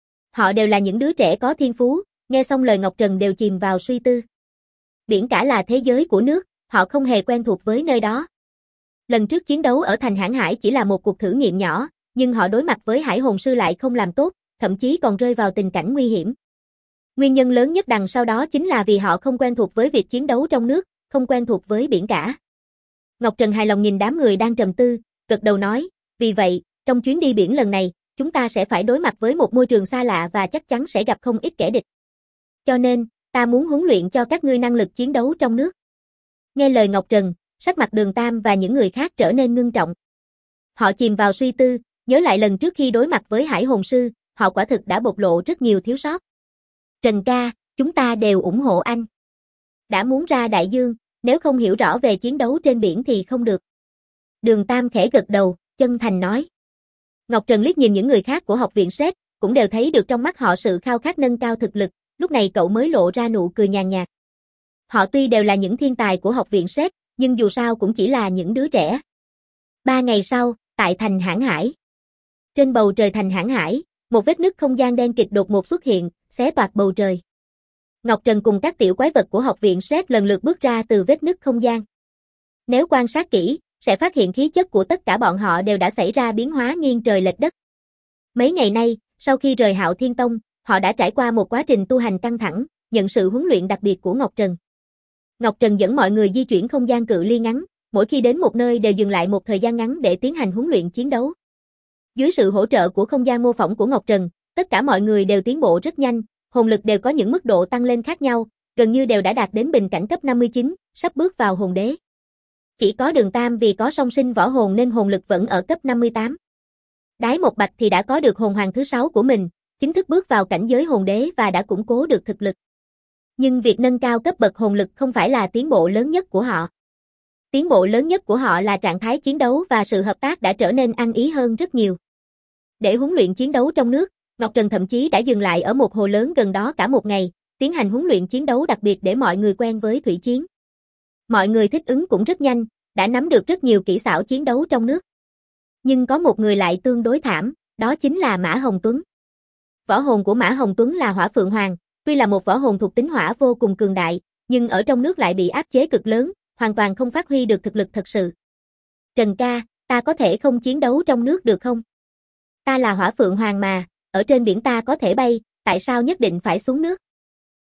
Họ đều là những đứa trẻ có thiên phú, nghe xong lời Ngọc Trần đều chìm vào suy tư. Biển cả là thế giới của nước, họ không hề quen thuộc với nơi đó. Lần trước chiến đấu ở thành Hãn Hải chỉ là một cuộc thử nghiệm nhỏ, nhưng họ đối mặt với Hải Hồn Sư lại không làm tốt, thậm chí còn rơi vào tình cảnh nguy hiểm. Nguyên nhân lớn nhất đằng sau đó chính là vì họ không quen thuộc với việc chiến đấu trong nước, không quen thuộc với biển cả. Ngọc Trần hài lòng nhìn đám người đang trầm tư, gật đầu nói, vì vậy, trong chuyến đi biển lần này, chúng ta sẽ phải đối mặt với một môi trường xa lạ và chắc chắn sẽ gặp không ít kẻ địch. Cho nên, ta muốn huấn luyện cho các ngươi năng lực chiến đấu trong nước. Nghe lời Ngọc Trần, sắc mặt Đường Tam và những người khác trở nên ngưng trọng. Họ chìm vào suy tư, nhớ lại lần trước khi đối mặt với Hải Hồn Sư, họ quả thực đã bộc lộ rất nhiều thiếu sót. Trần ca, chúng ta đều ủng hộ anh. Đã muốn ra đại dương, nếu không hiểu rõ về chiến đấu trên biển thì không được. Đường Tam khẽ gật đầu, chân thành nói. Ngọc Trần liếc nhìn những người khác của học viện SET, cũng đều thấy được trong mắt họ sự khao khát nâng cao thực lực, lúc này cậu mới lộ ra nụ cười nhàn nhạt. Họ tuy đều là những thiên tài của học viện SET, nhưng dù sao cũng chỉ là những đứa trẻ. 3 ngày sau, tại thành Hãn Hải. Trên bầu trời thành Hãn Hải, một vết nứt không gian đen kịt đột ngột xuất hiện, xé toạc bầu trời. Ngọc Trần cùng các tiểu quái vật của học viện SET lần lượt bước ra từ vết nứt không gian. Nếu quan sát kỹ, sẽ phát hiện khí chất của tất cả bọn họ đều đã xảy ra biến hóa nghiêng trời lệch đất. Mấy ngày nay, sau khi rời Hạo Thiên Tông, họ đã trải qua một quá trình tu hành căng thẳng, nhận sự huấn luyện đặc biệt của Ngọc Trần. Ngọc Trần dẫn mọi người di chuyển không gian cự ly ngắn, mỗi khi đến một nơi đều dừng lại một thời gian ngắn để tiến hành huấn luyện chiến đấu. Dưới sự hỗ trợ của không gian mô phỏng của Ngọc Trần, tất cả mọi người đều tiến bộ rất nhanh, hồn lực đều có những mức độ tăng lên khác nhau, gần như đều đã đạt đến bình cảnh cấp 59, sắp bước vào hồn đế. Chỉ có Đường Tam vì có song sinh võ hồn nên hồn lực vẫn ở cấp 58. Đái Một Bạch thì đã có được hồn hoàng thứ 6 của mình, chính thức bước vào cảnh giới hồn đế và đã củng cố được thực lực. Nhưng việc nâng cao cấp bậc hồn lực không phải là tiến bộ lớn nhất của họ. Tiến bộ lớn nhất của họ là trạng thái chiến đấu và sự hợp tác đã trở nên ăn ý hơn rất nhiều. Để huấn luyện chiến đấu trong nước, Ngọc Trần thậm chí đã dừng lại ở một hồ lớn gần đó cả một ngày, tiến hành huấn luyện chiến đấu đặc biệt để mọi người quen với thủy chiến. Mọi người thích ứng cũng rất nhanh, đã nắm được rất nhiều kỹ xảo chiến đấu trong nước. Nhưng có một người lại tương đối thảm, đó chính là Mã Hồng Tuấn. Võ hồn của Mã Hồng Tuấn là Hỏa Phượng Hoàng, tuy là một võ hồn thuộc tính hỏa vô cùng cường đại, nhưng ở trong nước lại bị áp chế cực lớn, hoàn toàn không phát huy được thực lực thật sự. Trần ca, ta có thể không chiến đấu trong nước được không? Ta là Hỏa Phượng Hoàng mà, ở trên biển ta có thể bay, tại sao nhất định phải xuống nước?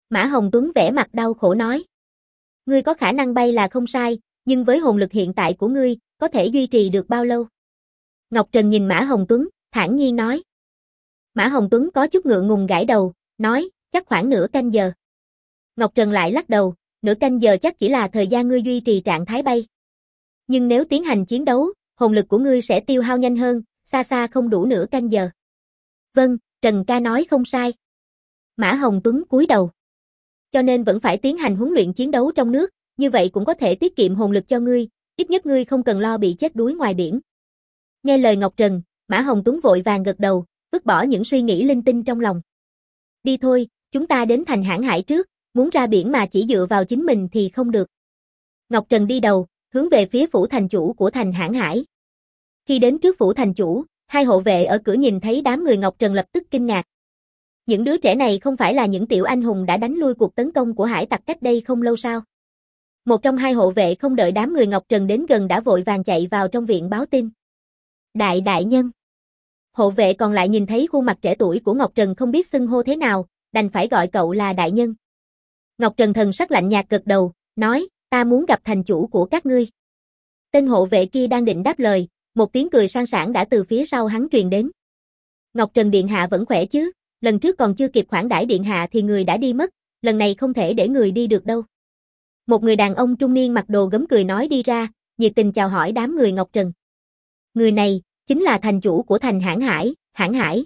Mã Hồng Tuấn vẻ mặt đau khổ nói. Ngươi có khả năng bay là không sai, nhưng với hồn lực hiện tại của ngươi, có thể duy trì được bao lâu? Ngọc Trần nhìn Mã Hồng Tuấn, thản nhiên nói. Mã Hồng Tuấn có chút ngượng ngùng gãi đầu, nói, chắc khoảng nửa canh giờ. Ngọc Trần lại lắc đầu, nửa canh giờ chắc chỉ là thời gian ngươi duy trì trạng thái bay. Nhưng nếu tiến hành chiến đấu, hồn lực của ngươi sẽ tiêu hao nhanh hơn, xa xa không đủ nửa canh giờ. Vâng, Trần ca nói không sai. Mã Hồng Tuấn cúi đầu. Cho nên vẫn phải tiến hành huấn luyện chiến đấu trong nước, như vậy cũng có thể tiết kiệm hồn lực cho ngươi, ít nhất ngươi không cần lo bị chết đuối ngoài biển. Nghe lời Ngọc Trần, Mã Hồng Tuấn vội vàng gật đầu, vứt bỏ những suy nghĩ linh tinh trong lòng. Đi thôi, chúng ta đến thành Hãn Hải trước, muốn ra biển mà chỉ dựa vào chính mình thì không được. Ngọc Trần đi đầu, hướng về phía phủ thành chủ của thành Hãn Hải. Khi đến trước phủ thành chủ, hai hộ vệ ở cửa nhìn thấy đám người Ngọc Trần lập tức kinh ngạc. Những đứa trẻ này không phải là những tiểu anh hùng đã đánh lui cuộc tấn công của hải tặc cách đây không lâu sao? Một trong hai hộ vệ không đợi đám người Ngọc Trần đến gần đã vội vàng chạy vào trong viện báo tin. Đại nhân. Hộ vệ còn lại nhìn thấy khuôn mặt trẻ tuổi của Ngọc Trần không biết xưng hô thế nào, đành phải gọi cậu là đại nhân. Ngọc Trần thần sắc lạnh nhạt gật đầu, nói, ta muốn gặp thành chủ của các ngươi. Tên hộ vệ kia đang định đáp lời, một tiếng cười sang sảng đã từ phía sau hắn truyền đến. Ngọc Trần điện hạ vẫn khỏe chứ, lần trước còn chưa kịp khoản đãi điện hạ thì người đã đi mất, lần này không thể để người đi được đâu. Một người đàn ông trung niên mặc đồ gấm cười nói đi ra, nhiệt tình chào hỏi đám người Ngọc Trần. Người này, chính là thành chủ của thành Hãn Hải, Hãn Hải.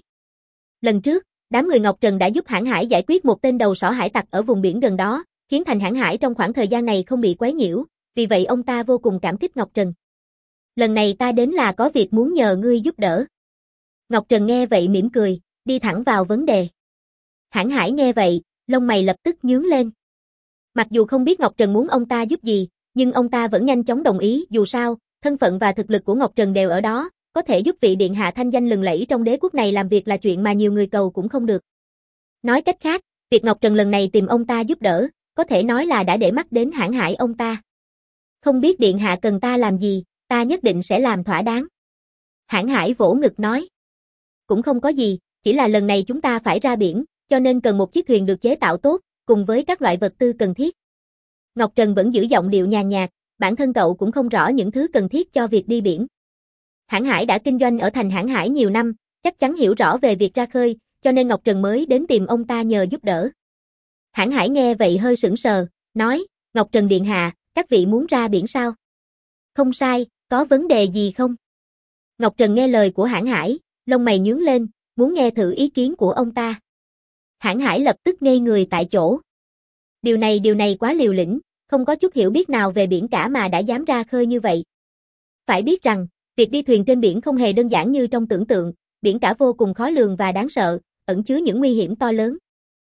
Lần trước, đám người Ngọc Trần đã giúp Hãn Hải giải quyết một tên đầu sỏ hải tặc ở vùng biển gần đó, khiến thành Hãn Hải trong khoảng thời gian này không bị quấy nhiễu, vì vậy ông ta vô cùng cảm kích Ngọc Trần. Lần này ta đến là có việc muốn nhờ ngươi giúp đỡ. Ngọc Trần nghe vậy mỉm cười, đi thẳng vào vấn đề. Hãn Hải nghe vậy, lông mày lập tức nhướng lên. Mặc dù không biết Ngọc Trần muốn ông ta giúp gì, nhưng ông ta vẫn nhanh chóng đồng ý, dù sao, thân phận và thực lực của Ngọc Trần đều ở đó, có thể giúp vị điện hạ thanh danh lừng lẫy trong đế quốc này làm việc là chuyện mà nhiều người cầu cũng không được. Nói cách khác, việc Ngọc Trần lần này tìm ông ta giúp đỡ, có thể nói là đã để mắt đến Hãn Hải ông ta. Không biết điện hạ cần ta làm gì, ta nhất định sẽ làm thỏa đáng. Hãn Hải vỗ ngực nói. Cũng không có gì, chỉ là lần này chúng ta phải ra biển, cho nên cần một chiếc thuyền được chế tạo tốt, cùng với các loại vật tư cần thiết. Ngọc Trần vẫn giữ giọng điệu nhàn nhạt, bản thân cậu cũng không rõ những thứ cần thiết cho việc đi biển. Hãn Hải đã kinh doanh ở thành Hãn Hải nhiều năm, chắc chắn hiểu rõ về việc ra khơi, cho nên Ngọc Trần mới đến tìm ông ta nhờ giúp đỡ. Hãn Hải nghe vậy hơi sững sờ, nói, Ngọc Trần điện hạ, các vị muốn ra biển sao? Không sai, có vấn đề gì không? Ngọc Trần nghe lời của Hãn Hải, lông mày nhướng lên, muốn nghe thử ý kiến của ông ta. Hãn Hải lập tức ngây người tại chỗ. Điều này quá liều lĩnh, không có chút hiểu biết nào về biển cả mà đã dám ra khơi như vậy. Phải biết rằng, việc đi thuyền trên biển không hề đơn giản như trong tưởng tượng, biển cả vô cùng khó lường và đáng sợ, ẩn chứa những nguy hiểm to lớn.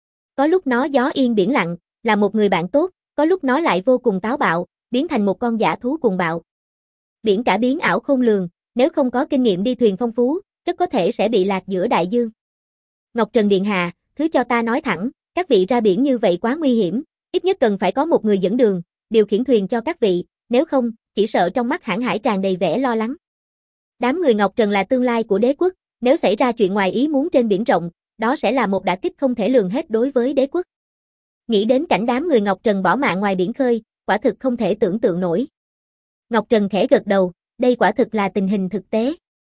Có lúc nó gió yên biển lặng, là một người bạn tốt, có lúc nó lại vô cùng táo bạo, biến thành một con dã thú cuồng bạo. Biển cả biến ảo khôn lường, nếu không có kinh nghiệm đi thuyền phong phú, rất có thể sẽ bị lạc giữa đại dương. Ngọc Trần điện hạ, thứ cho ta nói thẳng, các vị ra biển như vậy quá nguy hiểm, ít nhất cần phải có một người dẫn đường, điều khiển thuyền cho các vị, nếu không, chỉ sợ trong mắt Hãn Hải tràn đầy vẻ lo lắng. Đám người Ngọc Trần là tương lai của đế quốc, nếu xảy ra chuyện ngoài ý muốn trên biển rộng, đó sẽ là một đả kích không thể lường hết đối với đế quốc. Nghĩ đến cảnh đám người Ngọc Trần bỏ mạng ngoài biển khơi, quả thực không thể tưởng tượng nổi. Ngọc Trần khẽ gật đầu, đây quả thực là tình hình thực tế.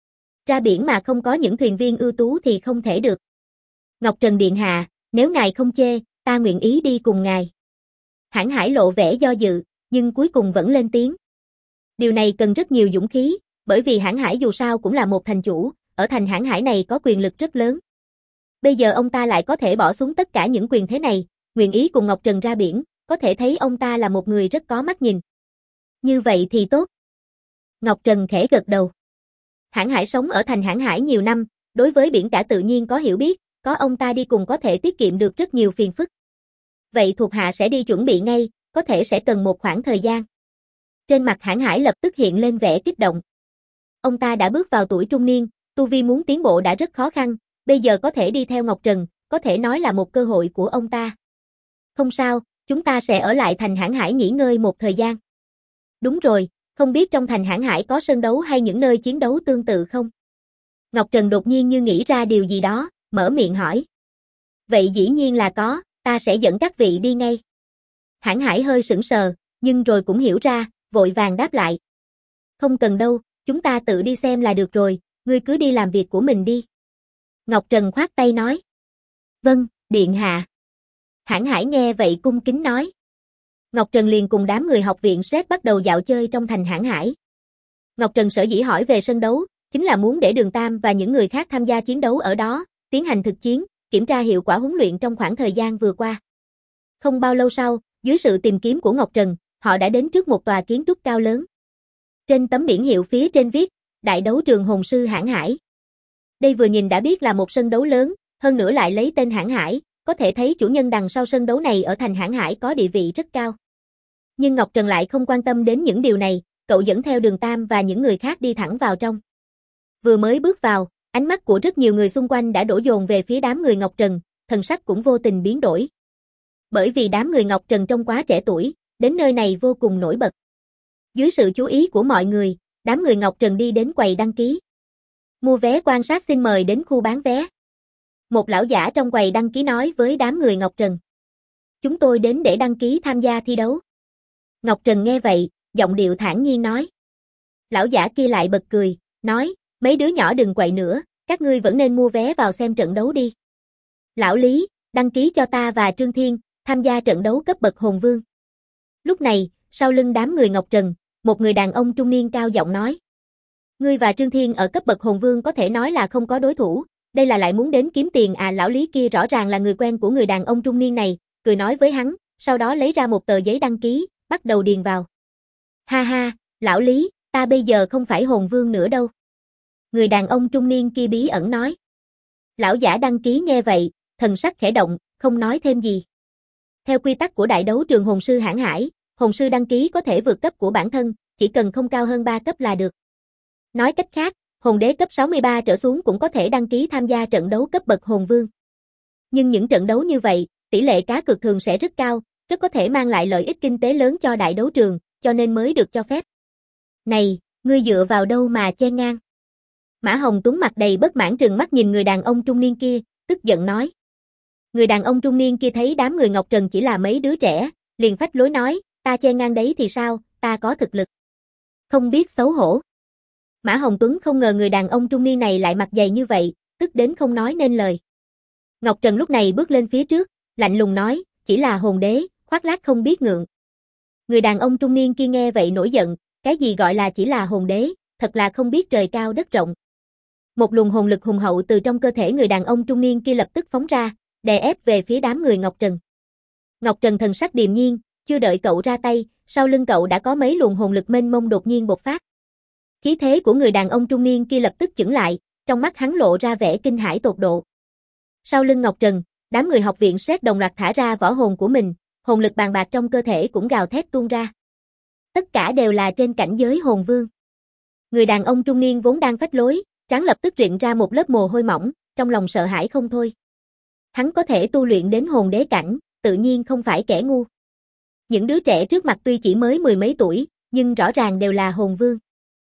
Ra biển mà không có những thuyền viên ưu tú thì không thể được. Ngọc Trần điện hạ, nếu ngài không chê, ta nguyện ý đi cùng ngài. Hãn Hải lộ vẻ do dự, nhưng cuối cùng vẫn lên tiếng. Điều này cần rất nhiều dũng khí, bởi vì Hãn Hải dù sao cũng là một thành chủ, ở thành Hãn Hải này có quyền lực rất lớn. Bây giờ ông ta lại có thể bỏ xuống tất cả những quyền thế này, nguyện ý cùng Ngọc Trần ra biển, có thể thấy ông ta là một người rất có mắt nhìn. Như vậy thì tốt. Ngọc Trần khẽ gật đầu. Hãn Hải sống ở thành Hãn Hải nhiều năm, đối với biển cả tự nhiên có hiểu biết, có ông ta đi cùng có thể tiết kiệm được rất nhiều phiền phức. Vậy thuộc hạ sẽ đi chuẩn bị ngay, có thể sẽ cần một khoảng thời gian. Trên mặt Hãn Hải lập tức hiện lên vẻ kích động. Ông ta đã bước vào tuổi trung niên, tu vi muốn tiến bộ đã rất khó khăn, bây giờ có thể đi theo Ngọc Trần, có thể nói là một cơ hội của ông ta. Không sao, chúng ta sẽ ở lại thành Hãn Hải nghỉ ngơi một thời gian. Đúng rồi, không biết trong thành Hãn Hải có sân đấu hay những nơi chiến đấu tương tự không? Ngọc Trần đột nhiên như nghĩ ra điều gì đó, mở miệng hỏi. Vậy dĩ nhiên là có, ta sẽ dẫn các vị đi ngay. Hãn Hải hơi sững sờ, nhưng rồi cũng hiểu ra, vội vàng đáp lại. Không cần đâu, chúng ta tự đi xem là được rồi, ngươi cứ đi làm việc của mình đi. Ngọc Trần khoát tay nói. Vâng, điện hạ. Hãn Hải nghe vậy cung kính nói. Ngọc Trần liền cùng đám người học viện Sret bắt đầu dạo chơi trong thành Hãn Hải. Ngọc Trần sở dĩ hỏi về sân đấu, chính là muốn để Đường Tam và những người khác tham gia chiến đấu ở đó, tiến hành thực chiến, kiểm tra hiệu quả huấn luyện trong khoảng thời gian vừa qua. Không bao lâu sau, dưới sự tìm kiếm của Ngọc Trần, họ đã đến trước một tòa kiến trúc cao lớn. Trên tấm biển hiệu phía trên viết, Đại đấu trường Hồn sư Hãn Hải. Đây vừa nhìn đã biết là một sân đấu lớn, hơn nữa lại lấy tên Hãn Hải, có thể thấy chủ nhân đằng sau sân đấu này ở thành Hãn Hải có địa vị rất cao. Nhưng Ngọc Trần lại không quan tâm đến những điều này, cậu dẫn theo Đường Tam và những người khác đi thẳng vào trong. Vừa mới bước vào, ánh mắt của rất nhiều người xung quanh đã đổ dồn về phía đám người Ngọc Trần, thần sắc cũng vô tình biến đổi. Bởi vì đám người Ngọc Trần trông quá trẻ tuổi, đến nơi này vô cùng nổi bật. Dưới sự chú ý của mọi người, đám người Ngọc Trần đi đến quầy đăng ký. Mua vé quan sát xin mời đến khu bán vé. Một lão giả trong quầy đăng ký nói với đám người Ngọc Trần. Chúng tôi đến để đăng ký tham gia thi đấu. Ngọc Trần nghe vậy, giọng điệu thản nhiên nói. Lão giả kia lại bật cười, nói, mấy đứa nhỏ đừng quậy nữa, các ngươi vẫn nên mua vé vào xem trận đấu đi. Lão Lý, đăng ký cho ta và Trương Thiên, tham gia trận đấu cấp bậc hồn vương. Lúc này, sau lưng đám người Ngọc Trần, một người đàn ông trung niên cao giọng nói. Ngươi và Trương Thiên ở cấp bậc hồn vương có thể nói là không có đối thủ, đây là lại muốn đến kiếm tiền à? Lão Lý kia rõ ràng là người quen của người đàn ông trung niên này, cười nói với hắn, sau đó lấy ra một tờ giấy đăng ký, bắt đầu điền vào. Ha ha, lão Lý, ta bây giờ không phải hồn vương nữa đâu. Người đàn ông trung niên kia bí ẩn nói. Lão giả đăng ký nghe vậy, thần sắc khẽ động, không nói thêm gì. Theo quy tắc của đại đấu trường hồn sư Hãn Hải, hồn sư đăng ký có thể vượt cấp của bản thân, chỉ cần không cao hơn 3 cấp là được. Nói cách khác, hồn đế cấp 63 trở xuống cũng có thể đăng ký tham gia trận đấu cấp bậc hồn vương. Nhưng những trận đấu như vậy, tỷ lệ cá cược thường sẽ rất cao, rất có thể mang lại lợi ích kinh tế lớn cho đại đấu trường, cho nên mới được cho phép. Này, ngươi dựa vào đâu mà chen ngang? Mã Hồng Tuấn mặt đầy bất mãn trừng mắt nhìn người đàn ông trung niên kia, tức giận nói. Người đàn ông trung niên kia thấy đám người Ngọc Trần chỉ là mấy đứa trẻ, liền phách lối nói, ta chen ngang đấy thì sao, ta có thực lực. Không biết xấu hổ. Mã Hồng Tuấn không ngờ người đàn ông trung niên này lại mặt dày như vậy, tức đến không nói nên lời. Ngọc Trần lúc này bước lên phía trước, lạnh lùng nói, chỉ là hồn đế, khoác lác không biết ngượng. Người đàn ông trung niên kia nghe vậy nổi giận, cái gì gọi là chỉ là hồn đế, thật là không biết trời cao đất rộng. Một luồng hồn lực hùng hậu từ trong cơ thể người đàn ông trung niên kia lập tức phóng ra, đè ép về phía đám người Ngọc Trần. Ngọc Trần thần sắc điềm nhiên, chưa đợi cậu ra tay, sau lưng cậu đã có mấy luồng hồn lực mênh mông đột nhiên bộc phát. Khí thế của người đàn ông trung niên kia lập tức chững lại, trong mắt hắn lộ ra vẻ kinh hãi tột độ. Sau lưng Ngọc Trần, đám người học viện Sret đồng loạt thả ra võ hồn của mình, hồn lực bàn bạc trong cơ thể cũng gào thét tuôn ra. Tất cả đều là trên cảnh giới hồn vương. Người đàn ông trung niên vốn đang phách lối, trán lập tức rịn ra một lớp mồ hôi mỏng, trong lòng sợ hãi không thôi. Hắn có thể tu luyện đến hồn đế cảnh, tự nhiên không phải kẻ ngu. Những đứa trẻ trước mặt tuy chỉ mới mười mấy tuổi, nhưng rõ ràng đều là hồn vương.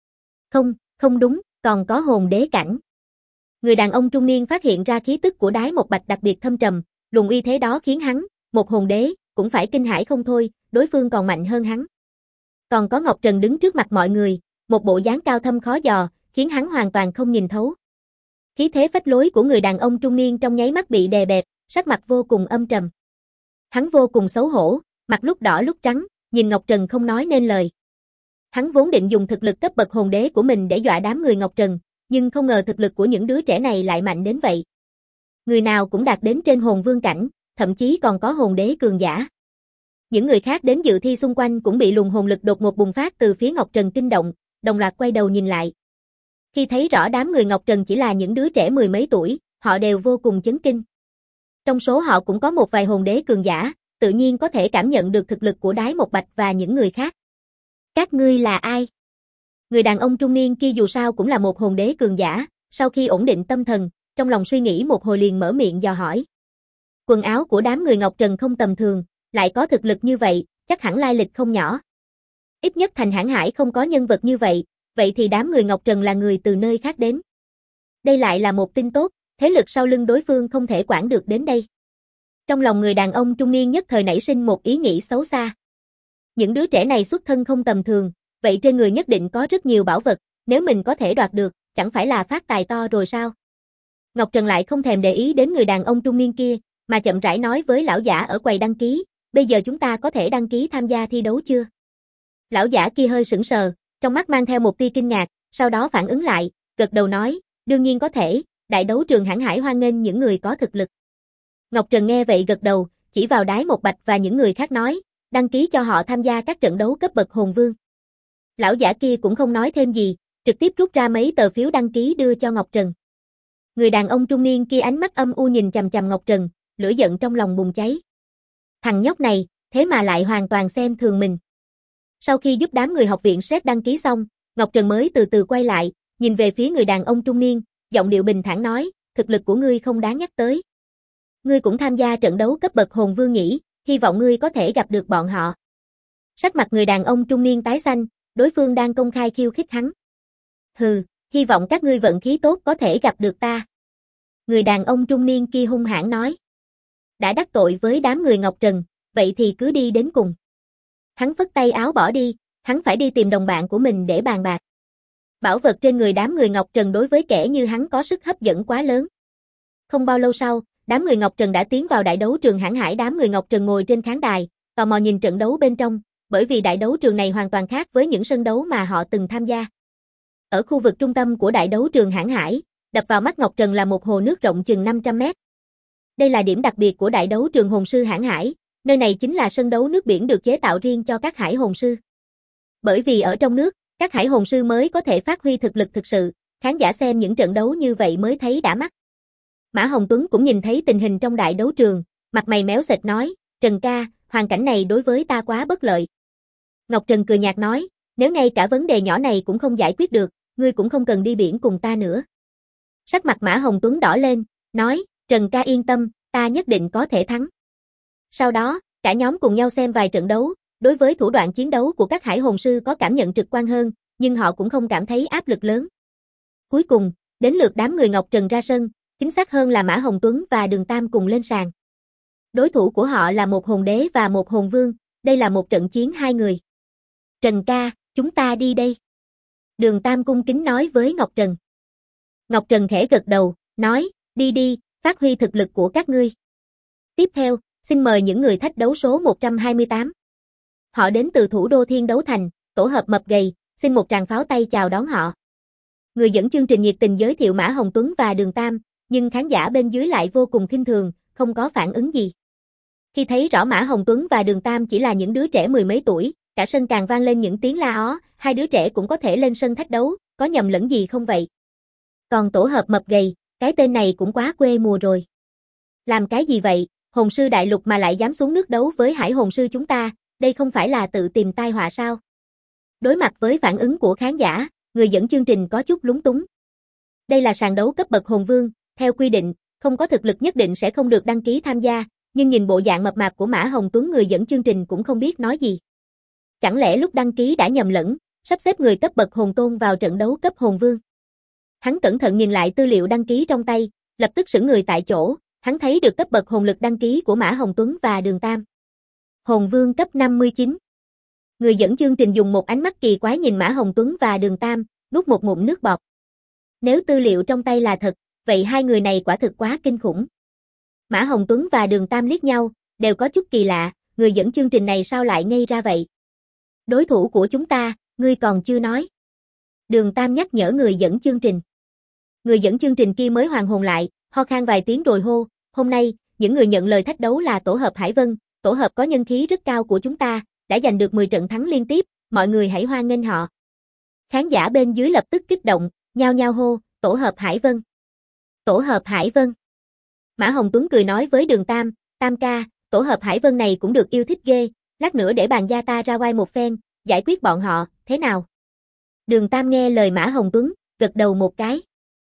Không đúng, còn có hồn đế cảnh. Người đàn ông trung niên phát hiện ra khí tức của Đái Một Bạch đặc biệt thâm trầm, luồng uy thế đó khiến hắn, một hồn đế, cũng phải kinh hãi không thôi, đối phương còn mạnh hơn hắn. Còn có Ngọc Trần đứng trước mặt mọi người, một bộ dáng cao thâm khó dò, khiến hắn hoàn toàn không nhìn thấu. Khí thế phách lối của người đàn ông trung niên trong nháy mắt bị đè bẹp, sắc mặt vô cùng âm trầm. Hắn vô cùng xấu hổ, mặt lúc đỏ lúc trắng, nhìn Ngọc Trần không nói nên lời. Hắn vốn định dùng thực lực cấp bậc hồn đế của mình để dọa đám người Ngọc Trần, nhưng không ngờ thực lực của những đứa trẻ này lại mạnh đến vậy. Người nào cũng đạt đến trên hồn vương cảnh, thậm chí còn có hồn đế cường giả. Những người khác đến dự thi xung quanh cũng bị luồng hồn lực đột ngột bùng phát từ phía Ngọc Trần kinh động, đồng loạt quay đầu nhìn lại. Khi thấy rõ đám người Ngọc Trần chỉ là những đứa trẻ mười mấy tuổi, họ đều vô cùng chấn kinh. Trong số họ cũng có một vài hồn đế cường giả, tự nhiên có thể cảm nhận được thực lực của Đái Một Bạch và những người khác. Các ngươi là ai? Người đàn ông trung niên kia dù sao cũng là một hồn đế cường giả, sau khi ổn định tâm thần, trong lòng suy nghĩ một hồi liền mở miệng dò hỏi. Quần áo của đám người Ngọc Trần không tầm thường, lại có thực lực như vậy, chắc hẳn lai lịch không nhỏ. Ít nhất thành Hãn Hải không có nhân vật như vậy, vậy thì đám người Ngọc Trần là người từ nơi khác đến. Đây lại là một tin tốt, thế lực sau lưng đối phương không thể quản được đến đây. Trong lòng người đàn ông trung niên nhất thời nảy sinh một ý nghĩ xấu xa. Những đứa trẻ này xuất thân không tầm thường, vậy trên người nhất định có rất nhiều bảo vật, nếu mình có thể đoạt được, chẳng phải là phát tài to rồi sao? Ngọc Trần lại không thèm để ý đến người đàn ông trung niên kia, mà chậm rãi nói với lão giả ở quầy đăng ký, bây giờ chúng ta có thể đăng ký tham gia thi đấu chưa? Lão giả kia hơi sững sờ, trong mắt mang theo một tia kinh ngạc, sau đó phản ứng lại, gật đầu nói, đương nhiên có thể, đại đấu trường Hãn Hải hoan nghênh những người có thực lực. Ngọc Trần nghe vậy gật đầu, chỉ vào Đái Một Bạch và những người khác nói, đăng ký cho họ tham gia các trận đấu cấp bậc hồn vương. Lão giả kia cũng không nói thêm gì, trực tiếp rút ra mấy tờ phiếu đăng ký đưa cho Ngọc Trần. Người đàn ông trung niên kia ánh mắt âm u nhìn chằm chằm Ngọc Trần, lửa giận trong lòng bùng cháy. Thằng nhóc này, thế mà lại hoàn toàn xem thường mình. Sau khi giúp đám người học viện SET đăng ký xong, Ngọc Trần mới từ từ quay lại, nhìn về phía người đàn ông trung niên, giọng điệu bình thản nói, thực lực của ngươi không đáng nhắc tới. Ngươi cũng tham gia trận đấu cấp bậc hồn vương nhỉ, hy vọng ngươi có thể gặp được bọn họ. Sắc mặt người đàn ông trung niên tái xanh, đối phương đang công khai khiêu khích hắn. Hừ, hy vọng các ngươi vận khí tốt có thể gặp được ta. Người đàn ông trung niên kia hung hãn nói. Đã đắc tội với đám người Ngọc Trần, vậy thì cứ đi đến cùng. Hắn phất tay áo bỏ đi, hắn phải đi tìm đồng bạn của mình để bàn bạc. Bảo vật trên người đám người Ngọc Trần đối với kẻ như hắn có sức hấp dẫn quá lớn. Không bao lâu sau, đám người Ngọc Trần đã tiến vào đại đấu trường Hãn Hải. Đám người Ngọc Trần ngồi trên khán đài, tò mò nhìn trận đấu bên trong, bởi vì đại đấu trường này hoàn toàn khác với những sân đấu mà họ từng tham gia. Ở khu vực trung tâm của đại đấu trường Hãn Hải, đập vào mắt Ngọc Trần là một hồ nước rộng chừng 500 mét. Đây là điểm đặc biệt của đại đấu trường hồn sư Hãn Hải, nơi này chính là sân đấu nước biển được chế tạo riêng cho các hải hồn sư. Bởi vì ở trong nước, các hải hồn sư mới có thể phát huy thực lực thực sự, khán giả xem những trận đấu như vậy mới thấy đã mắt. Mã Hồng Tuấn cũng nhìn thấy tình hình trong đại đấu trường, mặt mày méo xệch nói, Trần ca, hoàn cảnh này đối với ta quá bất lợi. Ngọc Trần cười nhạt nói, nếu ngay cả vấn đề nhỏ này cũng không giải quyết được, ngươi cũng không cần đi biển cùng ta nữa. Sắc mặt Mã Hồng Tuấn đỏ lên, nói, Trần ca yên tâm, ta nhất định có thể thắng. Sau đó, cả nhóm cùng nhau xem vài trận đấu, đối với thủ đoạn chiến đấu của các hải hồn sư có cảm nhận trực quan hơn, nhưng họ cũng không cảm thấy áp lực lớn. Cuối cùng, đến lượt đám người Ngọc Trần ra sân, chính xác hơn là Mã Hồng Tuấn và Đường Tam cùng lên sàn. Đối thủ của họ là một hồn đế và một hồn vương, đây là một trận chiến hai người. Trần ca, chúng ta đi đây. Đường Tam cung kính nói với Ngọc Trần. Ngọc Trần khẽ gật đầu, nói, đi đi, phát huy thực lực của các ngươi. Tiếp theo, xin mời những người thách đấu số 128. Họ đến từ thủ đô Thiên Đấu Thành, tổ hợp mập gầy, xin một tràng pháo tay chào đón họ. Người dẫn chương trình nhiệt tình giới thiệu Mã Hồng Tuấn và Đường Tam, nhưng khán giả bên dưới lại vô cùng khinh thường, không có phản ứng gì. Khi thấy rõ Mã Hồng Tuấn và Đường Tam chỉ là những đứa trẻ mười mấy tuổi, cả sân càng vang lên những tiếng la ó, hai đứa trẻ cũng có thể lên sân thách đấu, có nhầm lẫn gì không vậy? Còn tổ hợp mập gầy, cái tên này cũng quá quê mùa rồi. Làm cái gì vậy, hồn sư đại lục mà lại dám xuống nước đấu với hải hồn sư chúng ta, đây không phải là tự tìm tai họa sao? Đối mặt với phản ứng của khán giả, người dẫn chương trình có chút lúng túng. Đây là sàn đấu cấp bậc hồn vương, theo quy định, không có thực lực nhất định sẽ không được đăng ký tham gia, nhưng nhìn bộ dạng mập mạp của Mã Hồng Tuấn, người dẫn chương trình cũng không biết nói gì. Chẳng lẽ lúc đăng ký đã nhầm lẫn, sắp xếp người cấp bậc hồn tôn vào trận đấu cấp hồn vương? Hắn cẩn thận nhìn lại tư liệu đăng ký trong tay, lập tức sững người tại chỗ, hắn thấy được cấp bậc hồn lực đăng ký của Mã Hồng Tuấn và Đường Tam. Hồn vương cấp 59. Người dẫn chương trình dùng một ánh mắt kỳ quái nhìn Mã Hồng Tuấn và Đường Tam, nuốt một ngụm nước bọt. Nếu tư liệu trong tay là thật, vậy hai người này quả thực quá kinh khủng. Mã Hồng Tuấn và Đường Tam liếc nhau, đều có chút kỳ lạ, người dẫn chương trình này sao lại ngây ra vậy? Đối thủ của chúng ta, ngươi còn chưa nói. Đường Tam nhắc nhở người dẫn chương trình. Người dẫn chương trình kia mới hoàn hồn lại, ho khan vài tiếng rồi hô, hôm nay, những người nhận lời thách đấu là tổ hợp Hải Vân, tổ hợp có nhân khí rất cao của chúng ta, đã giành được 10 trận thắng liên tiếp, mọi người hãy hoan nghênh họ. Khán giả bên dưới lập tức kích động, nhao nhao hô, tổ hợp Hải Vân. Tổ hợp Hải Vân. Mã Hồng Tuấn cười nói với Đường Tam, Tam ca, tổ hợp Hải Vân này cũng được yêu thích ghê, lát nữa để bàn gia ta ra oai một phen, giải quyết bọn họ, thế nào? Đường Tam nghe lời Mã Hồng Tuấn, gật đầu một cái.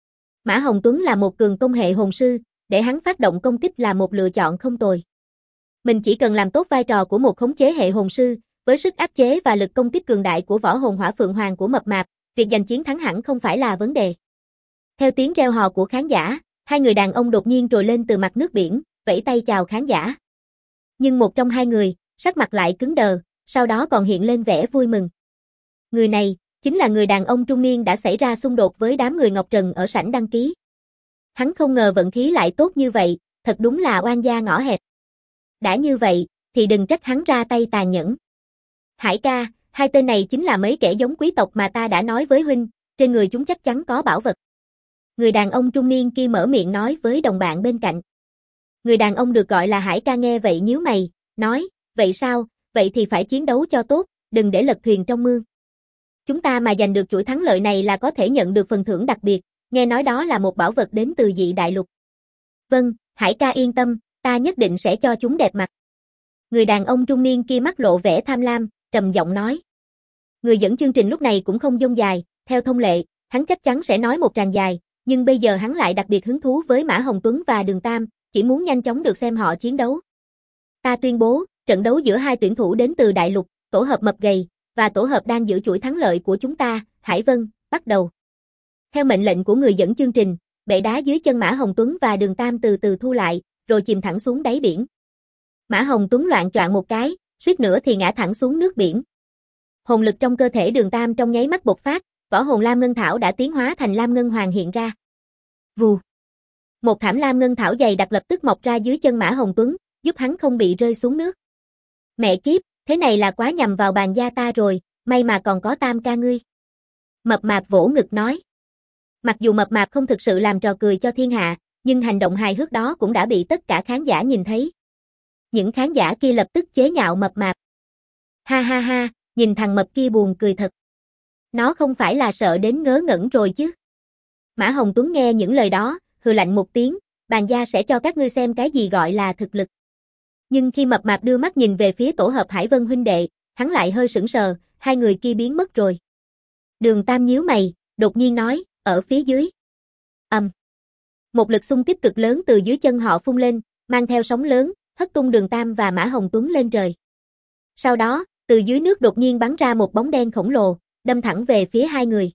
Mã Hồng Tuấn là một cường công hệ hồn sư, để hắn phát động công kích là một lựa chọn không tồi. Mình chỉ cần làm tốt vai trò của một khống chế hệ hồn sư, với sức áp chế và lực công kích cường đại của võ hồn hỏa phượng hoàng của mập mạp, việc giành chiến thắng hẳn không phải là vấn đề. Theo tiếng reo hò của khán giả, hai người đàn ông đột nhiên trồi lên từ mặt nước biển, vẫy tay chào khán giả. Nhưng một trong hai người, sắc mặt lại cứng đờ, sau đó còn hiện lên vẻ vui mừng. Người này, chính là người đàn ông trung niên đã xảy ra xung đột với đám người Ngọc Trần ở sảnh đăng ký. Hắn không ngờ vận khí lại tốt như vậy, thật đúng là oan gia ngõ hẹp. Đã như vậy, thì đừng trách hắn ra tay tàn nhẫn. Hải ca, hai tên này chính là mấy kẻ giống quý tộc mà ta đã nói với huynh, trên người chúng chắc chắn có bảo vật. Người đàn ông trung niên kia mở miệng nói với đồng bạn bên cạnh. Người đàn ông được gọi là Hải ca nghe vậy nhíu mày, nói, vậy sao, vậy thì phải chiến đấu cho tốt, đừng để lật thuyền trong mương. Chúng ta mà giành được chuỗi thắng lợi này là có thể nhận được phần thưởng đặc biệt, nghe nói đó là một bảo vật đến từ dị đại lục. Vâng, Hải ca yên tâm, ta nhất định sẽ cho chúng đẹp mặt. Người đàn ông trung niên kia mắt lộ vẻ tham lam, trầm giọng nói. Người dẫn chương trình lúc này cũng không dông dài, theo thông lệ, hắn chắc chắn sẽ nói một tràng dài, nhưng bây giờ hắn lại đặc biệt hứng thú với Mã Hồng Tuấn và Đường Tam, chỉ muốn nhanh chóng được xem họ chiến đấu. Ta tuyên bố, trận đấu giữa hai tuyển thủ đến từ đại lục, tổ hợp mập gầy, và tổ hợp đang giữ chuỗi thắng lợi của chúng ta, Hải Vân, bắt đầu. Theo mệnh lệnh của người dẫn chương trình, bệ đá dưới chân Mã Hồng Tuấn và Đường Tam từ từ thu lại, rồi chìm thẳng xuống đáy biển. Mã Hồng Tuấn loạng choạng một cái, suýt nữa thì ngã thẳng xuống nước biển. Hồn lực trong cơ thể Đường Tam trong nháy mắt bộc phát, võ hồn Lam Ngân Thảo đã tiến hóa thành Lam Ngân Hoàng hiện ra. Vù. Một thảm Lam Ngân Thảo dày đặc lập tức mọc ra dưới chân Mã Hồng Tuấn, giúp hắn không bị rơi xuống nước. Mẹ kiếp, thế này là quá nhằm vào bàn gia ta rồi, may mà còn có Tam ca ngươi. Mập mạp vỗ ngực nói. Mặc dù mập mạp không thực sự làm trò cười cho thiên hạ, nhưng hành động hài hước đó cũng đã bị tất cả khán giả nhìn thấy. Những khán giả kia lập tức chế nhạo mập mạp. Ha ha ha, nhìn thằng mập kia buồn cười thật. Nó không phải là sợ đến ngớ ngẩn rồi chứ. Mã Hồng Tuấn nghe những lời đó, hừ lạnh một tiếng, bàn gia sẽ cho các ngươi xem cái gì gọi là thực lực. Nhưng khi mập mạp đưa mắt nhìn về phía tổ hợp Hải Vân huynh đệ, hắn lại hơi sững sờ, hai người kia biến mất rồi. Đường Tam nhíu mày, đột nhiên nói, ở phía dưới. Một lực xung kích cực lớn từ dưới chân họ phun lên, mang theo sóng lớn, hất tung Đường Tam và Mã Hồng Tuấn lên trời. Sau đó, từ dưới nước đột nhiên bắn ra một bóng đen khổng lồ, đâm thẳng về phía hai người.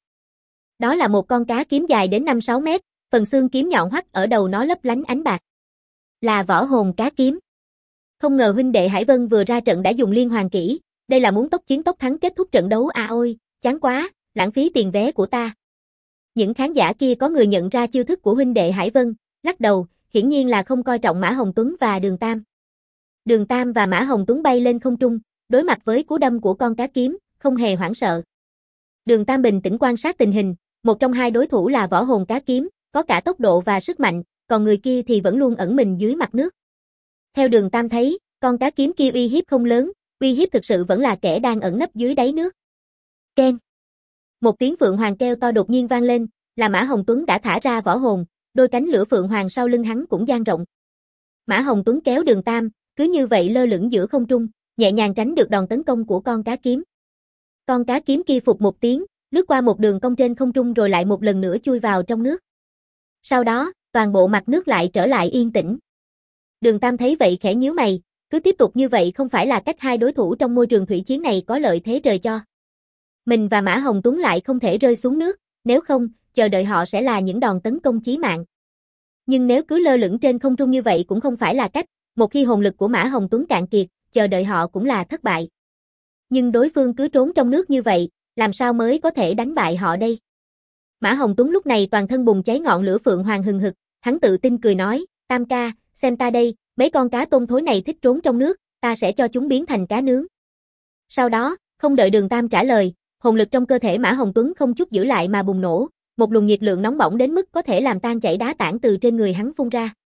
Đó là một con cá kiếm dài đến 5-6 mét, phần xương kiếm nhọn hoắt ở đầu nó lấp lánh ánh bạc. Là võ hồn cá kiếm. Không ngờ huynh đệ Hải Vân vừa ra trận đã dùng liên hoàn kỹ, đây là muốn tốc chiến tốc thắng kết thúc trận đấu à ôi, chán quá, lãng phí tiền vé của ta. Những khán giả kia có người nhận ra chiêu thức của huynh đệ Hải Vân, lắc đầu, hiển nhiên là không coi trọng Mã Hồng Tuấn và Đường Tam. Đường Tam và Mã Hồng Tuấn bay lên không trung, đối mặt với cú đâm của con cá kiếm, không hề hoảng sợ. Đường Tam bình tĩnh quan sát tình hình, một trong hai đối thủ là võ hồn cá kiếm, có cả tốc độ và sức mạnh, còn người kia thì vẫn luôn ẩn mình dưới mặt nước. Theo Đường Tam thấy, con cá kiếm kia uy hiếp không lớn, uy hiếp thực sự vẫn là kẻ đang ẩn nấp dưới đáy nước. Keng. Một tiếng phượng hoàng kêu to đột nhiên vang lên, là Mã Hồng Tuấn đã thả ra võ hồn, đôi cánh lửa phượng hoàng sau lưng hắn cũng dang rộng. Mã Hồng Tuấn kéo Đường Tam, cứ như vậy lơ lửng giữa không trung, nhẹ nhàng tránh được đòn tấn công của con cá kiếm. Con cá kiếm kia phụt một tiếng, lướt qua một đường cong trên không trung rồi lại một lần nữa chui vào trong nước. Sau đó, toàn bộ mặt nước lại trở lại yên tĩnh. Đường Tam thấy vậy khẽ nhíu mày, cứ tiếp tục như vậy không phải là cách hai đối thủ trong môi trường thủy chiến này có lợi thế trời cho. Mình và Mã Hồng Tuấn lại không thể rơi xuống nước, nếu không, chờ đợi họ sẽ là những đòn tấn công chí mạng. Nhưng nếu cứ lơ lửng trên không trung như vậy cũng không phải là cách, một khi hồn lực của Mã Hồng Tuấn cạn kiệt, chờ đợi họ cũng là thất bại. Nhưng đối phương cứ trốn trong nước như vậy, làm sao mới có thể đánh bại họ đây? Mã Hồng Tuấn lúc này toàn thân bùng cháy ngọn lửa phượng hoàng hừng hực, hắn tự tin cười nói, Tam ca, xem ta đây, mấy con cá tôm thối này thích trốn trong nước, ta sẽ cho chúng biến thành cá nướng. Sau đó, không đợi Đường Tam trả lời, hồn lực trong cơ thể Mã Hồng Tuấn không chút giữ lại mà bùng nổ, một luồng nhiệt lượng nóng bỏng đến mức có thể làm tan chảy đá tảng từ trên người hắn phun ra.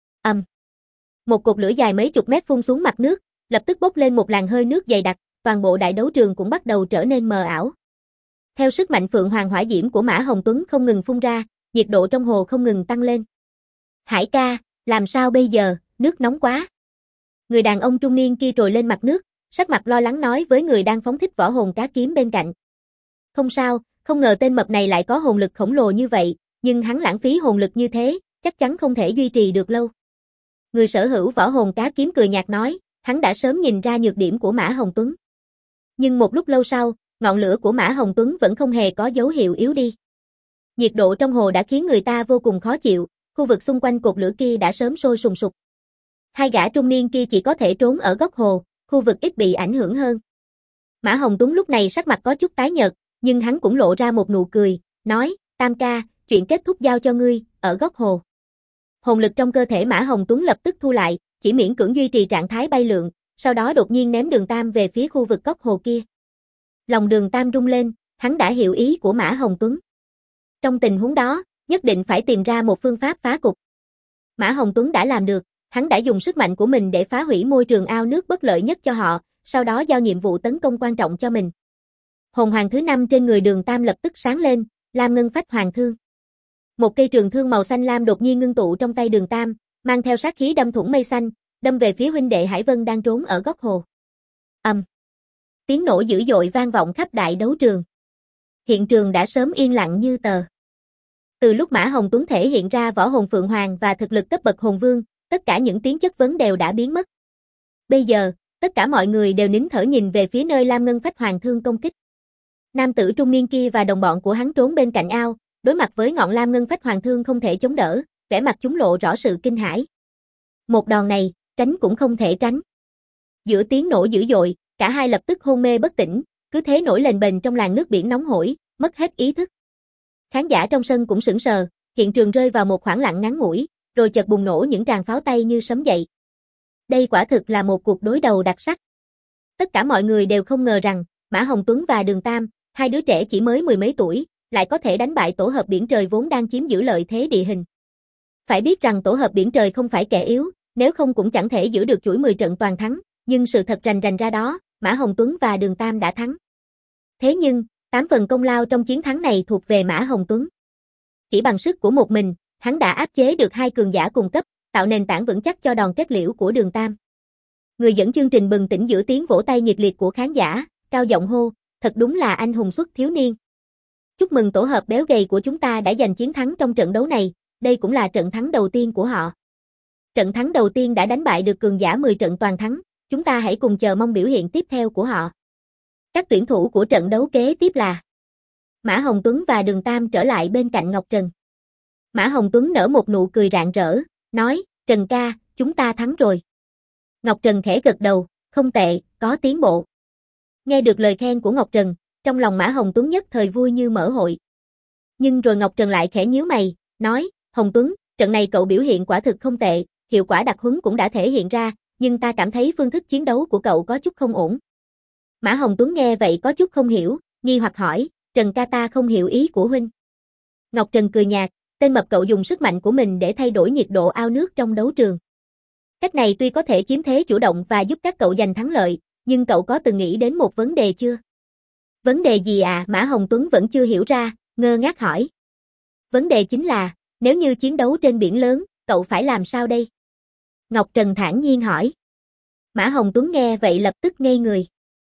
Một cột lửa dài mấy chục mét phun xuống mặt nước, lập tức bốc lên một làn hơi nước dày đặc, toàn bộ đại đấu trường cũng bắt đầu trở nên mờ ảo. Theo sức mạnh phượng hoàng hỏa diễm của Mã Hồng Tuấn không ngừng phun ra, nhiệt độ trong hồ không ngừng tăng lên. Hải ca, làm sao bây giờ, nước nóng quá. Người đàn ông trung niên kia trồi lên mặt nước, sắc mặt lo lắng nói với người đang phóng thích võ hồn cá kiếm bên cạnh. Không sao, không ngờ tên mập này lại có hồn lực khổng lồ như vậy, nhưng hắn lãng phí hồn lực như thế, chắc chắn không thể duy trì được lâu. Người sở hữu võ hồn cá kiếm cười nhạt nói, hắn đã sớm nhìn ra nhược điểm của Mã Hồng Tuấn. Nhưng một lúc lâu sau, ngọn lửa của Mã Hồng Tuấn vẫn không hề có dấu hiệu yếu đi. Nhiệt độ trong hồ đã khiến người ta vô cùng khó chịu, khu vực xung quanh cột lửa kia đã sớm sôi sùng sục. Hai gã trung niên kia chỉ có thể trốn ở góc hồ, khu vực ít bị ảnh hưởng hơn. Mã Hồng Tuấn lúc này sắc mặt có chút tái nhợt, nhưng hắn cũng lộ ra một nụ cười, nói, Tam ca, chuyện kết thúc giao cho ngươi, ở góc hồ. Hồn lực trong cơ thể Mã Hồng Tuấn lập tức thu lại, chỉ miễn cưỡng duy trì trạng thái bay lượn, sau đó đột nhiên ném Đường Tam về phía khu vực góc hồ kia. Lòng Đường Tam rung lên, hắn đã hiểu ý của Mã Hồng Tuấn. Trong tình huống đó, nhất định phải tìm ra một phương pháp phá cục. Mã Hồng Tuấn đã làm được, hắn đã dùng sức mạnh của mình để phá hủy môi trường ao nước bất lợi nhất cho họ, sau đó giao nhiệm vụ tấn công quan trọng cho mình. Hồn hoàng thứ 5 trên người Đường Tam lập tức sáng lên, Lam Ngân Phách Hoàng Thương. Một cây trường thương màu xanh lam đột nhiên ngưng tụ trong tay Đường Tam, mang theo sát khí đâm thủng mây xanh, đâm về phía huynh đệ Hải Vân đang trốn ở góc hồ. Tiếng nổ dữ dội vang vọng khắp đại đấu trường. Hiện trường đã sớm yên lặng như tờ. Từ lúc Mã Hồng Tuấn thể hiện ra võ hồn Phượng Hoàng và thực lực cấp bậc hồn vương, tất cả những tiếng chất vấn đều đã biến mất. Bây giờ, tất cả mọi người đều nín thở nhìn về phía nơi Lam Ngân Phách Hoàng Thương công kích. Nam tử trung niên kia và đồng bọn của hắn trốn bên cạnh ao, đối mặt với ngọn Lam Ngân Phách Hoàng Thương không thể chống đỡ, vẻ mặt chúng lộ rõ sự kinh hãi. Một đòn này, tránh cũng không thể tránh. Giữa tiếng nổ dữ dội, cả hai lập tức hôn mê bất tỉnh, cứ thế nổi lềnh bềnh trong làn nước biển nóng hổi, mất hết ý thức. Khán giả trong sân cũng sững sờ, hiện trường rơi vào một khoảng lặng ngắn ngủi, rồi chợt bùng nổ những tràng pháo tay như sấm dậy. Đây quả thực là một cuộc đối đầu đặc sắc. Tất cả mọi người đều không ngờ rằng, Mã Hồng Tuấn và Đường Tam, hai đứa trẻ chỉ mới mười mấy tuổi, lại có thể đánh bại tổ hợp biển trời vốn đang chiếm giữ lợi thế địa hình. Phải biết rằng tổ hợp biển trời không phải kẻ yếu, nếu không cũng chẳng thể giữ được chuỗi 10 trận toàn thắng, nhưng sự thật rành rành ra đó, Mã Hồng Tuấn và Đường Tam đã thắng. Thế nhưng, 8 phần công lao trong chiến thắng này thuộc về Mã Hồng Tuấn. Chỉ bằng sức của một mình, hắn đã áp chế được hai cường giả cùng cấp, tạo nền tảng vững chắc cho đòn kết liễu của Đường Tam. Người dẫn chương trình bừng tỉnh giữa tiếng vỗ tay nhiệt liệt của khán giả, cao giọng hô, thật đúng là anh hùng xuất thiếu niên. Chúc mừng tổ hợp béo gầy của chúng ta đã giành chiến thắng trong trận đấu này, đây cũng là trận thắng đầu tiên của họ. Trận thắng đầu tiên đã đánh bại được cường giả 10 trận toàn thắng, chúng ta hãy cùng chờ mong biểu hiện tiếp theo của họ. Các tuyển thủ của trận đấu kế tiếp là Mã Hồng Tuấn và Đường Tam trở lại bên cạnh Ngọc Trần. Mã Hồng Tuấn nở một nụ cười rạng rỡ, nói, Trần ca, chúng ta thắng rồi. Ngọc Trần khẽ gật đầu, không tệ, có tiến bộ. Nghe được lời khen của Ngọc Trần, trong lòng Mã Hồng Tuấn nhất thời vui như mở hội. Nhưng rồi Ngọc Trần lại khẽ nhíu mày, nói, Hồng Tuấn, trận này cậu biểu hiện quả thực không tệ, hiệu quả đặc huấn cũng đã thể hiện ra, nhưng ta cảm thấy phương thức chiến đấu của cậu có chút không ổn. Mã Hồng Tuấn nghe vậy có chút không hiểu, nghi hoặc hỏi, Trần ca ta không hiểu ý của huynh. Ngọc Trần cười nhạt, tên mập cậu dùng sức mạnh của mình để thay đổi nhiệt độ ao nước trong đấu trường. Cách này tuy có thể chiếm thế chủ động và giúp các cậu giành thắng lợi, nhưng cậu có từng nghĩ đến một vấn đề chưa? Vấn đề gì à? Mã Hồng Tuấn vẫn chưa hiểu ra, ngơ ngác hỏi. Vấn đề chính là, nếu như chiến đấu trên biển lớn, cậu phải làm sao đây? Ngọc Trần thản nhiên hỏi. Mã Hồng Tuấn nghe vậy lập tức ngây người.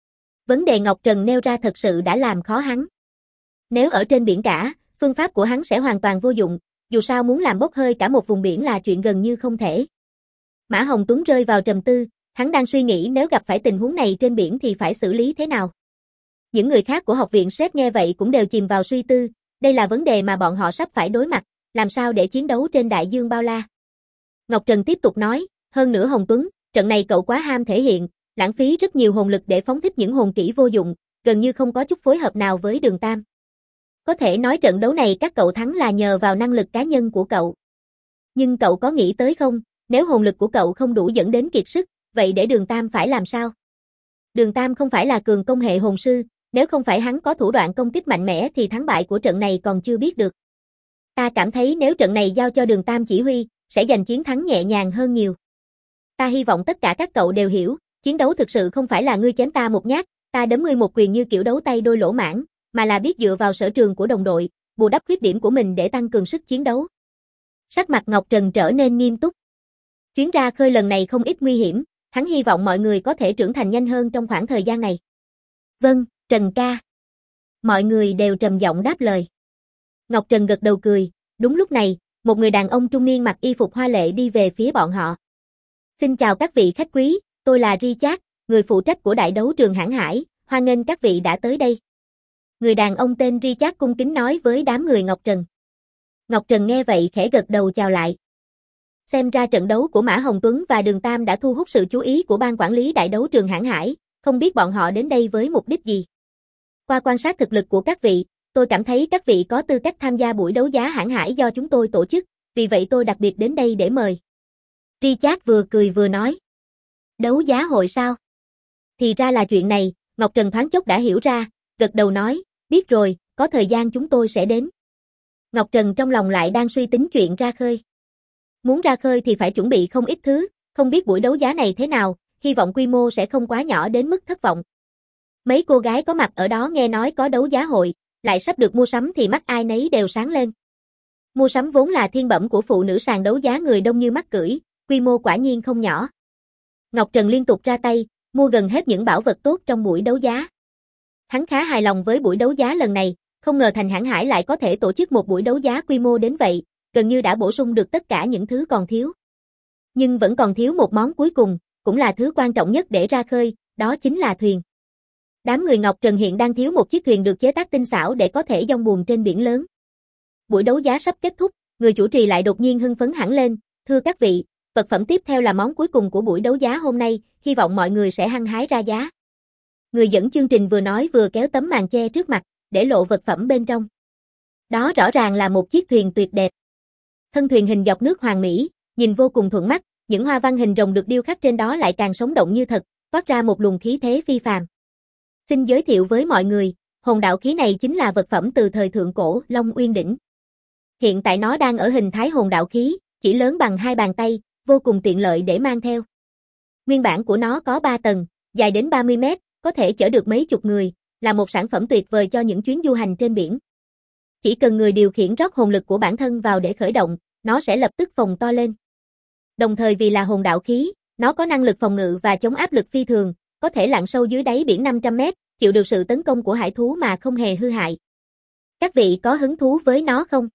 Vấn đề Ngọc Trần nêu ra thật sự đã làm khó hắn. Nếu ở trên biển cả, phương pháp của hắn sẽ hoàn toàn vô dụng, dù sao muốn làm bốc hơi cả một vùng biển là chuyện gần như không thể. Mã Hồng Tuấn rơi vào trầm tư, hắn đang suy nghĩ nếu gặp phải tình huống này trên biển thì phải xử lý thế nào. Những người khác của học viện SET nghe vậy cũng đều chìm vào suy tư, đây là vấn đề mà bọn họ sắp phải đối mặt, làm sao để chiến đấu trên đại dương bao la. Ngọc Trần tiếp tục nói, hơn nữa Hồng Tuấn, trận này cậu quá ham thể hiện, lãng phí rất nhiều hồn lực để phóng thích những hồn kỹ vô dụng, gần như không có chút phối hợp nào với Đường Tam. Có thể nói trận đấu này các cậu thắng là nhờ vào năng lực cá nhân của cậu. Nhưng cậu có nghĩ tới không, nếu hồn lực của cậu không đủ dẫn đến kiệt sức, vậy để Đường Tam phải làm sao? Đường Tam không phải là cường công hệ hồn sư, nếu không phải hắn có thủ đoạn công kích mạnh mẽ thì thắng bại của trận này còn chưa biết được. Ta cảm thấy nếu trận này giao cho Đường Tam chỉ huy, sẽ giành chiến thắng nhẹ nhàng hơn nhiều. Ta hy vọng tất cả các cậu đều hiểu, chiến đấu thực sự không phải là ngươi chém ta một nhát, ta đấm ngươi một quyền như kiểu đấu tay đôi lỗ mãng, mà là biết dựa vào sở trường của đồng đội, bù đắp khuyết điểm của mình để tăng cường sức chiến đấu. Sắc mặt Ngọc Trần trở nên nghiêm túc. Chuyến ra khơi lần này không ít nguy hiểm, hắn hy vọng mọi người có thể trưởng thành nhanh hơn trong khoảng thời gian này. Vâng, Trần ca. Mọi người đều trầm giọng đáp lời. Ngọc Trần gật đầu cười, đúng lúc này, một người đàn ông trung niên mặc y phục hoa lệ đi về phía bọn họ. Xin chào các vị khách quý, tôi là Richard, người phụ trách của đại đấu trường Hãn Hải, hoan nghênh các vị đã tới đây. Người đàn ông tên Richard cung kính nói với đám người Ngọc Trần. Ngọc Trần nghe vậy khẽ gật đầu chào lại. Xem ra trận đấu của Mã Hồng Tuấn và Đường Tam đã thu hút sự chú ý của ban quản lý đại đấu trường Hãn Hải, không biết bọn họ đến đây với mục đích gì. Qua quan sát thực lực của các vị, tôi cảm thấy các vị có tư cách tham gia buổi đấu giá Hãn Hải do chúng tôi tổ chức, vì vậy tôi đặc biệt đến đây để mời. Richard vừa cười vừa nói. Đấu giá hội sao? Thì ra là chuyện này, Ngọc Trần thoáng chốc đã hiểu ra, gật đầu nói, biết rồi, có thời gian chúng tôi sẽ đến. Ngọc Trần trong lòng lại đang suy tính chuyện ra khơi. Muốn ra khơi thì phải chuẩn bị không ít thứ, không biết buổi đấu giá này thế nào, hy vọng quy mô sẽ không quá nhỏ đến mức thất vọng. Mấy cô gái có mặt ở đó nghe nói có đấu giá hội, lại sắp được mua sắm thì mắt ai nấy đều sáng lên. Mua sắm vốn là thiên bẩm của phụ nữ sàn đấu giá người đông như mắc cưỡi, quy mô quả nhiên không nhỏ. Ngọc Trần liên tục ra tay, mua gần hết những bảo vật tốt trong buổi đấu giá. Hắn khá hài lòng với buổi đấu giá lần này, không ngờ Thành Hãn Hải lại có thể tổ chức một buổi đấu giá quy mô đến vậy, gần như đã bổ sung được tất cả những thứ còn thiếu. Nhưng vẫn còn thiếu một món cuối cùng, cũng là thứ quan trọng nhất để ra khơi, đó chính là thuyền. Đám người Ngọc Trần hiện đang thiếu một chiếc thuyền được chế tác tinh xảo để có thể dong buồm trên biển lớn. Buổi đấu giá sắp kết thúc, người chủ trì lại đột nhiên hưng phấn hẳn lên, thưa các vị, vật phẩm tiếp theo là món cuối cùng của buổi đấu giá hôm nay, hy vọng mọi người sẽ hăng hái ra giá. Người dẫn chương trình vừa nói vừa kéo tấm màn che trước mặt, để lộ vật phẩm bên trong. Đó rõ ràng là một chiếc thuyền tuyệt đẹp. Thân thuyền hình dọc nước hoàn mỹ, nhìn vô cùng thuận mắt, những hoa văn hình rồng được điêu khắc trên đó lại càng sống động như thật, toát ra một luồng khí thế phi phàm. Xin giới thiệu với mọi người, hồn đạo khí này chính là vật phẩm từ thời thượng cổ Long Uyên Đỉnh. Hiện tại nó đang ở hình thái hồn đạo khí, chỉ lớn bằng 2 bàn tay, vô cùng tiện lợi để mang theo. Nguyên bản của nó có 3 tầng, dài đến 30 mét, có thể chở được mấy chục người, là một sản phẩm tuyệt vời cho những chuyến du hành trên biển. Chỉ cần người điều khiển rót hồn lực của bản thân vào để khởi động, nó sẽ lập tức phồng to lên. Đồng thời vì là hồn đạo khí, nó có năng lực phòng ngự và chống áp lực phi thường, có thể lặn sâu dưới đáy biển 500 mét, chịu được sự tấn công của hải thú mà không hề hư hại. Các vị có hứng thú với nó không?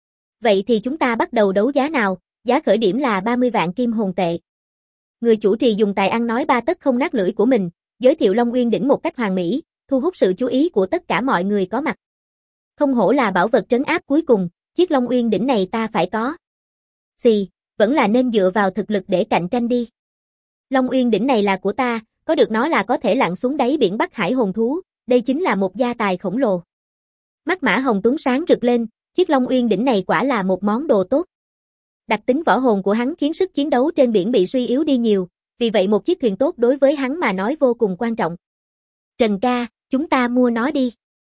Vậy thì chúng ta bắt đầu đấu giá nào, giá khởi điểm là 30 vạn kim hồn tệ. Người chủ trì dùng tài ăn nói ba tấc không nát lưỡi của mình, giới thiệu Long Uyên Đỉnh một cách hoàn mỹ, thu hút sự chú ý của tất cả mọi người có mặt. Không hổ là bảo vật trấn áp cuối cùng, chiếc Long Uyên Đỉnh này ta phải có. Xì, vẫn là nên dựa vào thực lực để cạnh tranh đi. Long Uyên Đỉnh này là của ta, có được nó là có thể lặn xuống đáy biển bắt hải hồn thú, đây chính là một gia tài khổng lồ. Mắt Mã Hồng Tuấn sáng rực lên, chiếc Long Uyên Đỉnh này quả là một món đồ tốt. Đặc tính võ hồn của hắn khiến sức chiến đấu trên biển bị suy yếu đi nhiều, vì vậy một chiếc thuyền tốt đối với hắn mà nói vô cùng quan trọng. Trần ca, chúng ta mua nó đi.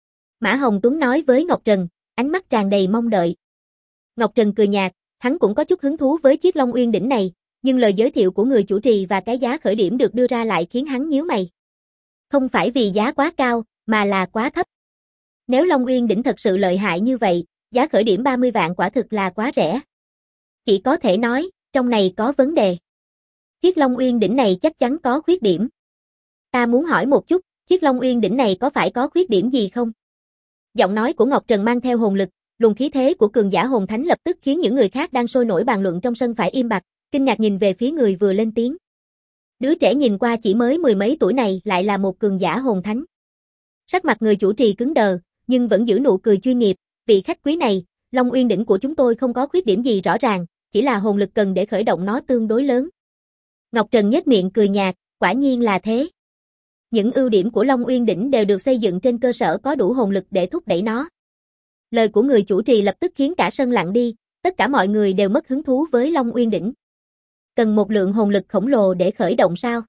Mã Hồng Tuấn nói với Ngọc Trần, ánh mắt tràn đầy mong đợi. Ngọc Trần cười nhạt, hắn cũng có chút hứng thú với chiếc Long Uyên Đỉnh này, nhưng lời giới thiệu của người chủ trì và cái giá khởi điểm được đưa ra lại khiến hắn nhíu mày. Không phải vì giá quá cao, mà là quá thấp. Nếu Long Uyên Đỉnh thật sự lợi hại như vậy, giá khởi điểm 30 vạn quả thực là quá rẻ. Chỉ có thể nói, trong này có vấn đề. Chiếc Long Uyên Đỉnh này chắc chắn có khuyết điểm. Ta muốn hỏi một chút, chiếc Long Uyên Đỉnh này có phải có khuyết điểm gì không? Giọng nói của Ngọc Trần mang theo hồn lực, luồng khí thế của cường giả hồn thánh lập tức khiến những người khác đang sôi nổi bàn luận trong sân phải im bặt, kinh ngạc nhìn về phía người vừa lên tiếng. Đứa trẻ nhìn qua chỉ mới 10 mấy tuổi này lại là một cường giả hồn thánh. Sắc mặt người chủ trì cứng đờ, nhưng vẫn giữ nụ cười chuyên nghiệp, vị khách quý này, Long Uyên Đỉnh của chúng tôi không có khuyết điểm gì rõ ràng, chỉ là hồn lực cần để khởi động nó tương đối lớn. Ngọc Trần nhếch miệng cười nhạt, quả nhiên là thế. Những ưu điểm của Long Uyên Đỉnh đều được xây dựng trên cơ sở có đủ hồn lực để thúc đẩy nó. Lời của người chủ trì lập tức khiến cả sân lặng đi, tất cả mọi người đều mất hứng thú với Long Uyên Đỉnh. Cần một lượng hồn lực khổng lồ để khởi động sao?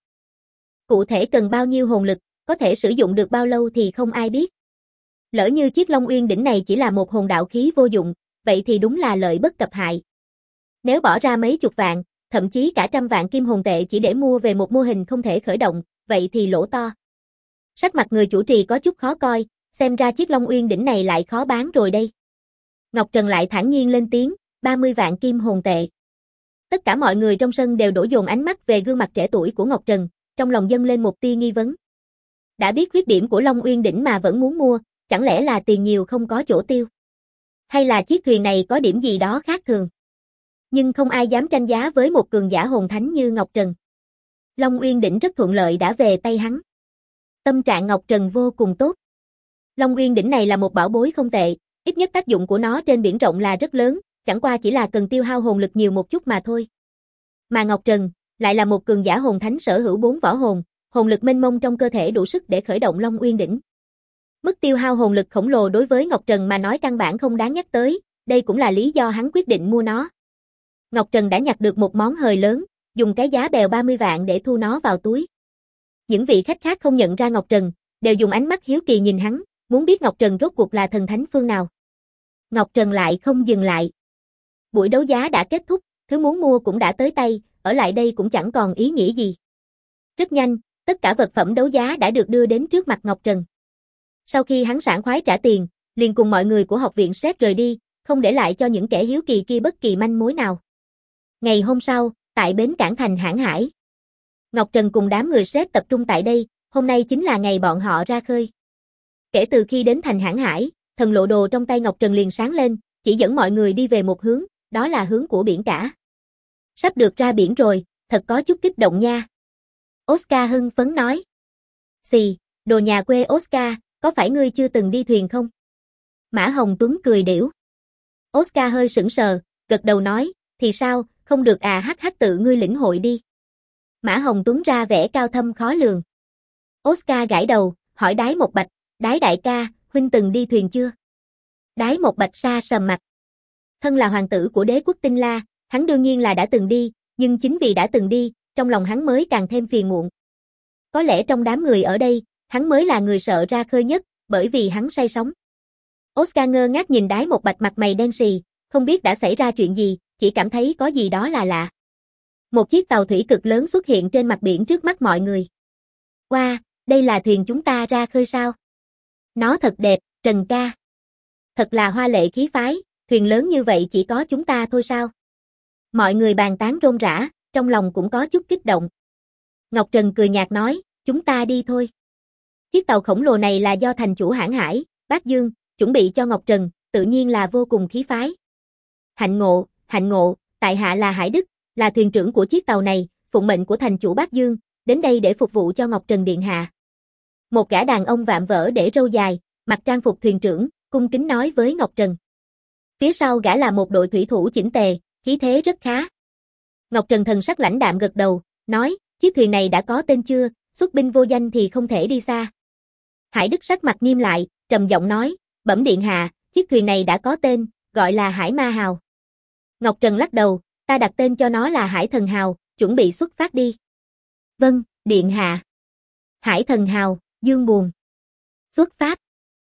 Cụ thể cần bao nhiêu hồn lực, có thể sử dụng được bao lâu thì không ai biết. Lỡ như chiếc Long Uyên Đỉnh này chỉ là một hồn đạo khí vô dụng, vậy thì đúng là lợi bất cập hại. Nếu bỏ ra mấy chục vạn, thậm chí cả trăm vạn kim hồn tệ chỉ để mua về một mô hình không thể khởi động, vậy thì lỗ to. Sắc mặt người chủ trì có chút khó coi, xem ra chiếc Long Uyên Đỉnh này lại khó bán rồi đây. Ngọc Trần lại thản nhiên lên tiếng, 30 vạn kim hồn tệ. Tất cả mọi người trong sân đều đổ dồn ánh mắt về gương mặt trẻ tuổi của Ngọc Trần, trong lòng dâng lên một tia nghi vấn. Đã biết khuyết điểm của Long Uyên Đỉnh mà vẫn muốn mua, chẳng lẽ là tiền nhiều không có chỗ tiêu? Hay là chiếc thuyền này có điểm gì đó khác thường? Nhưng không ai dám tranh giá với một cường giả hồn thánh như Ngọc Trần. Long Uyên Đỉnh rất thuận lợi đã về tay hắn. Tâm trạng Ngọc Trần vô cùng tốt. Long Uyên Đỉnh này là một bảo bối không tệ, ít nhất tác dụng của nó trên biển rộng là rất lớn, chẳng qua chỉ là cần tiêu hao hồn lực nhiều một chút mà thôi, Mà Ngọc Trần lại là một cường giả hồn thánh sở hữu 4 võ hồn, hồn lực mênh mông trong cơ thể đủ sức để khởi động Long Uyên đỉnh. Mức tiêu hao hồn lực khổng lồ đối với Ngọc Trần mà nói căn bản không đáng nhắc tới, đây cũng là lý do hắn quyết định mua nó. Ngọc Trần đã nhặt được một món hời lớn, dùng cái giá bèo 30 vạn để thu nó vào túi. Những vị khách khác không nhận ra Ngọc Trần, đều dùng ánh mắt hiếu kỳ nhìn hắn, muốn biết Ngọc Trần rốt cuộc là thần thánh phương nào. Ngọc Trần lại không dừng lại. Buổi đấu giá đã kết thúc, thứ muốn mua cũng đã tới tay, ở lại đây cũng chẳng còn ý nghĩa gì. Rất nhanh, tất cả vật phẩm đấu giá đã được đưa đến trước mặt Ngọc Trần. Sau khi hắn sảng khoái trả tiền, liền cùng mọi người của học viện Stress rời đi, không để lại cho những kẻ hiếu kỳ kia bất kỳ manh mối nào. Ngày hôm sau, tại bến cảng thành Hãn Hải, Ngọc Trần cùng đám người Stress tập trung tại đây, hôm nay chính là ngày bọn họ ra khơi. Kể từ khi đến thành Hãn Hải, thần lộ đồ trong tay Ngọc Trần liền sáng lên, chỉ dẫn mọi người đi về một hướng, đó là hướng của biển cả. Sắp được ra biển rồi, thật có chút kích động nha. Oscar hưng phấn nói. Xì, đồ nhà quê Oscar, có phải ngươi chưa từng đi thuyền không? Mã Hồng Tuấn cười đểu. Oscar hơi sững sờ, gật đầu nói, thì sao, không được à, hắc tự ngươi lĩnh hội đi. Mã Hồng Tuấn ra vẻ cao thâm khó lường. Oscar gãi đầu, hỏi Đái Một Bạch, Đái đại ca, huynh từng đi thuyền chưa? Đái Một Bạch sa sầm mặt. Thân là hoàng tử của đế quốc Tinh La, hắn đương nhiên là đã từng đi, nhưng chính vì đã từng đi, trong lòng hắn mới càng thêm phiền muộn. Có lẽ trong đám người ở đây, hắn mới là người sợ ra khơi nhất, bởi vì hắn say sóng. Oscar ngơ ngác nhìn Đái Một Bạch mặt mày đen sì, không biết đã xảy ra chuyện gì, chỉ cảm thấy có gì đó là lạ. Một chiếc tàu thủy cực lớn xuất hiện trên mặt biển trước mắt mọi người. Wow, đây là thuyền chúng ta ra khơi sao? Nó thật đẹp, Trần ca. Thật là hoa lệ khí phái, thuyền lớn như vậy chỉ có chúng ta thôi sao? Mọi người bàn tán rôm rã, trong lòng cũng có chút kích động. Ngọc Trần cười nhạt nói, chúng ta đi thôi. Chiếc tàu khổng lồ này là do thành chủ Hãn Hải, Bác Dương, chuẩn bị cho Ngọc Trần, tự nhiên là vô cùng khí phái. Hạnh ngộ, tại hạ là Hải Đức, là thuyền trưởng của chiếc tàu này, phụng mệnh của thành chủ Bác Dương, đến đây để phục vụ cho Ngọc Trần điện hạ. Một gã đàn ông vạm vỡ để râu dài, mặc trang phục thuyền trưởng, cung kính nói với Ngọc Trần. Phía sau gã là một đội thủy thủ chỉnh tề, khí thế rất khá. Ngọc Trần thần sắc lãnh đạm gật đầu, nói, chiếc thuyền này đã có tên chưa, xuất binh vô danh thì không thể đi xa. Hải Đức sắc mặt nghiêm lại, trầm giọng nói, bẩm điện hạ, chiếc thuyền này đã có tên, gọi là Hải Ma Hào. Ngọc Trần lắc đầu, ta đặt tên cho nó là Hải Thần Hào, chuẩn bị xuất phát đi. Vâng, điện hạ. Hải Thần Hào, dương buồn. Xuất phát.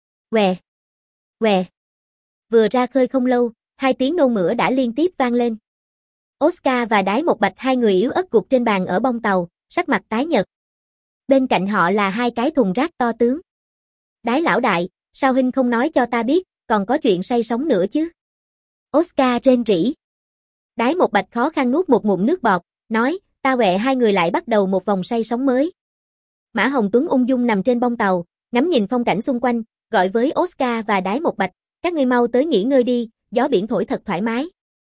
Què. Vừa ra khơi không lâu, 2 tiếng nôn mửa đã liên tiếp vang lên. Oscar và Đái Một Bạch hai người yếu ớt gục trên bàn ở bong tàu, sắc mặt tái nhợt. Bên cạnh họ là 2 cái thùng rác to tướng. Đái lão đại, sao huynh không nói cho ta biết, còn có chuyện say sóng nữa chứ? Oscar rên rỉ. Đái Một Bạch khó khăn nuốt một ngụm nước bọt, nói, ta quẹ hai người lại bắt đầu một vòng say sóng mới. Mã Hồng Tuấn ung dung nằm trên bong tàu, ngắm nhìn phong cảnh xung quanh, gọi với Oscar và Đái Một Bạch, các ngươi mau tới nghỉ ngơi đi, gió biển thổi thật thoải mái.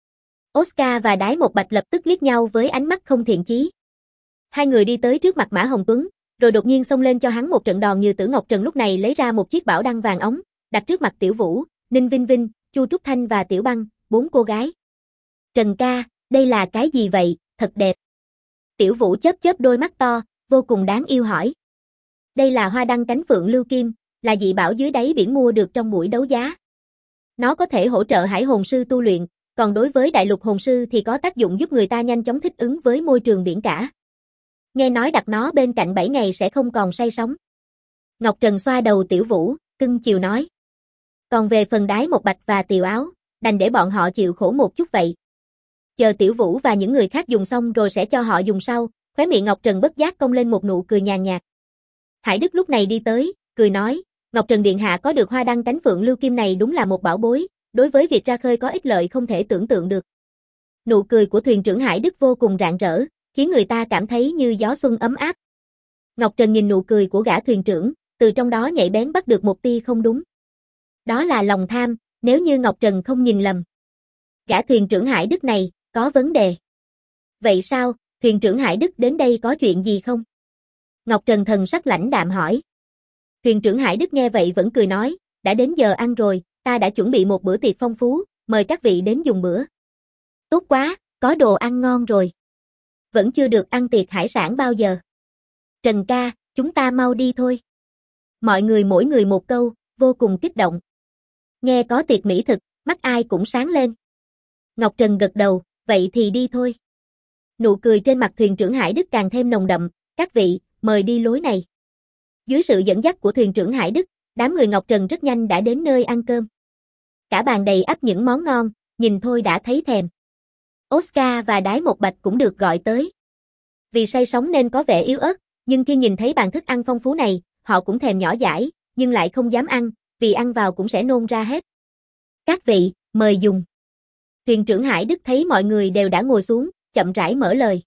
Oscar và Đái Một Bạch lập tức liếc nhau với ánh mắt không thiện chí. Hai người đi tới trước mặt Mã Hồng Tuấn, rồi đột nhiên xông lên cho hắn một trận đòn. Như Tử Ngọc Trần lúc này lấy ra một chiếc bảo đăng vàng óng, đặt trước mặt Tiểu Vũ, Ninh Vinh Vinh, Chu Trúc Thanh và Tiểu Băng, 4 cô gái. Trần ca, đây là cái gì vậy, thật đẹp. Tiểu Vũ chớp chớp đôi mắt to, vô cùng đáng yêu hỏi. Đây là hoa đăng cánh phượng lưu kim, là dị bảo dưới đáy biển mua được trong buổi đấu giá. Nó có thể hỗ trợ hải hồn sư tu luyện, còn đối với đại lục hồn sư thì có tác dụng giúp người ta nhanh chóng thích ứng với môi trường biển cả. Nghe nói đặt nó bên cạnh 7 ngày sẽ không còn say sóng. Ngọc Trần xoa đầu Tiểu Vũ, cưng chiều nói. Còn về phần Đái Một Bạch và Tiều Áo, đành để bọn họ chịu khổ một chút vậy. Chờ Tiểu Vũ và những người khác dùng xong rồi sẽ cho họ dùng sau, khóe miệng Ngọc Trần bất giác cong lên một nụ cười nhàn nhạt. Hải Đức lúc này đi tới, cười nói, Ngọc Trần điện hạ có được hoa đăng cánh phượng lưu kim này đúng là một bảo bối, đối với việc ra khơi có ích lợi không thể tưởng tượng được. Nụ cười của thuyền trưởng Hải Đức vô cùng rạng rỡ, khiến người ta cảm thấy như gió xuân ấm áp. Ngọc Trần nhìn nụ cười của gã thuyền trưởng, từ trong đó nhạy bén bắt được một tia không đúng. Đó là lòng tham, nếu như Ngọc Trần không nhìn lầm. Gã thuyền trưởng Hải Đức này, có vấn đề. Vậy sao, thuyền trưởng Hải Đức đến đây có chuyện gì không? Ngọc Trần thần sắc lãnh đạm hỏi. Thuyền trưởng Hải Đức nghe vậy vẫn cười nói, đã đến giờ ăn rồi, ta đã chuẩn bị một bữa tiệc phong phú, mời các vị đến dùng bữa. Tốt quá, có đồ ăn ngon rồi. vẫn chưa được ăn tiệc hải sản bao giờ. Trần ca, chúng ta mau đi thôi. Mọi người mỗi người một câu, vô cùng kích động. Nghe có tiệc mỹ thực, mắt ai cũng sáng lên. Ngọc Trần gật đầu, vậy thì đi thôi. Nụ cười trên mặt thuyền trưởng Hải Đức càng thêm nồng đậm, các vị, mời đi lối này. Dưới sự dẫn dắt của thuyền trưởng Hải Đức, đám người Ngọc Trần rất nhanh đã đến nơi ăn cơm. Cả bàn đầy ắp những món ngon, nhìn thôi đã thấy thèm. Oscar và Đái Một Bạch cũng được gọi tới. Vì say sóng nên có vẻ yếu ớt, nhưng khi nhìn thấy bàn thức ăn phong phú này, họ cũng thèm nhỏ dãi, nhưng lại không dám ăn, vì ăn vào cũng sẽ nôn ra hết. Các vị, mời dùng. Thuyền trưởng Hải Đức thấy mọi người đều đã ngồi xuống, chậm rãi mở lời.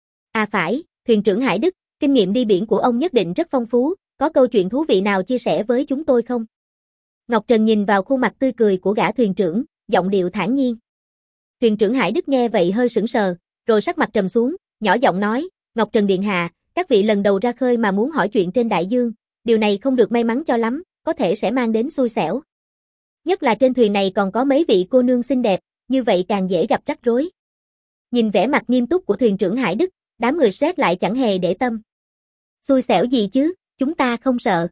À phải, thuyền trưởng Hải Đức, kinh nghiệm đi biển của ông nhất định rất phong phú, có câu chuyện thú vị nào chia sẻ với chúng tôi không? Ngọc Trần nhìn vào khuôn mặt tươi cười của gã thuyền trưởng, giọng điệu thản nhiên. Thuyền trưởng Hải Đức nghe vậy hơi sững sờ, rồi sắc mặt trầm xuống, nhỏ giọng nói, Ngọc Trần điện hạ, các vị lần đầu ra khơi mà muốn hỏi chuyện trên đại dương, điều này không được may mắn cho lắm, có thể sẽ mang đến xui xẻo. Nhất là trên thuyền này còn có mấy vị cô nương xinh đẹp, như vậy càng dễ gặp rắc rối. Nhìn vẻ mặt nghiêm túc của thuyền trưởng Hải Đức, đám người stress lại chẳng hề để tâm. Xui xẻo gì chứ, chúng ta không sợ.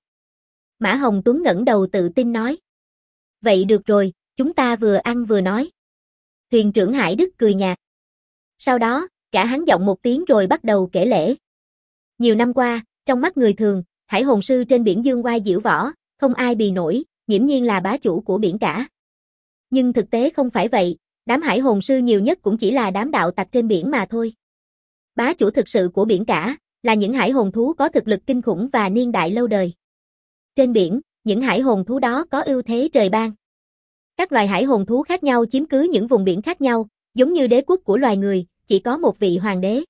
Mã Hồng Tuấn ngẩng đầu tự tin nói. Vậy được rồi, chúng ta vừa ăn vừa nói. Thuyền trưởng Hải Đức cười nhạt. Sau đó, cả hắn giọng một tiếng rồi bắt đầu kể lể. Nhiều năm qua, trong mắt người thường, hải hồn sư trên biển dương oai diễu võ, không ai bì nổi, nghiễm nhiên là bá chủ của biển cả. Nhưng thực tế không phải vậy, đám hải hồn sư nhiều nhất cũng chỉ là đám đạo tặc trên biển mà thôi. Bá chủ thực sự của biển cả, là những hải hồn thú có thực lực kinh khủng và niên đại lâu đời. Trên biển, những hải hồn thú đó có ưu thế trời ban. Các loài hải hồn thú khác nhau chiếm cứ những vùng biển khác nhau, giống như đế quốc của loài người, chỉ có một vị hoàng đế.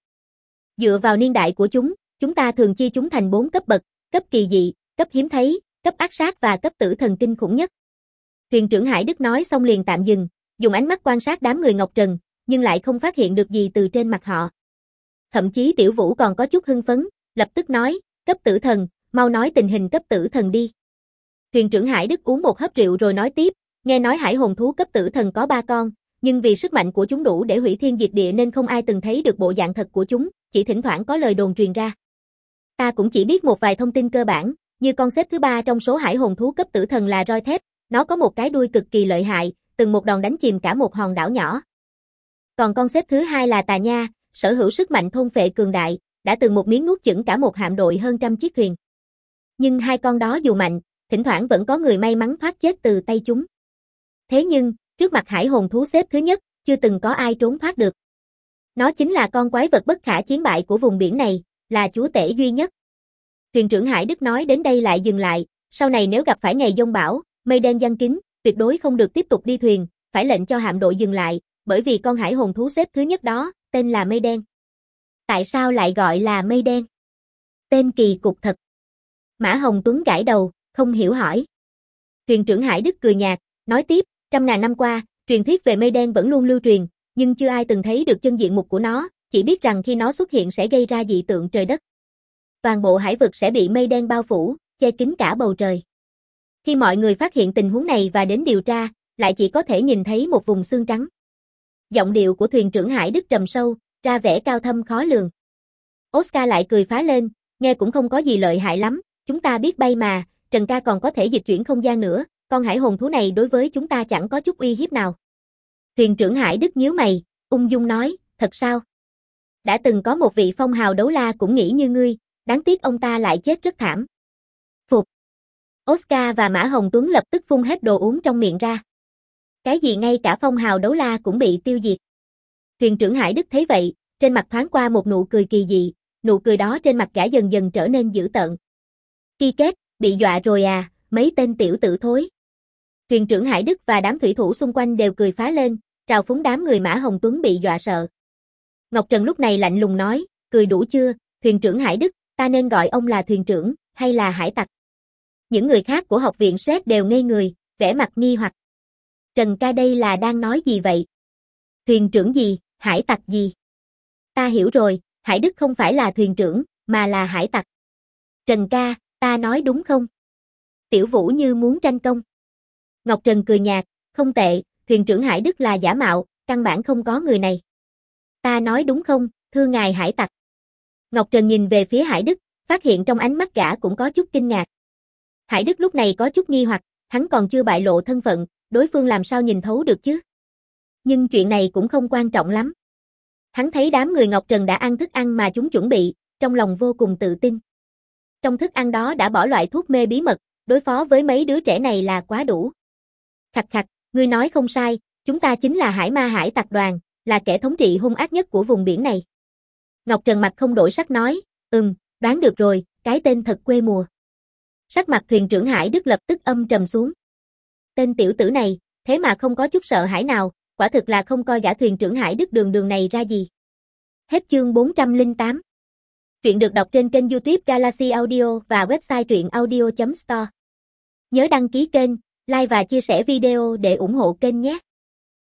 Dựa vào niên đại của chúng ta thường chia chúng thành 4 cấp bậc, cấp kỳ dị, cấp hiếm thấy, cấp ác sát và cấp tử thần kinh khủng nhất. Thuyền trưởng Hải Đức nói xong liền tạm dừng, dùng ánh mắt quan sát đám người Ngọc Trần, nhưng lại không phát hiện được gì từ trên mặt họ. Thậm chí Tiểu Vũ còn có chút hưng phấn, lập tức nói, cấp tử thần, mau nói tình hình cấp tử thần đi. Thuyền trưởng Hải Đức uống một hớp rượu rồi nói tiếp, nghe nói hải hồn thú cấp tử thần có 3 con, nhưng vì sức mạnh của chúng đủ để hủy thiên diệt địa nên không ai từng thấy được bộ dạng thật của chúng, chỉ thỉnh thoảng có lời đồn truyền ra. Ta cũng chỉ biết một vài thông tin cơ bản, như con xếp thứ 3 trong số hải hồn thú cấp tử thần là roi thép, nó có một cái đuôi cực kỳ lợi hại, từng một đòn đánh chìm cả một hòn đảo nhỏ. Còn con xếp thứ 2 là tà nha, sở hữu sức mạnh thôn phệ cường đại, đã từng một miếng nuốt chửng cả một hạm đội hơn trăm chiếc thuyền. Nhưng hai con đó dù mạnh, thỉnh thoảng vẫn có người may mắn thoát chết từ tay chúng. Thế nhưng, trước mặt hải hồn thú xếp thứ nhất, chưa từng có ai trốn thoát được. Nó chính là con quái vật bất khả chiến bại của vùng biển này, là chúa tể duy nhất. Thuyền trưởng Hải Đức nói đến đây lại dừng lại, sau này nếu gặp phải ngày giông bão, mây đen giăng kín, tuyệt đối không được tiếp tục đi thuyền, phải lệnh cho hạm đội dừng lại, bởi vì con hải hồn thú xếp thứ nhất đó, tên là mây đen. Tại sao lại gọi là mây đen? Tên kỳ cục thật. Mã Hồng Tuấn gãi đầu, không hiểu hỏi. Thuyền trưởng Hải Đức cười nhạt, nói tiếp, trăm ngàn năm qua, truyền thuyết về mây đen vẫn luôn lưu truyền, nhưng chưa ai từng thấy được chân diện mục của nó, chỉ biết rằng khi nó xuất hiện sẽ gây ra dị tượng trời đất. Toàn bộ hải vực sẽ bị mây đen bao phủ, che kín cả bầu trời. Khi mọi người phát hiện tình huống này và đến điều tra, lại chỉ có thể nhìn thấy một vùng xương trắng. Giọng điệu của thuyền trưởng Hải Đức trầm sâu, ra vẻ cao thâm khó lường. Oscar lại cười phá lên, nghe cũng không có gì lợi hại lắm, chúng ta biết bay mà, Trần ca còn có thể dịch chuyển không gian nữa, con hải hồn thú này đối với chúng ta chẳng có chút uy hiếp nào. Thuyền trưởng Hải Đức nhíu mày, ung dung nói, thật sao? Đã từng có một vị phong hào đấu la cũng nghĩ như ngươi, đáng tiếc ông ta lại chết rất thảm. Phục. Oscar và Mã Hồng Tuấn lập tức phun hết đồ uống trong miệng ra. Cái gì ngay cả phong hào đấu la cũng bị tiêu diệt. Thuyền trưởng Hải Đức thấy vậy, trên mặt thoáng qua một nụ cười kỳ dị, nụ cười đó trên mặt gã dần dần trở nên dữ tợn. Ki kết, bị dọa rồi à, mấy tên tiểu tử thối. Thuyền trưởng Hải Đức và đám thủy thủ xung quanh đều cười phá lên, trào phúng đám người Mã Hồng Tuấn bị dọa sợ. Ngọc Trần lúc này lạnh lùng nói, cười đủ chưa, thuyền trưởng Hải Đức, ta nên gọi ông là thuyền trưởng, hay là hải tặc? Những người khác của học viện SET đều ngây người, vẻ mặt nghi hoặc. Trần ca đây là đang nói gì vậy? Thuyền trưởng gì, hải tặc gì? Ta hiểu rồi, Hải Đức không phải là thuyền trưởng, mà là hải tặc. Trần ca, ta nói đúng không? Tiểu Vũ như muốn tranh công. Ngọc Trần cười nhạt, không tệ, thuyền trưởng Hải Đức là giả mạo, căn bản không có người này. Ta nói đúng không, Thưa ngài hải tặc. Ngọc Trần nhìn về phía Hải Đức, phát hiện trong ánh mắt gã cũng có chút kinh ngạc. Hải Đức lúc này có chút nghi hoặc, hắn còn chưa bại lộ thân phận, đối phương làm sao nhìn thấu được chứ? Nhưng chuyện này cũng không quan trọng lắm. Hắn thấy đám người Ngọc Trần đã ăn thức ăn mà chúng chuẩn bị, trong lòng vô cùng tự tin. Trong thức ăn đó đã bỏ loại thuốc mê bí mật, đối phó với mấy đứa trẻ này là quá đủ. Khạch khạch, ngươi nói không sai, chúng ta chính là Hải Ma Hải Tặc Đoàn, là kẻ thống trị hung ác nhất của vùng biển này. Ngọc Trần mặt không đổi sắc nói, đoán được rồi, cái tên thật quê mùa. Sắc mặt thuyền trưởng Hải Đức lập tức âm trầm xuống. Tên tiểu tử này, thế mà không có chút sợ hãi nào, quả thực là không coi gã thuyền trưởng Hải Đức đường này ra gì. Hết chương 408. Truyện được đọc trên kênh YouTube Galaxy Audio và website truyệnaudio.store. Nhớ đăng ký kênh, like và chia sẻ video để ủng hộ kênh nhé.